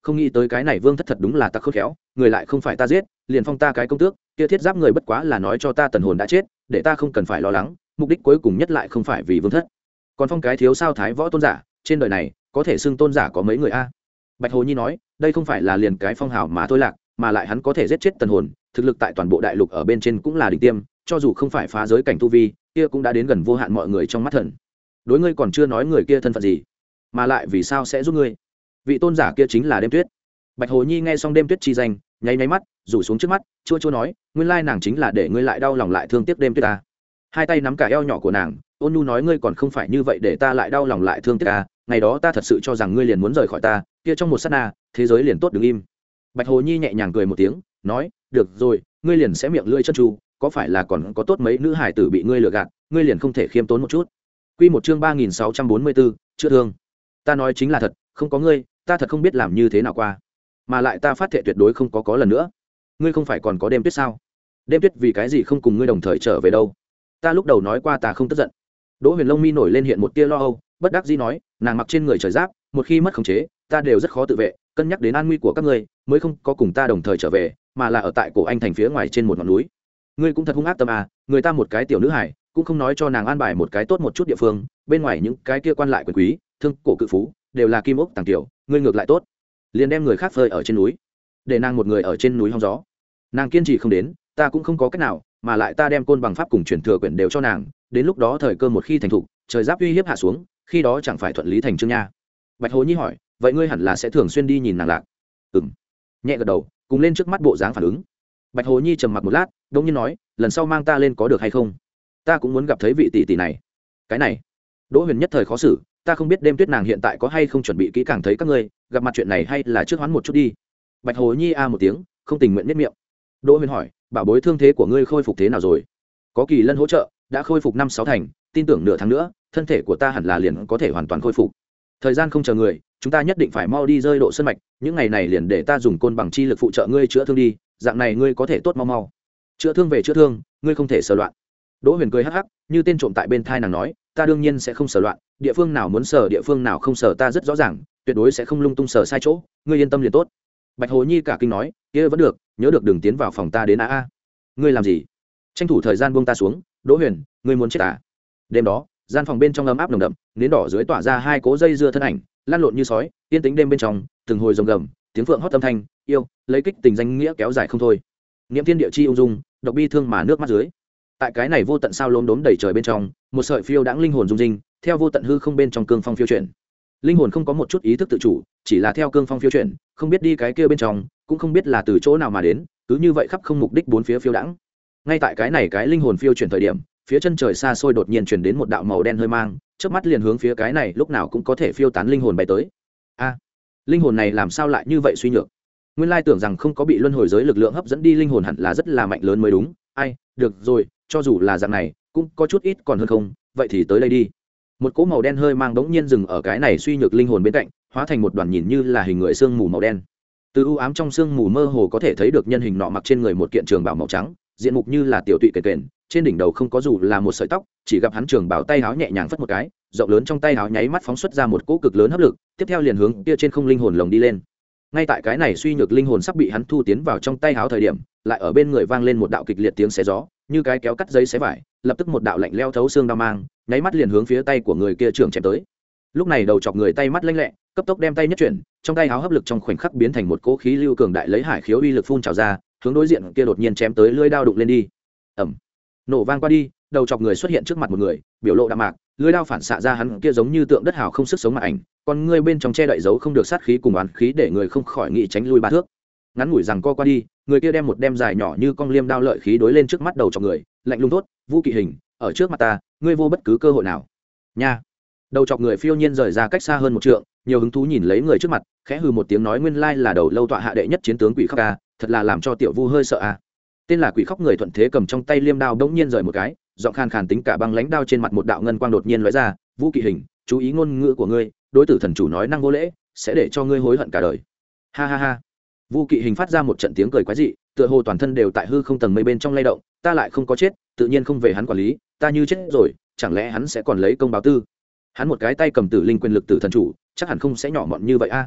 không nghĩ tới cái này vương thất thật đúng là tặc khôn khéo, người lại không phải ta giết, liền phong ta cái công tước, kia thiết giáp người bất quá là nói cho ta tần hồn đã chết, để ta không cần phải lo lắng, mục đích cuối cùng nhất lại không phải vì vương thất. Còn phong cái thiếu sao thái võ tôn giả, trên đời này có thể xưng tôn giả có mấy người a? Bạch Hồ Nhi nói, đây không phải là liền cái phong hào mà thôi lạc, mà lại hắn có thể giết chết tần hồn, thực lực tại toàn bộ đại lục ở bên trên cũng là đỉnh tiêm, cho dù không phải phá giới cảnh tu vi, kia cũng đã đến gần vô hạn mọi người trong mắt thần. Đối ngươi còn chưa nói người kia thân phận gì, mà lại vì sao sẽ giúp ngươi? Vị tôn giả kia chính là Đêm Tuyết. Bạch Hồ Nhi nghe xong Đêm Tuyết chi danh, nháy nháy mắt, rủ xuống trước mắt, chua chua nói, nguyên lai nàng chính là để ngươi lại đau lòng lại thương tiếc Đêm Tuyết ta. Hai tay nắm cả eo nhỏ của nàng, ôn nhu nói, ngươi còn không phải như vậy để ta lại đau lòng lại thương tiếc ta, ngày đó ta thật sự cho rằng ngươi liền muốn rời khỏi ta, kia trong một sát na, thế giới liền tốt đứng im. Bạch Hồ Nhi nhẹ nhàng cười một tiếng, nói, được rồi, ngươi liền sẽ miệng lưỡi chân tru, có phải là còn có tốt mấy nữ hải tử bị ngươi lừa gạt, ngươi liền không thể khiêm tốn một chút. Quy một chương ba nghìn sáu trăm bốn mươi bốn, chữa thương. Ta nói chính là thật, không có ngươi, ta thật không biết làm như thế nào qua, mà lại ta phát thệ tuyệt đối không có có lần nữa. Ngươi không phải còn có Đêm Tuyết sao? Đêm Tuyết vì cái gì không cùng ngươi đồng thời trở về đâu? Ta lúc đầu nói qua ta không tức giận. Đỗ Huyền lông mi nổi lên hiện một tia lo âu, bất đắc dĩ nói, nàng mặc trên người trời giáp, một khi mất khống chế, ta đều rất khó tự vệ, cân nhắc đến an nguy của các ngươi, mới không có cùng ta đồng thời trở về, mà là ở tại cổ anh thành phía ngoài trên một ngọn núi. Ngươi cũng thật hung ác tâm à, người ta một cái tiểu nữ hải, cũng không nói cho nàng an bài một cái tốt một chút địa phương, bên ngoài những cái kia quan lại quyền quý, thương cổ cự phú, đều là kim ốc tàng tiểu, ngươi ngược lại tốt, liền đem người khác phơi ở trên núi, để nàng một người ở trên núi hong gió. Nàng kiên trì không đến, ta cũng không có cách nào, mà lại ta đem côn bằng pháp cùng truyền thừa quyển đều cho nàng, đến lúc đó thời cơ một khi thành thục, trời giáp uy hiếp hạ xuống, khi đó chẳng phải thuận lý thành chương nha. Bạch Hồ Nhi hỏi, vậy ngươi hẳn là sẽ thường xuyên đi nhìn nàng lạc? Ừm. Nhẹ gật đầu, cùng lên trước mắt bộ dáng phản ứng. Bạch Hồ Nhi trầm mặc một lát, đống nhiên nói, lần sau mang ta lên có được hay không? Ta cũng muốn gặp thấy vị tỷ tỷ này. Cái này, Đỗ Huyền nhất thời khó xử, ta không biết Đêm Tuyết nàng hiện tại có hay không chuẩn bị kỹ càng thấy các ngươi, gặp mặt chuyện này hay là trước hoán một chút đi. Bạch Hồ Nhi a một tiếng, không tình nguyện nhếch miệng. Đỗ Huyền hỏi, bảo bối thương thế của ngươi khôi phục thế nào rồi? Có Kỳ Lân hỗ trợ, đã khôi phục năm sáu thành, tin tưởng nửa tháng nữa, thân thể của ta hẳn là liền có thể hoàn toàn khôi phục. Thời gian không chờ người, chúng ta nhất định phải mau đi rơi độ sơn mạch, những ngày này liền để ta dùng côn bằng chi lực phụ trợ ngươi chữa thương đi, dạng này ngươi có thể tốt mau mau. Chữa thương về chữa thương, ngươi không thể sờ loạn. Đỗ Huyền cười hắc hắc, như tên trộm tại bên thai nàng nói, ta đương nhiên sẽ không sờ loạn, địa phương nào muốn sờ địa phương nào không sờ ta rất rõ ràng, tuyệt đối sẽ không lung tung sờ sai chỗ, ngươi yên tâm liền tốt. Bạch Hồ Nhi cả kinh nói, kia vẫn được, nhớ được đừng tiến vào phòng ta đến a a. Ngươi làm gì? Tranh thủ thời gian buông ta xuống. Đỗ Huyền, ngươi muốn chết à? Đêm đó, gian phòng bên trong ấm áp nồng đậm, nến đỏ dưới tỏa ra hai cố dây dưa thân ảnh, lăn lộn như sói, yên tĩnh đêm bên trong, từng hồi rồng gầm, tiếng phượng hót âm thanh, yêu, lấy kích tình danh nghĩa kéo dài không thôi. Niệm thiên địa chi ung dung, độc bi thương mà nước mắt dưới. Tại cái này vô tận sao lốm đốm đầy trời bên trong, một sợi phiêu đãng linh hồn rung rinh, theo vô tận hư không bên trong cương phong phiêu chuyển. Linh hồn không có một chút ý thức tự chủ, chỉ là theo cương phong phiêu chuyển, không biết đi cái kia bên trong, cũng không biết là từ chỗ nào mà đến, cứ như vậy khắp không mục đích bốn phía phiêu đãng. Ngay tại cái này cái linh hồn phiêu chuyển thời điểm, phía chân trời xa xôi đột nhiên truyền đến một đạo màu đen hơi mang, chớp mắt liền hướng phía cái này lúc nào cũng có thể phiêu tán linh hồn bay tới. A, linh hồn này làm sao lại như vậy suy nhược? Nguyên lai tưởng rằng không có bị luân hồi giới lực lượng hấp dẫn đi linh hồn hẳn là rất là mạnh lớn mới đúng. Ai, được rồi, cho dù là dạng này, cũng có chút ít còn hơn không, vậy thì tới đây đi. Một cỗ màu đen hơi mang đống nhiên dừng ở cái này suy nhược linh hồn bên cạnh, hóa thành một đoàn nhìn như là hình người xương mù màu đen. Từ u ám trong xương mù mơ hồ có thể thấy được nhân hình nọ mặc trên người một kiện trường bào màu trắng, diện mục như là tiểu tụy kề kềnh, trên đỉnh đầu không có dù là một sợi tóc, chỉ gặp hắn trường bào tay áo nhẹ nhàng phất một cái, rộng lớn trong tay áo nháy mắt phóng xuất ra một cỗ cực lớn hấp lực, tiếp theo liền hướng kia trên không linh hồn lồng đi lên. Ngay tại cái này suy nhược linh hồn sắp bị hắn thu tiến vào trong tay áo thời điểm, lại ở bên người vang lên một đạo kịch liệt tiếng xé gió, như cái kéo cắt giấy xé vải, lập tức một đạo lạnh leo thấu xương đao mang, nháy mắt liền hướng phía tay của người kia trưởng chém tới. Lúc này đầu chọc người tay mắt lanh lẹ, cấp tốc đem tay nhất chuyển, trong tay áo hấp lực trong khoảnh khắc biến thành một cỗ khí lưu cường đại lấy hải khiếu uy lực phun trào ra, hướng đối diện kia đột nhiên chém tới lưỡi đao đụng lên đi. Ầm. Nổ vang qua đi, đầu chọc người xuất hiện trước mặt một người, biểu lộ đạm mạc, lưỡi đao phản xạ ra hắn kia giống như tượng đất hào không sức sống mà ảnh, còn người bên trong che đậy dấu không được sát khí cùng oán khí để người không khỏi nghĩ tránh lui ba thước. Ngắn ngủi rằng co qua đi, người kia đem một đem dài nhỏ như cong liêm đao lợi khí đối lên trước mắt đầu chọc người, lạnh lùng thốt, Vũ Kỵ Hình, ở trước mặt ta, ngươi vô bất cứ cơ hội nào. Nha. Đầu chọc người phiêu nhiên rời ra cách xa hơn một trượng, nhiều hứng thú nhìn lấy người trước mặt, khẽ hừ một tiếng nói, nguyên lai là đầu lâu tọa hạ đệ nhất chiến tướng Quỷ Khóc a, thật là làm cho tiểu Vu hơi sợ a. Tên là Quỷ Khóc người thuận thế cầm trong tay liêm đao bỗng nhiên rời một cái, giọng khan khàn tính cả băng lãnh đao trên mặt một đạo ngân quang đột nhiên lóe ra, Vũ Kỵ Hình, chú ý ngôn ngữ của ngươi, đối tử thần chủ nói năng vô lễ, sẽ để cho ngươi hối hận cả đời. Ha ha ha. Vũ Kỵ Hình phát ra một trận tiếng cười quái dị, tựa hồ toàn thân đều tại hư không tầng mây bên trong lay động, ta lại không có chết, tự nhiên không về hắn quản lý, ta như chết rồi, chẳng lẽ hắn sẽ còn lấy công báo tư? Hắn một cái tay cầm tử linh quyền lực tử thần chủ, chắc hẳn không sẽ nhỏ mọn như vậy a.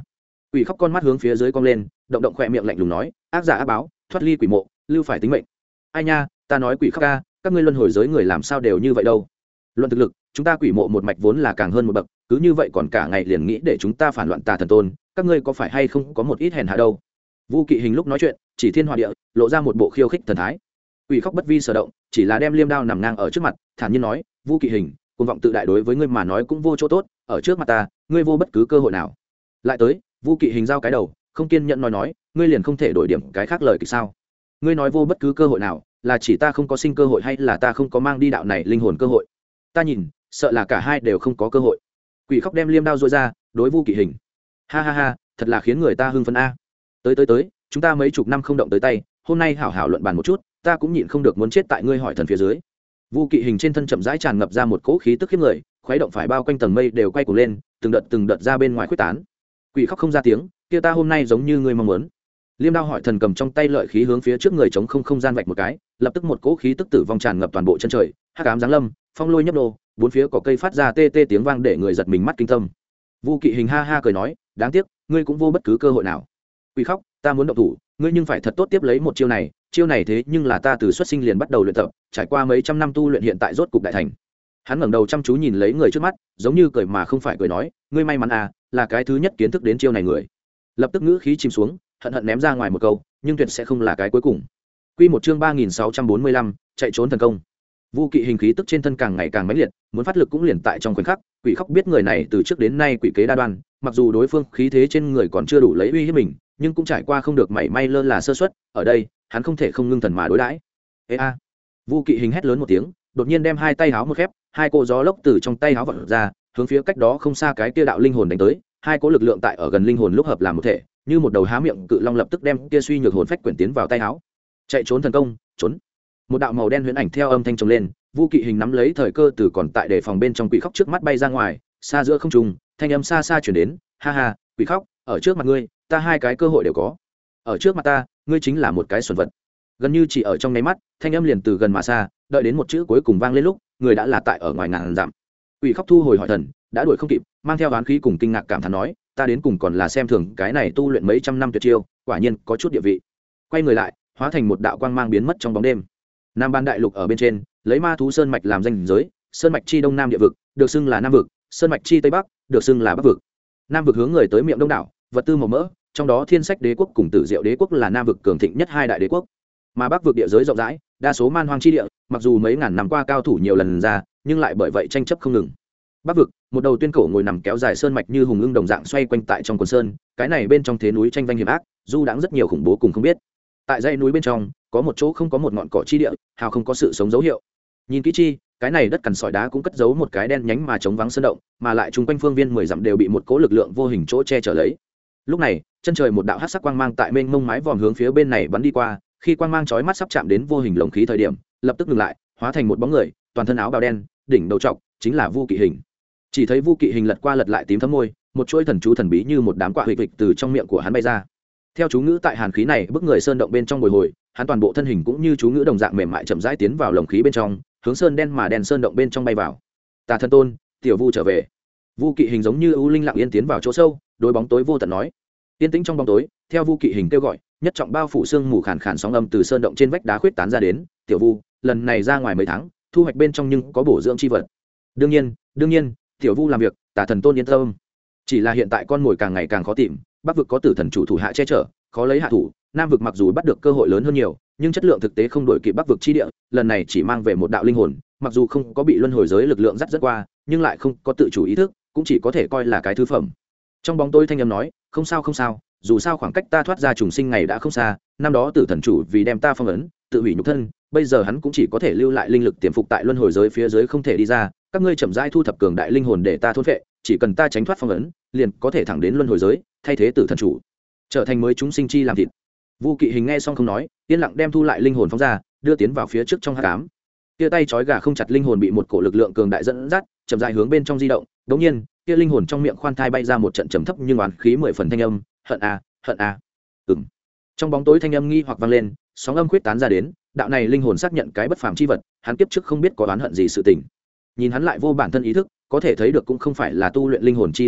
Quỷ khóc con mắt hướng phía dưới cong lên, động động khỏe miệng lạnh lùng nói, ác giả ác báo, thoát ly quỷ mộ, lưu phải tính mệnh. Ai nha, ta nói quỷ khóc ca, các ngươi luân hồi giới người làm sao đều như vậy đâu. Luận thực lực, chúng ta quỷ mộ một mạch vốn là càng hơn một bậc, cứ như vậy còn cả ngày liền nghĩ để chúng ta phản loạn tà thần tôn, các ngươi có phải hay không có một ít hèn hạ đâu. Vu Kỵ Hình lúc nói chuyện, chỉ thiên hòa địa, lộ ra một bộ khiêu khích thần thái. Quỷ khóc bất vi sở động, chỉ là đem liêm đao nằm ngang ở trước mặt, thản nhiên nói, Vu Kỵ Hình, cuồng vọng tự đại đối với ngươi mà nói cũng vô chỗ tốt, ở trước mặt ta, ngươi vô bất cứ cơ hội nào. Lại tới, Vu Kỵ Hình giao cái đầu, không kiên nhẫn nói nói, ngươi liền không thể đổi điểm cái khác lời kịch sao? Ngươi nói vô bất cứ cơ hội nào, là chỉ ta không có sinh cơ hội hay là ta không có mang đi đạo này linh hồn cơ hội? Ta nhìn, sợ là cả hai đều không có cơ hội. Quỷ khóc đem liêm đao rũa ra, đối Vu Kỵ Hình. Ha ha ha, thật là khiến người ta hưng phấn a. Tới tới tới, chúng ta mấy chục năm không động tới tay, hôm nay hảo hảo luận bàn một chút, ta cũng nhịn không được muốn chết tại ngươi hỏi thần phía dưới. Vu Kỵ Hình trên thân chậm rãi tràn ngập ra một cỗ khí tức khiếp người, khuấy động phải bao quanh tầng mây đều quay cuồng lên, từng đợt từng đợt ra bên ngoài khuếch tán. Quỷ khóc không ra tiếng, kia ta hôm nay giống như ngươi mong muốn. Liêm đao hỏi thần cầm trong tay lợi khí hướng phía trước người chống không không gian vạch một cái, lập tức một cỗ khí tức tử vong tràn ngập toàn bộ chân trời, hắc ám giáng lâm, phong lôi nhấp nô, bốn phía cỏ cây phát ra tê tê tiếng vang để người giật mình mắt kinh tâm. Vu Kỵ Hình ha ha cười nói, đáng tiếc, ngươi cũng vô bất cứ cơ hội nào. Quỷ khóc, ta muốn động thủ, ngươi nhưng phải thật tốt tiếp lấy một chiêu này, chiêu này thế nhưng là ta từ xuất sinh liền bắt đầu luyện tập, trải qua mấy trăm năm tu luyện hiện tại rốt cục đại thành. Hắn ngẩng đầu chăm chú nhìn lấy người trước mắt, giống như cười mà không phải cười nói, ngươi may mắn à, là cái thứ nhất kiến thức đến chiêu này người. Lập tức ngữ khí chìm xuống, hận hận ném ra ngoài một câu, nhưng tuyệt sẽ không là cái cuối cùng. Quy một chương ba nghìn sáu trăm bốn mươi lăm, chạy trốn thần công. Vu Kỵ Hình khí tức trên thân càng ngày càng mãnh liệt, muốn phát lực cũng liền tại trong khoảnh khắc. Quỷ khóc biết người này từ trước đến nay quỷ kế đa đoan, mặc dù đối phương khí thế trên người còn chưa đủ lấy uy hiếp mình, nhưng cũng trải qua không được mảy may lơ là sơ suất. Ở đây, hắn không thể không ngưng thần mà đối đãi. Ê a! Vu Kỵ Hình hét lớn một tiếng, đột nhiên đem hai tay háo một khép, hai cỗ gió lốc từ trong tay háo vọt ra, hướng phía cách đó không xa cái kia đạo linh hồn đánh tới. Hai cỗ lực lượng tại ở gần linh hồn lúc hợp làm một thể, như một đầu há miệng cự long lập tức đem kia suy nhược hồn phách quyển tiến vào tay áo. Chạy trốn thần công, trốn. Một đạo màu đen huyễn ảnh theo âm thanh trồng lên, Vu Kỵ Hình nắm lấy thời cơ từ còn tại đề phòng bên trong quỷ khóc trước mắt bay ra ngoài, xa giữa không trung, thanh âm xa xa truyền đến, ha ha, quỷ khóc, ở trước mặt ngươi, ta hai cái cơ hội đều có. Ở trước mặt ta, ngươi chính là một cái xuẩn vật. Gần như chỉ ở trong nháy mắt, thanh âm liền từ gần mà xa, đợi đến một chữ cuối cùng vang lên lúc, người đã là tại ở ngoài ngàn dặm. Quỷ khóc thu hồi hỏi thần, đã đuổi không kịp, mang theo oán khí cùng kinh ngạc cảm thán nói, ta đến cùng còn là xem thường cái này tu luyện mấy trăm năm tuyệt chiêu, quả nhiên có chút địa vị. Quay người lại, hóa thành một đạo quang mang biến mất trong bóng đêm. Nam Ban đại lục ở bên trên, lấy Ma thú sơn mạch làm danh giới, sơn mạch chi đông nam địa vực, được xưng là nam vực, sơn mạch chi tây bắc, được xưng là bắc vực. Nam vực hướng người tới miệng đông đảo, vật tư màu mỡ, trong đó Thiên Sách Đế quốc cùng Tử Diệu Đế quốc là nam vực cường thịnh nhất hai đại đế quốc. Mà bắc vực địa giới rộng rãi, đa số man hoang chi địa, mặc dù mấy ngàn năm qua cao thủ nhiều lần ra, nhưng lại bởi vậy tranh chấp không ngừng. Bắc vực, một đầu tuyên cổ ngồi nằm kéo dài sơn mạch như hùng ưng đồng dạng xoay quanh tại trong quần sơn, cái này bên trong thế núi tranh vanh hiểm ác, du đãng rất nhiều khủng bố cùng không biết. Tại dãy núi bên trong, có một chỗ không có một ngọn cỏ chi địa, hào không có sự sống dấu hiệu. Nhìn kỹ chi, cái này đất cằn sỏi đá cũng cất giấu một cái đen nhánh mà chống vắng sơn động, mà lại chung quanh phương viên mười dặm đều bị một cỗ lực lượng vô hình chỗ che chở lấy. Lúc này, chân trời một đạo hắc sắc quang mang tại mênh mông mái vòm hướng phía bên này bắn đi qua, khi quang mang chói mắt sắp chạm đến vô hình lồng khí thời điểm, lập tức ngừng lại, hóa thành một bóng người, toàn thân áo bào đen, đỉnh đầu trọc, chính là Vu Kỵ Hình. Chỉ thấy Vu Kỵ Hình lật qua lật lại tím thấm môi, một chuỗi thần chú thần bí như một đám quạ huỵch huỵch từ trong miệng của hắn bay ra. Theo chú ngữ tại hàn khí này bức người sơn động bên trong bồi hồi, hắn toàn bộ thân hình cũng như chú ngữ đồng dạng mềm mại chậm rãi tiến vào lồng khí bên trong, hướng sơn đen mà đen sơn động bên trong bay vào. Tà Thần Tôn, tiểu Vu trở về. Vu Kỵ Hình giống như ưu linh lặng yên tiến vào chỗ sâu, đối bóng tối vô tận nói. Yên tĩnh trong bóng tối, theo Vu Kỵ Hình kêu gọi, nhất trọng bao phủ xương mù khàn khàn sóng âm từ sơn động trên vách đá khuyết tán ra đến, "Tiểu Vu, lần này ra ngoài mấy tháng, thu hoạch bên trong nhưng có bổ dưỡng chi vật." "Đương nhiên, đương nhiên, tiểu Vu làm việc, Tà Thần Tôn yên tâm. Chỉ là hiện tại con mồi càng ngày càng khó tìm, Bắc vực có Tử Thần chủ thủ hạ che chở, khó lấy hạ thủ, Nam vực mặc dù bắt được cơ hội lớn hơn nhiều, nhưng chất lượng thực tế không đổi kịp Bắc vực chi địa, lần này chỉ mang về một đạo linh hồn, mặc dù không có bị luân hồi giới lực lượng dắt dắt qua, nhưng lại không có tự chủ ý thức, cũng chỉ có thể coi là cái thứ phẩm." Trong bóng tối thanh âm nói, "Không sao không sao, dù sao khoảng cách ta thoát ra trùng sinh ngày đã không xa, năm đó Tử Thần chủ vì đem ta phong ấn, tự hủy nhục thân, bây giờ hắn cũng chỉ có thể lưu lại linh lực tiềm phục tại luân hồi giới phía dưới không thể đi ra, các ngươi chậm rãi thu thập cường đại linh hồn để ta thôn phệ, chỉ cần ta tránh thoát phong ấn, liền có thể thẳng đến luân hồi giới, thay thế Tử Thần chủ, trở thành mới chúng sinh chi làm thịt." Vu Kỵ Hình nghe xong không nói, yên lặng đem thu lại linh hồn phóng ra, đưa tiến vào phía trước trong hắc ám. Kia tay trói gà không chặt linh hồn bị một cổ lực lượng cường đại dẫn dắt, chậm rãi hướng bên trong di động. Đống nhiên, kia linh hồn trong miệng khoan thai bay ra một trận trầm thấp nhưng oán khí mười phần thanh âm, "Hận a, hận a." Ừm. Trong bóng tối thanh âm nghi hoặc vang lên, sóng âm khuyết tán ra đến, đạo này linh hồn xác nhận cái bất phàm chi vật, hắn kiếp trước không biết có oán hận gì sự tình. Nhìn hắn lại vô bản thân ý thức, có thể thấy được cũng không phải là tu luyện linh hồn chi lực người,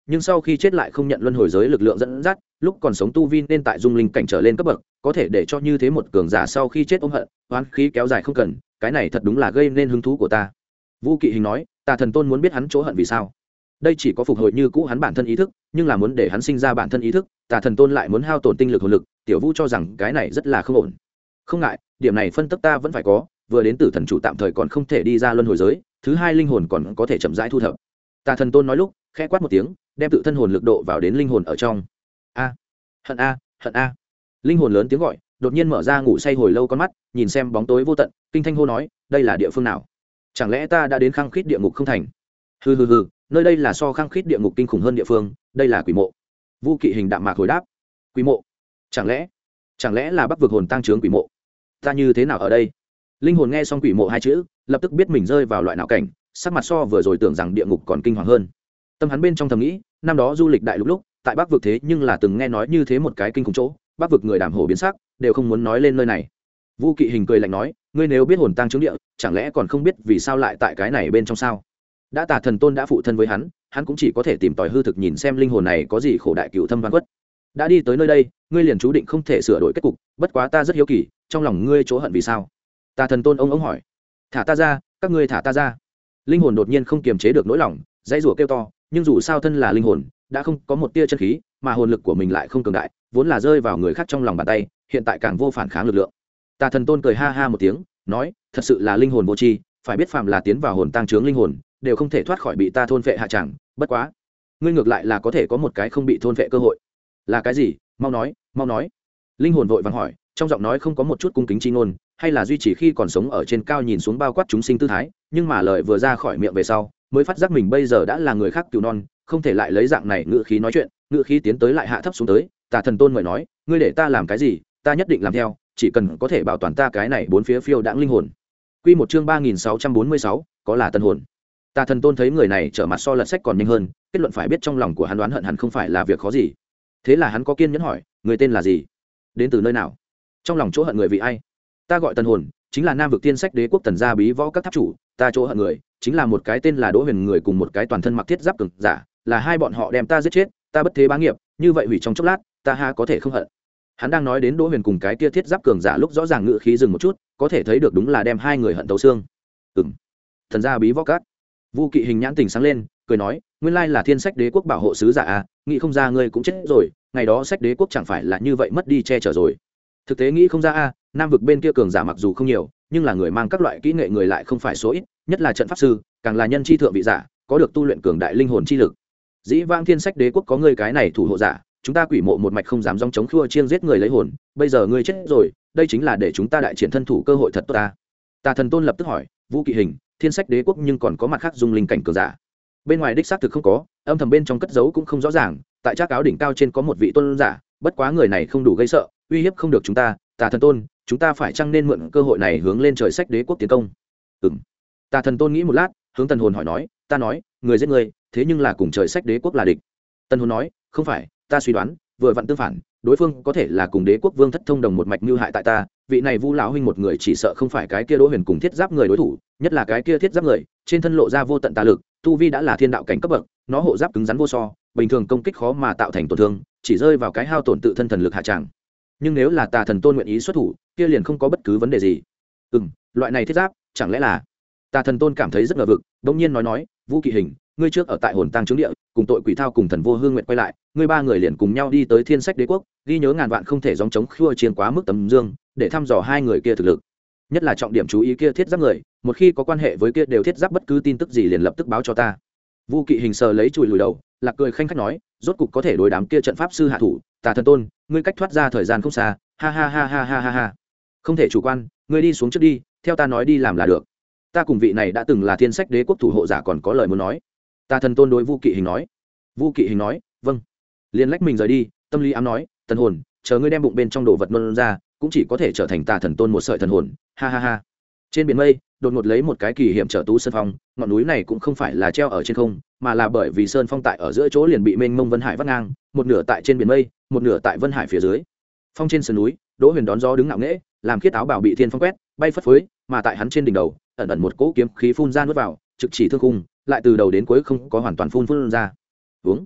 nhưng sau khi chết lại không nhận luân hồi giới lực lượng dẫn dắt, lúc còn sống tu vi nên tại dung linh cảnh trở lên cấp bậc, có thể để cho như thế một cường giả sau khi chết ôm hận oán khí kéo dài không cần, cái này thật đúng là gây nên hứng thú của ta. Vũ Kỵ Hình nói, Tà Thần Tôn muốn biết hắn chỗ hận vì sao. Đây chỉ có phục hồi như cũ hắn bản thân ý thức, nhưng là muốn để hắn sinh ra bản thân ý thức, Tà Thần Tôn lại muốn hao tổn tinh lực hồn lực, Tiểu Vũ cho rằng cái này rất là không ổn. Không ngại, điểm này phân tích ta vẫn phải có, vừa đến Tử Thần chủ tạm thời còn không thể đi ra luân hồi giới, thứ hai linh hồn còn có thể chậm rãi thu thập. Tà Thần Tôn nói lúc, khẽ quát một tiếng, đem tự thân hồn lực độ vào đến linh hồn ở trong. A, hận a, hận a. Linh hồn lớn tiếng gọi, đột nhiên mở ra ngủ say hồi lâu con mắt, nhìn xem bóng tối vô tận, kinh thanh hô nói, đây là địa phương nào? Chẳng lẽ ta đã đến khăng khít địa ngục không thành? Hừ hừ hừ, nơi đây là so khăng khít địa ngục kinh khủng hơn địa phương, đây là quỷ mộ. Vu Kỵ Hình đạm mạc hồi đáp, quỷ mộ? Chẳng lẽ, chẳng lẽ là Bắc vực hồn tăng trướng quỷ mộ? Ta như thế nào ở đây? Linh hồn nghe xong quỷ mộ hai chữ, lập tức biết mình rơi vào loại nào cảnh, sắc mặt so vừa rồi tưởng rằng địa ngục còn kinh hoàng hơn. Tâm hắn bên trong thầm nghĩ, năm đó du lịch đại lục lúc, tại Bắc vực thế nhưng là từng nghe nói như thế một cái kinh khủng chỗ, Bắc vực người đàm hổ biến sắc, đều không muốn nói lên nơi này. Vu Kỵ Hình cười lạnh nói, ngươi nếu biết hồn tăng trướng địa, chẳng lẽ còn không biết vì sao lại tại cái này bên trong sao? Đã Tà Thần Tôn đã phụ thân với hắn, hắn cũng chỉ có thể tìm tòi hư thực nhìn xem linh hồn này có gì khổ đại cựu thâm văn quất. Đã đi tới nơi đây, ngươi liền chú định không thể sửa đổi kết cục, bất quá ta rất hiếu kỳ, trong lòng ngươi chỗ hận vì sao? Tà Thần Tôn ông ông hỏi. Thả ta ra, các ngươi thả ta ra. Linh hồn đột nhiên không kiềm chế được nỗi lòng, dãy rủa kêu to, nhưng dù sao thân là linh hồn, đã không có một tia chân khí, mà hồn lực của mình lại không cường đại, vốn là rơi vào người khác trong lòng bàn tay, hiện tại càng vô phản kháng lực lượng. Tà Thần Tôn cười ha ha một tiếng, nói, thật sự là linh hồn vô tri, phải biết phàm là tiến vào hồn tăng trướng linh hồn, đều không thể thoát khỏi bị ta thôn phệ hạ chẳng, bất quá, ngươi ngược lại là có thể có một cái không bị thôn phệ cơ hội. Là cái gì? Mau nói, mau nói. Linh hồn vội vàng hỏi, trong giọng nói không có một chút cung kính chi ngôn, hay là duy trì khi còn sống ở trên cao nhìn xuống bao quát chúng sinh tư thái, nhưng mà lời vừa ra khỏi miệng về sau, mới phát giác mình bây giờ đã là người khác cừu non, không thể lại lấy dạng này ngữ khí nói chuyện, ngữ khí tiến tới lại hạ thấp xuống tới. Tà Thần Tôn mời nói, ngươi để ta làm cái gì, ta nhất định làm theo, chỉ cần có thể bảo toàn ta cái này bốn phía phiêu đãng linh hồn. Quy một chương ba nghìn sáu trăm bốn mươi sáu, có là tân hồn. Tà Thần Tôn thấy người này trở mặt so lật sách còn nhanh hơn, kết luận phải biết trong lòng của hắn đoán hận hẳn không phải là việc khó gì. Thế là hắn có kiên nhẫn hỏi, người tên là gì, đến từ nơi nào, trong lòng chỗ hận người vì ai? Ta gọi Tân Hồn, chính là Nam vực Tiên Sách Đế quốc Tần gia bí võ các tháp chủ, ta chỗ hận người chính là một cái tên là Đỗ Huyền người cùng một cái toàn thân mặc thiết giáp cường giả, là hai bọn họ đem ta giết chết, ta bất thế bá nghiệp, như vậy hủy trong chốc lát, ta ha có thể không hận. Hắn đang nói đến Đỗ Huyền cùng cái kia thiết giáp cường giả lúc rõ ràng ngữ khí dừng một chút, có thể thấy được đúng là đem hai người hận tấu xương. Ừm. Thần gia bí võ các. Vu Kỵ Hình nhãn tỉnh sáng lên, cười nói, nguyên lai là Thiên Sách Đế quốc bảo hộ sứ giả à, nghĩ không ra ngươi cũng chết rồi, ngày đó Sách Đế quốc chẳng phải là như vậy mất đi che chở rồi. Thực tế nghĩ không ra a, Nam vực bên kia cường giả mặc dù không nhiều, nhưng là người mang các loại kỹ nghệ người lại không phải số ít, nhất là trận pháp sư, càng là nhân chi thượng vị giả, có được tu luyện cường đại linh hồn chi lực. Dĩ vãng Thiên Sách Đế quốc có ngươi cái này thủ hộ giả, chúng ta quỷ mộ một mạch không dám dòng chống khua chiêng giết người lấy hồn, bây giờ ngươi chết rồi, đây chính là để chúng ta đại triển thân thủ cơ hội thật tốt ta. Tà Thần Tôn lập tức hỏi, Vũ Kỵ Hình, Thiên Sách Đế quốc nhưng còn có mặt khác dung linh cảnh cường giả? Bên ngoài đích xác thực không có, âm thầm bên trong cất giấu cũng không rõ ràng, tại trác áo đỉnh cao trên có một vị tôn giả, bất quá người này không đủ gây sợ, uy hiếp không được chúng ta. Tà Thần Tôn, chúng ta phải chăng nên mượn cơ hội này hướng lên trời Sách Đế quốc tiến công? Ừm. Tà Thần Tôn nghĩ một lát, hướng Tần Hồn hỏi nói, ta nói, người giết người, thế nhưng là cùng trời Sách Đế quốc là địch. Tần Hồn nói, không phải, ta suy đoán, vừa vặn tương phản, đối phương có thể là cùng Đế quốc vương thất thông đồng một mạch mưu hại tại ta, vị này Vu lão huynh một người chỉ sợ không phải cái kia Đỗ Huyền cùng thiết giáp người đối thủ, nhất là cái kia thiết giáp người, trên thân lộ ra vô tận tà lực, tu vi đã là thiên đạo cảnh cấp bậc, nó hộ giáp cứng rắn vô so, bình thường công kích khó mà tạo thành tổn thương, chỉ rơi vào cái hao tổn tự thân thần lực hạ tràng. Nhưng nếu là Tà Thần Tôn nguyện ý xuất thủ, kia liền không có bất cứ vấn đề gì. Ừm, loại này thiết giáp, chẳng lẽ là? Tà Thần Tôn cảm thấy rất ngờ vực, đột nhiên nói nói, Vũ Kỵ Hình, ngươi trước ở tại hồn tang trướng địa, cùng tội quỷ thao cùng thần vô hương nguyện quay lại, ngươi ba người liền cùng nhau đi tới Thiên Sách Đế quốc, ghi nhớ ngàn vạn không thể gióng chống khua chiên quá mức tầm dương, để thăm dò hai người kia thực lực. Nhất là trọng điểm chú ý kia thiết giáp người, một khi có quan hệ với kia đều thiết giáp bất cứ tin tức gì liền lập tức báo cho ta. Vu Kỵ Hình sờ lấy chùi lùi đầu, lạc cười khanh khách nói, rốt cục có thể đối đám kia trận pháp sư hạ thủ. Tà Thần Tôn, ngươi cách thoát ra thời gian không xa, ha ha ha ha ha ha ha. Không thể chủ quan, ngươi đi xuống trước đi, theo ta nói đi làm là được. Ta cùng vị này đã từng là Thiên Sách Đế quốc thủ hộ giả còn có lời muốn nói. Tà Thần Tôn đối Vu Kỵ Hình nói. Vu Kỵ Hình nói, vâng. Liền lách mình rời đi, tâm lý ám nói, Tần Hồn, chờ ngươi đem bụng bên trong đồ vật nôn ra, cũng chỉ có thể trở thành Tà Thần Tôn một sợi thần hồn, ha ha ha. Trên biển mây, đột ngột lấy một cái kỳ hiểm trở tú sơn phong, ngọn núi này cũng không phải là treo ở trên không, mà là bởi vì sơn phong tại ở giữa chỗ liền bị mênh mông vân hải vắt ngang, một nửa tại trên biển mây, một nửa tại vân hải phía dưới. Phong trên sườn núi, Đỗ Huyền đón gió đứng ngạo nghễ, làm khiết áo bảo bị thiên phong quét, bay phất phới, mà tại hắn trên đỉnh đầu, ẩn ẩn một cỗ kiếm khí phun ra nuốt vào, trực chỉ thương khung, lại từ đầu đến cuối không có hoàn toàn phun phun ra. Uống.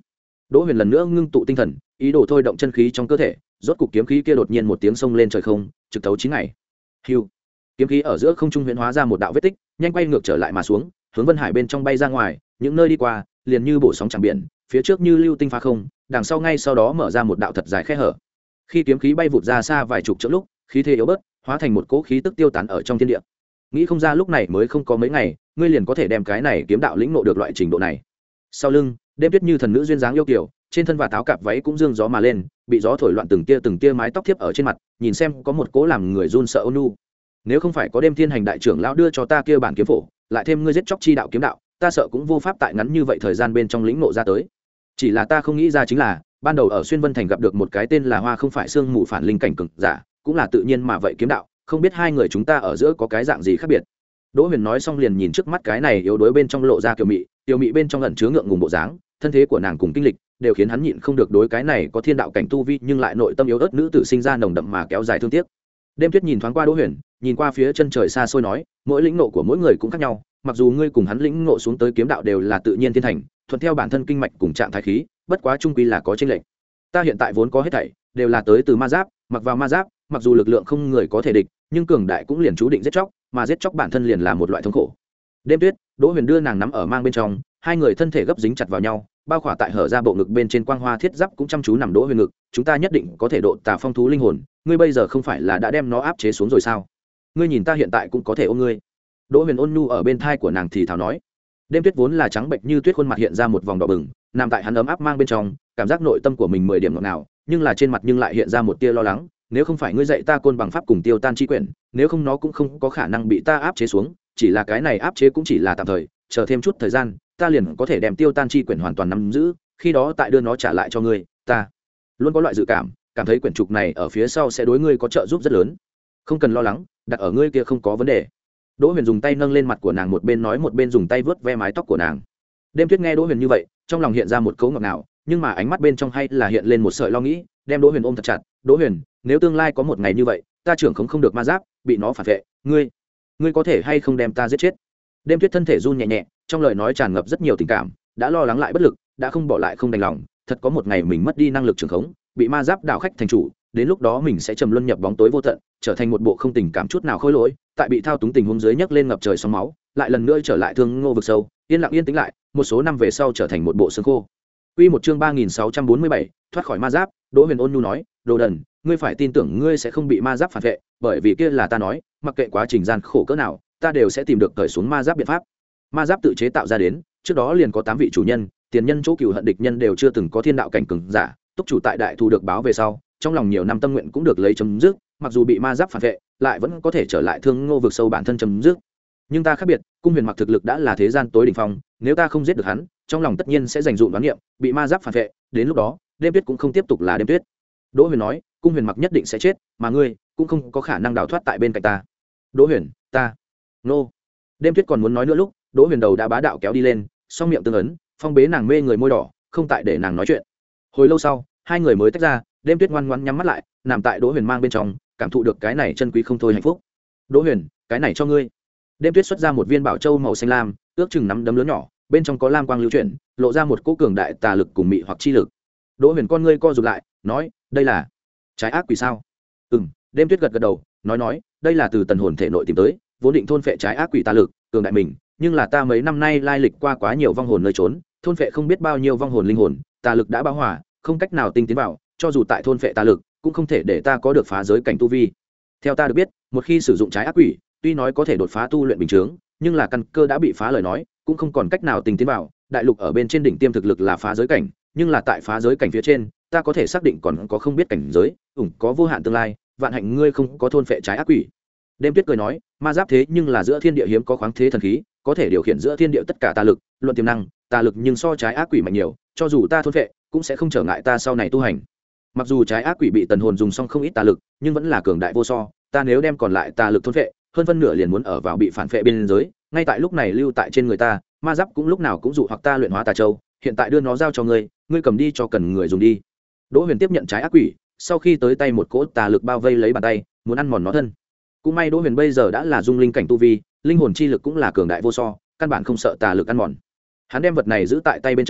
Đỗ Huyền lần nữa ngưng tụ tinh thần, ý đồ thôi động chân khí trong cơ thể, rốt cục kiếm khí kia đột nhiên một tiếng xông lên trời không, trực thấu chín ngày. Hưu. Kiếm khí ở giữa không trung huyễn hóa ra một đạo vết tích, nhanh quay ngược trở lại mà xuống, hướng Vân Hải bên trong bay ra ngoài, những nơi đi qua, liền như bổ sóng chẳng biển, phía trước như lưu tinh phá không, đằng sau ngay sau đó mở ra một đạo thật dài khe hở. Khi kiếm khí bay vụt ra xa vài chục trượng lúc, khí thế yếu bớt, hóa thành một cỗ khí tức tiêu tán ở trong thiên địa. Nghĩ không ra lúc này mới không có mấy ngày, ngươi liền có thể đem cái này kiếm đạo lĩnh ngộ được loại trình độ này. Sau lưng, Đêm Tuyết như thần nữ duyên dáng yêu kiều, trên thân và táo cạp váy cũng dương gió mà lên, bị gió thổi loạn từng tia từng tia mái tóc thiếp ở trên mặt, nhìn xem có một cỗ làm người run sợ ôn nhu. Nếu không phải có Đêm Thiên Hành đại trưởng lão đưa cho ta kia bản kiếm phổ, lại thêm ngươi giết chóc chi đạo kiếm đạo, ta sợ cũng vô pháp tại ngắn như vậy thời gian bên trong lĩnh ngộ ra tới. Chỉ là ta không nghĩ ra chính là, ban đầu ở Xuyên Vân Thành gặp được một cái tên là Hoa không phải xương mù phản linh cảnh cường giả, cũng là tự nhiên mà vậy kiếm đạo, không biết hai người chúng ta ở giữa có cái dạng gì khác biệt. Đỗ Huyền nói xong liền nhìn trước mắt cái này yếu đuối bên trong lộ ra kiều mị, kiều mị bên trong ẩn chứa ngượng ngùng bộ dáng, thân thế của nàng cùng kinh lịch đều khiến hắn nhịn không được đối cái này có thiên đạo cảnh tu vi nhưng lại nội tâm yếu ớt nữ tử sinh ra nồng đậm mà kéo dài thương tiếc. Đêm Tuyết nhìn thoáng qua Đỗ Huyền, nhìn qua phía chân trời xa xôi nói, mỗi lĩnh ngộ của mỗi người cũng khác nhau, mặc dù ngươi cùng hắn lĩnh ngộ xuống tới kiếm đạo đều là tự nhiên thiên thành, thuận theo bản thân kinh mạch cùng trạng thái khí, bất quá chung quy là có chênh lệch. Ta hiện tại vốn có hết thảy, đều là tới từ ma giáp, mặc vào ma giáp, mặc dù lực lượng không người có thể địch, nhưng cường đại cũng liền chú định giết chóc, mà giết chóc bản thân liền là một loại thống khổ. Đêm Tuyết, Đỗ Huyền đưa nàng nắm ở mang bên trong, hai người thân thể gấp dính chặt vào nhau, bao khỏa tại hở ra bộ ngực bên trên quang hoa thiết giáp cũng chăm chú nằm Đỗ Huyền ngực, chúng ta nhất định có thể độ tà phong thú linh hồn, ngươi bây giờ không phải là đã đem nó áp chế xuống rồi sao? Ngươi nhìn ta hiện tại cũng có thể ôm ngươi. Đỗ Huyền ôn nhu ở bên thai của nàng thì thào nói. Đêm Tuyết vốn là trắng bệnh như tuyết, khuôn mặt hiện ra một vòng đỏ bừng, nằm tại hắn ấm áp mang bên trong, cảm giác nội tâm của mình mười điểm ngọt ngào, nhưng là trên mặt nhưng lại hiện ra một tia lo lắng, nếu không phải ngươi dạy ta côn bằng pháp cùng tiêu tan chi quyển, nếu không nó cũng không có khả năng bị ta áp chế xuống, chỉ là cái này áp chế cũng chỉ là tạm thời, chờ thêm chút thời gian, ta liền có thể đem tiêu tan chi quyển hoàn toàn nắm giữ, khi đó tại đưa nó trả lại cho ngươi, ta luôn có loại dự cảm, cảm thấy quyển trục này ở phía sau sẽ đối ngươi có trợ giúp rất lớn. Không cần lo lắng, đặt ở ngươi kia không có vấn đề. Đỗ Huyền dùng tay nâng lên mặt của nàng, một bên nói một bên dùng tay vớt ve mái tóc của nàng. Đêm Tuyết nghe Đỗ Huyền như vậy, trong lòng hiện ra một cấu ngọt ngào, nhưng mà ánh mắt bên trong hay là hiện lên một sợi lo nghĩ, đem Đỗ Huyền ôm thật chặt. Đỗ Huyền, nếu tương lai có một ngày như vậy, ta trưởng không không được ma giáp, bị nó phản vệ, ngươi, ngươi có thể hay không đem ta giết chết? Đêm Tuyết thân thể run nhẹ nhẹ, trong lời nói tràn ngập rất nhiều tình cảm, đã lo lắng lại bất lực, đã không bỏ lại không đành lòng, thật có một ngày mình mất đi năng lực trưởng khống, bị ma giáp đảo khách thành chủ, đến lúc đó mình sẽ trầm luân nhập bóng tối vô tận, trở thành một bộ không tình cảm chút nào khôi lỗi, tại bị thao túng tình huống dưới nhấc lên ngập trời sóng máu, lại lần nữa trở lại thương ngô vực sâu, yên lặng yên tĩnh lại, một số năm về sau trở thành một bộ xương khô. Quy một chương ba nghìn sáu trăm bốn mươi bảy, thoát khỏi ma giáp. Đỗ Huyền ôn nhu nói, đồ đần, ngươi phải tin tưởng ngươi sẽ không bị ma giáp phản vệ, bởi vì kia là ta nói, mặc kệ quá trình gian khổ cỡ nào, ta đều sẽ tìm được cởi xuống ma giáp biện pháp. Ma giáp tự chế tạo ra đến, trước đó liền có tám vị chủ nhân, tiền nhân chỗ cừu hận địch nhân đều chưa từng có thiên đạo cảnh cường giả, túc chủ tại đại thu được báo về sau, trong lòng nhiều năm tâm nguyện cũng được lấy chấm dứt, mặc dù bị ma giáp phản vệ, lại vẫn có thể trở lại thương ngô vực sâu bản thân chấm dứt. Nhưng ta khác biệt, Cung Huyền Mặc thực lực đã là thế gian tối đỉnh phong, nếu ta không giết được hắn, trong lòng tất nhiên sẽ dành dụm đoán niệm, bị ma giáp phản vệ, đến lúc đó, Đêm Tuyết cũng không tiếp tục là Đêm Tuyết. Đỗ Huyền nói, Cung Huyền Mặc nhất định sẽ chết, mà ngươi cũng không có khả năng đào thoát tại bên cạnh ta. Đỗ Huyền, ta, nô. Đêm Tuyết còn muốn nói nữa lúc, Đỗ Huyền đầu đã bá đạo kéo đi lên, song miệng tương ấn, phong bế nàng mê người môi đỏ, không tại để nàng nói chuyện. Hồi lâu sau, hai người mới tách ra, Đêm Tuyết ngoan ngoãn nhắm mắt lại, nằm tại Đỗ Huyền mang bên trong, cảm thụ được cái này chân quý không thôi hạnh phúc. Đỗ Huyền, cái này cho ngươi. Đêm Tuyết xuất ra một viên bảo châu màu xanh lam, ước chừng nắm đấm lớn nhỏ, bên trong có lam quang lưu chuyển, lộ ra một cỗ cường đại tà lực cùng mị hoặc chi lực. Đỗ Huyền con ngươi co rụt lại, nói, đây là trái ác quỷ sao? Ừm. Đêm Tuyết gật gật đầu, nói nói, đây là từ tần hồn thể nội tìm tới, vốn định thôn phệ trái ác quỷ tà lực, cường đại mình, nhưng là ta mấy năm nay lai lịch qua quá nhiều vong hồn nơi trốn, thôn phệ không biết bao nhiêu vong hồn linh hồn, tà lực đã bão hòa, không cách nào tinh tiến vào, cho dù tại thôn phệ tà lực, cũng không thể để ta có được phá giới cảnh tu vi. Theo ta được biết, một khi sử dụng trái ác quỷ, tuy nói có thể đột phá tu luyện bình thường, nhưng là căn cơ đã bị phá lời nói, cũng không còn cách nào tinh tiến vào. Đại lục ở bên trên đỉnh tiêm thực lực là phá giới cảnh, nhưng là tại phá giới cảnh phía trên, ta có thể xác định còn có không biết cảnh giới, ủng có vô hạn tương lai, vạn hạnh ngươi không có thôn phệ trái ác quỷ. Đêm Tuyết cười nói, ma giáp thế nhưng là giữa thiên địa hiếm có khoáng thế thần khí, có thể điều khiển giữa thiên địa tất cả tà lực, luận tiềm năng, tà lực nhưng so trái ác quỷ mạnh nhiều, cho dù ta thôn phệ, cũng sẽ không trở ngại ta sau này tu hành. Mặc dù trái ác quỷ bị tần hồn dùng xong không ít tà lực, nhưng vẫn là cường đại vô so, ta nếu đem còn lại tà lực thôn phệ, hơn phân nửa liền muốn ở vào bị phản phệ bên dưới, ngay tại lúc này lưu tại trên người ta, ma giáp cũng lúc nào cũng dụ hoặc ta luyện hóa tà châu, hiện tại đưa nó giao cho ngươi, ngươi cầm đi cho cần người dùng đi. Đỗ Huyền tiếp nhận trái ác quỷ, sau khi tới tay một cỗ tà lực bao vây lấy bàn tay, muốn ăn mòn nó thân. Cũng may Đỗ Huyền bây giờ đã là dung linh cảnh tu vi, linh hồn chi lực cũng là cường đại vô so, căn bản không sợ tà lực ăn mòn. Hắn đem vật này giữ tại tay bên trong,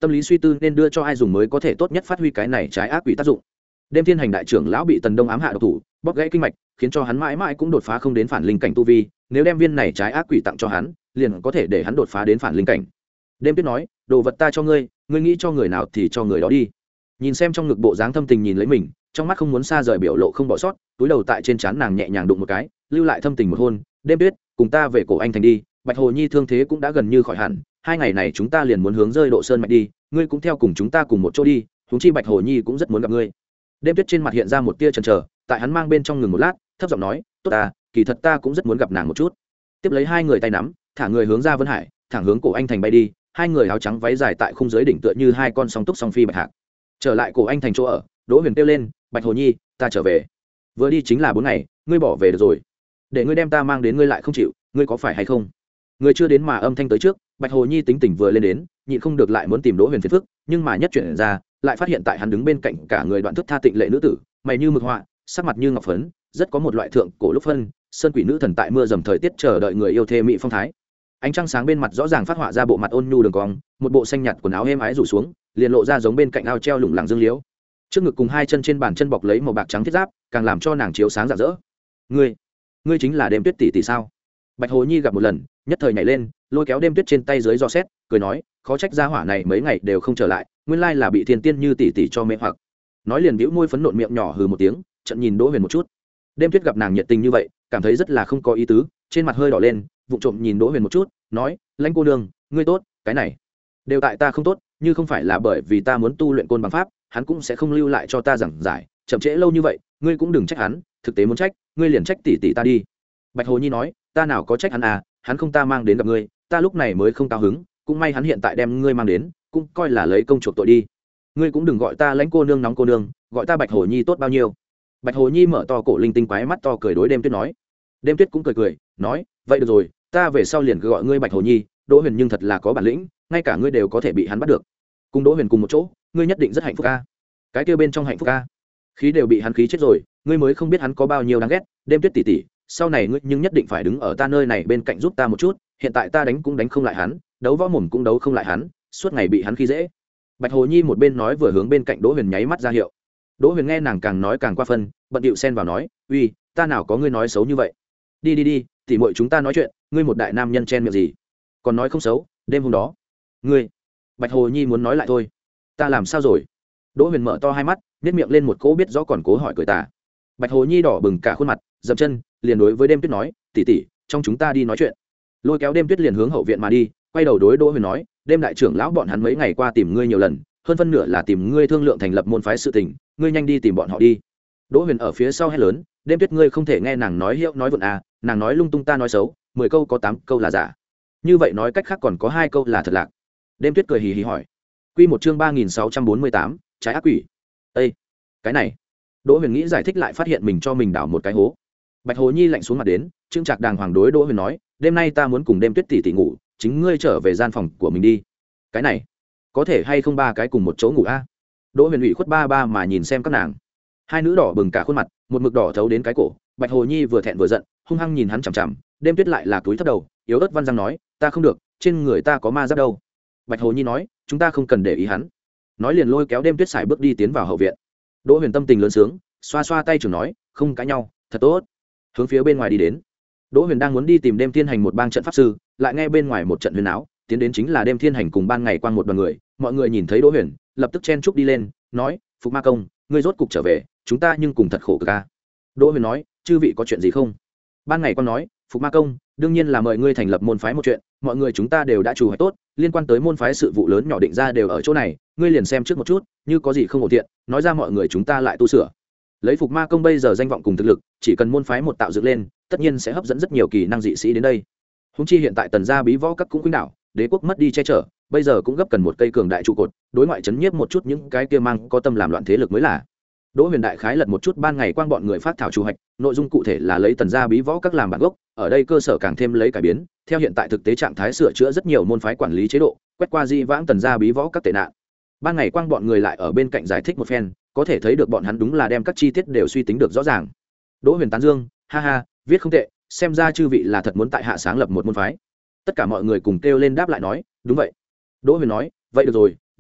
tâm lý suy tư nên đưa cho ai dùng mới có thể tốt nhất phát huy cái này trái ác quỷ tác dụng. Đêm Thiên Hành đại trưởng lão bị Tần Đông ám hạ độc thủ, bóp gãy kinh mạch, khiến cho hắn mãi mãi cũng đột phá không đến phản linh cảnh tu vi, nếu đem viên này trái ác quỷ tặng cho hắn, liền có thể để hắn đột phá đến phản linh cảnh. Đêm Tuyết nói, đồ vật ta cho ngươi, ngươi nghĩ cho người nào thì cho người đó đi. Nhìn xem trong ngực bộ dáng thâm tình nhìn lấy mình, trong mắt không muốn xa rời biểu lộ không bỏ sót, túi đầu tại trên trán nàng nhẹ nhàng đụng một cái, lưu lại thâm tình một hôn. Đêm Tuyết, cùng ta về cổ anh thành đi, Bạch Hồ Nhi thương thế cũng đã gần như khỏi hẳn, hai ngày này chúng ta liền muốn hướng rơi độ sơn mạch đi, ngươi cũng theo cùng chúng ta cùng một chỗ đi, huống chi Bạch Hồ Nhi cũng rất muốn gặp ngươi. Đêm Tuyết trên mặt hiện ra một tia chần chờ, tại hắn mang bên trong ngừng một lát, thấp giọng nói, tốt ta, kỳ thật ta cũng rất muốn gặp nàng một chút. Tiếp lấy hai người tay nắm, thả người hướng ra Vân Hải, thẳng hướng cổ anh thành bay đi, hai người áo trắng váy dài tại khung dưới đỉnh tựa như hai con song túc song phi bạch hạc. Trở lại cổ anh thành chỗ ở, Đỗ Huyền kêu lên, Bạch Hồ Nhi, ta trở về. Vừa đi chính là bốn ngày, ngươi bỏ về được rồi. Để ngươi đem ta mang đến ngươi lại không chịu, ngươi có phải hay không? Ngươi chưa đến mà âm thanh tới trước, Bạch Hồ Nhi tính tình vừa lên đến, nhịn không được lại muốn tìm Đỗ Huyền phiền phức, nhưng mà nhất chuyển ra, lại phát hiện tại hắn đứng bên cạnh cả người đoạn thức tha tịnh lệ nữ tử, mày như mực họa, sắc mặt như ngọc phấn, rất có một loại thượng cổ lúc phân sơn quỷ nữ thần tại mưa dầm thời tiết chờ đợi người yêu thê mỹ phong thái. Ánh trăng sáng bên mặt rõ ràng phát họa ra bộ mặt ôn nhu đường cong, một bộ xanh nhạt quần áo êm ái rủ xuống, liền lộ ra giống bên cạnh ao treo lủng lẳng dương liễu. Trước ngực cùng hai chân trên bàn chân bọc lấy màu bạc trắng thiết giáp, càng làm cho nàng chiếu sáng rạng rỡ. Ngươi, ngươi chính là Đêm Tuyết tỷ tỷ sao? Bạch Hồ Nhi gặp một lần, nhất thời nhảy lên, lôi kéo Đêm Tuyết trên tay dưới do xét, cười nói, khó trách gia hỏa này mấy ngày đều không trở lại, nguyên lai là bị thiên tiên như tỷ tỷ cho mê hoặc. Nói liền bĩu môi phấn nộn miệng nhỏ hừ một tiếng, trận nhìn Đỗ Huyền một chút. Đêm Tuyết gặp nàng nhiệt tình như vậy, cảm thấy rất là không có ý tứ, trên mặt hơi đỏ lên, vụng trộm nhìn Đỗ Huyền một chút, nói, lãnh cô nương, ngươi tốt, cái này đều tại ta không tốt, như không phải là bởi vì ta muốn tu luyện côn bằng pháp, hắn cũng sẽ không lưu lại cho ta giảng giải, chậm trễ lâu như vậy, ngươi cũng đừng trách hắn, thực tế muốn trách, ngươi liền trách tỷ tỷ ta đi. Bạch Hồ Nhi nói, ta nào có trách hắn à, hắn không ta mang đến gặp ngươi, ta lúc này mới không cao hứng, cũng may hắn hiện tại đem ngươi mang đến, cũng coi là lấy công chuộc tội đi. Ngươi cũng đừng gọi ta lãnh cô nương nóng cô nương, gọi ta Bạch Hồ Nhi tốt bao nhiêu. Bạch Hồ Nhi mở to cổ linh tinh quái mắt to cười đối Đêm Tuyết nói. Đêm Tuyết cũng cười cười, nói, vậy được rồi, ta về sau liền cứ gọi ngươi Bạch Hồ Nhi. Đỗ Huyền nhưng thật là có bản lĩnh, ngay cả ngươi đều có thể bị hắn bắt được. Cùng Đỗ Huyền cùng một chỗ, ngươi nhất định rất hạnh phúc a. Cái kia bên trong hạnh phúc a, khí đều bị hắn khí chết rồi, ngươi mới không biết hắn có bao nhiêu đáng ghét. Đêm Tuyết tỷ tỷ, sau này ngươi nhưng nhất định phải đứng ở ta nơi này bên cạnh giúp ta một chút, hiện tại ta đánh cũng đánh không lại hắn, đấu võ mồm cũng đấu không lại hắn, suốt ngày bị hắn khi dễ. Bạch Hồ Nhi một bên nói vừa hướng bên cạnh Đỗ Huyền nháy mắt ra hiệu. Đỗ Huyền nghe nàng càng nói càng qua phân, bận điệu xen vào nói, uy, ta nào có ngươi nói xấu như vậy. Đi đi đi, tỉ muội chúng ta nói chuyện, ngươi một đại nam nhân chen miệng gì, còn nói không xấu. Đêm hôm đó ngươi, Bạch Hồ Nhi muốn nói lại thôi, ta làm sao rồi? Đỗ Huyền mở to hai mắt, nét miệng lên một cỗ biết rõ còn cố hỏi cười tà. Bạch Hồ Nhi đỏ bừng cả khuôn mặt, dậm chân, liền đối với Đêm Tuyết nói, tỷ tỷ, trong chúng ta đi nói chuyện. Lôi kéo Đêm Tuyết liền hướng hậu viện mà đi, quay đầu đối Đỗ Huyền nói, Đêm đại trưởng lão bọn hắn mấy ngày qua tìm ngươi nhiều lần, hơn phân nửa là tìm ngươi thương lượng thành lập môn phái sự tình, ngươi nhanh đi tìm bọn họ đi. Đỗ Huyền ở phía sau hét lớn, Đêm Tuyết ngươi không thể nghe nàng nói hiệu nói vượn à, nàng nói lung tung ta nói xấu, mười câu có tám câu là giả. Như vậy nói cách khác còn có hai câu là thật lạc. Đêm Tuyết cười hì hì hỏi. Quy một chương ba nghìn sáu trăm bốn mươi tám, trái ác quỷ. Ê, cái này. Đỗ Huyền nghĩ giải thích lại phát hiện mình cho mình đào một cái hố. Bạch Hồ Nhi lạnh xuống mặt đến, trương trạc đàng hoàng đối Đỗ Huyền nói, đêm nay ta muốn cùng Đêm Tuyết tỷ tỷ ngủ, chính ngươi trở về gian phòng của mình đi. Cái này, có thể hay không ba cái cùng một chỗ ngủ a? Đỗ Huyền ủy khuất ba ba mà nhìn xem các nàng. Hai nữ đỏ bừng cả khuôn mặt, một mực đỏ thấu đến cái cổ. Bạch Hồ Nhi vừa thẹn vừa giận, hung hăng nhìn hắn chằm chằm. Đêm Tuyết lại là túi thấp đầu, yếu ớt văn răng nói, ta không được, trên người ta có ma giáp đâu. Bạch Hồ Nhi nói, chúng ta không cần để ý hắn. Nói liền lôi kéo Đêm Tuyết xài bước đi tiến vào hậu viện. Đỗ Huyền tâm tình lớn sướng, xoa xoa tay trưởng nói, không cãi nhau, thật tốt. Hướng phía bên ngoài đi đến. Đỗ Huyền đang muốn đi tìm Đêm Thiên Hành một bang trận pháp sư, lại nghe bên ngoài một trận huyền áo, tiến đến chính là Đêm Thiên Hành cùng ban ngày quang một đoàn người. Mọi người nhìn thấy Đỗ Huyền, lập tức chen chúc đi lên, nói, Phục Ma Công, ngươi rốt cục trở về, chúng ta nhưng cùng thật khổ cực a. Đỗ Huyền nói, chư vị có chuyện gì không? Ban ngày quang nói, Phục Ma Công, đương nhiên là mời ngươi thành lập môn phái một chuyện, mọi người chúng ta đều đã chủ hoạch tốt, liên quan tới môn phái sự vụ lớn nhỏ định ra đều ở chỗ này, ngươi liền xem trước một chút, như có gì không ổn tiện, nói ra mọi người chúng ta lại tu sửa. Lấy Phục Ma Công bây giờ danh vọng cùng thực lực, chỉ cần môn phái một tạo dựng lên, tất nhiên sẽ hấp dẫn rất nhiều kỳ năng dị sĩ đến đây. Húng chi hiện tại Tần gia bí võ các cũng khuynh đảo, đế quốc mất đi che chở, bây giờ cũng gấp cần một cây cường đại trụ cột, đối ngoại chấn nhiếp một chút những cái kia mang có tâm làm loạn thế lực mới là. Đỗ Huyền đại khái lật một chút ban ngày quang bọn người phát thảo chủ hoạch, nội dung cụ thể là lấy Tần gia bí võ các làm bản gốc, ở đây cơ sở càng thêm lấy cải biến, theo hiện tại thực tế trạng thái sửa chữa rất nhiều môn phái quản lý chế độ, quét qua di vãng Tần gia bí võ các tệ nạn. Ban ngày quang bọn người lại ở bên cạnh giải thích một phen, có thể thấy được bọn hắn đúng là đem các chi tiết đều suy tính được rõ ràng. Đỗ Huyền tán dương, ha ha, viết không tệ, xem ra chư vị là thật muốn tại hạ sáng lập một môn phái. Tất cả mọi người cùng kêu lên đáp lại nói, đúng vậy. Đỗ Huyền nói, vậy được rồi,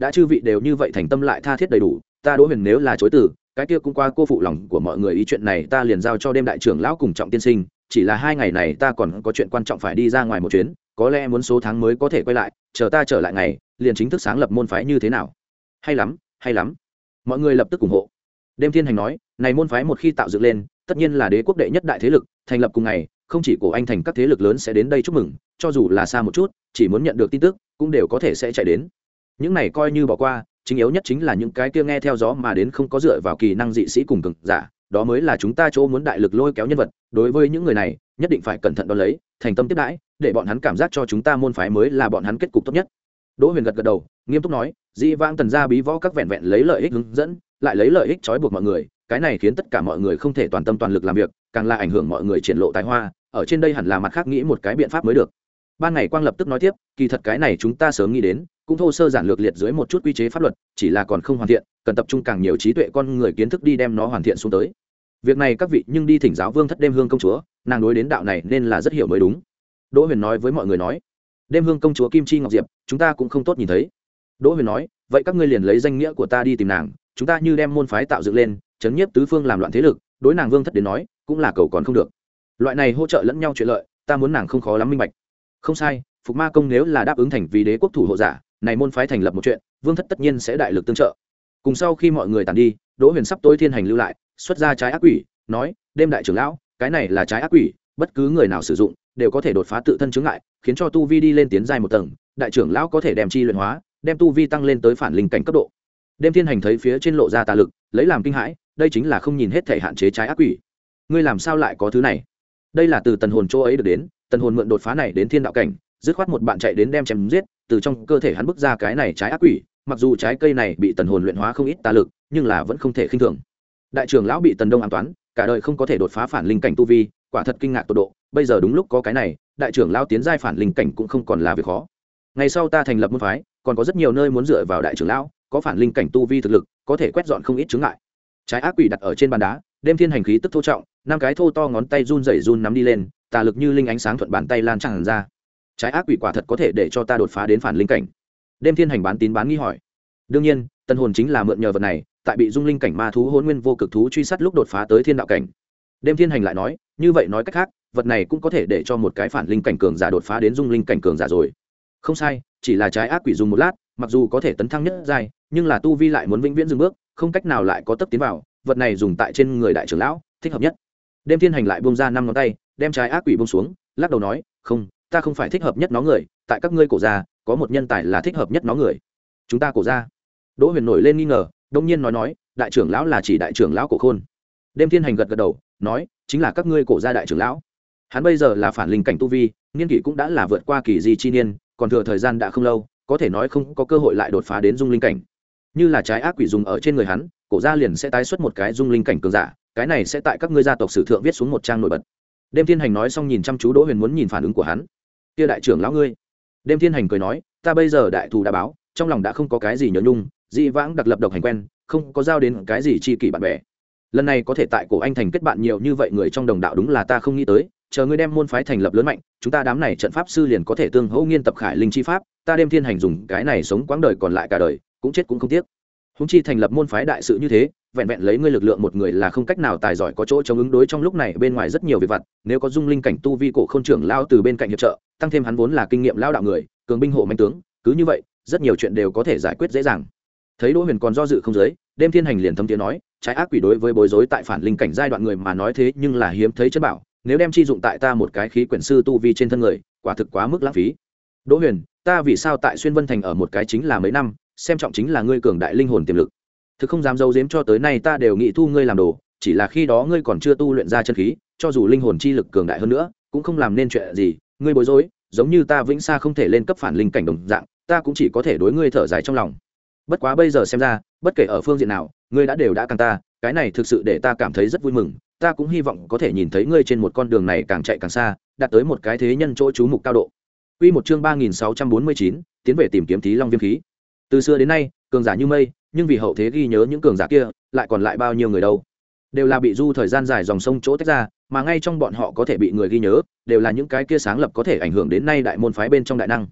đã chư vị đều như vậy thành tâm lại tha thiết đầy đủ, ta Đỗ Huyền nếu là chối từ, cái kia cũng qua cô phụ lòng của mọi người, ý chuyện này ta liền giao cho đêm đại trưởng lão cùng Trọng tiên sinh, chỉ là hai ngày này ta còn có chuyện quan trọng phải đi ra ngoài một chuyến, có lẽ muốn số tháng mới có thể quay lại, chờ ta trở lại ngày liền chính thức sáng lập môn phái như thế nào. Hay lắm, hay lắm. Mọi người lập tức ủng hộ. Đêm Thiên Hành nói, này môn phái một khi tạo dựng lên, tất nhiên là đế quốc đệ nhất đại thế lực, thành lập cùng ngày, không chỉ cổ Anh thành các thế lực lớn sẽ đến đây chúc mừng, cho dù là xa một chút, chỉ muốn nhận được tin tức, cũng đều có thể sẽ chạy đến. Những này coi như bỏ qua, chính yếu nhất chính là những cái kia nghe theo gió mà đến không có dựa vào kỳ năng dị sĩ cùng cường giả, đó mới là chúng ta chỗ muốn đại lực lôi kéo nhân vật. Đối với những người này, nhất định phải cẩn thận đón lấy, thành tâm tiếp đãi, để bọn hắn cảm giác cho chúng ta môn phái mới là bọn hắn kết cục tốt nhất. Đỗ Huyền gật gật đầu, nghiêm túc nói, dị vãng Tần gia bí võ các vẹn vẹn lấy lợi ích hướng dẫn, lại lấy lợi ích trói buộc mọi người, cái này khiến tất cả mọi người không thể toàn tâm toàn lực làm việc, càng là ảnh hưởng mọi người triển lộ tài hoa, ở trên đây hẳn là mặt khác nghĩ một cái biện pháp mới được. Ban ngày Quang lập tức nói tiếp, kỳ thật cái này chúng ta sớm nghĩ đến, cũng thô sơ giản lược liệt dưới một chút quy chế pháp luật, chỉ là còn không hoàn thiện, cần tập trung càng nhiều trí tuệ con người kiến thức đi đem nó hoàn thiện xuống tới. Việc này các vị nhưng đi thỉnh giáo Vương thất Đêm Hương công chúa, nàng đối đến đạo này nên là rất hiểu mới đúng. Đỗ Huyền nói với mọi người nói, Đêm Hương công chúa Kim Chi Ngọc Diệp, chúng ta cũng không tốt nhìn thấy. Đỗ Huyền nói, vậy các ngươi liền lấy danh nghĩa của ta đi tìm nàng, chúng ta như đem môn phái tạo dựng lên, chấn nhiếp tứ phương làm loạn thế lực, đối nàng Vương thất đến nói, cũng là cầu còn không được. Loại này hỗ trợ lẫn nhau chuyện lợi, ta muốn nàng không khó lắm minh bạch. Không sai, Phục Ma công nếu là đáp ứng thành vì đế quốc thủ hộ giả, này môn phái thành lập một chuyện, Vương thất tất nhiên sẽ đại lực tương trợ. Cùng sau khi mọi người tàn đi, Đỗ Huyền sắp tối thiên hành lưu lại, xuất ra trái ác quỷ, nói, đêm đại trưởng lão, cái này là trái ác quỷ, bất cứ người nào sử dụng đều có thể đột phá tự thân chướng ngại, khiến cho tu vi đi lên tiến giai một tầng, đại trưởng lão có thể đem chi luyện hóa, đem tu vi tăng lên tới phản linh cảnh cấp độ. Đêm thiên hành thấy phía trên lộ ra tà lực, lấy làm kinh hãi, đây chính là không nhìn hết thể hạn chế trái ác quỷ. Ngươi làm sao lại có thứ này? Đây là từ tần hồn chỗ ấy được đến, tần hồn mượn đột phá này đến thiên đạo cảnh, dứt khoát một bạn chạy đến đem chém giết, từ trong cơ thể hắn bức ra cái này trái ác quỷ, mặc dù trái cây này bị tần hồn luyện hóa không ít tà lực, nhưng là vẫn không thể khinh thường. Đại trưởng lão bị tần đông ám toán, cả đời không có thể đột phá phản linh cảnh tu vi, quả thật kinh ngạc tột độ, bây giờ đúng lúc có cái này, đại trưởng lão tiến giai phản linh cảnh cũng không còn là việc khó. Ngày sau ta thành lập môn phái, còn có rất nhiều nơi muốn dựa vào đại trưởng lão, có phản linh cảnh tu vi thực lực, có thể quét dọn không ít chướng ngại. Trái ác quỷ đặt ở trên bàn đá, đêm thiên hành khí tức thô trọng, năm cái thô to ngón tay run rẩy run nắm đi lên, tà lực như linh ánh sáng thuận bàn tay lan tràn ra. Trái ác quỷ quả thật có thể để cho ta đột phá đến phản linh cảnh. Đêm thiên hành bán tín bán nghi hỏi. Đương nhiên, tân hồn chính là mượn nhờ vật này, tại bị dung linh cảnh ma thú hỗn nguyên vô cực thú truy sát lúc đột phá tới thiên đạo cảnh. Đêm thiên hành lại nói, như vậy nói cách khác, vật này cũng có thể để cho một cái phản linh cảnh cường giả đột phá đến dung linh cảnh cường giả rồi. Không sai, chỉ là trái ác quỷ dùng một lát, mặc dù có thể tấn thăng nhất giai, nhưng là tu vi lại muốn vĩnh viễn dừng bước, không cách nào lại có tấp tiến vào, vật này dùng tại trên người đại trưởng lão, thích hợp nhất. Đêm thiên hành lại buông ra năm ngón tay, đem trái ác quỷ buông xuống, lắc đầu nói, không, ta không phải thích hợp nhất nó người, tại các ngươi cổ gia, có một nhân tài là thích hợp nhất nó người. Chúng ta cổ gia. Đỗ Huyền nổi lên nghi ngờ, đông nhiên nói nói, đại trưởng lão là chỉ đại trưởng lão Cổ Khôn. Đêm thiên hành gật gật đầu, nói, chính là các ngươi cổ gia đại trưởng lão. Hắn bây giờ là phản linh cảnh tu vi, niên kỷ cũng đã là vượt qua kỳ di chi niên, còn thừa thời gian đã không lâu, có thể nói không có cơ hội lại đột phá đến dung linh cảnh. Như là trái ác quỷ dùng ở trên người hắn, cổ gia liền sẽ tái xuất một cái dung linh cảnh cường giả, cái này sẽ tại các ngươi gia tộc sử thượng viết xuống một trang nổi bật. Đêm thiên hành nói xong nhìn chăm chú Đỗ Huyền muốn nhìn phản ứng của hắn. Kia đại trưởng lão ngươi. Đêm thiên hành cười nói, ta bây giờ đại thù đã báo, trong lòng đã không có cái gì nhớ nhung, dị vãng đặc lập độc hành quen, không có giao đến cái gì chi kỷ bạn bè. Lần này có thể tại cổ anh thành kết bạn nhiều như vậy người trong đồng đạo đúng là ta không nghĩ tới, chờ ngươi đem môn phái thành lập lớn mạnh, chúng ta đám này trận pháp sư liền có thể tương hỗ nghiên tập khải linh chi pháp, ta đêm thiên hành dùng cái này sống quãng đời còn lại cả đời, cũng chết cũng không tiếc. Húng chi thành lập môn phái đại sự như thế, vẹn vẹn lấy ngươi lực lượng một người là không cách nào tài giỏi có chỗ chống ứng đối trong lúc này bên ngoài rất nhiều việc vặt, nếu có dung linh cảnh tu vi cổ khôn trưởng lao từ bên cạnh hiệp trợ, tăng thêm hắn vốn là kinh nghiệm lao đạo người, cường binh hộ mạnh tướng, cứ như vậy, rất nhiều chuyện đều có thể giải quyết dễ dàng. Thấy Đỗ Huyền còn do dự không giới, đêm thiên hành liền thâm tiếng nói, trái ác quỷ đối với bối rối tại phản linh cảnh giai đoạn người mà nói thế nhưng là hiếm thấy chân bảo, nếu đem chi dụng tại ta một cái khí quyển sư tu vi trên thân người, quả thực quá mức lãng phí. Đỗ Huyền, ta vì sao tại Xuyên Vân thành ở một cái chính là mấy năm, xem trọng chính là ngươi cường đại linh hồn tiềm lực. Thực không dám giấu giếm cho tới nay ta đều nghĩ thu ngươi làm đồ, chỉ là khi đó ngươi còn chưa tu luyện ra chân khí, cho dù linh hồn chi lực cường đại hơn nữa, cũng không làm nên chuyện gì, ngươi bối rối, giống như ta vĩnh xa không thể lên cấp phản linh cảnh đồng dạng, ta cũng chỉ có thể đối ngươi thở dài trong lòng. Bất quá bây giờ xem ra, bất kể ở phương diện nào, ngươi đã đều đã càng ta, cái này thực sự để ta cảm thấy rất vui mừng, ta cũng hy vọng có thể nhìn thấy ngươi trên một con đường này càng chạy càng xa, đạt tới một cái thế nhân chỗ chú mục cao độ. Quy một chương ba nghìn sáu trăm bốn mươi chín, tiến về tìm kiếm Tí Long Viêm khí. Từ xưa đến nay, cường giả như mây, nhưng vì hậu thế ghi nhớ những cường giả kia, lại còn lại bao nhiêu người đâu? Đều là bị du thời gian dài dòng sông chỗ tách ra, mà ngay trong bọn họ có thể bị người ghi nhớ, đều là những cái kia sáng lập có thể ảnh hưởng đến nay đại môn phái bên trong đại năng.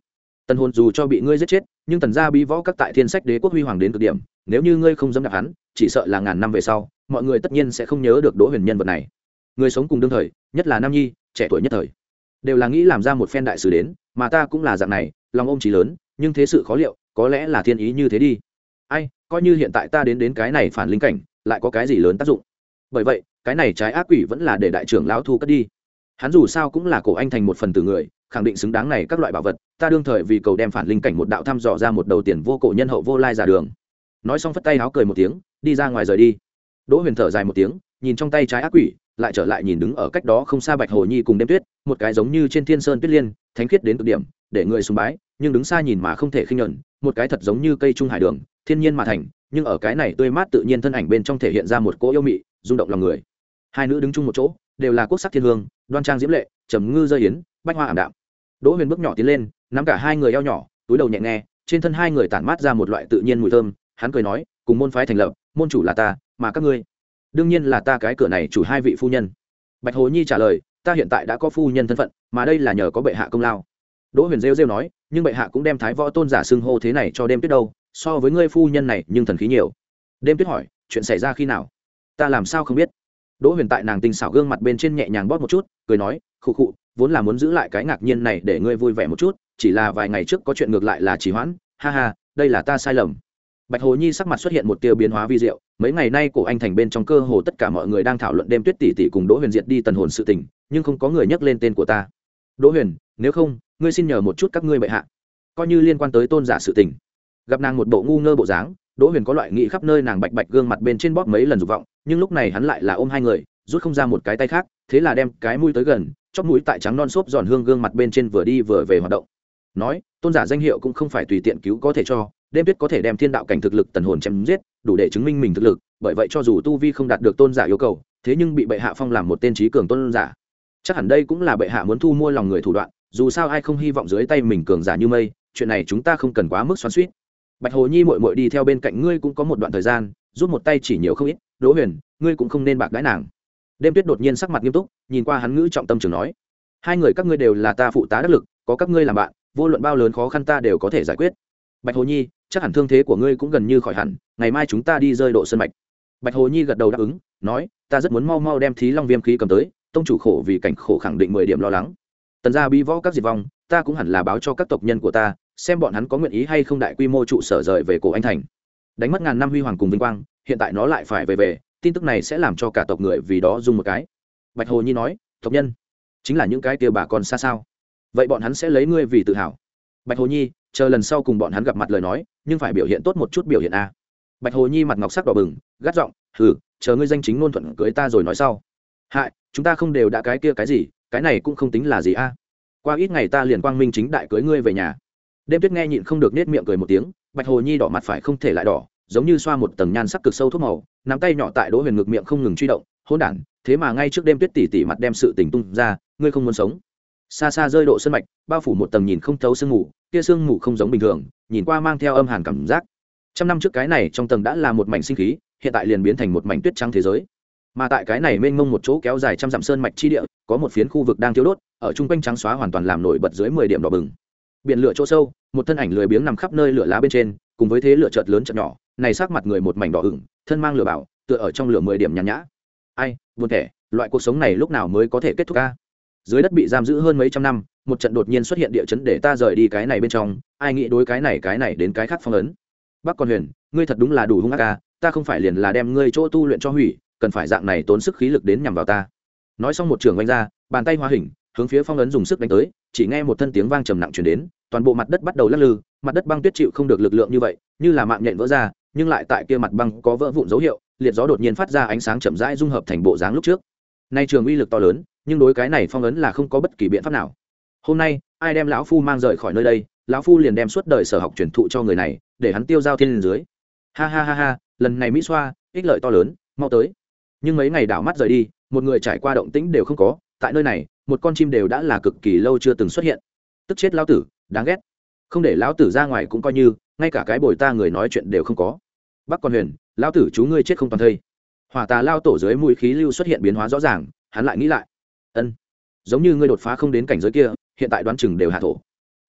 tần hồn dù cho bị ngươi giết chết nhưng tần gia bí võ các tại thiên sách đế quốc huy hoàng đến cực điểm, nếu như ngươi không dám đạp hắn chỉ sợ là ngàn năm về sau mọi người tất nhiên sẽ không nhớ được Đỗ Huyền nhân vật này. Người sống cùng đương thời, nhất là nam nhi trẻ tuổi nhất thời, đều là nghĩ làm ra một phen đại sứ đến, mà ta cũng là dạng này, lòng ôm chí lớn, nhưng thế sự khó liệu, có lẽ là thiên ý như thế đi. Ai, coi như hiện tại ta đến đến cái này phản linh cảnh, lại có cái gì lớn tác dụng? Bởi vậy, cái này trái ác quỷ vẫn là để đại trưởng lão thu cất đi. Hắn dù sao cũng là cổ anh thành một phần tử người, khẳng định xứng đáng này các loại bảo vật, ta đương thời vì cầu đem phản linh cảnh một đạo thăm dò ra một đầu tiền vô cổ nhân hậu vô lai giả đường. Nói xong phất tay áo cười một tiếng, đi ra ngoài rời đi. Đỗ Huyền thở dài một tiếng, nhìn trong tay trái ác quỷ, lại trở lại nhìn đứng ở cách đó không xa Bạch Hồ Nhi cùng Đêm Tuyết, một cái giống như trên thiên sơn tuyết liên, thánh khiết đến cực điểm, để người sùng bái, nhưng đứng xa nhìn mà không thể khinh nhẫn, một cái thật giống như cây trung hải đường, thiên nhiên mà thành, nhưng ở cái này tươi mát tự nhiên thân ảnh bên trong thể hiện ra một cỗ yêu mị, rung động lòng người. Hai nữ đứng chung một chỗ, đều là quốc sắc thiên hương, đoan trang diễm lệ, trầm ngư rơi yến, bách hoa ảm đạm. Đỗ Huyền bước nhỏ tiến lên, nắm cả hai người eo nhỏ, túi đầu nhẹ nghe, trên thân hai người tản mát ra một loại tự nhiên mùi thơm, hắn cười nói, cùng môn phái thành lập, môn chủ là ta, mà các ngươi, đương nhiên là ta cái cửa này chủ hai vị phu nhân. Bạch Hồ Nhi trả lời, ta hiện tại đã có phu nhân thân phận, mà đây là nhờ có bệ hạ công lao. Đỗ Huyền rêu rêu nói, nhưng bệ hạ cũng đem thái võ tôn giả xưng hô thế này cho Đêm Tuyết đâu, so với ngươi phu nhân này nhưng thần khí nhiều. Đêm Tuyết hỏi, chuyện xảy ra khi nào? Ta làm sao không biết? Đỗ Huyền tại nàng tinh xảo gương mặt bên trên nhẹ nhàng bóp một chút, cười nói, khụ khụ, vốn là muốn giữ lại cái ngạc nhiên này để ngươi vui vẻ một chút, chỉ là vài ngày trước có chuyện ngược lại là trì hoãn, ha ha, đây là ta sai lầm. Bạch Hồ Nhi sắc mặt xuất hiện một tia biến hóa vi diệu, mấy ngày nay cổ anh thành bên trong cơ hồ tất cả mọi người đang thảo luận Đêm Tuyết tỷ tỷ cùng Đỗ Huyền diệt đi tần hồn sự tình, nhưng không có người nhắc lên tên của ta. Đỗ Huyền, nếu không, ngươi xin nhờ một chút các ngươi bệ hạ, coi như liên quan tới tôn giả sự tình. Gặp nàng một bộ ngu ngơ bộ dáng, Đỗ Huyền có loại nghĩ khắp nơi nàng bạch bạch gương mặt bên trên bóp mấy lần dục vọng, nhưng lúc này hắn lại là ôm hai người, rút không ra một cái tay khác, thế là đem cái mũi tới gần, chóp mũi tại trắng non xốp giòn hương gương mặt bên trên vừa đi vừa về hoạt động. Nói, tôn giả danh hiệu cũng không phải tùy tiện cứu có thể cho, Đêm Tuyết có thể đem thiên đạo cảnh thực lực tần hồn chém giết, đủ để chứng minh mình thực lực, bởi vậy cho dù tu vi không đạt được tôn giả yêu cầu, thế nhưng bị bệ hạ phong làm một tên trí cường tôn giả. Chắc hẳn đây cũng là bệ hạ muốn thu mua lòng người thủ đoạn, dù sao ai không hy vọng dưới tay mình cường giả như mây, chuyện này chúng ta không cần quá mức xoắn xuýt. Bạch Hồ Nhi muội muội đi theo bên cạnh ngươi cũng có một đoạn thời gian, giúp một tay chỉ nhiều không ít, Đỗ Huyền, ngươi cũng không nên bạc đãi nàng. Đêm Tuyết đột nhiên sắc mặt nghiêm túc, nhìn qua hắn ngữ trọng tâm trường nói, hai người các ngươi đều là ta phụ tá đắc lực, có các ngươi làm bạn, vô luận bao lớn khó khăn ta đều có thể giải quyết. Bạch Hồ Nhi, chắc hẳn thương thế của ngươi cũng gần như khỏi hẳn, ngày mai chúng ta đi rơi độ sơn mạch. Bạch Hồ Nhi gật đầu đáp ứng, nói, ta rất muốn mau mau đem Thí Long Viêm khí cầm tới, tông chủ khổ vì cảnh khổ khẳng định mười điểm lo lắng. Tần gia bí võ các diệt vong, ta cũng hẳn là báo cho các tộc nhân của ta, xem bọn hắn có nguyện ý hay không đại quy mô trụ sở rời về cổ anh thành. Đánh mất ngàn năm huy hoàng cùng vinh quang, hiện tại nó lại phải về về, tin tức này sẽ làm cho cả tộc người vì đó dùng một cái. Bạch Hồ Nhi nói, tộc nhân chính là những cái kia bà con xa sao? Vậy bọn hắn sẽ lấy ngươi vì tự hào. Bạch Hồ Nhi, chờ lần sau cùng bọn hắn gặp mặt lời nói, nhưng phải biểu hiện tốt một chút biểu hiện a. Bạch Hồ Nhi mặt ngọc sắc đỏ bừng, gắt giọng, hừ, chờ ngươi danh chính ngôn thuận cưới ta rồi nói sau. Hại, chúng ta không đều đã cái kia cái gì, cái này cũng không tính là gì a. Qua ít ngày ta liền quang minh chính đại cưới ngươi về nhà. Đêm Tuyết nghe nhịn không được nết miệng cười một tiếng, Bạch Hồ Nhi đỏ mặt phải không thể lại đỏ, giống như xoa một tầng nhan sắc cực sâu thuốc màu, nắm tay nhỏ tại Đỗ Huyền ngực miệng không ngừng truy động, hỗn đản, thế mà ngay trước Đêm Tuyết tỷ tỷ mặt đem sự tình tung ra, ngươi không muốn sống. Xa xa rơi độ sơn mạch, bao phủ một tầng nhìn không thấu sương mù, kia sương mù không giống bình thường, nhìn qua mang theo âm hàn cảm giác. Trăm năm trước cái này trong tầng đã là một mảnh sinh khí, hiện tại liền biến thành một mảnh tuyết trắng thế giới. Mà tại cái này mênh mông một chỗ kéo dài trăm dặm sơn mạch chi địa, có một phiến khu vực đang thiêu đốt, ở trung quanh trắng xóa hoàn toàn làm nổi bật dưới mười điểm đỏ bừng. Biển lửa chỗ sâu, một thân ảnh lười biếng nằm khắp nơi lửa lá bên trên, cùng với thế lửa chợt lớn chợt nhỏ, này sắc mặt người một mảnh đỏ ửng, thân mang lửa bảo, tựa ở trong lửa mười điểm nhàn nhã. Ai, buồn thẻ, loại cuộc sống này lúc nào mới có thể kết thúc a? Dưới đất bị giam giữ hơn mấy trăm năm, một trận đột nhiên xuất hiện địa chấn để ta rời đi cái này bên trong, ai nghĩ đối cái này cái này đến cái khác phong ấn. Bắc Con Huyền, ngươi thật đúng là đủ hung ác a, ta không phải liền là đem ngươi chỗ tu luyện cho hủy, cần phải dạng này tốn sức khí lực đến nhằm vào ta. Nói xong một trường vung ra, bàn tay hóa hình, hướng phía phong ấn dùng sức đánh tới, chỉ nghe một thân tiếng vang trầm nặng truyền đến, toàn bộ mặt đất bắt đầu lắc lư, mặt đất băng tuyết chịu không được lực lượng như vậy, như là mạng nhện vỡ ra, nhưng lại tại kia mặt băng có vỡ vụn dấu hiệu, liệt gió đột nhiên phát ra ánh sáng chậm rãi dung hợp thành bộ dáng lúc trước. Nay trường uy lực to lớn, nhưng đối cái này phong ấn là không có bất kỳ biện pháp nào. Hôm nay, ai đem lão phu mang rời khỏi nơi đây, lão phu liền đem suốt đời sở học truyền thụ cho người này, để hắn tiêu giao thiên lên dưới. Ha ha ha ha, lần này Mỹ xoa, ích lợi to lớn, mau tới. Nhưng mấy ngày đảo mắt rời đi, một người trải qua động tĩnh đều không có, tại nơi này, một con chim đều đã là cực kỳ lâu chưa từng xuất hiện. Tức chết lão tử, đáng ghét. Không để lão tử ra ngoài cũng coi như, ngay cả cái bồi ta người nói chuyện đều không có. Bắc Con Huyền, lão tử chú ngươi chết không toàn thây. Hỏa Tà lao tổ dưới mũi khí lưu xuất hiện biến hóa rõ ràng, hắn lại nghĩ lại. Ân, giống như ngươi đột phá không đến cảnh giới kia, hiện tại đoán chừng đều hạ thổ.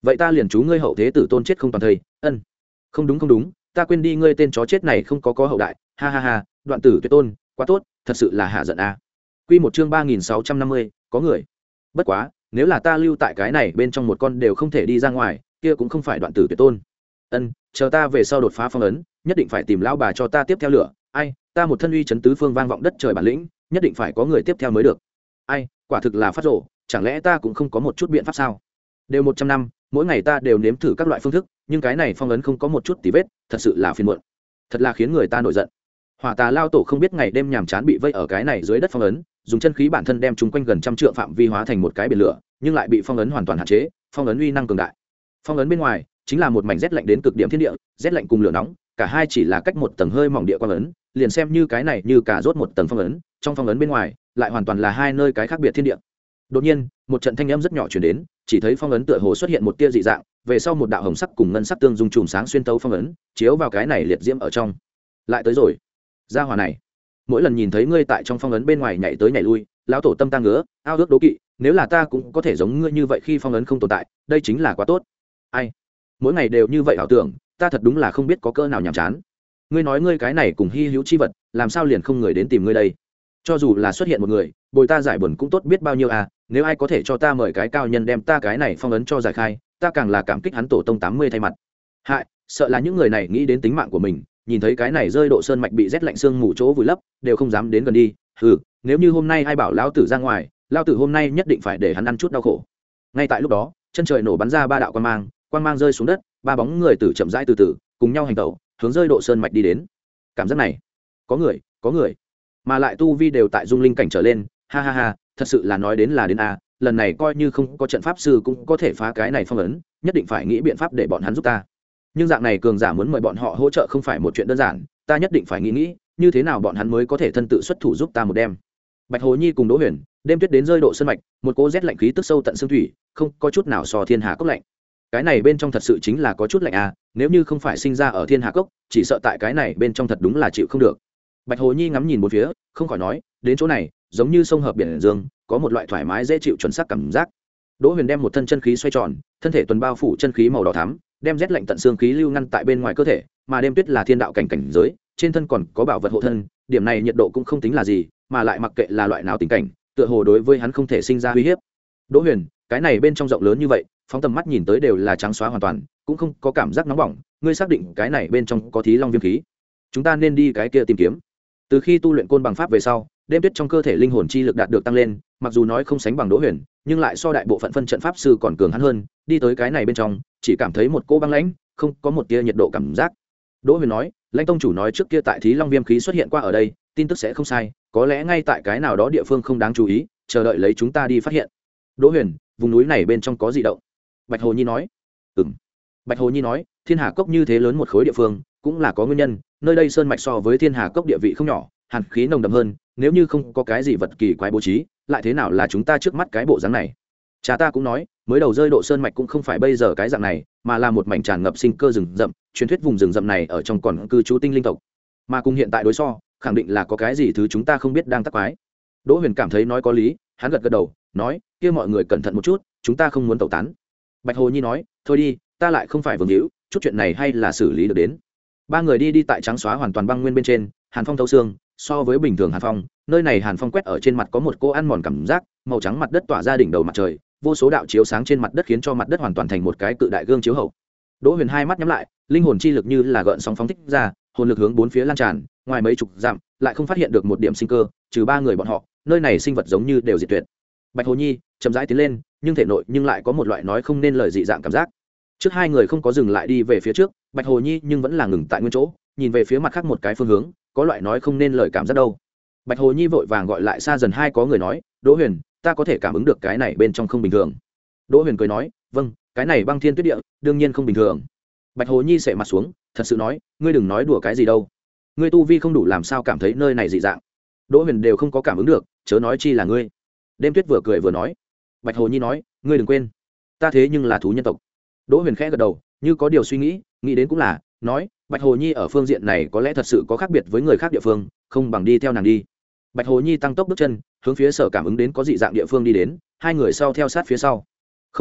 vậy ta liền chú ngươi hậu thế tử tôn chết không toàn thây. Ân, không đúng không đúng, ta quên đi ngươi tên chó chết này không có có hậu đại, ha ha ha, đoạn tử tuyệt tôn, quá tốt, thật sự là hạ giận a. Quy một chương ba nghìn sáu trăm năm mươi, có người. Bất quá, nếu là ta lưu tại cái này bên trong một con đều không thể đi ra ngoài, kia cũng không phải đoạn tử tuyệt tôn. Ân, chờ ta về sau đột phá phong ấn, nhất định phải tìm lão bà cho ta tiếp theo lửa, ai, ta một thân uy chấn tứ phương vang vọng đất trời bản lĩnh, nhất định phải có người tiếp theo mới được. Ai, quả thực là phát rồ, chẳng lẽ ta cũng không có một chút biện pháp sao? Đều một trăm năm, mỗi ngày ta đều nếm thử các loại phương thức, nhưng cái này phong ấn không có một chút tì vết, thật sự là phiền muộn. Thật là khiến người ta nổi giận. Hỏa Tà lao tổ không biết ngày đêm nhàm chán bị vây ở cái này dưới đất phong ấn, dùng chân khí bản thân đem chúng quanh gần trăm trượng phạm vi hóa thành một cái biển lửa, nhưng lại bị phong ấn hoàn toàn hạn chế, phong ấn uy năng cường đại. Phong ấn bên ngoài chính là một mảnh rét lạnh đến cực điểm thiên địa, rét lạnh cùng lửa nóng, cả hai chỉ là cách một tầng hơi mỏng địa quang ấn, liền xem như cái này như cả rốt một tầng phong ấn, trong phong ấn bên ngoài lại hoàn toàn là hai nơi cái khác biệt thiên địa. Đột nhiên, một trận thanh âm rất nhỏ truyền đến, chỉ thấy phong ấn tựa hồ xuất hiện một tia dị dạng, về sau một đạo hồng sắc cùng ngân sắc tương dung chùm sáng xuyên tấu phong ấn, chiếu vào cái này liệt diễm ở trong. Lại tới rồi. Gia hỏa này, mỗi lần nhìn thấy ngươi tại trong phong ấn bên ngoài nhảy tới nhảy lui, lão tổ tâm ta ngứa, ao ước đố kỵ, nếu là ta cũng có thể giống ngươi như vậy khi phong ấn không tồn tại, đây chính là quá tốt. Ai, mỗi ngày đều như vậy ảo tưởng, ta thật đúng là không biết có cỡ nào nhàm chán. Ngươi nói ngươi cái này cùng hi hữu chi vật, làm sao liền không người đến tìm ngươi đây? Cho dù là xuất hiện một người, bồi ta giải buồn cũng tốt biết bao nhiêu à, nếu ai có thể cho ta mời cái cao nhân đem ta cái này phong ấn cho giải khai, ta càng là cảm kích hắn tổ tông tám mươi thay mặt. Hại, sợ là những người này nghĩ đến tính mạng của mình, nhìn thấy cái này rơi độ sơn mạch bị rét lạnh xương mù chỗ vùi lấp, đều không dám đến gần đi. Ừ, nếu như hôm nay ai bảo lão tử ra ngoài, lão tử hôm nay nhất định phải để hắn ăn chút đau khổ. Ngay tại lúc đó, chân trời nổ bắn ra ba đạo quang mang, quang mang rơi xuống đất, ba bóng người tử chậm rãi từ từ, cùng nhau hành tẩu, hướng rơi độ sơn mạch đi đến. Cảm giác này, có người, có người, mà lại tu vi đều tại dung linh cảnh trở lên, ha ha ha, thật sự là nói đến là đến a, lần này coi như không có trận pháp sư cũng có thể phá cái này phong ấn, nhất định phải nghĩ biện pháp để bọn hắn giúp ta. Nhưng dạng này cường giả muốn mời bọn họ hỗ trợ không phải một chuyện đơn giản, ta nhất định phải nghĩ nghĩ như thế nào bọn hắn mới có thể thân tự xuất thủ giúp ta một đêm. Bạch Hồ Nhi cùng Đỗ Huyền, đêm tuyết đến rơi độ sơn mạch, một cỗ rét lạnh khí tức sâu tận xương thủy, không có chút nào so thiên hà cốc lạnh. Cái này bên trong thật sự chính là có chút lạnh à, nếu như không phải sinh ra ở thiên hà cốc, chỉ sợ tại cái này bên trong thật đúng là chịu không được. Bạch Hồ Nhi ngắm nhìn bốn phía, không khỏi nói, đến chỗ này, giống như sông hợp biển dương, có một loại thoải mái dễ chịu chuẩn xác cảm giác. Đỗ Huyền đem một thân chân khí xoay tròn, thân thể tuần bao phủ chân khí màu đỏ thắm, đem rét lạnh tận xương khí lưu ngăn tại bên ngoài cơ thể, mà đêm tuyết là thiên đạo cảnh cảnh giới, trên thân còn có bảo vật hộ thân, điểm này nhiệt độ cũng không tính là gì, mà lại mặc kệ là loại nào tình cảnh, tựa hồ đối với hắn không thể sinh ra uy hiếp. Đỗ Huyền, cái này bên trong rộng lớn như vậy, phóng tầm mắt nhìn tới đều là trắng xóa hoàn toàn, cũng không có cảm giác nóng bỏng, ngươi xác định cái này bên trong có Thí Long viêm khí? Chúng ta nên đi cái kia tìm kiếm. Từ khi tu luyện côn bằng pháp về sau, đêm tuyết trong cơ thể linh hồn chi lực đạt được tăng lên, mặc dù nói không sánh bằng Đỗ Huyền, nhưng lại so đại bộ phận phân trận pháp sư còn cường hắn hơn, đi tới cái này bên trong, chỉ cảm thấy một cô băng lãnh, không có một tia nhiệt độ cảm giác. Đỗ Huyền nói, Lãnh tông chủ nói trước kia tại Thí Long viêm khí xuất hiện qua ở đây, tin tức sẽ không sai, có lẽ ngay tại cái nào đó địa phương không đáng chú ý, chờ đợi lấy chúng ta đi phát hiện. Đỗ Huyền, vùng núi này bên trong có dị động. Bạch Hồ Nhi nói. Ừm. Bạch Hồ Nhi nói, Thiên Hà cốc như thế lớn một khối địa phương, cũng là có nguyên nhân, nơi đây sơn mạch so với Thiên Hà cốc địa vị không nhỏ, hàn khí nồng đậm hơn, nếu như không có cái gì vật kỳ quái bố trí, lại thế nào là chúng ta trước mắt cái bộ dáng này. Cha ta cũng nói, mới đầu rơi độ sơn mạch cũng không phải bây giờ cái dạng này, mà là một mảnh tràn ngập sinh cơ rừng rậm, truyền thuyết vùng rừng rậm này ở trong còn cư trú tinh linh tộc, mà cùng hiện tại đối so, khẳng định là có cái gì thứ chúng ta không biết đang tác quái. Đỗ Huyền cảm thấy nói có lý, hắn gật gật đầu, nói, kia mọi người cẩn thận một chút, chúng ta không muốn tẩu tán. Bạch Hồ Nhi nói, thôi đi, ta lại không phải vương hữu, chút chuyện này hay là xử lý được đến. Ba người đi đi tại trắng xóa hoàn toàn băng nguyên bên trên, hàn phong thấu xương, so với bình thường hàn phong, nơi này hàn phong quét ở trên mặt có một cô ăn mòn cảm giác, màu trắng mặt đất tỏa ra đỉnh đầu mặt trời, vô số đạo chiếu sáng trên mặt đất khiến cho mặt đất hoàn toàn thành một cái cự đại gương chiếu hậu. Đỗ Huyền hai mắt nhắm lại, linh hồn chi lực như là gợn sóng phóng thích ra, hồn lực hướng bốn phía lan tràn, ngoài mấy chục dặm, lại không phát hiện được một điểm sinh cơ, trừ ba người bọn họ, nơi này sinh vật giống như đều diệt tuyệt. Bạch Hồ Nhi chậm rãi tiến lên, nhưng thể nội nhưng lại có một loại nói không nên lời dị dạng cảm giác. Trước hai người không có dừng lại đi về phía trước, Bạch Hồ Nhi nhưng vẫn là ngừng tại nguyên chỗ, nhìn về phía mặt khác một cái phương hướng, có loại nói không nên lời cảm giác đâu. Bạch Hồ Nhi vội vàng gọi lại xa dần hai có người nói, Đỗ Huyền, ta có thể cảm ứng được cái này bên trong không bình thường. Đỗ Huyền cười nói, vâng, cái này băng thiên tuyết địa, đương nhiên không bình thường. Bạch Hồ Nhi sệ mặt xuống, thật sự nói, ngươi đừng nói đùa cái gì đâu, ngươi tu vi không đủ làm sao cảm thấy nơi này dị dạng. Đỗ Huyền đều không có cảm ứng được, chớ nói chi là ngươi. Đêm Tuyết vừa cười vừa nói. Bạch Hồ Nhi nói, ngươi đừng quên, ta thế nhưng là thú nhân tộc. Đỗ Huyền khẽ gật đầu, như có điều suy nghĩ, nghĩ đến cũng là, nói, Bạch Hồ Nhi ở phương diện này có lẽ thật sự có khác biệt với người khác địa phương, không bằng đi theo nàng đi. Bạch Hồ Nhi tăng tốc bước chân, hướng phía sở cảm ứng đến có dị dạng địa phương đi đến, hai người sau theo sát phía sau. Không lâu,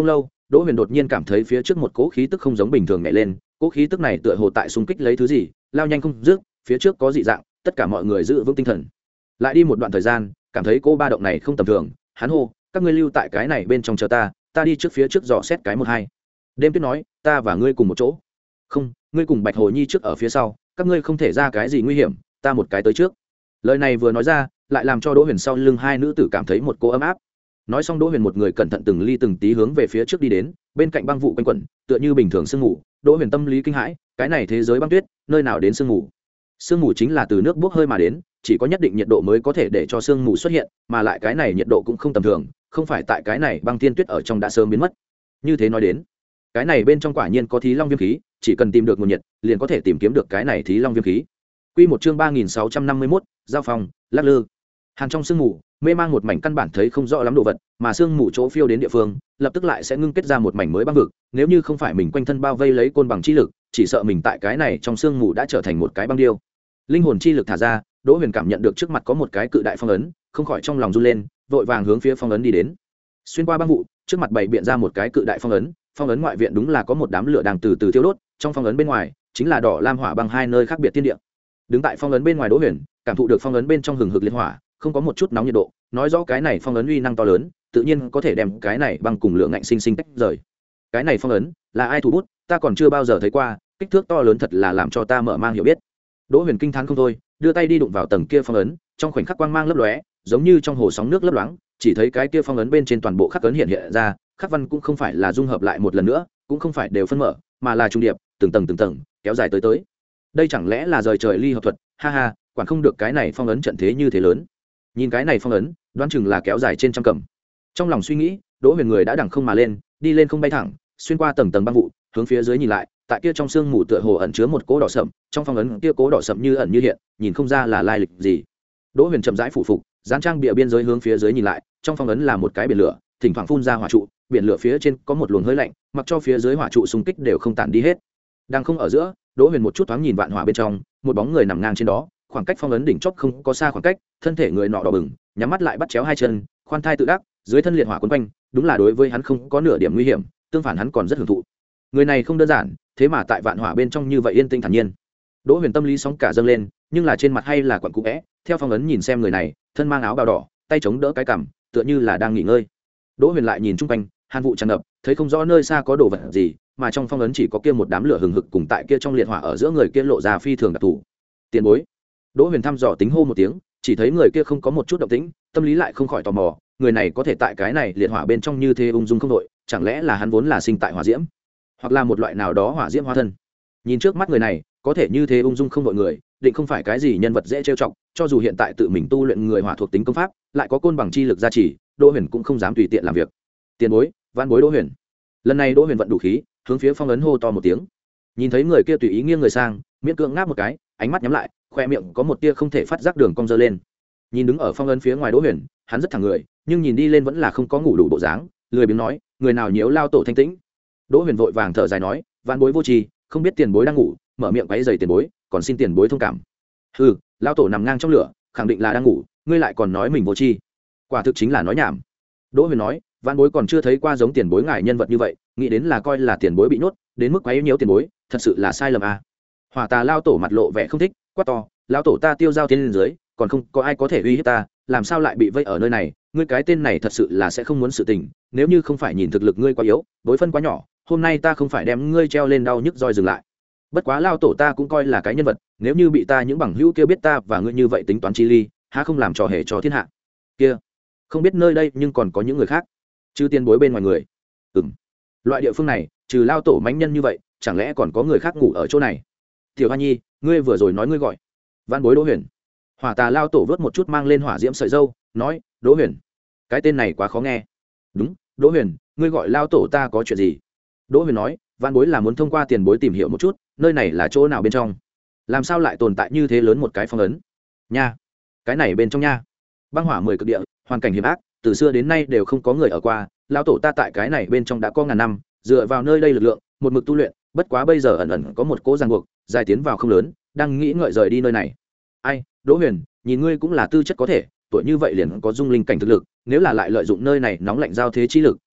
Đỗ Huyền đột nhiên cảm thấy phía trước một cỗ khí tức không giống bình thường nhảy lên, cỗ khí tức này tựa hồ tại xung kích lấy thứ gì, lao nhanh không dứt, phía trước có dị dạng, tất cả mọi người giữ vững tinh thần. Lại đi một đoạn thời gian, cảm thấy cỗ ba động này không tầm thường, hắn hô, các ngươi lưu tại cái này bên trong chờ ta, ta đi trước phía trước dò xét cái một hai. Đêm Tuyết nói, ta và ngươi cùng một chỗ. Không, ngươi cùng Bạch Hồ Nhi trước ở phía sau, các ngươi không thể ra cái gì nguy hiểm, ta một cái tới trước. Lời này vừa nói ra, lại làm cho Đỗ Huyền sau lưng hai nữ tử cảm thấy một cỗ ấm áp. Nói xong Đỗ Huyền một người cẩn thận từng ly từng tí hướng về phía trước đi đến, bên cạnh băng vụ quanh quẩn, tựa như bình thường sương mù. Đỗ Huyền tâm lý kinh hãi, cái này thế giới băng tuyết, nơi nào đến sương mù? Sương mù chính là từ nước bốc hơi mà đến, chỉ có nhất định nhiệt độ mới có thể để cho sương mù xuất hiện, mà lại cái này nhiệt độ cũng không tầm thường, không phải tại cái này băng thiên tuyết ở trong đã sớm biến mất. Như thế nói đến, cái này bên trong quả nhiên có Thí Long Viêm khí, chỉ cần tìm được nguồn nhiệt, liền có thể tìm kiếm được cái này Thí Long Viêm khí. Quy một chương ba nghìn sáu trăm năm mươi mốt, giao phòng, lắc lư. Hàn trong sương mù, mê mang một mảnh căn bản thấy không rõ lắm đồ vật, mà sương mù chỗ phiêu đến địa phương, lập tức lại sẽ ngưng kết ra một mảnh mới băng vực, nếu như không phải mình quanh thân bao vây lấy côn bằng chi lực, chỉ sợ mình tại cái này trong sương mù đã trở thành một cái băng điêu. Linh hồn chi lực thả ra, Đỗ Huyền cảm nhận được trước mặt có một cái cự đại phong ấn, không khỏi trong lòng run lên, vội vàng hướng phía phong ấn đi đến. Xuyên qua băng vụ, trước mặt bày biện ra một cái cự đại phong ấn, phong ấn ngoại viện đúng là có một đám lửa đang từ từ thiêu đốt, trong phong ấn bên ngoài chính là đỏ lam hỏa băng hai nơi khác biệt thiên địa. Đứng tại phong ấn bên ngoài Đỗ Huyền, cảm thụ được phong ấn bên trong hừng hực liệt hỏa, không có một chút nóng nhiệt độ, nói rõ cái này phong ấn uy năng to lớn, tự nhiên có thể đem cái này băng cùng lượng ngạnh sinh sinh tách rời. Cái này phong ấn là ai thủ bút, ta còn chưa bao giờ thấy qua, kích thước to lớn thật là làm cho ta mở mang hiểu biết. Đỗ Huyền kinh thán không thôi, đưa tay đi đụng vào tầng kia phong ấn, trong khoảnh khắc quang mang lấp lóe, giống như trong hồ sóng nước lấp loáng, chỉ thấy cái kia phong ấn bên trên toàn bộ khắc ấn hiện hiện ra, khắc văn cũng không phải là dung hợp lại một lần nữa, cũng không phải đều phân mở, mà là trung điệp, từng tầng từng tầng, kéo dài tới tới. Đây chẳng lẽ là rời trời ly hợp thuật? Ha ha, quản không được cái này phong ấn trận thế như thế lớn. Nhìn cái này phong ấn, đoán chừng là kéo dài trên trăm cầm. Trong lòng suy nghĩ, Đỗ Huyền người đã đằng không mà lên, đi lên không bay thẳng, xuyên qua tầng tầng băng vụ, hướng phía dưới nhìn lại, tại kia trong sương mù tựa hồ ẩn chứa một cỗ đỏ sậm, trong phong ấn kia cỗ đỏ sậm như ẩn như hiện, nhìn không ra là lai lịch gì. Đỗ Huyền chậm rãi phủ phục, dán trang bìa biên giới hướng phía dưới nhìn lại, trong phong ấn là một cái biển lửa, thỉnh thoảng phun ra hỏa trụ, biển lửa phía trên có một luồng hơi lạnh, mặc cho phía dưới hỏa trụ xung kích đều không tản đi hết. Đang không ở giữa, Đỗ Huyền một chút thoáng nhìn vạn hỏa bên trong, một bóng người nằm ngang trên đó, khoảng cách phong ấn đỉnh chóp không có xa khoảng cách, thân thể người nọ đỏ bừng, nhắm mắt lại bắt chéo hai chân, khoan thai tự đắc, dưới thân liệt hỏa quấn quanh, đúng là đối với hắn không có nửa điểm nguy hiểm, tương phản hắn còn rất hưởng thụ. Người này không đơn giản, thế mà tại vạn hỏa bên trong như vậy yên tĩnh thản nhiên. Đỗ Huyền tâm lý sóng cả dâng lên, nhưng là trên mặt hay là quặn cũ vẽ, theo phong ấn nhìn xem người này, thân mang áo bào đỏ, tay chống đỡ cái cằm, tựa như là đang nghỉ ngơi. Đỗ Huyền lại nhìn chung quanh, hàn vụ tràn ngập, thấy không rõ nơi xa có đồ vật gì, mà trong phong ấn chỉ có kia một đám lửa hừng hực cùng tại kia trong liệt hỏa ở giữa người kia lộ ra phi thường đặc thù. Tiền bối. Đỗ Huyền thăm dò tính hô một tiếng, chỉ thấy người kia không có một chút động tĩnh, tâm lý lại không khỏi tò mò, người này có thể tại cái này liệt hỏa bên trong như thế ung dung không đội, chẳng lẽ là hắn vốn là sinh tại hỏa diễm, hoặc là một loại nào đó hỏa diễm hóa thân. Nhìn trước mắt người này, có thể như thế ung dung không đội người, định không phải cái gì nhân vật dễ trêu chọc, cho dù hiện tại tự mình tu luyện người hỏa thuộc tính công pháp, lại có côn bằng chi lực gia trì, Đỗ Huyền cũng không dám tùy tiện làm việc. Tiền bối, vãn bối Đỗ Huyền. Lần này Đỗ Huyền vận đủ khí, hướng phía phong ấn hô to một tiếng. Nhìn thấy người kia tùy ý nghiêng người sang, miễn cưỡng ngáp một cái, ánh mắt nhắm lại, khoe miệng có một tia không thể phát giác đường cong dơ lên. Nhìn đứng ở phong ấn phía ngoài Đỗ Huyền, hắn rất thẳng người, nhưng nhìn đi lên vẫn là không có ngủ đủ bộ dáng, lười biếng nói, người nào nhiễu lao tổ thanh tĩnh. Đỗ Huyền vội vàng thở dài nói, vãn bối vô tri, không biết tiền bối đang ngủ, mở miệng quấy rầy tiền bối, còn xin tiền bối thông cảm. Hừ, lao tổ nằm ngang trong lửa, khẳng định là đang ngủ, ngươi lại còn nói mình vô tri, quả thực chính là nói nhảm. Đỗ Huyền nói, vãn bối còn chưa thấy qua giống tiền bối ngài nhân vật như vậy, nghĩ đến là coi là tiền bối bị nhốt, đến mức quấy nhiễu tiền bối, thật sự là sai lầm à. Hỏa Tà lao tổ mặt lộ vẻ không thích, quát to, lão tổ ta tiêu giao tiến lên dưới, còn không có ai có thể uy hiếp ta, làm sao lại bị vây ở nơi này, ngươi cái tên này thật sự là sẽ không muốn sự tình, nếu như không phải nhìn thực lực ngươi quá yếu, đối phân quá nhỏ, hôm nay ta không phải đem ngươi treo lên đau nhức roi dừng lại. Bất quá lao tổ ta cũng coi là cái nhân vật, nếu như bị ta những bằng hữu kia biết ta và ngươi như vậy tính toán chi ly, há không làm trò hề cho thiên hạ. Kia, không biết nơi đây nhưng còn có những người khác, chứ tiền bối bên ngoài người. Ừm. Loại địa phương này, trừ lao tổ mãnh nhân như vậy, chẳng lẽ còn có người khác ngủ ở chỗ này? Tiểu Hoa Nhi, ngươi vừa rồi nói ngươi gọi Vãn bối Đỗ Huyền. Hỏa Tà lao tổ vớt một chút mang lên hỏa diễm sợi dâu, nói, Đỗ Huyền, cái tên này quá khó nghe. Đúng, Đỗ Huyền, ngươi gọi lao tổ ta có chuyện gì? Đỗ Huyền nói, vãn bối là muốn thông qua tiền bối tìm hiểu một chút, nơi này là chỗ nào bên trong, làm sao lại tồn tại như thế lớn một cái phong ấn nha? Cái này bên trong nha, băng hỏa mười cực địa, hoàn cảnh hiểm ác, từ xưa đến nay đều không có người ở qua, lao tổ ta tại cái này bên trong đã có ngàn năm, dựa vào nơi đây lực lượng, một mực tu luyện, bất quá bây giờ ẩn ẩn có một cỗ ràng buộc, dài tiến vào không lớn, đang nghĩ ngợi rời đi nơi này. Ai, Đỗ Huyền, nhìn ngươi cũng là tư chất có thể, tuổi như vậy liền có dung linh cảnh thực lực, nếu là lại lợi dụng nơi này nóng lạnh giao thế chi lực,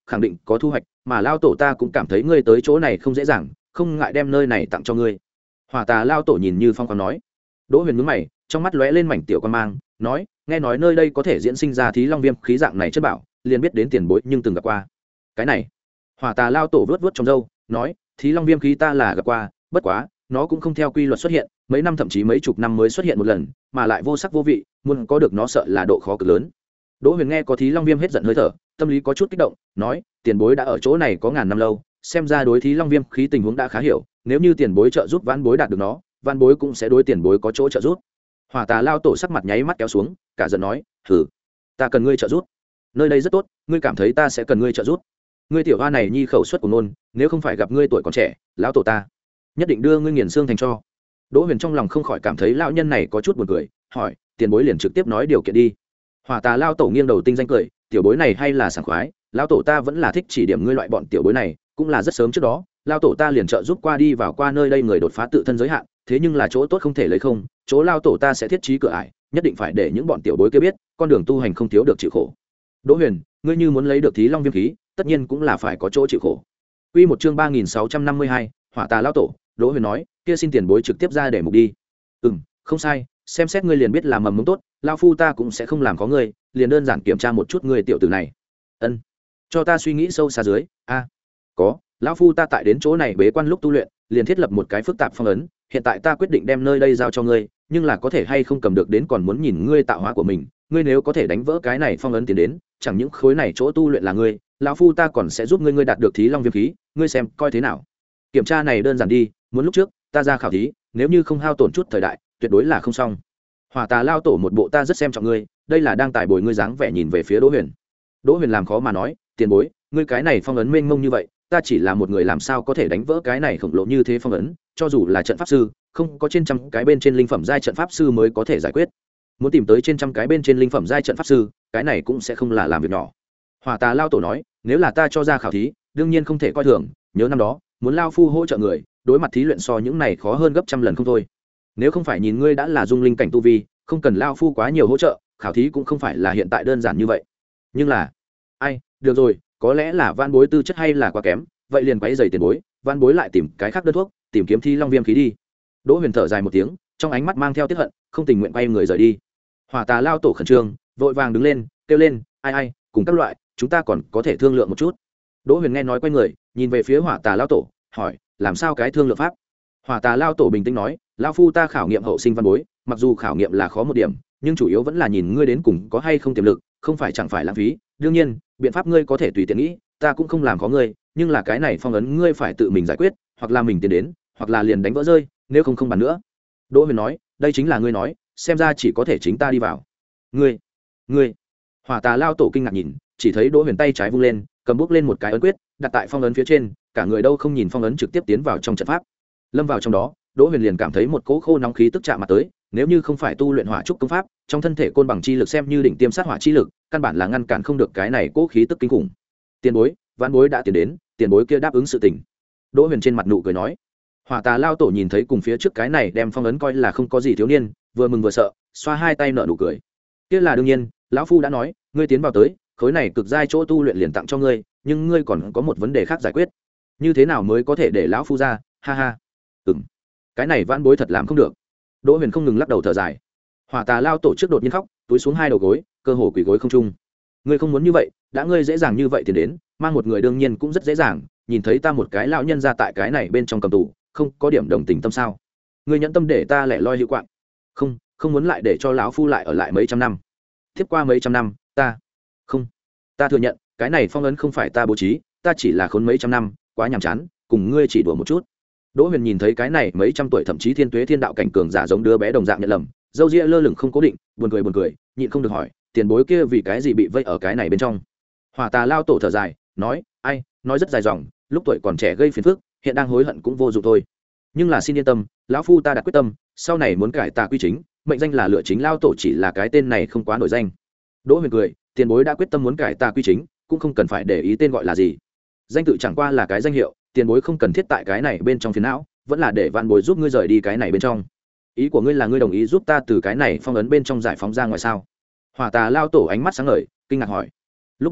khẳng định có thu hoạch, mà lao tổ ta cũng cảm thấy ngươi tới chỗ này không dễ dàng, không ngại đem nơi này tặng cho ngươi. Hỏa Tà lao tổ nhìn như phong khoáng nói. Đỗ Huyền nhướng mày, trong mắt lóe lên mảnh tiểu quan mang, nói, nghe nói nơi đây có thể diễn sinh ra Thí Long Viêm khí dạng này chất bảo, liền biết đến tiền bối nhưng từng gặp qua. Cái này, Hỏa Tà lao tổ vớt vớt trong râu, nói, Thí Long Viêm khí ta là gặp qua, bất quá, nó cũng không theo quy luật xuất hiện, mấy năm thậm chí mấy chục năm mới xuất hiện một lần, mà lại vô sắc vô vị, muốn có được nó sợ là độ khó cực lớn. Đỗ Huyền nghe có Thí Long Viêm hết giận hơi thở, tâm lý có chút kích động, nói, tiền bối đã ở chỗ này có ngàn năm lâu, xem ra đối Thí Long Viêm khí tình huống đã khá hiểu, nếu như tiền bối trợ giúp vãn bối đạt được nó, vãn bối cũng sẽ đối tiền bối có chỗ trợ giúp. Hỏa Tà lao tổ sắc mặt nháy mắt kéo xuống, cả giận nói, "Hừ, ta cần ngươi trợ giúp. Nơi đây rất tốt, ngươi cảm thấy ta sẽ cần ngươi trợ giúp? Ngươi tiểu hoa này nhi khẩu suất của nôn, nếu không phải gặp ngươi tuổi còn trẻ, lão tổ ta nhất định đưa ngươi nghiền xương thành cho." Đỗ Huyền trong lòng không khỏi cảm thấy lão nhân này có chút buồn cười, hỏi, "Tiền bối liền trực tiếp nói điều kiện đi." Hỏa Tà lao tổ nghiêng đầu tinh danh cười, "Tiểu bối này hay là sảng khoái, lão tổ ta vẫn là thích chỉ điểm ngươi loại bọn tiểu bối này, cũng là rất sớm trước đó, lão tổ ta liền trợ giúp qua đi vào qua nơi đây người đột phá tự thân giới hạn, thế nhưng là chỗ tốt không thể lấy không, chỗ lão tổ ta sẽ thiết trí cửa ải, nhất định phải để những bọn tiểu bối kia biết, con đường tu hành không thiếu được chịu khổ." Đỗ Huyền, ngươi như muốn lấy được Thí Long Viêm khí, tất nhiên cũng là phải có chỗ chịu khổ. Quy một chương ba nghìn sáu trăm năm mươi hai, Hỏa Tà lão tổ. Đỗ Huyền nói, kia xin tiền bối trực tiếp ra để mục đi. Ừm, không sai, xem xét ngươi liền biết là mầm mống tốt, lão phu ta cũng sẽ không làm có ngươi, liền đơn giản kiểm tra một chút ngươi tiểu tử này. Ân, cho ta suy nghĩ sâu xa dưới. A, có, lão phu ta tại đến chỗ này bế quan lúc tu luyện, liền thiết lập một cái phức tạp phong ấn, hiện tại ta quyết định đem nơi đây giao cho ngươi, nhưng là có thể hay không cầm được đến còn muốn nhìn ngươi tạo hóa của mình, ngươi nếu có thể đánh vỡ cái này phong ấn tiến đến, chẳng những khối này chỗ tu luyện là ngươi, lão phu ta còn sẽ giúp ngươi ngươi đạt được Thí Long Viêm khí, ngươi xem coi thế nào. Kiểm tra này đơn giản đi, muốn lúc trước ta ra khảo thí, nếu như không hao tổn chút thời đại, tuyệt đối là không xong. Hỏa Tà lao tổ một bộ ta rất xem trọng ngươi, đây là đang tài bồi ngươi dáng vẻ nhìn về phía Đỗ Huyền. Đỗ Huyền làm khó mà nói, tiền bối, ngươi cái này phong ấn mênh mông như vậy, ta chỉ là một người làm sao có thể đánh vỡ cái này khổng lồ như thế phong ấn, cho dù là trận pháp sư, không có trên trăm cái bên trên linh phẩm giai trận pháp sư mới có thể giải quyết. Muốn tìm tới trên trăm cái bên trên linh phẩm giai trận pháp sư, cái này cũng sẽ không là làm việc nhỏ. Hỏa Tà lao tổ nói, nếu là ta cho ra khảo thí, đương nhiên không thể coi thường, nhớ năm đó, muốn lao phu hỗ trợ người, đối mặt thí luyện so những này khó hơn gấp trăm lần không thôi. Nếu không phải nhìn ngươi đã là dung linh cảnh tu vi, không cần lao phu quá nhiều hỗ trợ, khảo thí cũng không phải là hiện tại đơn giản như vậy. Nhưng là, ai, được rồi, có lẽ là van bối tư chất hay là quá kém, vậy liền quấy rầy tiền bối, van bối lại tìm cái khác đơn thuốc, tìm kiếm Thí Long Viêm khí đi. Đỗ Huyền thở dài một tiếng, trong ánh mắt mang theo tiếc hận, không tình nguyện quay người rời đi. Hỏa Tà lao tổ khẩn trương, vội vàng đứng lên, kêu lên, ai ai, cùng các loại, chúng ta còn có thể thương lượng một chút. Đỗ Huyền nghe nói quay người, nhìn về phía Hỏa Tà lao tổ, hỏi, làm sao cái thương lượng pháp? Hỏa Tà lao tổ bình tĩnh nói, lão phu ta khảo nghiệm hậu sinh văn bối, mặc dù khảo nghiệm là khó một điểm, nhưng chủ yếu vẫn là nhìn ngươi đến cùng có hay không tiềm lực, không phải chẳng phải lãng phí. Đương nhiên, biện pháp ngươi có thể tùy tiện nghĩ, ta cũng không làm khó ngươi, nhưng là cái này phong ấn ngươi phải tự mình giải quyết, hoặc là mình tiến đến, hoặc là liền đánh vỡ rơi, nếu không không bàn nữa. Đỗ Huyền nói, đây chính là ngươi nói, xem ra chỉ có thể chính ta đi vào. Ngươi, ngươi. Hỏa Tà lao tổ kinh ngạc nhìn, chỉ thấy Đỗ Huyền tay trái vung lên, cầm bút lên một cái ấn quyết, đặt tại phong ấn phía trên, cả người đâu không nhìn phong ấn trực tiếp tiến vào trong trận pháp. Lâm vào trong đó, Đỗ Huyền liền cảm thấy một cỗ khô nóng khí tức chạm mặt tới, nếu như không phải tu luyện hỏa trúc công pháp, trong thân thể côn bằng chi lực xem như đỉnh tiêm sát hỏa chi lực, căn bản là ngăn cản không được cái này cỗ khí tức kinh khủng. Tiền bối, vãn bối đã tiến đến, tiền bối kia đáp ứng sự tình. Đỗ Huyền trên mặt nụ cười nói. Hỏa Tà lao tổ nhìn thấy cùng phía trước cái này đem phong ấn coi là không có gì thiếu niên, vừa mừng vừa sợ, xoa hai tay nở nụ cười. Kia là đương nhiên, lão phu đã nói, ngươi tiến vào tới, khối này cực giai chỗ tu luyện liền tặng cho ngươi, nhưng ngươi còn có một vấn đề khác giải quyết. Như thế nào mới có thể để lão phu ra? Ha ha. Ừm. Cái này vãn bối thật làm không được. Đỗ Huyền không ngừng lắc đầu thở dài. Hỏa Tà lao tổ trước đột nhiên khóc, túi xuống hai đầu gối, cơ hồ quỳ gối không trung. Ngươi không muốn như vậy, đã ngươi dễ dàng như vậy thì đến, mang một người đương nhiên cũng rất dễ dàng, nhìn thấy ta một cái lão nhân ra tại cái này bên trong cầm tù, không có điểm đồng tình tâm sao? Ngươi nhẫn tâm để ta lẻ loi hữu quạng. Không, không muốn lại để cho lão phu lại ở lại mấy trăm năm. Tiếp qua mấy trăm năm, ta không, ta thừa nhận, cái này phong ấn không phải ta bố trí, ta chỉ là khốn mấy trăm năm, quá nhàm chán, cùng ngươi chỉ đùa một chút. Đỗ Huyền nhìn thấy cái này mấy trăm tuổi thậm chí thiên tuế thiên đạo cảnh cường giả giống đứa bé đồng dạng nhận lầm, râu ria lơ lửng không cố định, buồn cười buồn cười, nhịn không được hỏi, tiền bối kia vì cái gì bị vây ở cái này bên trong? Hỏa Tà lao tổ thở dài, nói, ai, nói rất dài dòng, lúc tuổi còn trẻ gây phiền phức, hiện đang hối hận cũng vô dụng thôi. Nhưng là xin yên tâm, lão phu ta đã quyết tâm, sau này muốn cải tà quy chính, mệnh danh là lựa chính lao tổ, chỉ là cái tên này không quá nổi danh. Đỗ Huyền cười, tiền bối đã quyết tâm muốn cải tà quy chính, cũng không cần phải để ý tên gọi là gì. Danh tự chẳng qua là cái danh hiệu, tiền bối không cần thiết tại cái này bên trong phiền não, vẫn là để vạn bối giúp ngươi rời đi cái này bên trong. Ý của ngươi là ngươi đồng ý giúp ta từ cái này phong ấn bên trong giải phóng ra ngoài sao? Hỏa Tà lao tổ ánh mắt sáng ngời, kinh ngạc hỏi. Lúc này,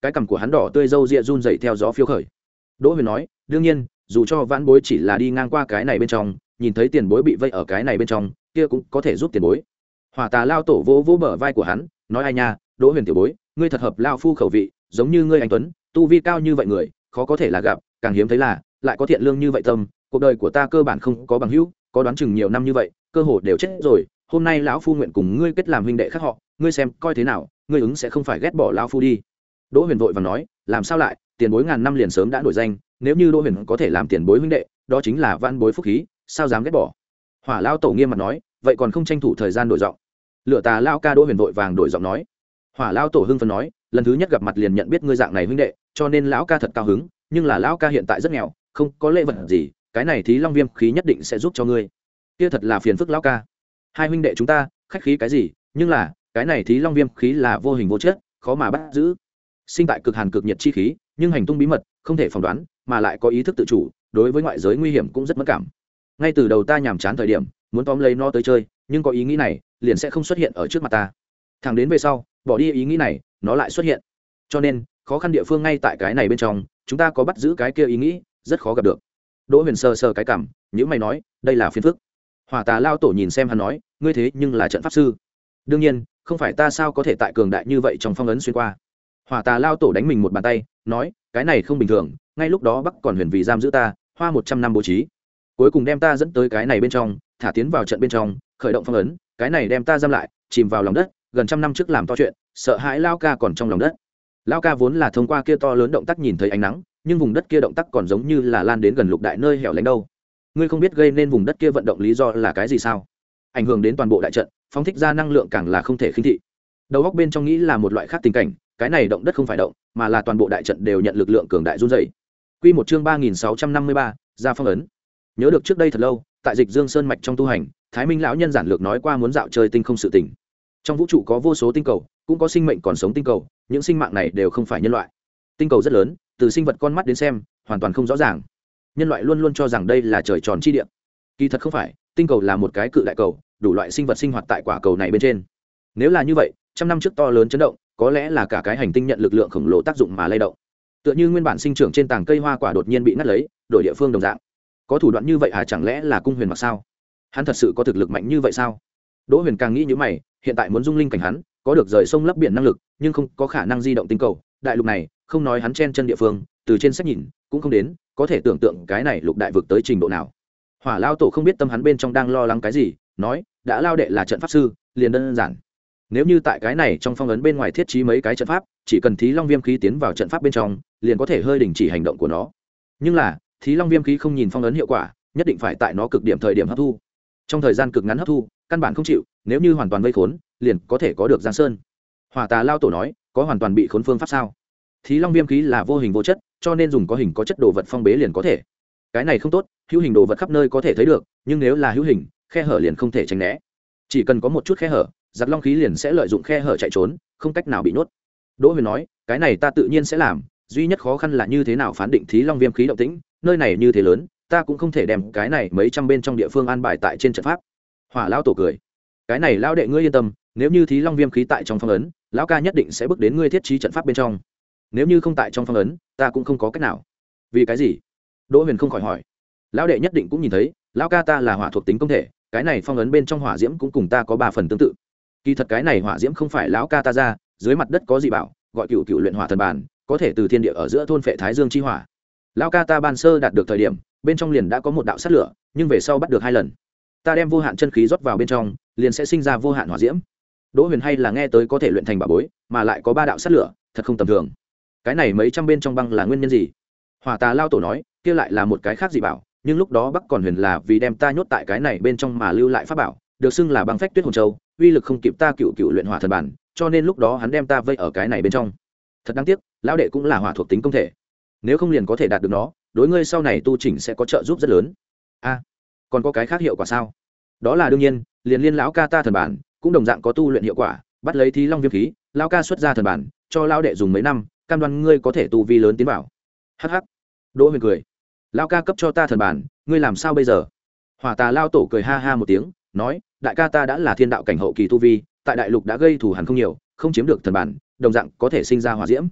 cái cằm của hắn đỏ tươi râu ria run dậy theo gió phiêu khởi. Đỗ Huyền nói, đương nhiên dù cho vãn bối chỉ là đi ngang qua cái này bên trong, nhìn thấy tiền bối bị vây ở cái này bên trong, kia cũng có thể giúp tiền bối. Hỏa Tà lao tổ vỗ vỗ bờ vai của hắn, nói ai nha, Đỗ Huyền tiểu bối, ngươi thật hợp lao phu khẩu vị, giống như ngươi anh tuấn, tu vi cao như vậy người, khó có thể là gặp, càng hiếm thấy là lại có thiện lương như vậy tâm. Cuộc đời của ta cơ bản không có bằng hữu, có đoán chừng nhiều năm như vậy, cơ hồ đều chết rồi, hôm nay lão phu nguyện cùng ngươi kết làm huynh đệ khác họ, ngươi xem coi thế nào, ngươi ứng sẽ không phải ghét bỏ lão phu đi. Đỗ Huyền vội vàng nói, làm sao lại, tiền bối ngàn năm liền sớm đã nổi danh, nếu như Đỗ Huyền có thể làm tiền bối huynh đệ, đó chính là vãn bối phúc khí, sao dám ghét bỏ. Hỏa lao tổ nghiêm mặt nói, vậy còn không tranh thủ thời gian đổi giọng. Lửa Tà lao ca Đỗ Huyền vội vàng đổi giọng nói. Hỏa lao tổ hưng phấn nói, lần thứ nhất gặp mặt liền nhận biết ngươi dạng này huynh đệ, cho nên lão ca thật cao hứng, nhưng là lão ca hiện tại rất nghèo, không có lễ vật gì, cái này Thí Long Viêm khí nhất định sẽ giúp cho ngươi. Kia thật là phiền phức lão ca. Hai huynh đệ chúng ta, khách khí cái gì, nhưng là, cái này Thí Long Viêm khí là vô hình vô chất, khó mà bắt giữ. Sinh tại cực hàn cực nhiệt chi khí, nhưng hành tung bí mật, không thể phỏng đoán, mà lại có ý thức tự chủ, đối với ngoại giới nguy hiểm cũng rất mất cảm. Ngay từ đầu ta nhàm chán thời điểm, muốn tóm lấy nó tới chơi, nhưng có ý nghĩ này, liền sẽ không xuất hiện ở trước mặt ta. Thẳng đến về sau, bỏ đi ý nghĩ này, nó lại xuất hiện. Cho nên, khó khăn địa phương ngay tại cái này bên trong, chúng ta có bắt giữ cái kia ý nghĩ, rất khó gặp được. Đỗ Huyền sờ sờ cái cằm, nhíu mày nói, đây là phiền phức. Hỏa Tà lao tổ nhìn xem hắn nói, ngươi thế nhưng là trận pháp sư. Đương nhiên, không phải ta sao có thể tại cường đại như vậy trong phong ấn xuyên qua. Hỏa Tà lao tổ đánh mình một bàn tay, nói, cái này không bình thường, ngay lúc đó Bắc còn huyền vì giam giữ ta, hoa một trăm năm bố trí, cuối cùng đem ta dẫn tới cái này bên trong, thả tiến vào trận bên trong, khởi động phong ấn, cái này đem ta giam lại, chìm vào lòng đất, gần trăm năm trước làm to chuyện, sợ hãi lao ca còn trong lòng đất. Lao ca vốn là thông qua kia to lớn động tác nhìn thấy ánh nắng, nhưng vùng đất kia động tác còn giống như là lan đến gần lục đại nơi hẻo lánh đâu. Ngươi không biết gây nên vùng đất kia vận động lý do là cái gì sao? Ảnh hưởng đến toàn bộ đại trận, phóng thích ra năng lượng càng là không thể khinh thị. Đầu óc bên trong nghĩ là một loại khác tình cảnh, cái này động đất không phải động, mà là toàn bộ đại trận đều nhận lực lượng cường đại run rẩy. Quy một chương ba nghìn sáu trăm năm mươi ba, ra phong ấn. Nhớ được trước đây thật lâu, tại Dịch Dương Sơn mạch trong tu hành, Thái Minh lão nhân giản lược nói qua muốn dạo chơi tinh không sự tình. Trong vũ trụ có vô số tinh cầu, cũng có sinh mệnh còn sống tinh cầu, những sinh mạng này đều không phải nhân loại. Tinh cầu rất lớn, từ sinh vật con mắt đến xem, hoàn toàn không rõ ràng. Nhân loại luôn luôn cho rằng đây là trời tròn chi địa. Kỳ thật không phải, tinh cầu là một cái cự đại cầu, đủ loại sinh vật sinh hoạt tại quả cầu này bên trên. Nếu là như vậy, trăm năm trước to lớn chấn động, có lẽ là cả cái hành tinh nhận lực lượng khổng lồ tác dụng mà lay động. Tựa như nguyên bản sinh trưởng trên tảng cây hoa quả đột nhiên bị ngắt lấy, đổi địa phương đồng dạng. Có thủ đoạn như vậy à, chẳng lẽ là cung huyền mặc sao? Hắn thật sự có thực lực mạnh như vậy sao? Đỗ Huyền càng nghĩ như mày, hiện tại muốn dung linh cảnh hắn, có được rời sông lấp biển năng lực, nhưng không có khả năng di động tinh cầu. Đại lục này, không nói hắn chen chân địa phương, từ trên sách nhìn, cũng không đến, có thể tưởng tượng cái này lục đại vực tới trình độ nào. Hỏa lao tổ không biết tâm hắn bên trong đang lo lắng cái gì, nói, đã lao đệ là trận pháp sư, liền đơn giản. Nếu như tại cái này trong phong ấn bên ngoài thiết trí mấy cái trận pháp, chỉ cần Thí Long Viêm khí tiến vào trận pháp bên trong, liền có thể hơi đình chỉ hành động của nó. Nhưng là, Thí Long Viêm khí không nhìn phong ấn hiệu quả, nhất định phải tại nó cực điểm thời điểm hấp thu. Trong thời gian cực ngắn hấp thu, căn bản không chịu, nếu như hoàn toàn vây khốn, liền có thể có được Giang Sơn. Hỏa Tà lao tổ nói, có hoàn toàn bị khốn phương pháp sao? Thí Long Viêm khí là vô hình vô chất, cho nên dùng có hình có chất đồ vật phong bế liền có thể. Cái này không tốt, hữu hình đồ vật khắp nơi có thể thấy được, nhưng nếu là hữu hình, khe hở liền không thể tránh né. Chỉ cần có một chút khe hở, giặc long khí liền sẽ lợi dụng khe hở chạy trốn, không cách nào bị nhốt. Đỗ Huyền nói, cái này ta tự nhiên sẽ làm, duy nhất khó khăn là như thế nào phán định Thí Long Viêm khí động tĩnh, nơi này như thế lớn, ta cũng không thể đem cái này mấy trăm bên trong địa phương an bài tại trên trận pháp. Hỏa lão tổ cười, cái này lão đệ ngươi yên tâm, nếu như Thí Long Viêm khí tại trong phong ấn, lão ca nhất định sẽ bước đến ngươi thiết trí trận pháp bên trong. Nếu như không tại trong phong ấn, ta cũng không có cách nào. Vì cái gì? Đỗ Huyền không khỏi hỏi. Lão đệ nhất định cũng nhìn thấy, lão ca ta là hỏa thuộc tính công thể, cái này phong ấn bên trong hỏa diễm cũng cùng ta có ba phần tương tự. Kỳ thật cái này hỏa diễm không phải lão ca ta ra, dưới mặt đất có dị bảo, gọi cựu cựu luyện hỏa thần bản, có thể từ thiên địa ở giữa thôn phệ thái dương chi hỏa. Lão ca ta ban sơ đạt được thời điểm, bên trong liền đã có một đạo sát lửa, nhưng về sau bắt được hai lần. Ta đem vô hạn chân khí rót vào bên trong, liền sẽ sinh ra vô hạn hỏa diễm. Đỗ Huyền hay là nghe tới có thể luyện thành bảo bối, mà lại có ba đạo sát lửa, thật không tầm thường. Cái này mấy trăm bên trong băng là nguyên nhân gì? Hỏa Tà lao tổ nói, kia lại là một cái khác dị bảo, nhưng lúc đó Bắc còn Huyền là vì đem ta nhốt tại cái này bên trong mà lưu lại pháp bảo, được xưng là băng phách tuyết hồn châu, uy lực không kịp ta cựu cựu luyện hỏa thần bản, cho nên lúc đó hắn đem ta vây ở cái này bên trong. Thật đáng tiếc, lão đệ cũng là hỏa thuộc tính công thể, nếu không liền có thể đạt được nó, đối ngươi sau này tu chỉnh sẽ có trợ giúp rất lớn. A, còn có cái khác hiệu quả sao? Đó là đương nhiên, liền liên lão ca ta thần bản cũng đồng dạng có tu luyện hiệu quả, bắt lấy Thí Long Viêm khí, lão ca xuất ra thần bản, cho lão đệ dùng mấy năm, cam đoan ngươi có thể tu vi lớn tiến vào. Hắc hắc. Đỗ Huyền cười, lão ca cấp cho ta thần bản, ngươi làm sao bây giờ? Hỏa Tà lao tổ cười ha ha một tiếng, nói, đại ca ta đã là thiên đạo cảnh hậu kỳ tu vi, tại đại lục đã gây thù hằn không nhiều, không chiếm được thần bản, đồng dạng có thể sinh ra hỏa diễm.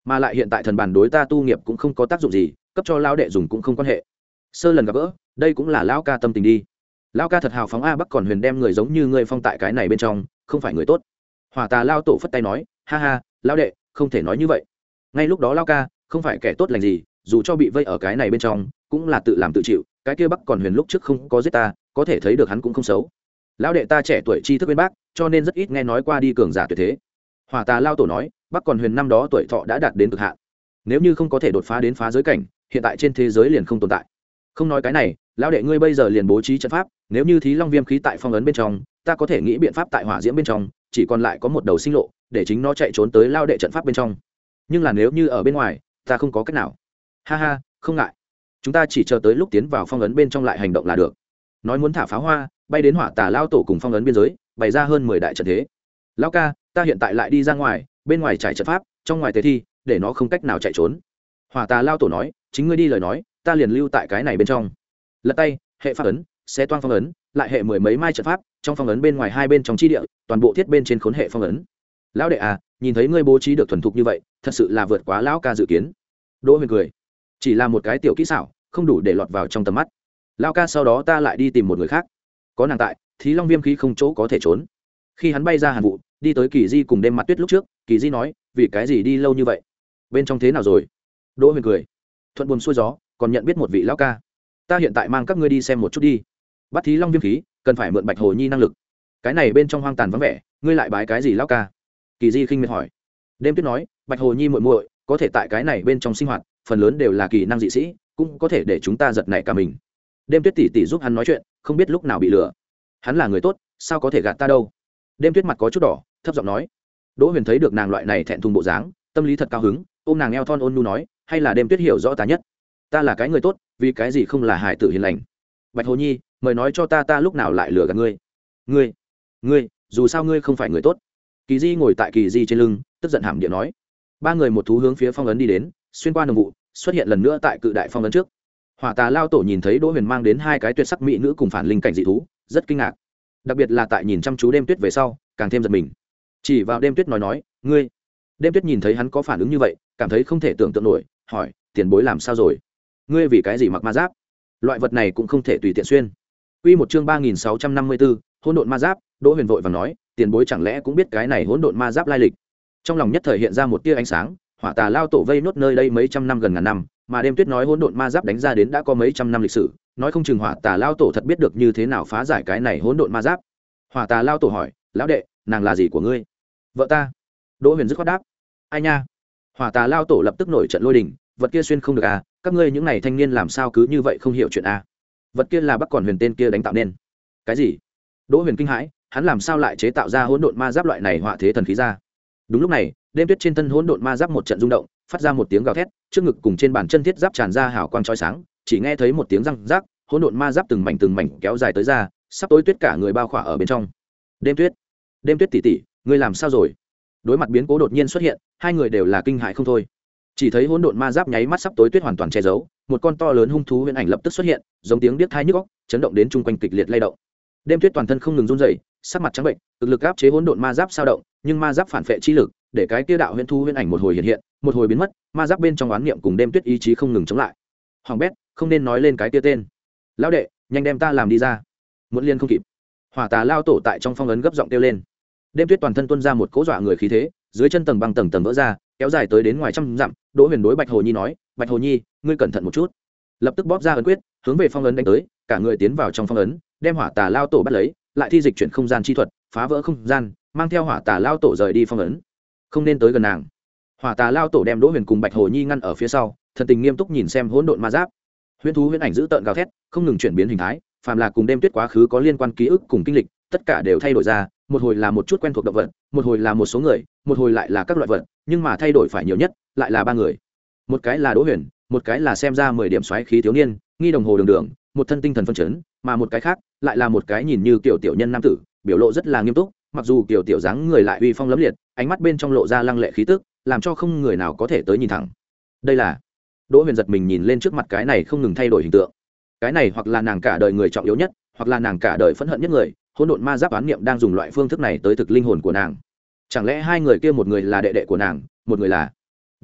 mà lại hiện tại thần bàn đối ta tu nghiệp cũng không có tác dụng gì, cấp cho lao đệ dùng cũng không quan hệ. Sơ lần gặp gỡ, đây cũng là lão ca tâm tình đi. Lão ca thật hào phóng a, Bắc còn huyền đem người giống như ngươi phong tại cái này bên trong, không phải người tốt. Hỏa Tà lao tổ phất tay nói, ha ha, lão đệ, không thể nói như vậy. Ngay lúc đó lão ca không phải kẻ tốt lành gì, dù cho bị vây ở cái này bên trong, cũng là tự làm tự chịu. Cái kia Bắc còn huyền lúc trước không có giết ta, có thể thấy được hắn cũng không xấu. Lão đệ ta trẻ tuổi tri thức bên bác, cho nên rất ít nghe nói qua đi cường giả tuyệt thế. Hỏa Tà lao tổ nói, Bắc còn huyền năm đó tuổi thọ đã đạt đến cực hạn, nếu như không có thể đột phá đến phá giới cảnh, hiện tại trên thế giới liền không tồn tại. Không nói cái này, lão đệ ngươi bây giờ liền bố trí trận pháp, nếu như Thí Long Viêm khí tại phong ấn bên trong, ta có thể nghĩ biện pháp tại hỏa diễm bên trong, chỉ còn lại có một đầu sinh lộ, để chính nó chạy trốn tới lão đệ trận pháp bên trong. Nhưng là nếu như ở bên ngoài, ta không có cách nào. Ha ha, không ngại, chúng ta chỉ chờ tới lúc tiến vào phong ấn bên trong lại hành động là được. Nói muốn thả pháo hoa, bay đến Hỏa Tà lao tổ cùng phong ấn biên giới, bày ra hơn mười đại trận thế. Lão ca, ta hiện tại lại đi ra ngoài, bên ngoài trải trận pháp, trong ngoài tế thi, để nó không cách nào chạy trốn. Hỏa Tà lao tổ nói, chính ngươi đi lời nói, ta liền lưu tại cái này bên trong. Lật tay, hệ pháp ấn, xé toang phong ấn, lại hệ mười mấy mai trận pháp, trong phong ấn bên ngoài hai bên trong chi địa, toàn bộ thiết bên trên khốn hệ phong ấn. Lão đệ à, nhìn thấy ngươi bố trí được thuần thục như vậy, thật sự là vượt quá lão ca dự kiến. Đỗ Huyền cười, chỉ là một cái tiểu kỹ xảo, không đủ để lọt vào trong tầm mắt. Lão ca sau đó ta lại đi tìm một người khác, có nàng tại, Thí Long Viêm khí không chỗ có thể trốn. Khi hắn bay ra Hàn Vụ, đi tới Kỳ Di cùng đêm mặt tuyết lúc trước, Kỳ Di nói, vì cái gì đi lâu như vậy? Bên trong thế nào rồi? Đỗ Huyền cười, thuận buồm xuôi gió, còn nhận biết một vị lão ca. Ta hiện tại mang các ngươi đi xem một chút đi. Bắt Thí Long Viêm khí, cần phải mượn Bạch Hồ Nhi năng lực. Cái này bên trong hoang tàn vắng vẻ, ngươi lại bái cái gì lão ca? Kỳ Di khinh miệt hỏi. Đêm Tuyết nói, Bạch Hồ Nhi muội muội, có thể tại cái này bên trong sinh hoạt, phần lớn đều là kỳ năng dị sĩ, cũng có thể để chúng ta giật nảy cả mình. Đêm Tuyết tỷ tỷ giúp hắn nói chuyện, không biết lúc nào bị lừa. Hắn là người tốt, sao có thể gạt ta đâu? Đêm Tuyết mặt có chút đỏ, thấp giọng nói. Đỗ Huyền thấy được nàng loại này thẹn thùng bộ dáng, tâm lý thật cao hứng, ôm nàng eo thon ôn nhu nói, hay là Đêm Tuyết hiểu rõ ta nhất. Ta là cái người tốt, vì cái gì không là hài tử hiền lành? Bạch Hồ Nhi, mời nói cho ta ta lúc nào lại lừa gạt ngươi? Ngươi, ngươi, dù sao ngươi không phải người tốt. Kỳ Di ngồi tại Kỳ Di trên lưng, tức giận hàm điện nói. Ba người một thú hướng phía phong ấn đi đến, xuyên qua đồng vụ, xuất hiện lần nữa tại cự đại phong ấn trước. Hỏa Tà lao tổ nhìn thấy Đỗ Huyền mang đến hai cái tuyệt sắc mỹ nữ cùng phản linh cảnh dị thú, rất kinh ngạc. Đặc biệt là tại nhìn chăm chú Đêm Tuyết về sau, càng thêm giật mình. Chỉ vào Đêm Tuyết nói nói, ngươi. Đêm Tuyết nhìn thấy hắn có phản ứng như vậy, cảm thấy không thể tưởng tượng nổi, hỏi, tiền bối làm sao rồi? Ngươi vì cái gì mặc ma giáp? Loại vật này cũng không thể tùy tiện xuyên. Quy một chương ba nghìn sáu trăm năm mươi tư, hỗn độn ma giáp. Đỗ Huyền vội vàng nói, tiền bối chẳng lẽ cũng biết cái này hỗn độn ma giáp lai lịch? Trong lòng nhất thời hiện ra một tia ánh sáng. Hỏa Tà lao tổ vây nốt nơi đây mấy trăm năm gần ngàn năm, mà Đêm Tuyết nói hỗn độn ma giáp đánh ra đến đã có mấy trăm năm lịch sử, nói không chừng Hỏa Tà lao tổ thật biết được như thế nào phá giải cái này hỗn độn ma giáp. Hỏa Tà lao tổ hỏi, lão đệ, nàng là gì của ngươi? Vợ ta. Đỗ Huyền dứt khoát đáp. Ai nha? Hỏa Tà lao tổ lập tức nổi trận lôi đình, vật kia xuyên không được à, các ngươi những này thanh niên làm sao cứ như vậy không hiểu chuyện à? Vật kia là Bắc Còn Huyền tên kia đánh tạo nên. Cái gì? Đỗ Huyền kinh hãi, hắn làm sao lại chế tạo ra hỗn độn ma giáp loại này họa thế thần khí ra? Đúng lúc này, Đêm Tuyết trên thân hỗn độn ma giáp một trận rung động, phát ra một tiếng gào thét, trước ngực cùng trên bàn chân thiết giáp tràn ra hào quang chói sáng, chỉ nghe thấy một tiếng răng rắc, hỗn độn ma giáp từng mảnh từng mảnh kéo dài tới ra, sắp tối tuyết cả người bao khỏa ở bên trong. Đêm Tuyết, Đêm Tuyết tỷ tỷ, ngươi làm sao rồi? Đối mặt biến cố đột nhiên xuất hiện, hai người đều là kinh hãi không thôi. Chỉ thấy hỗn độn ma giáp nháy mắt sắp tối tuyết hoàn toàn che giấu, một con to lớn hung thú huyền ảnh lập tức xuất hiện, giống tiếng điếc tai nhức óc, chấn động đến chung quanh kịch liệt lay động. Đêm Tuyết toàn thân không ngừng run rẩy, sắc mặt trắng bệnh, cực lực áp chế hỗn độn ma giáp sao động, nhưng ma giáp phản phệ chi lực, để cái kia đạo huyền thú huyền ảnh một hồi hiện hiện, một hồi biến mất, ma giáp bên trong oán niệm cùng Đêm Tuyết ý chí không ngừng chống lại. Hoàng bét, không nên nói lên cái kia tên. Lão đệ, nhanh đem ta làm đi ra. Muốn liên không kịp. Hỏa Tà lao tổ tại trong phong ấn gấp giọng kêu lên. Đêm Tuyết toàn thân tuôn ra một cỗ dọa người khí thế, dưới chân tầng băng tầng tầng vỡ ra, kéo dài tới đến ngoài trăm dặm. Đỗ Huyền đối Bạch Hồ Nhi nói, Bạch Hồ Nhi, ngươi cẩn thận một chút. Lập tức bóp ra ấn quyết, hướng về phong ấn đánh tới, cả người tiến vào trong phong ấn, đem Hỏa Tà lao tổ bắt lấy, lại thi dịch chuyển không gian chi thuật, phá vỡ không gian, mang theo Hỏa Tà lao tổ rời đi phong ấn. Không nên tới gần nàng. Hỏa Tà lao tổ đem Đỗ Huyền cùng Bạch Hồ Nhi ngăn ở phía sau, thần tình nghiêm túc nhìn xem hỗn độn ma giáp. Huyền thú huyền ảnh giữ tợn gào thét, không ngừng chuyển biến hình thái, phàm là cùng Đêm Tuyết quá khứ có liên quan ký ức cùng kinh lịch, tất cả đều thay đổi ra, một hồi là một chút quen thuộc động vật, một hồi là một số người, một hồi lại là các loại vật, nhưng mà thay đổi phải nhiều nhất, lại là ba người. Một cái là Đỗ Huyền, một cái là xem ra mười điểm xoáy khí thiếu niên, nghi đồng hồ đường đường, một thân tinh thần phân chấn, mà một cái khác, lại là một cái nhìn như kiểu tiểu nhân nam tử, biểu lộ rất là nghiêm túc, mặc dù kiểu tiểu dáng người lại uy phong lẫm liệt, ánh mắt bên trong lộ ra lăng lệ khí tức, làm cho không người nào có thể tới nhìn thẳng. Đây là Đỗ Huyền giật mình nhìn lên trước mặt cái này không ngừng thay đổi hình tượng. Cái này hoặc là nàng cả đời người trọng yếu nhất, hoặc là nàng cả đời phẫn hận nhất người, hỗn độn ma giáp oán niệm đang dùng loại phương thức này tới thực linh hồn của nàng. Chẳng lẽ hai người kia một người là đệ đệ của nàng, một người là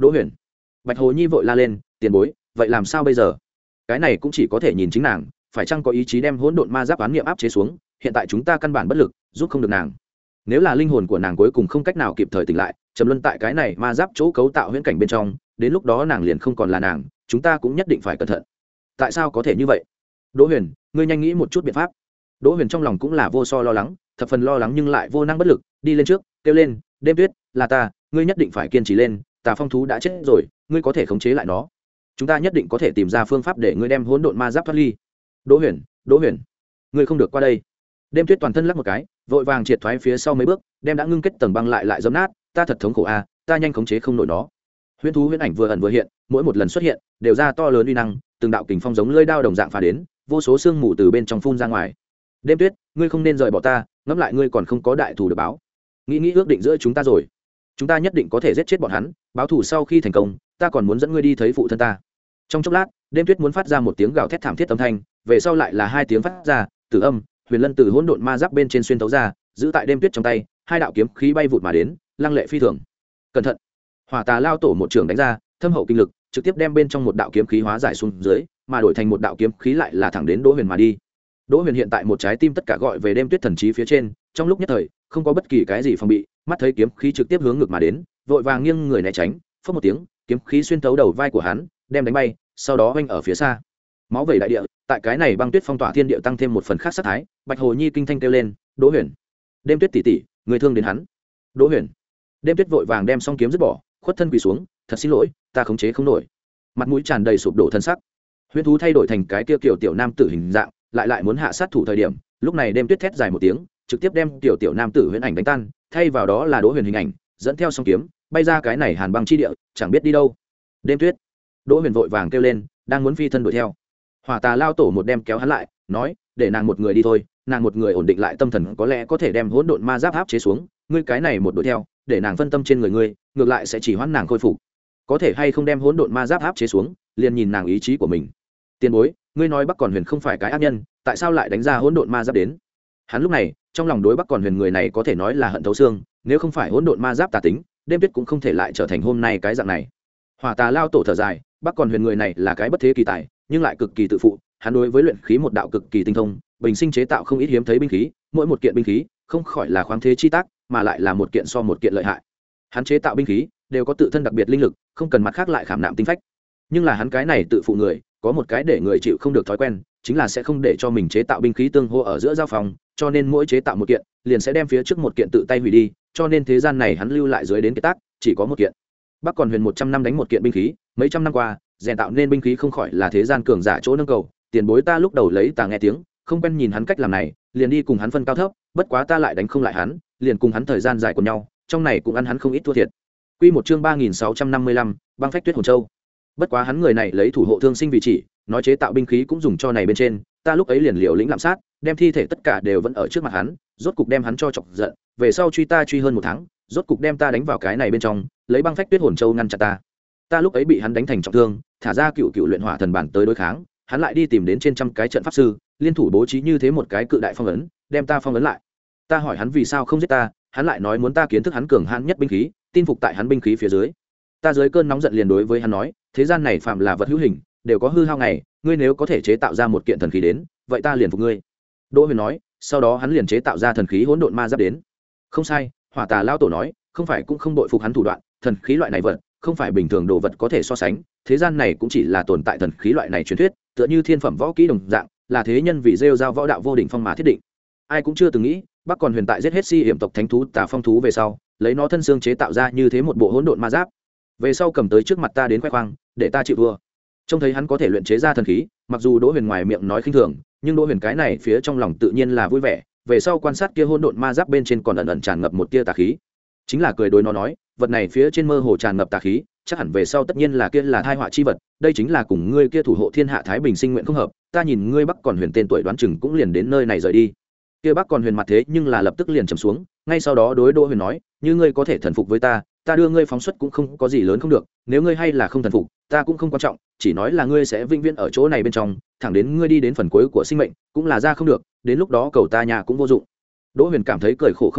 Đỗ Huyền. Bạch Hồ Nhi vội la lên, tiền bối, vậy làm sao bây giờ? Cái này cũng chỉ có thể nhìn chính nàng, phải chăng có ý chí đem hỗn độn ma giáp oán niệm áp chế xuống, hiện tại chúng ta căn bản bất lực, giúp không được nàng. Nếu là linh hồn của nàng cuối cùng không cách nào kịp thời tỉnh lại, trầm luân tại cái này ma giáp chỗ cấu tạo huyễn cảnh bên trong, đến lúc đó nàng liền không còn là nàng, chúng ta cũng nhất định phải cẩn thận. Tại sao có thể như vậy? Đỗ Huyền, ngươi nhanh nghĩ một chút biện pháp. Đỗ Huyền trong lòng cũng là vô so lo lắng, thập phần lo lắng nhưng lại vô năng bất lực, đi lên trước, kêu lên, "Đêm Tuyết, là ta, ngươi nhất định phải kiên trì lên, Tà Phong thú đã chết rồi, ngươi có thể khống chế lại nó. Chúng ta nhất định có thể tìm ra phương pháp để ngươi đem hỗn độn ma giáp thoát ly." Đỗ Huyền, Đỗ Huyền, ngươi không được qua đây. Đêm Tuyết toàn thân lắc một cái, vội vàng triệt thoái phía sau mấy bước, đem đã ngưng kết tầng băng lại lại giẫm nát, ta thật thống khổ a, ta nhanh khống chế không nổi nó. Huyễn thú huyễn ảnh vừa ẩn vừa hiện, mỗi một lần xuất hiện đều ra to lớn uy năng, từng đạo kình phong giống lưỡi dao đồng dạng phá đến, vô số xương mù từ bên trong phun ra ngoài. Đêm Tuyết, ngươi không nên rời bỏ ta, ngẫm lại ngươi còn không có đại thù được báo. Nghĩ nghĩ ước định giữa chúng ta rồi, chúng ta nhất định có thể giết chết bọn hắn, báo thù sau khi thành công, ta còn muốn dẫn ngươi đi thấy phụ thân ta. Trong chốc lát, Đêm Tuyết muốn phát ra một tiếng gào thét thảm thiết âm thanh, về sau lại là hai tiếng phát ra, tử âm, huyền lân từ hỗn độn ma giáp bên trên xuyên tấu ra, giữ tại Đêm Tuyết trong tay, hai đạo kiếm khí bay vụt mà đến, lăng lệ phi thường. Cẩn thận! Hỏa Tà lao tổ một trường đánh ra, thâm hậu kinh lực, trực tiếp đem bên trong một đạo kiếm khí hóa giải xuống dưới, mà đổi thành một đạo kiếm khí lại là thẳng đến Đỗ Huyền mà đi. Đỗ Huyền hiện tại một trái tim tất cả gọi về Đêm Tuyết thần trí phía trên, trong lúc nhất thời, không có bất kỳ cái gì phòng bị, mắt thấy kiếm khí trực tiếp hướng ngược mà đến, vội vàng nghiêng người né tránh, phất một tiếng, kiếm khí xuyên thấu đầu vai của hắn, đem đánh bay, sau đó vênh ở phía xa. Máu vẩy đại địa, tại cái này băng tuyết phong tỏa thiên địa tăng thêm một phần khác sát thái. Bạch Hồ Nhi kinh thanh kêu lên, "Đỗ Huyền, Đêm Tuyết tỷ tỷ, người thương đến hắn." Đỗ Huyền. Đêm Tuyết vội vàng đem song kiếm dứt bỏ, khuất thân quỳ xuống, "Thật xin lỗi, ta khống chế không nổi." Mặt mũi tràn đầy sụp đổ thân sắc. Huyễn thú thay đổi thành cái kia kiểu tiểu nam tử hình dạng, lại lại muốn hạ sát thủ thời điểm, lúc này Đêm Tuyết thét dài một tiếng, trực tiếp đem tiểu tiểu nam tử huyễn ảnh đánh tan, thay vào đó là Đỗ Huyền hình ảnh, dẫn theo song kiếm, bay ra cái này hàn băng chi địa, chẳng biết đi đâu. Đêm Tuyết. Đỗ Huyền vội vàng kêu lên, đang muốn phi thân đuổi theo. Hỏa Tà lao tổ một đem kéo hắn lại, nói, "Để nàng một người đi thôi, nàng một người ổn định lại tâm thần có lẽ có thể đem hỗn độn ma giáp áp chế xuống, ngươi cái này một đuổi theo, để nàng phân tâm trên người ngươi, ngược lại sẽ chỉ hoãn nàng khôi phục. Có thể hay không đem hỗn độn ma giáp áp chế xuống, liền nhìn nàng ý chí của mình." Tiền bối, ngươi nói Bắc Còn Huyền không phải cái ác nhân, tại sao lại đánh ra hỗn độn ma giáp đến? Hắn lúc này, trong lòng đối Bắc Còn Huyền người này có thể nói là hận thấu xương, nếu không phải hỗn độn ma giáp tà tính, Đêm Tuyết cũng không thể lại trở thành hôm nay cái dạng này. Hỏa Tà lao tổ thở dài, Bắc Còn Huyền người này là cái bất thế kỳ tài, nhưng lại cực kỳ tự phụ, hắn đối với luyện khí một đạo cực kỳ tinh thông, bình sinh chế tạo không ít hiếm thấy binh khí, mỗi một kiện binh khí không khỏi là khoáng thế chi tác, mà lại là một kiện so một kiện lợi hại. Hắn chế tạo binh khí đều có tự thân đặc biệt linh lực, không cần mặt khác lại khảm nạm tinh phách. Nhưng là hắn cái này tự phụ người, có một cái để người chịu không được thói quen, chính là sẽ không để cho mình chế tạo binh khí tương hô ở giữa giao phòng, cho nên mỗi chế tạo một kiện, liền sẽ đem phía trước một kiện tự tay hủy đi, cho nên thế gian này hắn lưu lại dưới đến cái tác, chỉ có một kiện. Bắc Còn Huyền một trăm năm đánh một kiện binh khí, mấy trăm năm qua, rèn tạo nên binh khí không khỏi là thế gian cường giả chỗ nâng cầu, tiền bối ta lúc đầu lấy tà nghe tiếng, không quen nhìn hắn cách làm này, liền đi cùng hắn phân cao thấp, bất quá ta lại đánh không lại hắn, liền cùng hắn thời gian dài cùng nhau, trong này cũng ăn hắn không ít thua thiệt. Quy một chương ba nghìn sáu trăm năm mươi lăm, băng phách tuyết hồn châu. Bất quá hắn người này lấy thủ hộ thương sinh vì chỉ, nói chế tạo binh khí cũng dùng cho này bên trên, ta lúc ấy liền liều lĩnh lạm sát, đem thi thể tất cả đều vẫn ở trước mặt hắn, rốt cục đem hắn cho chọc giận, về sau truy ta truy hơn một tháng, rốt cục đem ta đánh vào cái này bên trong, lấy băng phách tuyết hồn châu ngăn chặn ta. Ta lúc ấy bị hắn đánh thành trọng thương, thả ra cựu cựu luyện hỏa thần bản tới đối kháng, hắn lại đi tìm đến trên trăm cái trận pháp sư, liên thủ bố trí như thế một cái cự đại phong ấn, đem ta phong ấn lại. Ta hỏi hắn vì sao không giết ta, hắn lại nói muốn ta kiến thức hắn cường hãn nhất binh khí, tin phục tại hắn binh khí phía dưới. Ta dưới cơn nóng giận liền đối với hắn nói, thế gian này phạm là vật hữu hình, đều có hư hao ngày, ngươi nếu có thể chế tạo ra một kiện thần khí đến, vậy ta liền phục ngươi. Đỗ Huyền nói, sau đó hắn liền chế tạo ra thần khí hỗn độn ma giáp đến. Không sai, Hỏa Tà lao tổ nói, không phải cũng không đội phục hắn thủ đoạn, thần khí loại này vật, không phải bình thường đồ vật có thể so sánh, thế gian này cũng chỉ là tồn tại thần khí loại này truyền thuyết, tựa như thiên phẩm võ kỹ đồng dạng, là thế nhân vì rêu giao võ đạo vô đỉnh phong mà thiết định. Ai cũng chưa từng nghĩ, Bắc Còn Huyền tại giết hết si hiểm tộc thánh thú Tà Phong thú về sau, lấy nó thân xương chế tạo ra như thế một bộ hỗn độn ma giáp, về sau cầm tới trước mặt ta đến khoe khoang, để ta chịu thua. Trông thấy hắn có thể luyện chế ra thần khí, mặc dù Đỗ Huyền ngoài miệng nói khinh thường, nhưng Đỗ Huyền cái này phía trong lòng tự nhiên là vui vẻ, về sau quan sát kia hỗn độn ma giáp bên trên còn ẩn ẩn tràn ngập một tia tà khí, chính là cười đối nó nói, vật này phía trên mơ hồ tràn ngập tà khí, chắc hẳn về sau tất nhiên là kia là thai họa chi vật, đây chính là cùng ngươi kia thủ hộ thiên hạ thái bình sinh nguyện không hợp, ta nhìn ngươi Bắc Còn Huyền tên tuổi đoán chừng cũng liền đến nơi này rời đi. Kia Bắc Còn Huyền mặt thế nhưng là lập tức liền trầm xuống, ngay sau đó đối Đỗ Huyền nói, như ngươi có thể thần phục với ta, ta đưa ngươi phóng xuất cũng không có gì lớn không được, nếu ngươi hay là không thần phục, ta cũng không quan trọng, chỉ nói là ngươi sẽ vĩnh viễn ở chỗ này bên trong, thẳng đến ngươi đi đến phần cuối của sinh mệnh, cũng là ra không được, đến lúc đó cầu ta nhà cũng vô dụng. Đỗ Huyền cảm thấy cười khổ không thôi,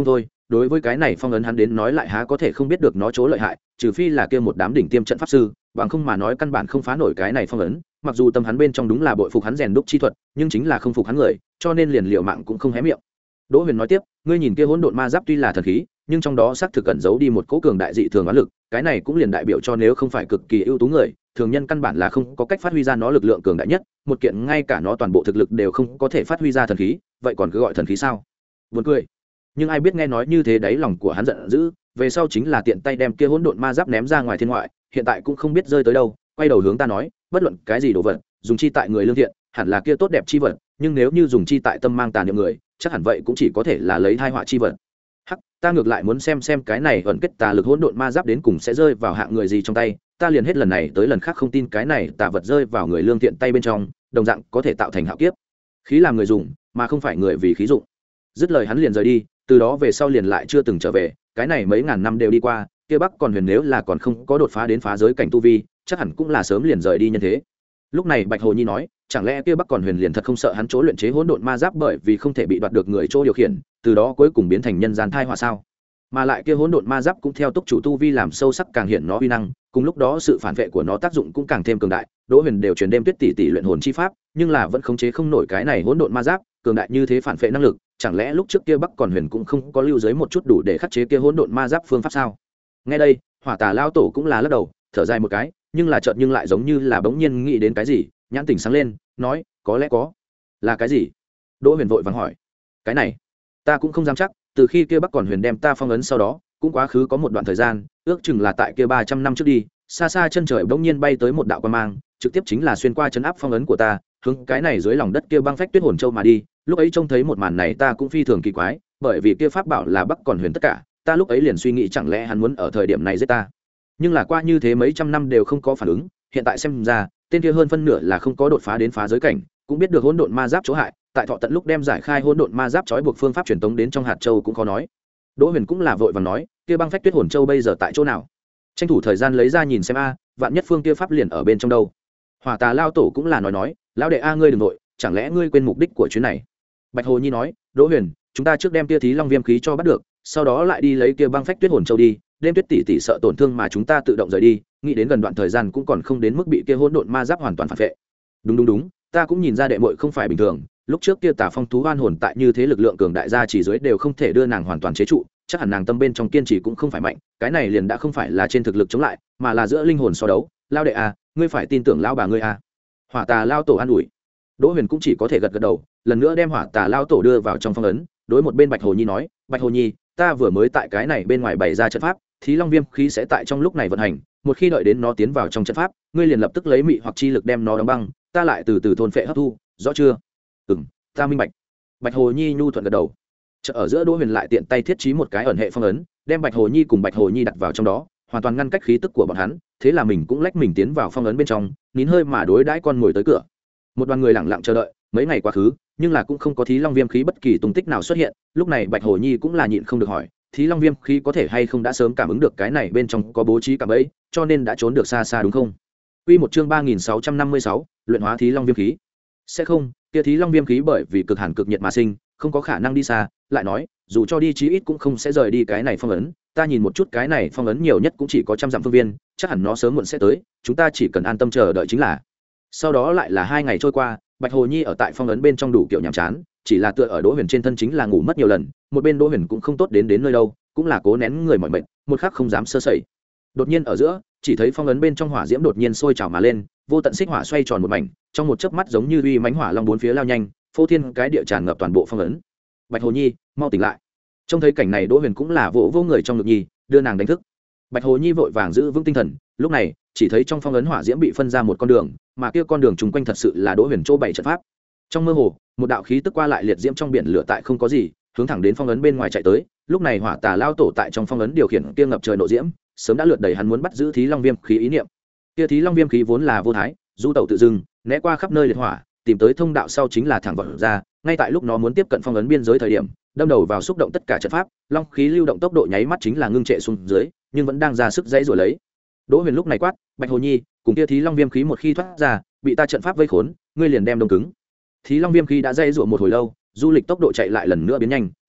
đối với cái này phong ấn hắn đến nói lại há có thể không biết được nó chỗ lợi hại, trừ phi là kia một đám đỉnh tiêm trận pháp sư, bằng không mà nói căn bản không phá nổi cái này phong ấn. Mặc dù tâm hắn bên trong đúng là bội phục hắn rèn đúc chi thuật, nhưng chính là không phục hắn người, cho nên liền liệu mạng cũng không hé miệng. Đỗ Huyền nói tiếp, ngươi nhìn kia hỗn độn ma giáp tuy là thần khí, nhưng trong đó xác thực cẩn giấu đi một cỗ cường đại dị thường oán lực, cái này cũng liền đại biểu cho nếu không phải cực kỳ ưu tú người, thường nhân căn bản là không có cách phát huy ra nó lực lượng cường đại nhất, một kiện ngay cả nó toàn bộ thực lực đều không có thể phát huy ra thần khí, vậy còn cứ gọi thần khí sao? Buồn cười. Nhưng ai biết nghe nói như thế đấy lòng của hắn giận dữ, về sau chính là tiện tay đem kia hỗn độn ma giáp ném ra ngoài thiên ngoại, hiện tại cũng không biết rơi tới đâu, quay đầu hướng ta nói, bất luận cái gì đồ vật, dùng chi tại người lương thiện, hẳn là kia tốt đẹp chi vật, nhưng nếu như dùng chi tại tâm mang tà niệm người, chắc hẳn vậy cũng chỉ có thể là lấy thai họa chi vật. Hắc, ta ngược lại muốn xem xem cái này ẩn kết tà lực hỗn độn ma giáp đến cùng sẽ rơi vào hạng người gì trong tay, ta liền hết lần này tới lần khác không tin cái này tà vật rơi vào người lương thiện tay bên trong, đồng dạng có thể tạo thành hạo kiếp. Khí làm người dùng, mà không phải người vì khí dụng. Dứt lời hắn liền rời đi, từ đó về sau liền lại chưa từng trở về, cái này mấy ngàn năm đều đi qua, kia Bắc còn huyền nếu là còn không có đột phá đến phá giới cảnh tu vi, chắc hẳn cũng là sớm liền rời đi nhân thế. Lúc này Bạch Hồ Nhi nói, chẳng lẽ kia Bắc còn huyền liền thật không sợ hắn chỗ luyện chế hỗn độn ma giáp bởi vì không thể bị đoạt được người chỗ điều khiển, từ đó cuối cùng biến thành nhân gian thai họa sao? Mà lại kia hỗn độn ma giáp cũng theo túc chủ tu vi làm sâu sắc càng hiện nó uy năng, cùng lúc đó sự phản vệ của nó tác dụng cũng càng thêm cường đại. Đỗ Huyền đều truyền đêm tuyết tỷ tỷ luyện hồn chi pháp, nhưng là vẫn khống chế không nổi cái này hỗn độn ma giáp, cường đại như thế phản vệ năng lực, chẳng lẽ lúc trước kia Bắc còn huyền cũng không có lưu dưới một chút đủ để khắc chế kia hỗn độn ma giáp phương pháp sao? Nghe đây, Hỏa Tà lao tổ cũng là lắc đầu, thở dài một cái, nhưng là chợt nhưng lại giống như là bỗng nhiên nghĩ đến cái gì, nhãn tỉnh sáng lên, nói, có lẽ có. Là cái gì? Đỗ Huyền vội vàng hỏi. Cái này, ta cũng không dám chắc, từ khi kia Bắc còn huyền đem ta phong ấn sau đó, cũng quá khứ có một đoạn thời gian, ước chừng là tại kia ba trăm năm trước đi, xa xa chân trời bỗng nhiên bay tới một đạo quang mang, trực tiếp chính là xuyên qua chấn áp phong ấn của ta, hướng cái này dưới lòng đất kia băng phách tuyết hồn châu mà đi. Lúc ấy trông thấy một màn này ta cũng phi thường kỳ quái, bởi vì kia pháp bảo là Bắc còn huyền tất cả, ta lúc ấy liền suy nghĩ chẳng lẽ hắn muốn ở thời điểm này giết ta. Nhưng là qua như thế mấy trăm năm đều không có phản ứng, hiện tại xem ra, tên kia hơn phân nửa là không có đột phá đến phá giới cảnh, cũng biết được hỗn độn ma giáp chỗ hại, tại thọ tận lúc đem giải khai hỗn độn ma giáp trói buộc phương pháp truyền tống đến trong hạt châu cũng khó nói. Đỗ Huyền cũng là vội vàng nói, kia băng phách tuyết hồn châu bây giờ tại chỗ nào? Tranh thủ thời gian lấy ra nhìn xem a, vạn nhất phương kia pháp liền ở bên trong đâu. Hỏa Tà lao tổ cũng là nói nói, lão đệ a ngươi đừng nội, chẳng lẽ ngươi quên mục đích của chuyến này? Bạch Hồ Nhi nói, Đỗ Huyền, chúng ta trước đem kia thí long viêm khí cho bắt được, sau đó lại đi lấy kia băng phách tuyết hồn châu đi, đêm tuyết tỷ tỷ sợ tổn thương mà chúng ta tự động rời đi, nghĩ đến gần đoạn thời gian cũng còn không đến mức bị kia hỗn độn ma giáp hoàn toàn phản vệ. Đúng đúng đúng, ta cũng nhìn ra đệ muội không phải bình thường, lúc trước kia Tà Phong thú oan hồn tại như thế lực lượng cường đại gia chỉ dưới đều không thể đưa nàng hoàn toàn chế trụ, chắc hẳn nàng tâm bên trong kiên trì cũng không phải mạnh, cái này liền đã không phải là trên thực lực chống lại, mà là giữa linh hồn so đấu. Lao đệ a, ngươi phải tin tưởng lão bà ngươi a. Hỏa Tà lao tổ an ủi. Đỗ Huyền cũng chỉ có thể gật gật đầu, lần nữa đem Hỏa Tà lao tổ đưa vào trong phong ấn, đối một bên Bạch Hồ Nhi nói, Bạch Hồ Nhi, ta vừa mới tại cái này bên ngoài bày ra trận pháp, Thí Long Viêm khí sẽ tại trong lúc này vận hành, một khi đợi đến nó tiến vào trong trận pháp, ngươi liền lập tức lấy mị hoặc chi lực đem nó đóng băng, ta lại từ từ thôn phệ hấp thu, rõ chưa? Ừm, ta minh bạch. Bạch Hồ Nhi nhu thuận gật đầu. Chợ ở giữa Đỗ Huyền lại tiện tay thiết trí một cái ẩn hệ phong ấn, đem Bạch Hồ Nhi cùng Bạch Hồ Nhi đặt vào trong đó, hoàn toàn ngăn cách khí tức của bọn hắn, thế là mình cũng lách mình tiến vào phong ấn bên trong, nín hơi mà đối đãi con ngồi tới cửa. Một đoàn người lặng lặng chờ đợi, mấy ngày quá khứ, nhưng là cũng không có Thí Long Viêm khí bất kỳ tung tích nào xuất hiện, lúc này Bạch Hồ Nhi cũng là nhịn không được hỏi, Thí Long Viêm khí có thể hay không đã sớm cảm ứng được cái này bên trong có bố trí cả bẫy, cho nên đã trốn được xa xa đúng không? Quy một chương ba nghìn sáu trăm năm mươi sáu, luyện hóa Thí Long Viêm khí. Sẽ không, kia Thí Long Viêm khí bởi vì cực hàn cực nhiệt mà sinh, không có khả năng đi xa, lại nói, dù cho đi chí ít cũng không sẽ rời đi cái này phong ấn, ta nhìn một chút cái này phong ấn nhiều nhất cũng chỉ có trăm dặm phương viên, chắc hẳn nó sớm muộn sẽ tới, chúng ta chỉ cần an tâm chờ đợi chính là. Sau đó lại là hai ngày trôi qua, Bạch Hồ Nhi ở tại phong ấn bên trong đủ kiểu nhàm chán, chỉ là tựa ở Đỗ Huyền trên thân chính là ngủ mất nhiều lần, một bên Đỗ Huyền cũng không tốt đến đến nơi đâu, cũng là cố nén người mỏi mệt, một khắc không dám sơ sẩy. Đột nhiên ở giữa, chỉ thấy phong ấn bên trong hỏa diễm đột nhiên sôi trào mà lên, vô tận xích hỏa xoay tròn một mảnh, trong một chớp mắt giống như uy mãnh hỏa long bốn phía lao nhanh, phô thiên cái địa tràn ngập toàn bộ phong ấn. Bạch Hồ Nhi, mau tỉnh lại. Trông thấy cảnh này Đỗ Huyền cũng là vỗ vỗ người trong ngực nhi, đưa nàng đánh thức. Bạch Hồ Nhi vội vàng giữ vững tinh thần, lúc này chỉ thấy trong phong ấn hỏa diễm bị phân ra một con đường, mà kia con đường trùng quanh thật sự là Đỗ Huyền chỗ bảy trận pháp. Trong mơ hồ, một đạo khí tức qua lại liệt diễm trong biển lửa tại không có gì, hướng thẳng đến phong ấn bên ngoài chạy tới. Lúc này Hỏa Tà lao tổ tại trong phong ấn điều khiển kia ngập trời nộ diễm, sớm đã lượt đầy hắn muốn bắt giữ Thí Long Viêm khí ý niệm. Kia Thí Long Viêm khí vốn là vô thái, du tẩu tự dưng, né qua khắp nơi liệt hỏa, tìm tới thông đạo sau chính là thẳng vọt ra, ngay tại lúc nó muốn tiếp cận phong ấn biên giới thời điểm, đâm đầu vào xúc động tất cả trận pháp, long khí lưu động tốc độ nháy mắt chính là ngưng trệ xuống dưới, nhưng vẫn đang ra sức dãy rồi lấy. Đỗ Huyền lúc này quát, Bạch Hồ Nhi, cùng kia Thí Long Viêm khí một khi thoát ra, bị ta trận pháp vây khốn, ngươi liền đem đông cứng. Thí Long Viêm khí đã dãy rủa một hồi lâu, du lịch tốc độ chạy lại lần nữa biến nhanh,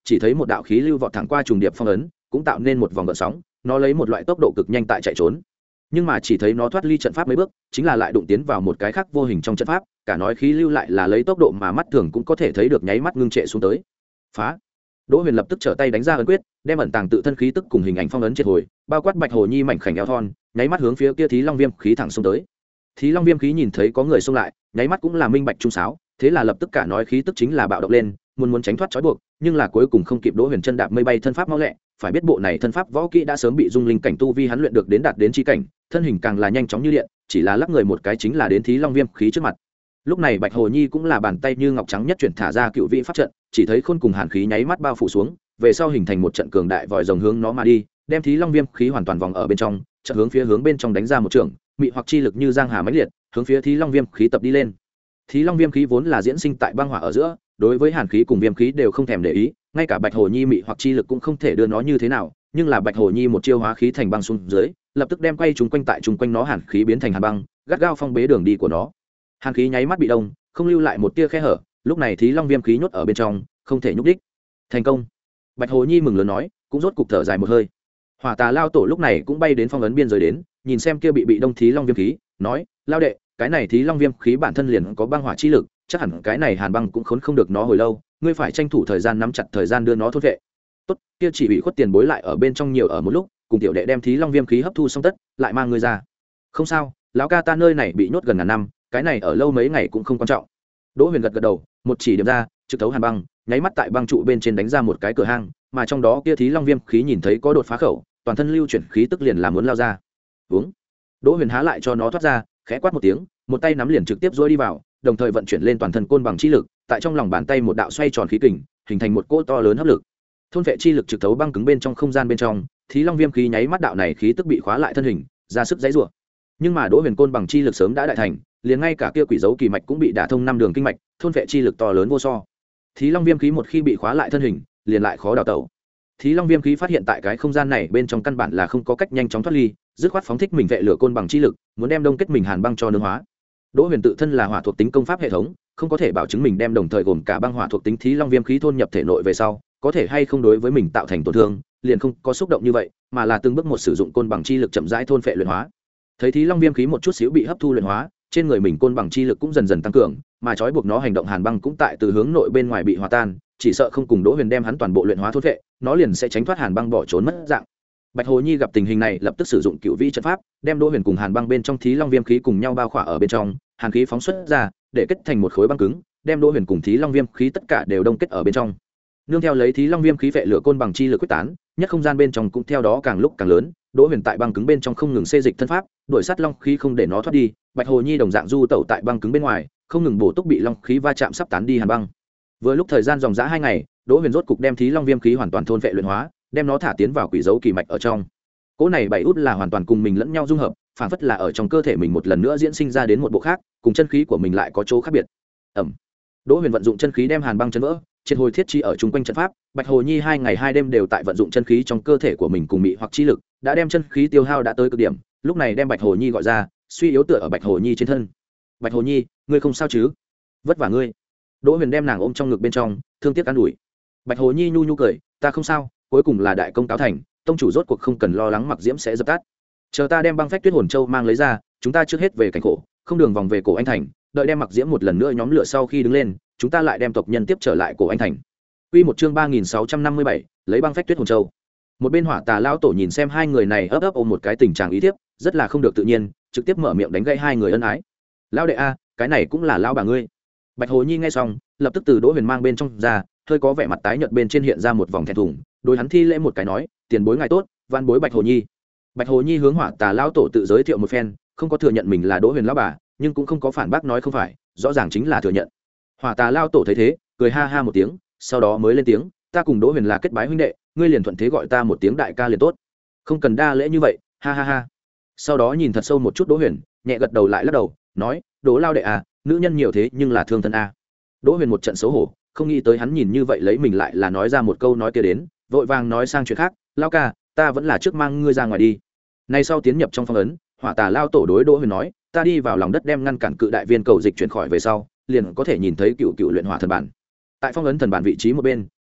chỉ thấy một đạo khí lưu vọt thẳng qua trùng điệp phong ấn, cũng tạo nên một vòng gợn sóng, nó lấy một loại tốc độ cực nhanh tại chạy trốn. Nhưng mà chỉ thấy nó thoát ly trận pháp mấy bước, chính là lại đụng tiến vào một cái khác vô hình trong trận pháp, cả nói khí lưu lại là lấy tốc độ mà mắt thường cũng có thể thấy được nháy mắt ngưng trệ xuống tới. Phá! Đỗ Huyền lập tức trở tay đánh ra ấn quyết, đem ẩn tàng tự thân khí tức cùng hình ảnh phong ấn triệt hồi, bao quát Bạch Hồ Nhi mảnh khảnh eo thon, nháy mắt hướng phía kia Thí Long Viêm khí thẳng xông tới. Thí Long Viêm khí nhìn thấy có người xông lại, nháy mắt cũng là minh bạch trung sáo, thế là lập tức cả nói khí tức chính là bạo động lên, muốn muốn tránh thoát trói buộc, nhưng là cuối cùng không kịp. Đỗ Huyền chân đạp mây bay thân pháp mau lẹ, phải biết bộ này thân pháp võ kỹ đã sớm bị dung linh cảnh tu vi hắn luyện được đến đạt đến chi cảnh, thân hình càng là nhanh chóng như điện, chỉ là lắc người một cái chính là đến Thí Long Viêm khí trước mặt. Lúc này Bạch Hồ Nhi cũng là bàn tay như ngọc trắng nhất chuyển thả ra cựu vị pháp trận, chỉ thấy khôn cùng hàn khí nháy mắt bao phủ xuống, về sau hình thành một trận cường đại vòi rồng hướng nó mà đi, đem Thí Long Viêm khí hoàn toàn vòng ở bên trong, trận hướng phía hướng bên trong đánh ra một trường, mị hoặc chi lực như giang hà mãnh liệt, hướng phía Thí Long Viêm khí tập đi lên. Thí Long Viêm khí vốn là diễn sinh tại băng hỏa ở giữa, đối với hàn khí cùng viêm khí đều không thèm để ý, ngay cả Bạch Hồ Nhi mị hoặc chi lực cũng không thể đưa nó như thế nào, nhưng là Bạch Hồ Nhi một chiêu hóa khí thành băng xuống dưới, lập tức đem quay chúng quanh tại chung quanh nó hàn khí biến thành hàn băng, gắt gao phong bế đường đi của nó. Hàn khí nháy mắt bị đông, không lưu lại một tia khe hở, lúc này Thí Long Viêm khí nhốt ở bên trong, không thể nhúc đích. Thành công! Bạch Hồ Nhi mừng lớn nói, cũng rốt cục thở dài một hơi. Hỏa Tà lao tổ lúc này cũng bay đến phong ấn biên giới đến, nhìn xem kia bị bị đông Thí Long Viêm khí, nói: "Lao đệ, cái này Thí Long Viêm khí bản thân liền có băng hỏa chi lực, chắc hẳn cái này hàn băng cũng khốn không được nó hồi lâu, ngươi phải tranh thủ thời gian nắm chặt thời gian đưa nó thôn vệ." Tốt, kia chỉ bị khuất tiền bối lại ở bên trong nhiều ở một lúc, cùng tiểu đệ đem Thí Long Viêm khí hấp thu xong tất, lại mang ngươi ra. Không sao, lão ca ta nơi này bị nhốt gần ngàn năm, cái này ở lâu mấy ngày cũng không quan trọng. Đỗ Huyền gật gật đầu, một chỉ điểm ra, trực thấu hàn băng, nháy mắt tại băng trụ bên trên đánh ra một cái cửa hang, mà trong đó kia Thí Long Viêm khí nhìn thấy có đột phá khẩu, toàn thân lưu chuyển khí tức liền là muốn lao ra. Uống. Đỗ Huyền há lại cho nó thoát ra, khẽ quát một tiếng, một tay nắm liền trực tiếp duỗi đi vào, đồng thời vận chuyển lên toàn thân côn bằng chi lực, tại trong lòng bàn tay một đạo xoay tròn khí kình, hình thành một cỗ to lớn hấp lực. Thôn vệ chi lực trực thấu băng cứng bên trong không gian bên trong, Thí Long Viêm khí nháy mắt đạo này khí tức bị khóa lại thân hình, ra sức giãy giụa. Nhưng mà Đỗ Huyền côn bằng chi lực sớm đã đại thành, liền ngay cả kia quỷ dấu kỳ mạch cũng bị đả thông năm đường kinh mạch, thôn vệ chi lực to lớn vô so. Thí Long Viêm khí một khi bị khóa lại thân hình, liền lại khó đào tẩu. Thí Long Viêm khí phát hiện tại cái không gian này bên trong căn bản là không có cách nhanh chóng thoát ly, dứt khoát phóng thích mình vệ lửa côn bằng chi lực, muốn đem đông kết mình hàn băng cho nương hóa. Đỗ Huyền tự thân là hỏa thuộc tính công pháp hệ thống, không có thể bảo chứng mình đem đồng thời gồm cả băng hỏa thuộc tính Thí Long Viêm khí thôn nhập thể nội về sau, có thể hay không đối với mình tạo thành tổn thương, liền không có xúc động như vậy, mà là từng bước một sử dụng côn bằng chi lực chậm rãi thôn phệ luyện hóa. Thấy Thí Long Viêm khí một chút xíu bị hấp thu luyện hóa, trên người mình côn bằng chi lực cũng dần dần tăng cường, mà trói buộc nó hành động hàn băng cũng tại từ hướng nội bên ngoài bị hòa tan, chỉ sợ không cùng Đỗ Huyền đem hắn toàn bộ luyện hóa thôn phệ, nó liền sẽ tránh thoát hàn băng bỏ trốn mất dạng. Bạch Hồ Nhi gặp tình hình này, lập tức sử dụng cựu vĩ trận pháp, đem Đỗ Huyền cùng hàn băng bên trong Thí Long Viêm khí cùng nhau bao khỏa ở bên trong, hàn khí phóng xuất ra, để kết thành một khối băng cứng, đem Đỗ Huyền cùng Thí Long Viêm khí tất cả đều đông kết ở bên trong. Nương theo lấy Thí Long Viêm khí vệ lửa côn bằng chi lực quyết tán, nhất không gian bên trong cũng theo đó càng lúc càng lớn. Đỗ Huyền tại băng cứng bên trong không ngừng xê dịch thân pháp, đuổi sát long khí không để nó thoát đi. Bạch Hồ Nhi đồng dạng du tẩu tại băng cứng bên ngoài, không ngừng bổ túc bị long khí va chạm sắp tán đi hàn băng. Vừa lúc thời gian dòng dã hai ngày, Đỗ Huyền rốt cục đem Thí Long Viêm khí hoàn toàn thôn vệ luyện hóa, đem nó thả tiến vào quỷ dấu kỳ mạch ở trong. Cỗ này bảy út là hoàn toàn cùng mình lẫn nhau dung hợp, phản phất là ở trong cơ thể mình một lần nữa diễn sinh ra đến một bộ khác, cùng chân khí của mình lại có chỗ khác biệt. Ẩm. Đỗ Huyền vận dụng chân khí đem hàn băng chấn vỡ, triệt hồi thiết chi ở chung quanh trận pháp. Bạch Hồ Nhi hai ngày hai đêm đều tại vận dụng chân khí trong cơ thể của mình cùng mị hoặc chi lực, đã đem chân khí tiêu hao đã tới cực điểm. Lúc này đem Bạch Hồ Nhi gọi ra, suy yếu tựa ở Bạch Hồ Nhi trên thân. Bạch Hồ Nhi, ngươi không sao chứ? Vất vả ngươi. Đỗ Huyền đem nàng ôm trong ngực bên trong, thương tiếc an ủi. Bạch Hồ Nhi nhu nhu cười, ta không sao, cuối cùng là đại công cáo thành, tông chủ rốt cuộc không cần lo lắng mặc diễm sẽ dập tắt. Chờ ta đem băng phách tuyết hồn châu mang lấy ra, chúng ta trước hết về cảnh khổ, không đường vòng về cổ anh thành, đợi đem mặc diễm một lần nữa nhóm lửa sau khi đứng lên, chúng ta lại đem tộc nhân tiếp trở lại cổ anh thành. Quy một chương ba nghìn sáu trăm năm mươi bảy, lấy băng phách tuyết hồn châu. Một bên Hỏa Tà lão tổ nhìn xem hai người này ấp ấp ôm một cái tình trạng ý thiếp, rất là không được tự nhiên, trực tiếp mở miệng đánh gãy hai người ân ái. Lão đệ a, cái này cũng là lão bà ngươi. Bạch Hồ Nhi nghe xong, lập tức từ Đỗ Huyền mang bên trong ra, hơi có vẻ mặt tái nhợt bên trên hiện ra một vòng thẹn thùng, đối hắn thi lễ một cái nói, tiền bối ngài tốt, van bối Bạch Hồ Nhi. Bạch Hồ Nhi hướng Hỏa Tà lão tổ tự giới thiệu một phen, không có thừa nhận mình là Đỗ Huyền lão bà, nhưng cũng không có phản bác nói không phải, rõ ràng chính là thừa nhận. Hỏa Tà lão tổ thấy thế, cười ha ha một tiếng, sau đó mới lên tiếng, ta cùng Đỗ Huyền là kết bái huynh đệ, ngươi liền thuận thế gọi ta một tiếng đại ca liền tốt, không cần đa lễ như vậy, ha ha ha. Sau đó nhìn thật sâu một chút Đỗ Huyền, nhẹ gật đầu lại lắc đầu, nói, Đỗ lao đệ à, nữ nhân nhiều thế nhưng là thương thân a. Đỗ Huyền một trận xấu hổ, không nghĩ tới hắn nhìn như vậy lấy mình lại là nói ra một câu nói kia đến, vội vàng nói sang chuyện khác, lao ca, ta vẫn là trước mang ngươi ra ngoài đi. Nay sau tiến nhập trong phong ấn, Hỏa Tà lao tổ đối Đỗ Huyền nói, ta đi vào lòng đất đem ngăn cản cự đại viên cầu dịch chuyển khỏi về sau, liền có thể nhìn thấy cựu cựu luyện hỏa thần bản. Tại phong ấn thần bản vị trí một bên,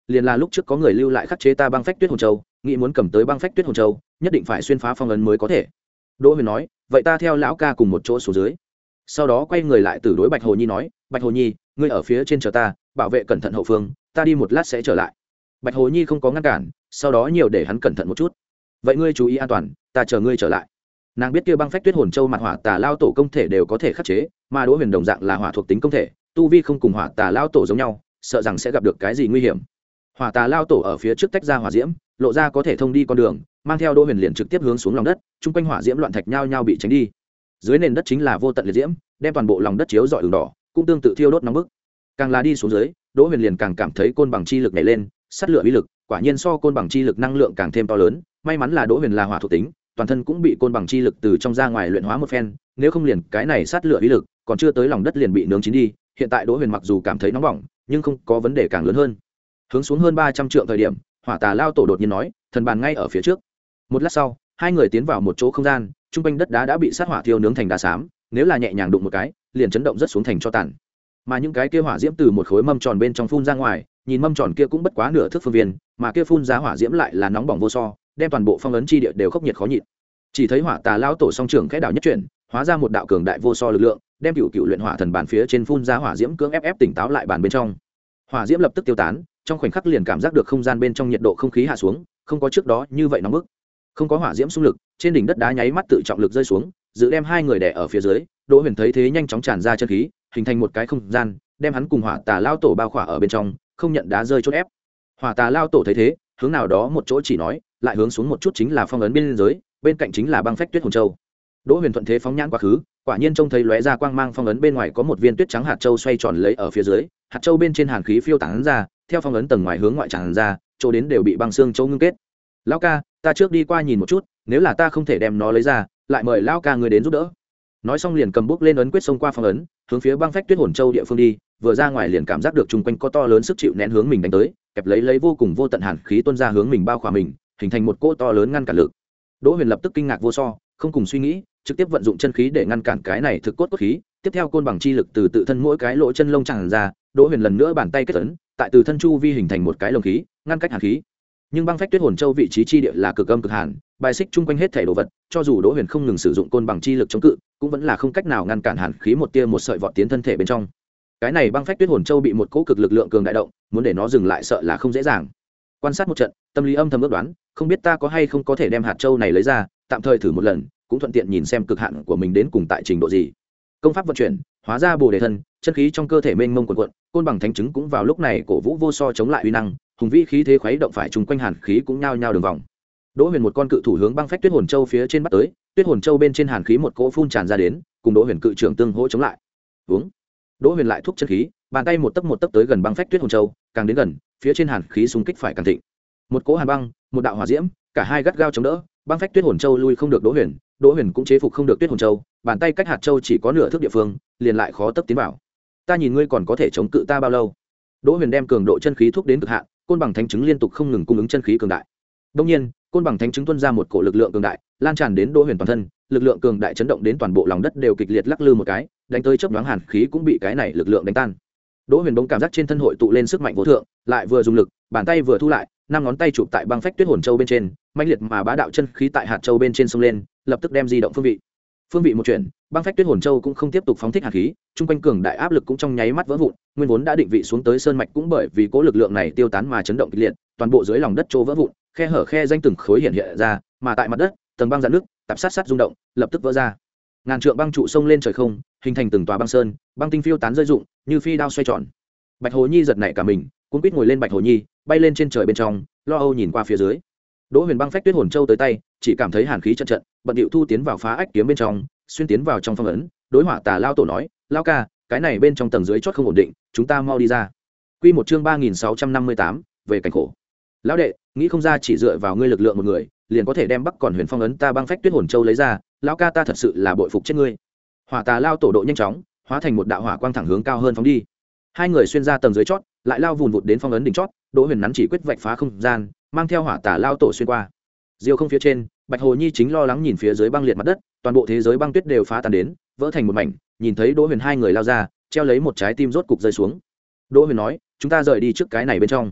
liền là lúc trước có người lưu lại khắc chế ta băng phách tuyết hồn châu, nghĩ muốn cầm tới băng phách tuyết hồn châu nhất định phải xuyên phá phong ấn mới có thể. Đỗ Huyền nói, vậy ta theo lão ca cùng một chỗ xuống dưới. Sau đó quay người lại từ đối Bạch Hồ Nhi nói, Bạch Hồ Nhi, ngươi ở phía trên chờ ta, bảo vệ cẩn thận hậu phương, ta đi một lát sẽ trở lại. Bạch Hồ Nhi không có ngăn cản, sau đó nhiều để hắn cẩn thận một chút. Vậy ngươi chú ý an toàn, ta chờ ngươi trở lại. Nàng biết kia băng phách tuyết hồn châu mặt hỏa tà lao tổ công thể đều có thể khắc chế, mà Đỗ Huyền đồng dạng là hỏa thuộc tính công thể, tu vi không cùng hỏa tà lao tổ giống nhau, sợ rằng sẽ gặp được cái gì nguy hiểm. Hỏa tà lao tổ ở phía trước tách ra hỏa diễm, lộ ra có thể thông đi con đường, mang theo Đỗ Huyền liền trực tiếp hướng xuống lòng đất, chung quanh hỏa diễm loạn thạch nhao nhao bị tránh đi. Dưới nền đất chính là vô tận liệt diễm, đem toàn bộ lòng đất chiếu rọi ửng đỏ, cũng tương tự thiêu đốt nóng bức. Càng là đi xuống dưới, Đỗ Huyền liền càng cảm thấy côn bằng chi lực nhảy lên, sát lửa uy lực, quả nhiên so côn bằng chi lực năng lượng càng thêm to lớn. May mắn là Đỗ Huyền là hỏa thuộc tính, toàn thân cũng bị côn bằng chi lực từ trong ra ngoài luyện hóa một phen, nếu không liền cái này sát lửa uy lực, còn chưa tới lòng đất liền bị nướng chín đi. Hiện tại Đỗ Huyền mặc dù cảm thấy nóng bỏng, nhưng không có vấn đề càng lớn hơn. Hướng xuống hơn ba trăm trượng thời điểm, hỏa tà lao tổ đột nhiên nói, thần bàn ngay ở phía trước. Một lát sau, hai người tiến vào một chỗ không gian, trung quanh đất đá đã bị sát hỏa thiêu nướng thành đá xám, nếu là nhẹ nhàng đụng một cái, liền chấn động rất xuống thành cho tàn. Mà những cái kia hỏa diễm từ một khối mâm tròn bên trong phun ra ngoài, nhìn mâm tròn kia cũng bất quá nửa thước phương viên, mà kia phun ra hỏa diễm lại là nóng bỏng vô so, đem toàn bộ phong ấn chi địa đều khốc nhiệt khó nhịn. Chỉ thấy hỏa tà lao tổ song trưởng khẽ đảo nhất chuyển, hóa ra một đạo cường đại vô so lực lượng, đem cựu cựu luyện hỏa thần bàn phía trên phun ra hỏa diễm cưỡng ép ép tỉnh táo lại bàn bên trong. Hỏa diễm lập tức tiêu tán, trong khoảnh khắc liền cảm giác được không gian bên trong nhiệt độ không khí hạ xuống, không có trước đó như vậy nóng bức. Không có hỏa diễm xung lực, trên đỉnh đất đá nháy mắt tự trọng lực rơi xuống, giữ đem hai người đè ở phía dưới. Đỗ Huyền thấy thế nhanh chóng tràn ra chân khí, hình thành một cái không gian, đem hắn cùng hỏa tà lao tổ bao khỏa ở bên trong, không nhận đá rơi chốt ép. Hỏa tà lao tổ thấy thế, hướng nào đó một chỗ chỉ nói, lại hướng xuống một chút chính là phong ấn biên giới, bên cạnh chính là băng phách tuyết hồn châu. Đỗ Huyền thuận thế phóng nhãn quá khứ, quả nhiên trông thấy lóe ra quang mang phong ấn bên ngoài có một viên tuyết trắng hạt châu xoay tròn lấy ở phía dưới, hạt châu bên trên hàn khí phiêu tán ra, theo phong ấn tầng ngoài hướng ngoại tràn ra, chỗ đến đều bị băng xương châu ngưng kết. Lão ca, ta trước đi qua nhìn một chút, nếu là ta không thể đem nó lấy ra, lại mời lão ca người đến giúp đỡ. Nói xong liền cầm bước lên ấn quyết xông qua phong ấn, hướng phía băng phách tuyết hồn châu địa phương đi, vừa ra ngoài liền cảm giác được chung quanh có to lớn sức chịu nén hướng mình đánh tới, kẹp lấy lấy vô cùng vô tận hàn khí tuôn ra hướng mình bao khỏa mình, hình thành một cỗ to lớn ngăn cản lực. Đỗ Huyền lập tức kinh ngạc vô so, không cùng suy nghĩ, trực tiếp vận dụng chân khí để ngăn cản cái này thực cốt cốt khí, tiếp theo côn bằng chi lực từ tự thân mỗi cái lỗ chân lông tràn ra, Đỗ Huyền lần nữa bàn tay kết ấn, tại từ thân chu vi hình thành một cái lồng khí, ngăn cách hàn khí. Nhưng băng phách tuyết hồn châu vị trí chi địa là cực âm cực hàn, bài xích chung quanh hết thể đồ vật, cho dù Đỗ Huyền không ngừng sử dụng côn bằng chi lực chống cự, cũng vẫn là không cách nào ngăn cản hàn khí một tia một sợi vọt tiến thân thể bên trong. Cái này băng phách tuyết hồn châu bị một cỗ cực lực lượng cường đại động, muốn để nó dừng lại sợ là không dễ dàng. Quan sát một trận, tâm lý âm thầm ước đoán, không biết ta có hay không có thể đem hạt châu này lấy ra, tạm thời thử một lần, cũng thuận tiện nhìn xem cực hạn của mình đến cùng tại trình độ gì. Công pháp vận chuyển, hóa ra bồ đề thân, chân khí trong cơ thể mênh mông quần quận, côn bằng thánh chứng cũng vào lúc này cổ vũ vô so chống lại uy năng, hùng vĩ khí thế khuấy động phải trùng quanh hàn khí cũng nhao nhao đường vòng. Đỗ Huyền một con cự thủ hướng băng phách tuyết hồn châu phía trên bắt tới, tuyết hồn châu bên trên hàn khí một cỗ phun tràn ra đến, cùng Đỗ Huyền cự trưởng tương hỗ chống lại. Uống. Đỗ Huyền lại thúc chân khí, bàn tay một tấc một tấc tới gần băng phách tuyết hồn châu, càng đến gần, phía trên hàn khí xung kích phải càng thịnh. Một cỗ hàn băng, một đạo hỏa diễm, cả hai gắt gao chống đỡ, băng phách tuyết hồn châu lui không được Đỗ Huyền, Đỗ Huyền cũng chế phục không được tuyết hồn châu, bàn tay cách hạt châu chỉ có nửa thước địa phương, liền lại khó tấp tiến vào. Ta nhìn ngươi còn có thể chống cự ta bao lâu? Đỗ Huyền đem cường độ chân khí thúc đến cực hạn, côn bằng thánh chứng liên tục không ngừng cung ứng chân khí cường đại. Đương nhiên, côn bằng thánh chứng tuôn ra một cổ lực lượng cường đại, lan tràn đến Đỗ Huyền toàn thân, lực lượng cường đại chấn động đến toàn bộ lòng đất đều kịch liệt lắc lư một cái, đánh tới chớp nhoáng hàn khí cũng bị cái này lực lượng đánh tan. Đỗ Huyền bỗng cảm giác trên thân hội tụ lên sức mạnh vô thượng, lại vừa dùng lực, bàn tay vừa thu lại, năm ngón tay chụp tại băng phách tuyết hồn châu bên trên, mãnh liệt mà bá đạo chân khí tại hạt châu bên trên xông lên, lập tức đem di động phương vị. Phương vị một chuyển, băng phách tuyết hồn châu cũng không tiếp tục phóng thích hàn khí, trung quanh cường đại áp lực cũng trong nháy mắt vỡ vụn, nguyên vốn đã định vị xuống tới sơn mạch cũng bởi vì cố lực lượng này tiêu tán mà chấn động kịch liệt, toàn bộ dưới lòng đất trô vỡ vụn, khe hở khe danh từng khối hiện hiện ra, mà tại mặt đất, tầng băng dạn nước, tạp sát sát rung động, lập tức vỡ ra. Ngàn trượng băng trụ sông lên trời không, hình thành từng tòa băng sơn, băng tinh phiêu tán rơi rụng, như phi đao xoay tròn. Bạch Hồ Nhi giật nảy cả mình, cuốn quýt ngồi lên Bạch Hồ Nhi, bay lên trên trời bên trong, lo âu nhìn qua phía dưới. Đỗ Huyền băng phách tuyết hồn châu tới tay, chỉ cảm thấy hàn khí trận trận, bận điệu thu tiến vào phá ách kiếm bên trong, xuyên tiến vào trong phong ấn. Đối hỏa tà lao tổ nói, lao ca, cái này bên trong tầng dưới chót không ổn định, chúng ta mau đi ra. Quy một chương ba nghìn sáu trăm năm mươi tám, về cảnh khổ. Lão đệ, nghĩ không ra chỉ dựa vào ngươi lực lượng một người, liền có thể đem Bắc Còn Huyền phong ấn ta băng phách tuyết hồn châu lấy ra, lão ca ta thật sự là bội phục chết ngươi. Hỏa tà lao tổ độ nhanh chóng, hóa thành một đạo hỏa quang thẳng hướng cao hơn phóng đi. Hai người xuyên ra tầng dưới chót, lại lao vùn vụt đến phong ấn đỉnh chót. Đỗ Huyền nắn chỉ quyết vạch phá không gian, mang theo hỏa tà lao tổ xuyên qua. Diêu không phía trên, Bạch Hồ Nhi chính lo lắng nhìn phía dưới băng liệt mặt đất, toàn bộ thế giới băng tuyết đều phá tan đến, vỡ thành một mảnh. Nhìn thấy Đỗ Huyền hai người lao ra, treo lấy một trái tim rốt cục rơi xuống. Đỗ Huyền nói, chúng ta rời đi trước cái này bên trong.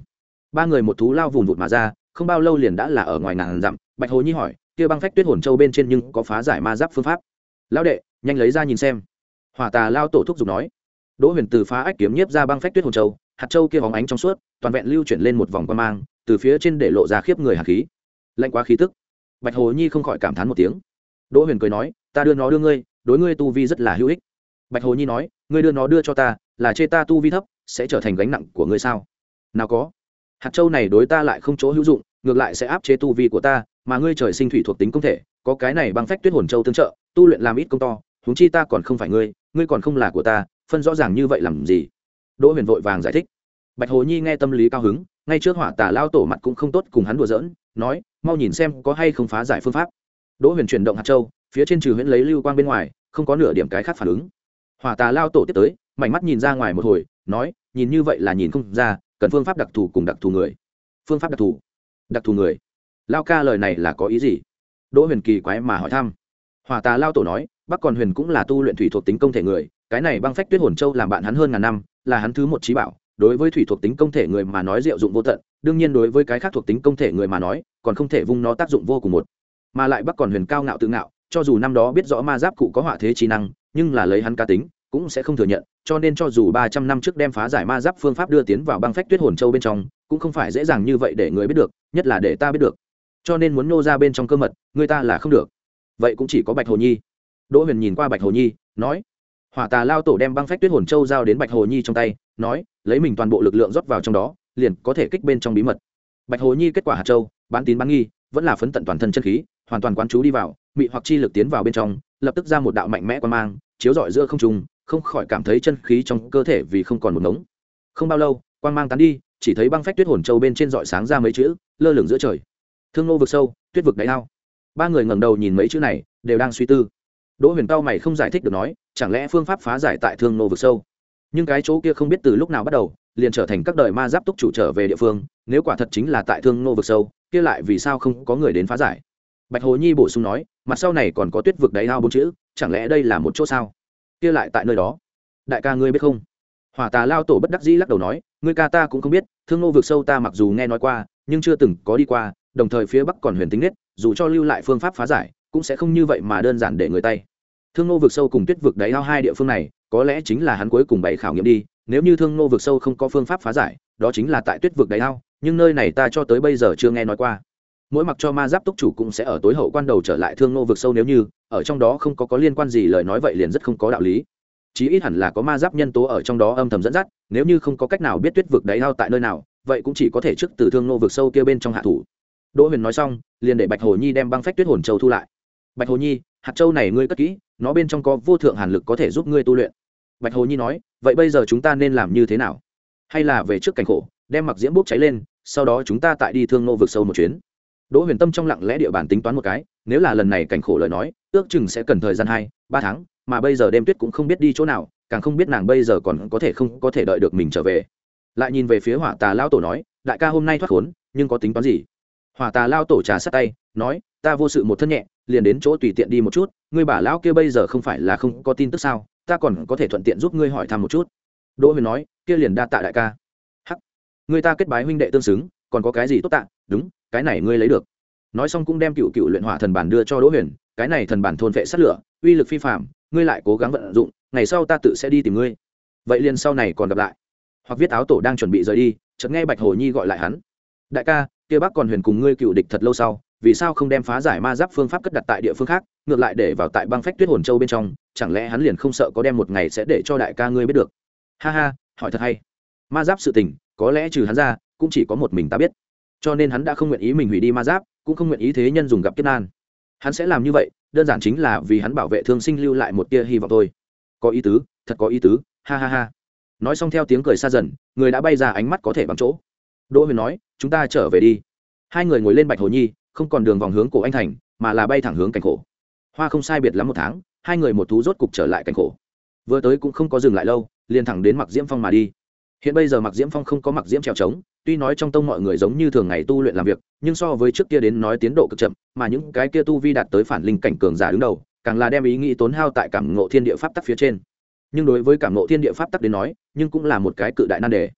ba người một thú lao vùng vụt mà ra, không bao lâu liền đã là ở ngoài ngàn dặm. Bạch Hồ Nhi hỏi, kia băng phách tuyết hồn châu bên trên nhưng có phá giải ma giáp phương pháp? Lão đệ, nhanh lấy ra nhìn xem. Hỏa Tà lao tổ thúc giục nói. Đỗ Huyền từ phá ách kiếm nhiếp ra băng phách tuyết hồn châu, hạt châu kia bóng ánh trong suốt, toàn vẹn lưu chuyển lên một vòng quang mang, từ phía trên để lộ ra khiếp người hàn khí. Lạnh quá khí tức. Bạch Hồ Nhi không khỏi cảm thán một tiếng. Đỗ Huyền cười nói, ta đưa nó đưa ngươi, đối ngươi tu vi rất là hữu ích. Bạch Hồ Nhi nói, ngươi đưa nó đưa cho ta, là chê ta tu vi thấp, sẽ trở thành gánh nặng của ngươi sao? Nào có, hạt châu này đối ta lại không chỗ hữu dụng, ngược lại sẽ áp chế tu vi của ta, mà ngươi trời sinh thủy thuộc tính công thể, có cái này băng phách tuyết hồn châu tương trợ, tu luyện làm ít công to, huống chi ta còn không phải ngươi, ngươi còn không là của ta, phân rõ ràng như vậy làm gì? Đỗ Huyền vội vàng giải thích. Bạch Hồ Nhi nghe tâm lý cao hứng, ngay trước Hỏa Tà lao tổ mặt cũng không tốt cùng hắn đùa giỡn, nói, mau nhìn xem có hay không phá giải phương pháp. Đỗ Huyền chuyển động hạt châu, phía trên trừ huyễn lấy lưu quang bên ngoài, không có nửa điểm cái khác phản ứng. Hỏa Tà lao tổ tiếp tới, mảnh mắt nhìn ra ngoài một hồi, nói, nhìn như vậy là nhìn không ra, cần phương pháp đặc thù cùng đặc thù người. Phương pháp đặc thù? Đặc thù người? Lao ca lời này là có ý gì? Đỗ Huyền kỳ quái mà hỏi thăm. Hỏa Tà lao tổ nói, Bắc Còn Huyền cũng là tu luyện thủy thuộc tính công thể người, cái này băng phách tuyết hồn châu làm bạn hắn hơn ngàn năm, là hắn thứ một trí bảo, đối với thủy thuộc tính công thể người mà nói diệu dụng vô tận, đương nhiên đối với cái khác thuộc tính công thể người mà nói, còn không thể vung nó tác dụng vô cùng một. Mà lại Bắc Còn Huyền cao ngạo tự ngạo, cho dù năm đó biết rõ ma giáp cụ có họa thế trí năng, nhưng là lấy hắn cá tính, cũng sẽ không thừa nhận, cho nên cho dù ba trăm năm trước đem phá giải ma giáp phương pháp đưa tiến vào băng phách tuyết hồn châu bên trong, cũng không phải dễ dàng như vậy để người biết được, nhất là để ta biết được. Cho nên muốn nô ra bên trong cơ mật, người ta là không được. Vậy cũng chỉ có Bạch Hồ Nhi. Đỗ Huyền nhìn qua Bạch Hồ Nhi, nói. Hỏa Tà lao tổ đem băng phách tuyết hồn châu giao đến Bạch Hồ Nhi trong tay, nói, lấy mình toàn bộ lực lượng rót vào trong đó, liền có thể kích bên trong bí mật. Bạch Hồ Nhi kết quả hạt châu, bán tín bán nghi, vẫn là phấn tận toàn thân chân khí, hoàn toàn quán chú đi vào, mị hoặc chi lực tiến vào bên trong, lập tức ra một đạo mạnh mẽ quang mang, chiếu rọi giữa không trung, không khỏi cảm thấy chân khí trong cơ thể vì không còn một ngống. Không bao lâu, quang mang tán đi, chỉ thấy băng phách tuyết hồn châu bên trên rọi sáng ra mấy chữ, lơ lửng giữa trời. Thương Nô vực sâu, tuyết vực đáy ao. Ba người ngẩng đầu nhìn mấy chữ này, đều đang suy tư. Đỗ Huyền cao mày không giải thích được nói, chẳng lẽ phương pháp phá giải tại Thương Nô vực sâu? Nhưng cái chỗ kia không biết từ lúc nào bắt đầu, liền trở thành các đời ma giáp túc chủ trở về địa phương, nếu quả thật chính là tại Thương Nô vực sâu, kia lại vì sao không có người đến phá giải? Bạch Hồ Nhi bổ sung nói, mặt sau này còn có tuyết vực đáy ao bốn chữ, chẳng lẽ đây là một chỗ sao? Kia lại tại nơi đó. Đại ca ngươi biết không? Hỏa Tà lao tổ bất đắc dĩ lắc đầu nói, ngươi ca ta cũng không biết, Thương Nô vực sâu ta mặc dù nghe nói qua, nhưng chưa từng có đi qua, đồng thời phía Bắc còn huyền tính nết, dù cho lưu lại phương pháp phá giải, cũng sẽ không như vậy mà đơn giản để người tay. Thương Nô vực sâu cùng tuyết vực đáy ao hai địa phương này, có lẽ chính là hắn cuối cùng bày khảo nghiệm đi, nếu như Thương Nô vực sâu không có phương pháp phá giải, đó chính là tại tuyết vực đáy ao, nhưng nơi này ta cho tới bây giờ chưa nghe nói qua. Mỗi mặc cho ma giáp túc chủ cũng sẽ ở tối hậu quan đầu trở lại Thương Nô vực sâu, nếu như ở trong đó không có có liên quan gì lời nói vậy liền rất không có đạo lý. Chí ít hẳn là có ma giáp nhân tố ở trong đó âm thầm dẫn dắt, nếu như không có cách nào biết tuyết vực đáy ao tại nơi nào, vậy cũng chỉ có thể trước từ Thương Nô vực sâu kia bên trong hạ thủ. Đỗ Huyền nói xong, liền để Bạch Hồ Nhi đem băng phách tuyết hồn châu thu lại. Bạch Hồ Nhi, hạt châu này ngươi cất kỹ, nó bên trong có vô thượng hàn lực có thể giúp ngươi tu luyện. Bạch Hồ Nhi nói, vậy bây giờ chúng ta nên làm như thế nào? Hay là về trước cảnh khổ, đem mặc diễm bốc cháy lên, sau đó chúng ta tại đi Thương Nô vực sâu một chuyến. Đỗ Huyền tâm trong lặng lẽ địa bản tính toán một cái, nếu là lần này cảnh khổ lời nói, ước chừng sẽ cần thời gian hai, ba tháng, mà bây giờ đêm tuyết cũng không biết đi chỗ nào, càng không biết nàng bây giờ còn có thể không có thể đợi được mình trở về. Lại nhìn về phía Hỏa Tà lao tổ nói, đại ca hôm nay thoát khốn, nhưng có tính toán gì? Hỏa Tà lao tổ trà sát tay, nói, ta vô sự một thân nhẹ, liền đến chỗ tùy tiện đi một chút, ngươi bà lão kia bây giờ không phải là không có tin tức sao, ta còn có thể thuận tiện giúp ngươi hỏi thăm một chút. Đỗ Huyền nói, kia liền đa tạ đại ca. Hắc, ngươi ta kết bái huynh đệ tương xứng, còn có cái gì tốt tạ, đúng, cái này ngươi lấy được. Nói xong cũng đem cựu cựu luyện hỏa thần bản đưa cho Đỗ Huyền, cái này thần bản thôn vệ sát lửa, uy lực phi phàm, ngươi lại cố gắng vận dụng, ngày sau ta tự sẽ đi tìm ngươi. Vậy liền sau này còn gặp lại. Hoặc viết áo tổ đang chuẩn bị rời đi, chợt nghe Bạch Hồ Nhi gọi lại hắn. Đại ca, kia Bắc Còn Huyền cùng ngươi cựu địch thật lâu sau, vì sao không đem phá giải ma giáp phương pháp cất đặt tại địa phương khác, ngược lại để vào tại băng phách tuyết hồn châu bên trong, chẳng lẽ hắn liền không sợ có đem một ngày sẽ để cho đại ca ngươi biết được? Ha ha, hỏi thật hay. Ma giáp sự tình, có lẽ trừ hắn ra, cũng chỉ có một mình ta biết. Cho nên hắn đã không nguyện ý mình hủy đi ma giáp, cũng không nguyện ý thế nhân dùng gặp kiếp nan. Hắn sẽ làm như vậy, đơn giản chính là vì hắn bảo vệ thương sinh lưu lại một tia hy vọng thôi. Có ý tứ, thật có ý tứ, ha ha ha. Nói xong theo tiếng cười xa dần, người đã bay ra ánh mắt có thể bằng chỗ. Đỗ Huyền nói, chúng ta trở về đi. Hai người ngồi lên Bạch Hồ Nhi, không còn đường vòng hướng cổ anh thành, mà là bay thẳng hướng cảnh khổ. Hoa không sai biệt lắm một tháng, hai người một thú rốt cục trở lại cảnh khổ. Vừa tới cũng không có dừng lại lâu, liền thẳng đến Mặc Diễm Phong mà đi. Hiện bây giờ Mặc Diễm Phong không có Mặc Diễm trèo trống, tuy nói trong tông mọi người giống như thường ngày tu luyện làm việc, nhưng so với trước kia đến nói tiến độ cực chậm, mà những cái kia tu vi đạt tới phản linh cảnh cường giả đứng đầu, càng là đem ý nghĩ tốn hao tại cảm ngộ thiên địa pháp tắc phía trên. Nhưng đối với cảm ngộ thiên địa pháp tắc đến nói, nhưng cũng là một cái cự đại nan đề.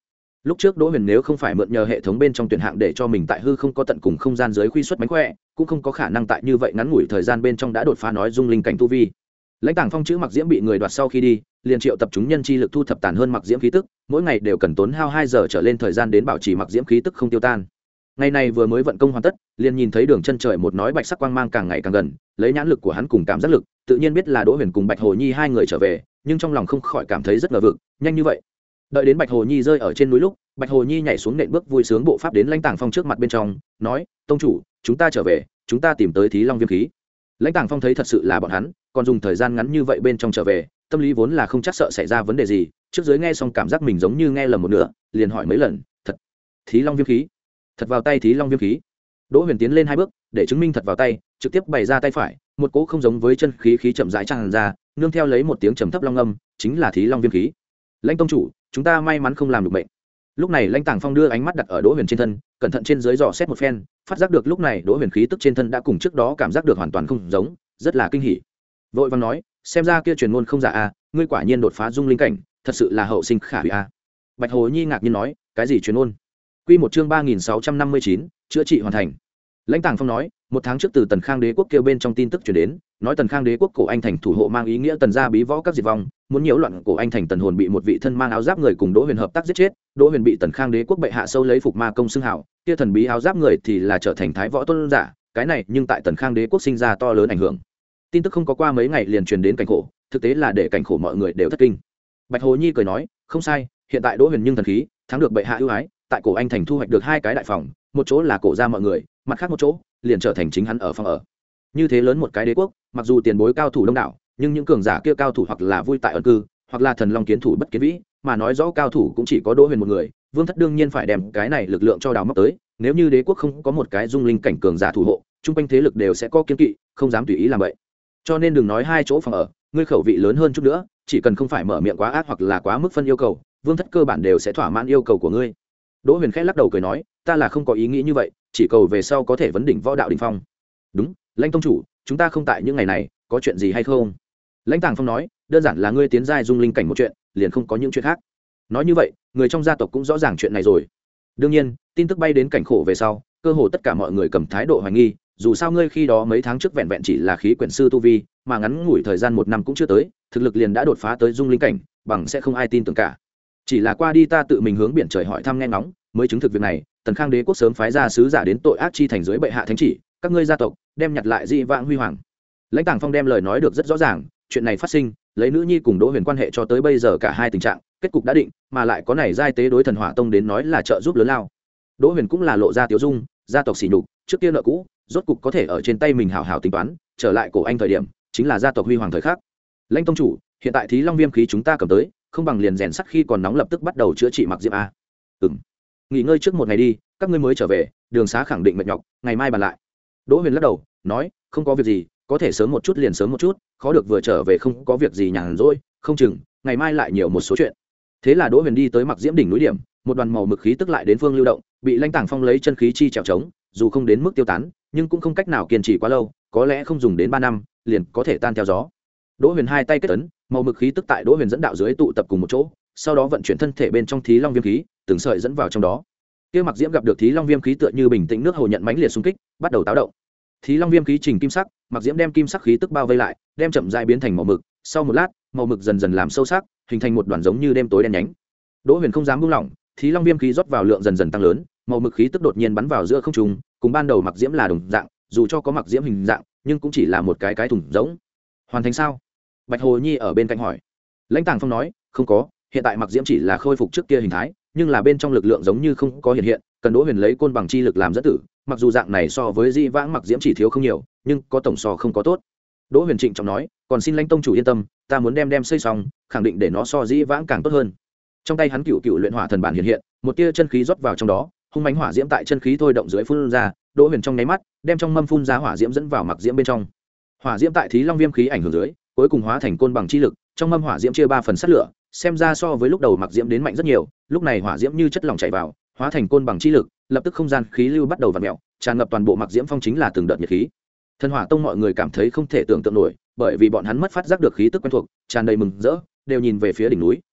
lúc trước Đỗ Huyền nếu không phải mượn nhờ hệ thống bên trong tuyển hạng để cho mình tại hư không có tận cùng không gian giới khuy xuất mánh khỏe, cũng không có khả năng tại như vậy ngắn ngủi thời gian bên trong đã đột phá nói dung linh cảnh tu vi. Lãnh Tàng Phong chữ mặc diễm bị người đoạt sau khi đi, liền triệu tập chúng nhân chi lực thu thập tàn hơn mặc diễm khí tức, mỗi ngày đều cần tốn hao hai giờ trở lên thời gian đến bảo trì mặc diễm khí tức không tiêu tan. Ngày này vừa mới vận công hoàn tất, liền nhìn thấy đường chân trời một nói bạch sắc quang mang càng ngày càng gần, lấy nhãn lực của hắn cùng cảm giác lực, tự nhiên biết là Đỗ Huyền cùng Bạch Hồ Nhi hai người trở về, nhưng trong lòng không khỏi cảm thấy rất ngờ vực, nhanh như vậy. Đợi đến Bạch Hồ Nhi rơi ở trên núi lúc, Bạch Hồ Nhi nhảy xuống nện bước vui sướng bộ pháp đến Lãnh Tàng Phong trước mặt bên trong, nói: "Tông chủ, chúng ta trở về, chúng ta tìm tới Thí Long Viêm khí." Lãnh Tàng Phong thấy thật sự là bọn hắn, còn dùng thời gian ngắn như vậy bên trong trở về, tâm lý vốn là không chắc sợ xảy ra vấn đề gì, trước dưới nghe xong cảm giác mình giống như nghe lầm một nửa, liền hỏi mấy lần: "Thật? Thí Long Viêm khí? Thật vào tay Thí Long Viêm khí?" Đỗ Huyền tiến lên hai bước, để chứng minh thật vào tay, trực tiếp bày ra tay phải, một cỗ không giống với chân khí khí chậm rãi tràn ra, nương theo lấy một tiếng trầm thấp long âm, chính là Thí Long Viêm khí. "Lãnh tông chủ, chúng ta may mắn không làm được bệnh." Lúc này Lãnh Tàng Phong đưa ánh mắt đặt ở Đỗ Huyền trên thân, cẩn thận trên dưới dò xét một phen, phát giác được lúc này Đỗ Huyền khí tức trên thân đã cùng trước đó cảm giác được hoàn toàn không giống, rất là kinh hỉ. Vội vàng nói: "Xem ra kia truyền ngôn không giả a, ngươi quả nhiên đột phá dung linh cảnh, thật sự là hậu sinh khả hủy a." Bạch Hồ Nhi ngạc nhiên nói: "Cái gì truyền ngôn?" Quy một chương ba nghìn sáu trăm năm mươi chín, chữa trị hoàn thành. Lãnh Tàng Phong nói: "Một tháng trước từ Tần Khang Đế quốc kêu bên trong tin tức truyền đến, nói Tần Khang Đế quốc cổ anh thành thủ hộ mang ý nghĩa Tần gia bí võ các diệt vong, muốn nhiễu loạn cổ anh thành Tần hồn bị một vị thân mang áo giáp người cùng Đỗ Huyền hợp tác giết chết, Đỗ Huyền bị Tần Khang Đế quốc bệ hạ sâu lấy phục ma công xưng hào, kia thần bí áo giáp người thì là trở thành thái võ tôn giả, cái này nhưng tại Tần Khang Đế quốc sinh ra to lớn ảnh hưởng." Tin tức không có qua mấy ngày liền truyền đến cảnh khổ, thực tế là để cảnh khổ mọi người đều thất kinh. Bạch Hồ Nhi cười nói: "Không sai, hiện tại Đỗ Huyền nhưng thần khí, thắng được bệ hạ ưu ái, tại cổ anh thành thu hoạch được hai cái đại phòng, một chỗ là cổ gia mọi người, mặt khác một chỗ liền trở thành chính hắn ở phòng ở. Như thế lớn một cái đế quốc, mặc dù tiền bối cao thủ đông đảo, nhưng những cường giả kia cao thủ hoặc là vui tại ẩn cư, hoặc là thần long kiến thủ bất kiến vĩ, mà nói rõ cao thủ cũng chỉ có Đỗ Huyền một người, Vương Thất đương nhiên phải đem cái này lực lượng cho đào móc tới, nếu như đế quốc không có một cái dung linh cảnh cường giả thủ hộ, trung quanh thế lực đều sẽ có kiên kỵ, không dám tùy ý làm vậy. Cho nên đừng nói hai chỗ phòng ở, ngươi khẩu vị lớn hơn chút nữa, chỉ cần không phải mở miệng quá ác hoặc là quá mức phân yêu cầu, Vương Thất cơ bản đều sẽ thỏa mãn yêu cầu của ngươi." Đỗ Huyền khẽ lắc đầu cười nói: "Ta là không có ý nghĩ như vậy, chỉ cầu về sau có thể vấn đỉnh võ đạo đỉnh phong." "Đúng, Lãnh tông chủ, chúng ta không tại những ngày này, có chuyện gì hay không?" Lãnh Tàng Phong nói: "Đơn giản là ngươi tiến giai dung linh cảnh một chuyện, liền không có những chuyện khác." Nói như vậy, người trong gia tộc cũng rõ ràng chuyện này rồi. Đương nhiên, tin tức bay đến cảnh khổ về sau, cơ hồ tất cả mọi người cầm thái độ hoài nghi, dù sao ngươi khi đó mấy tháng trước vẹn vẹn chỉ là khí quyển sư tu vi, mà ngắn ngủi thời gian một năm cũng chưa tới, thực lực liền đã đột phá tới dung linh cảnh, bằng sẽ không ai tin tưởng cả. Chỉ là qua đi ta tự mình hướng biển trời hỏi thăm nghe ngóng, mới chứng thực việc này. Tần Khang Đế quốc sớm phái ra sứ giả đến tội ác chi thành dưới bệ hạ thánh chỉ, các ngươi gia tộc đem nhặt lại dị vãng huy hoàng. Lãnh Tàng Phong đem lời nói được rất rõ ràng, chuyện này phát sinh, lấy nữ nhi cùng Đỗ Huyền quan hệ cho tới bây giờ cả hai tình trạng, kết cục đã định, mà lại có này giai tế đối thần hỏa tông đến nói là trợ giúp lớn lao. Đỗ Huyền cũng là lộ ra tiểu dung, gia tộc sỉ nhục, trước kia nợ cũ, rốt cục có thể ở trên tay mình hảo hảo tính toán, trở lại cổ anh thời điểm, chính là gia tộc huy hoàng thời khắc. Lãnh tông chủ, hiện tại Thí Long Viêm khí chúng ta cầm tới, không bằng liền rèn sắt khi còn nóng lập tức bắt đầu chữa trị mặc diễm a. Ừm. Nghỉ ngơi trước một ngày đi, các ngươi mới trở về, đường xá khẳng định mệt nhọc, ngày mai bàn lại. Đỗ Huyền lắc đầu, nói: "Không có việc gì, có thể sớm một chút liền sớm một chút, khó được vừa trở về không có việc gì nhàn rỗi, không chừng ngày mai lại nhiều một số chuyện." Thế là Đỗ Huyền đi tới mặc diễm đỉnh núi điểm, một đoàn màu mực khí tức lại đến phương lưu động, bị Lãnh Tàng Phong lấy chân khí chi trèo trống, dù không đến mức tiêu tán, nhưng cũng không cách nào kiên trì quá lâu, có lẽ không dùng đến ba năm, liền có thể tan theo gió. Đỗ Huyền hai tay kết ấn, màu mực khí tức tại Đỗ Huyền dẫn đạo dưới tụ tập cùng một chỗ, sau đó vận chuyển thân thể bên trong Thí Long Viêm khí, từng sợi dẫn vào trong đó. Kia mặc diễm gặp được Thí Long Viêm khí tựa như bình tĩnh nước hồ nhận mãnh liệt xung kích, bắt đầu táo động. Thí Long Viêm khí trình kim sắc, mặc diễm đem kim sắc khí tức bao vây lại, đem chậm rãi biến thành màu mực, sau một lát, màu mực dần dần làm sâu sắc, hình thành một đoàn giống như đêm tối đen nhánh. Đỗ Huyền không dám buông lỏng, Thí Long Viêm khí rót vào lượng dần dần tăng lớn, màu mực khí tức đột nhiên bắn vào giữa không trung, cùng ban đầu mặc diễm là đồng dạng, dù cho có mặc diễm hình dạng, nhưng cũng chỉ là một cái cái thùng rỗng. Hoàn thành sao? Bạch Hồ Nhi ở bên cạnh hỏi. Lãnh Tàng Phong nói: "Không có, hiện tại mặc diễm chỉ là khôi phục trước kia hình thái, nhưng là bên trong lực lượng giống như không có hiện hiện, cần Đỗ Huyền lấy côn bằng chi lực làm dẫn tử, mặc dù dạng này so với Di Vãng mặc diễm chỉ thiếu không nhiều, nhưng có tổng so không có tốt." Đỗ Huyền trịnh trọng nói: "Còn xin Lãnh tông chủ yên tâm, ta muốn đem đem xây xong, khẳng định để nó so Di Vãng càng tốt hơn." Trong tay hắn cựu cựu luyện hỏa thần bản hiện hiện, một tia chân khí rót vào trong đó, hung mãnh hỏa diễm tại chân khí thôi động dưới phun ra, Đỗ Huyền trong nháy mắt đem trong mâm phun ra hỏa diễm dẫn vào mặc diễm bên trong. Hỏa diễm tại Thí Long Viêm khí ảnh hưởng dưới, cuối cùng hóa thành côn bằng chi lực, trong mâm hỏa diễm chia ba phần sát lửa, xem ra so với lúc đầu mặc diễm đến mạnh rất nhiều. Lúc này hỏa diễm như chất lỏng chảy vào, hóa thành côn bằng chi lực, lập tức không gian khí lưu bắt đầu vặn mèo, tràn ngập toàn bộ mặc diễm phong, chính là từng đợt nhiệt khí. Thần Hỏa Tông mọi người cảm thấy không thể tưởng tượng nổi, bởi vì bọn hắn mất phát giác được khí tức quen thuộc, tràn đầy mừng rỡ, đều nhìn về phía đỉnh núi,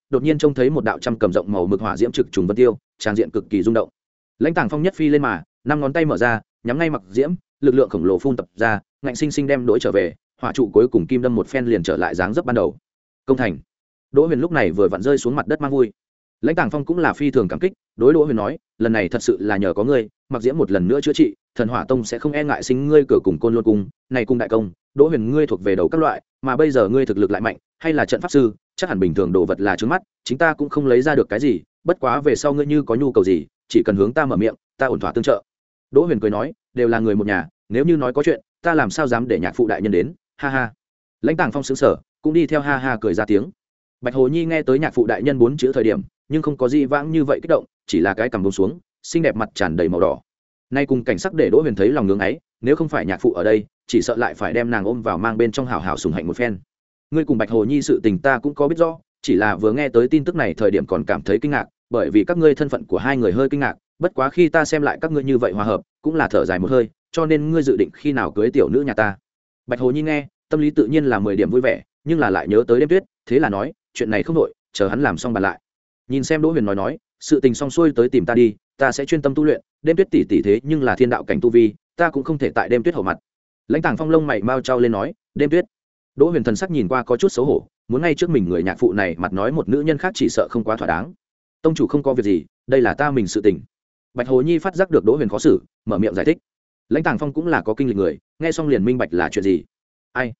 đột nhiên trông thấy một đạo trăm cầm rộng màu mực hỏa diễm trực trùng vân tiêu, trang diện cực kỳ rung động. Lãnh Tàng Phong nhất phi lên mà, năm ngón tay mở ra, nhắm ngay mặc diễm, lực lượng khổng lồ phun tập ra, ngạnh sinh sinh đem đối trở về, hỏa trụ cuối cùng kim đâm một phen liền trở lại dáng dấp ban đầu. Công thành. Đỗ Huyền lúc này vừa vặn rơi xuống mặt đất mang vui. Lãnh Tàng Phong cũng là phi thường cảm kích, đối Đỗ Huyền nói, lần này thật sự là nhờ có ngươi, mặc diễm một lần nữa chữa trị, thần hỏa tông sẽ không e ngại sinh ngươi cửa cùng côn luân cung, này cung đại công, Đỗ Huyền ngươi thuộc về đầu các loại, mà bây giờ ngươi thực lực lại mạnh, hay là trận pháp sư, chắc hẳn bình thường đồ vật là trướng mắt, chính ta cũng không lấy ra được cái gì, bất quá về sau ngươi như có nhu cầu gì, chỉ cần hướng ta mở miệng, ta ổn thỏa tương trợ. Đỗ Huyền cười nói, đều là người một nhà, nếu như nói có chuyện, ta làm sao dám để nhạc phụ đại nhân đến, ha ha. Lãnh Tàng Phong sững sờ, cũng đi theo ha ha cười ra tiếng. Bạch Hồ Nhi nghe tới nhạc phụ đại nhân bốn chữ thời điểm, nhưng không có gì vãng như vậy kích động, chỉ là cái cằm buông xuống, xinh đẹp mặt tràn đầy màu đỏ. Nay cùng cảnh sắc để Đỗ Huyền thấy lòng ngưỡng ấy, nếu không phải nhạc phụ ở đây, chỉ sợ lại phải đem nàng ôm vào mang bên trong hào hào sủng hạnh một phen. Ngươi cùng Bạch Hồ Nhi sự tình ta cũng có biết rõ, chỉ là vừa nghe tới tin tức này thời điểm còn cảm thấy kinh ngạc, bởi vì các ngươi thân phận của hai người hơi kinh ngạc, bất quá khi ta xem lại các ngươi như vậy hòa hợp, cũng là thở dài một hơi, cho nên ngươi dự định khi nào cưới tiểu nữ nhà ta. Bạch Hồ Nhi nghe, tâm lý tự nhiên là mười điểm vui vẻ, nhưng là lại nhớ tới đêm tuyết, thế là nói, chuyện này không đổi, chờ hắn làm xong bàn lại. Nhìn xem Đỗ Huyền nói nói, sự tình xong xuôi tới tìm ta đi, ta sẽ chuyên tâm tu luyện, đêm tuyết tỷ tỷ thế nhưng là thiên đạo cảnh tu vi, ta cũng không thể tại đêm tuyết hậu mặt. Lãnh Tàng Phong lông mày mau trao lên nói, đêm tuyết. Đỗ Huyền thần sắc nhìn qua có chút xấu hổ, muốn ngay trước mình người nhạc phụ này mặt nói một nữ nhân khác chỉ sợ không quá thỏa đáng. Tông chủ không có việc gì, đây là ta mình sự tình. Bạch Hồ Nhi phát giác được Đỗ Huyền khó xử, mở miệng giải thích. Lãnh Tàng Phong cũng là có kinh lịch người, nghe xong liền minh bạch là chuyện gì. Ai?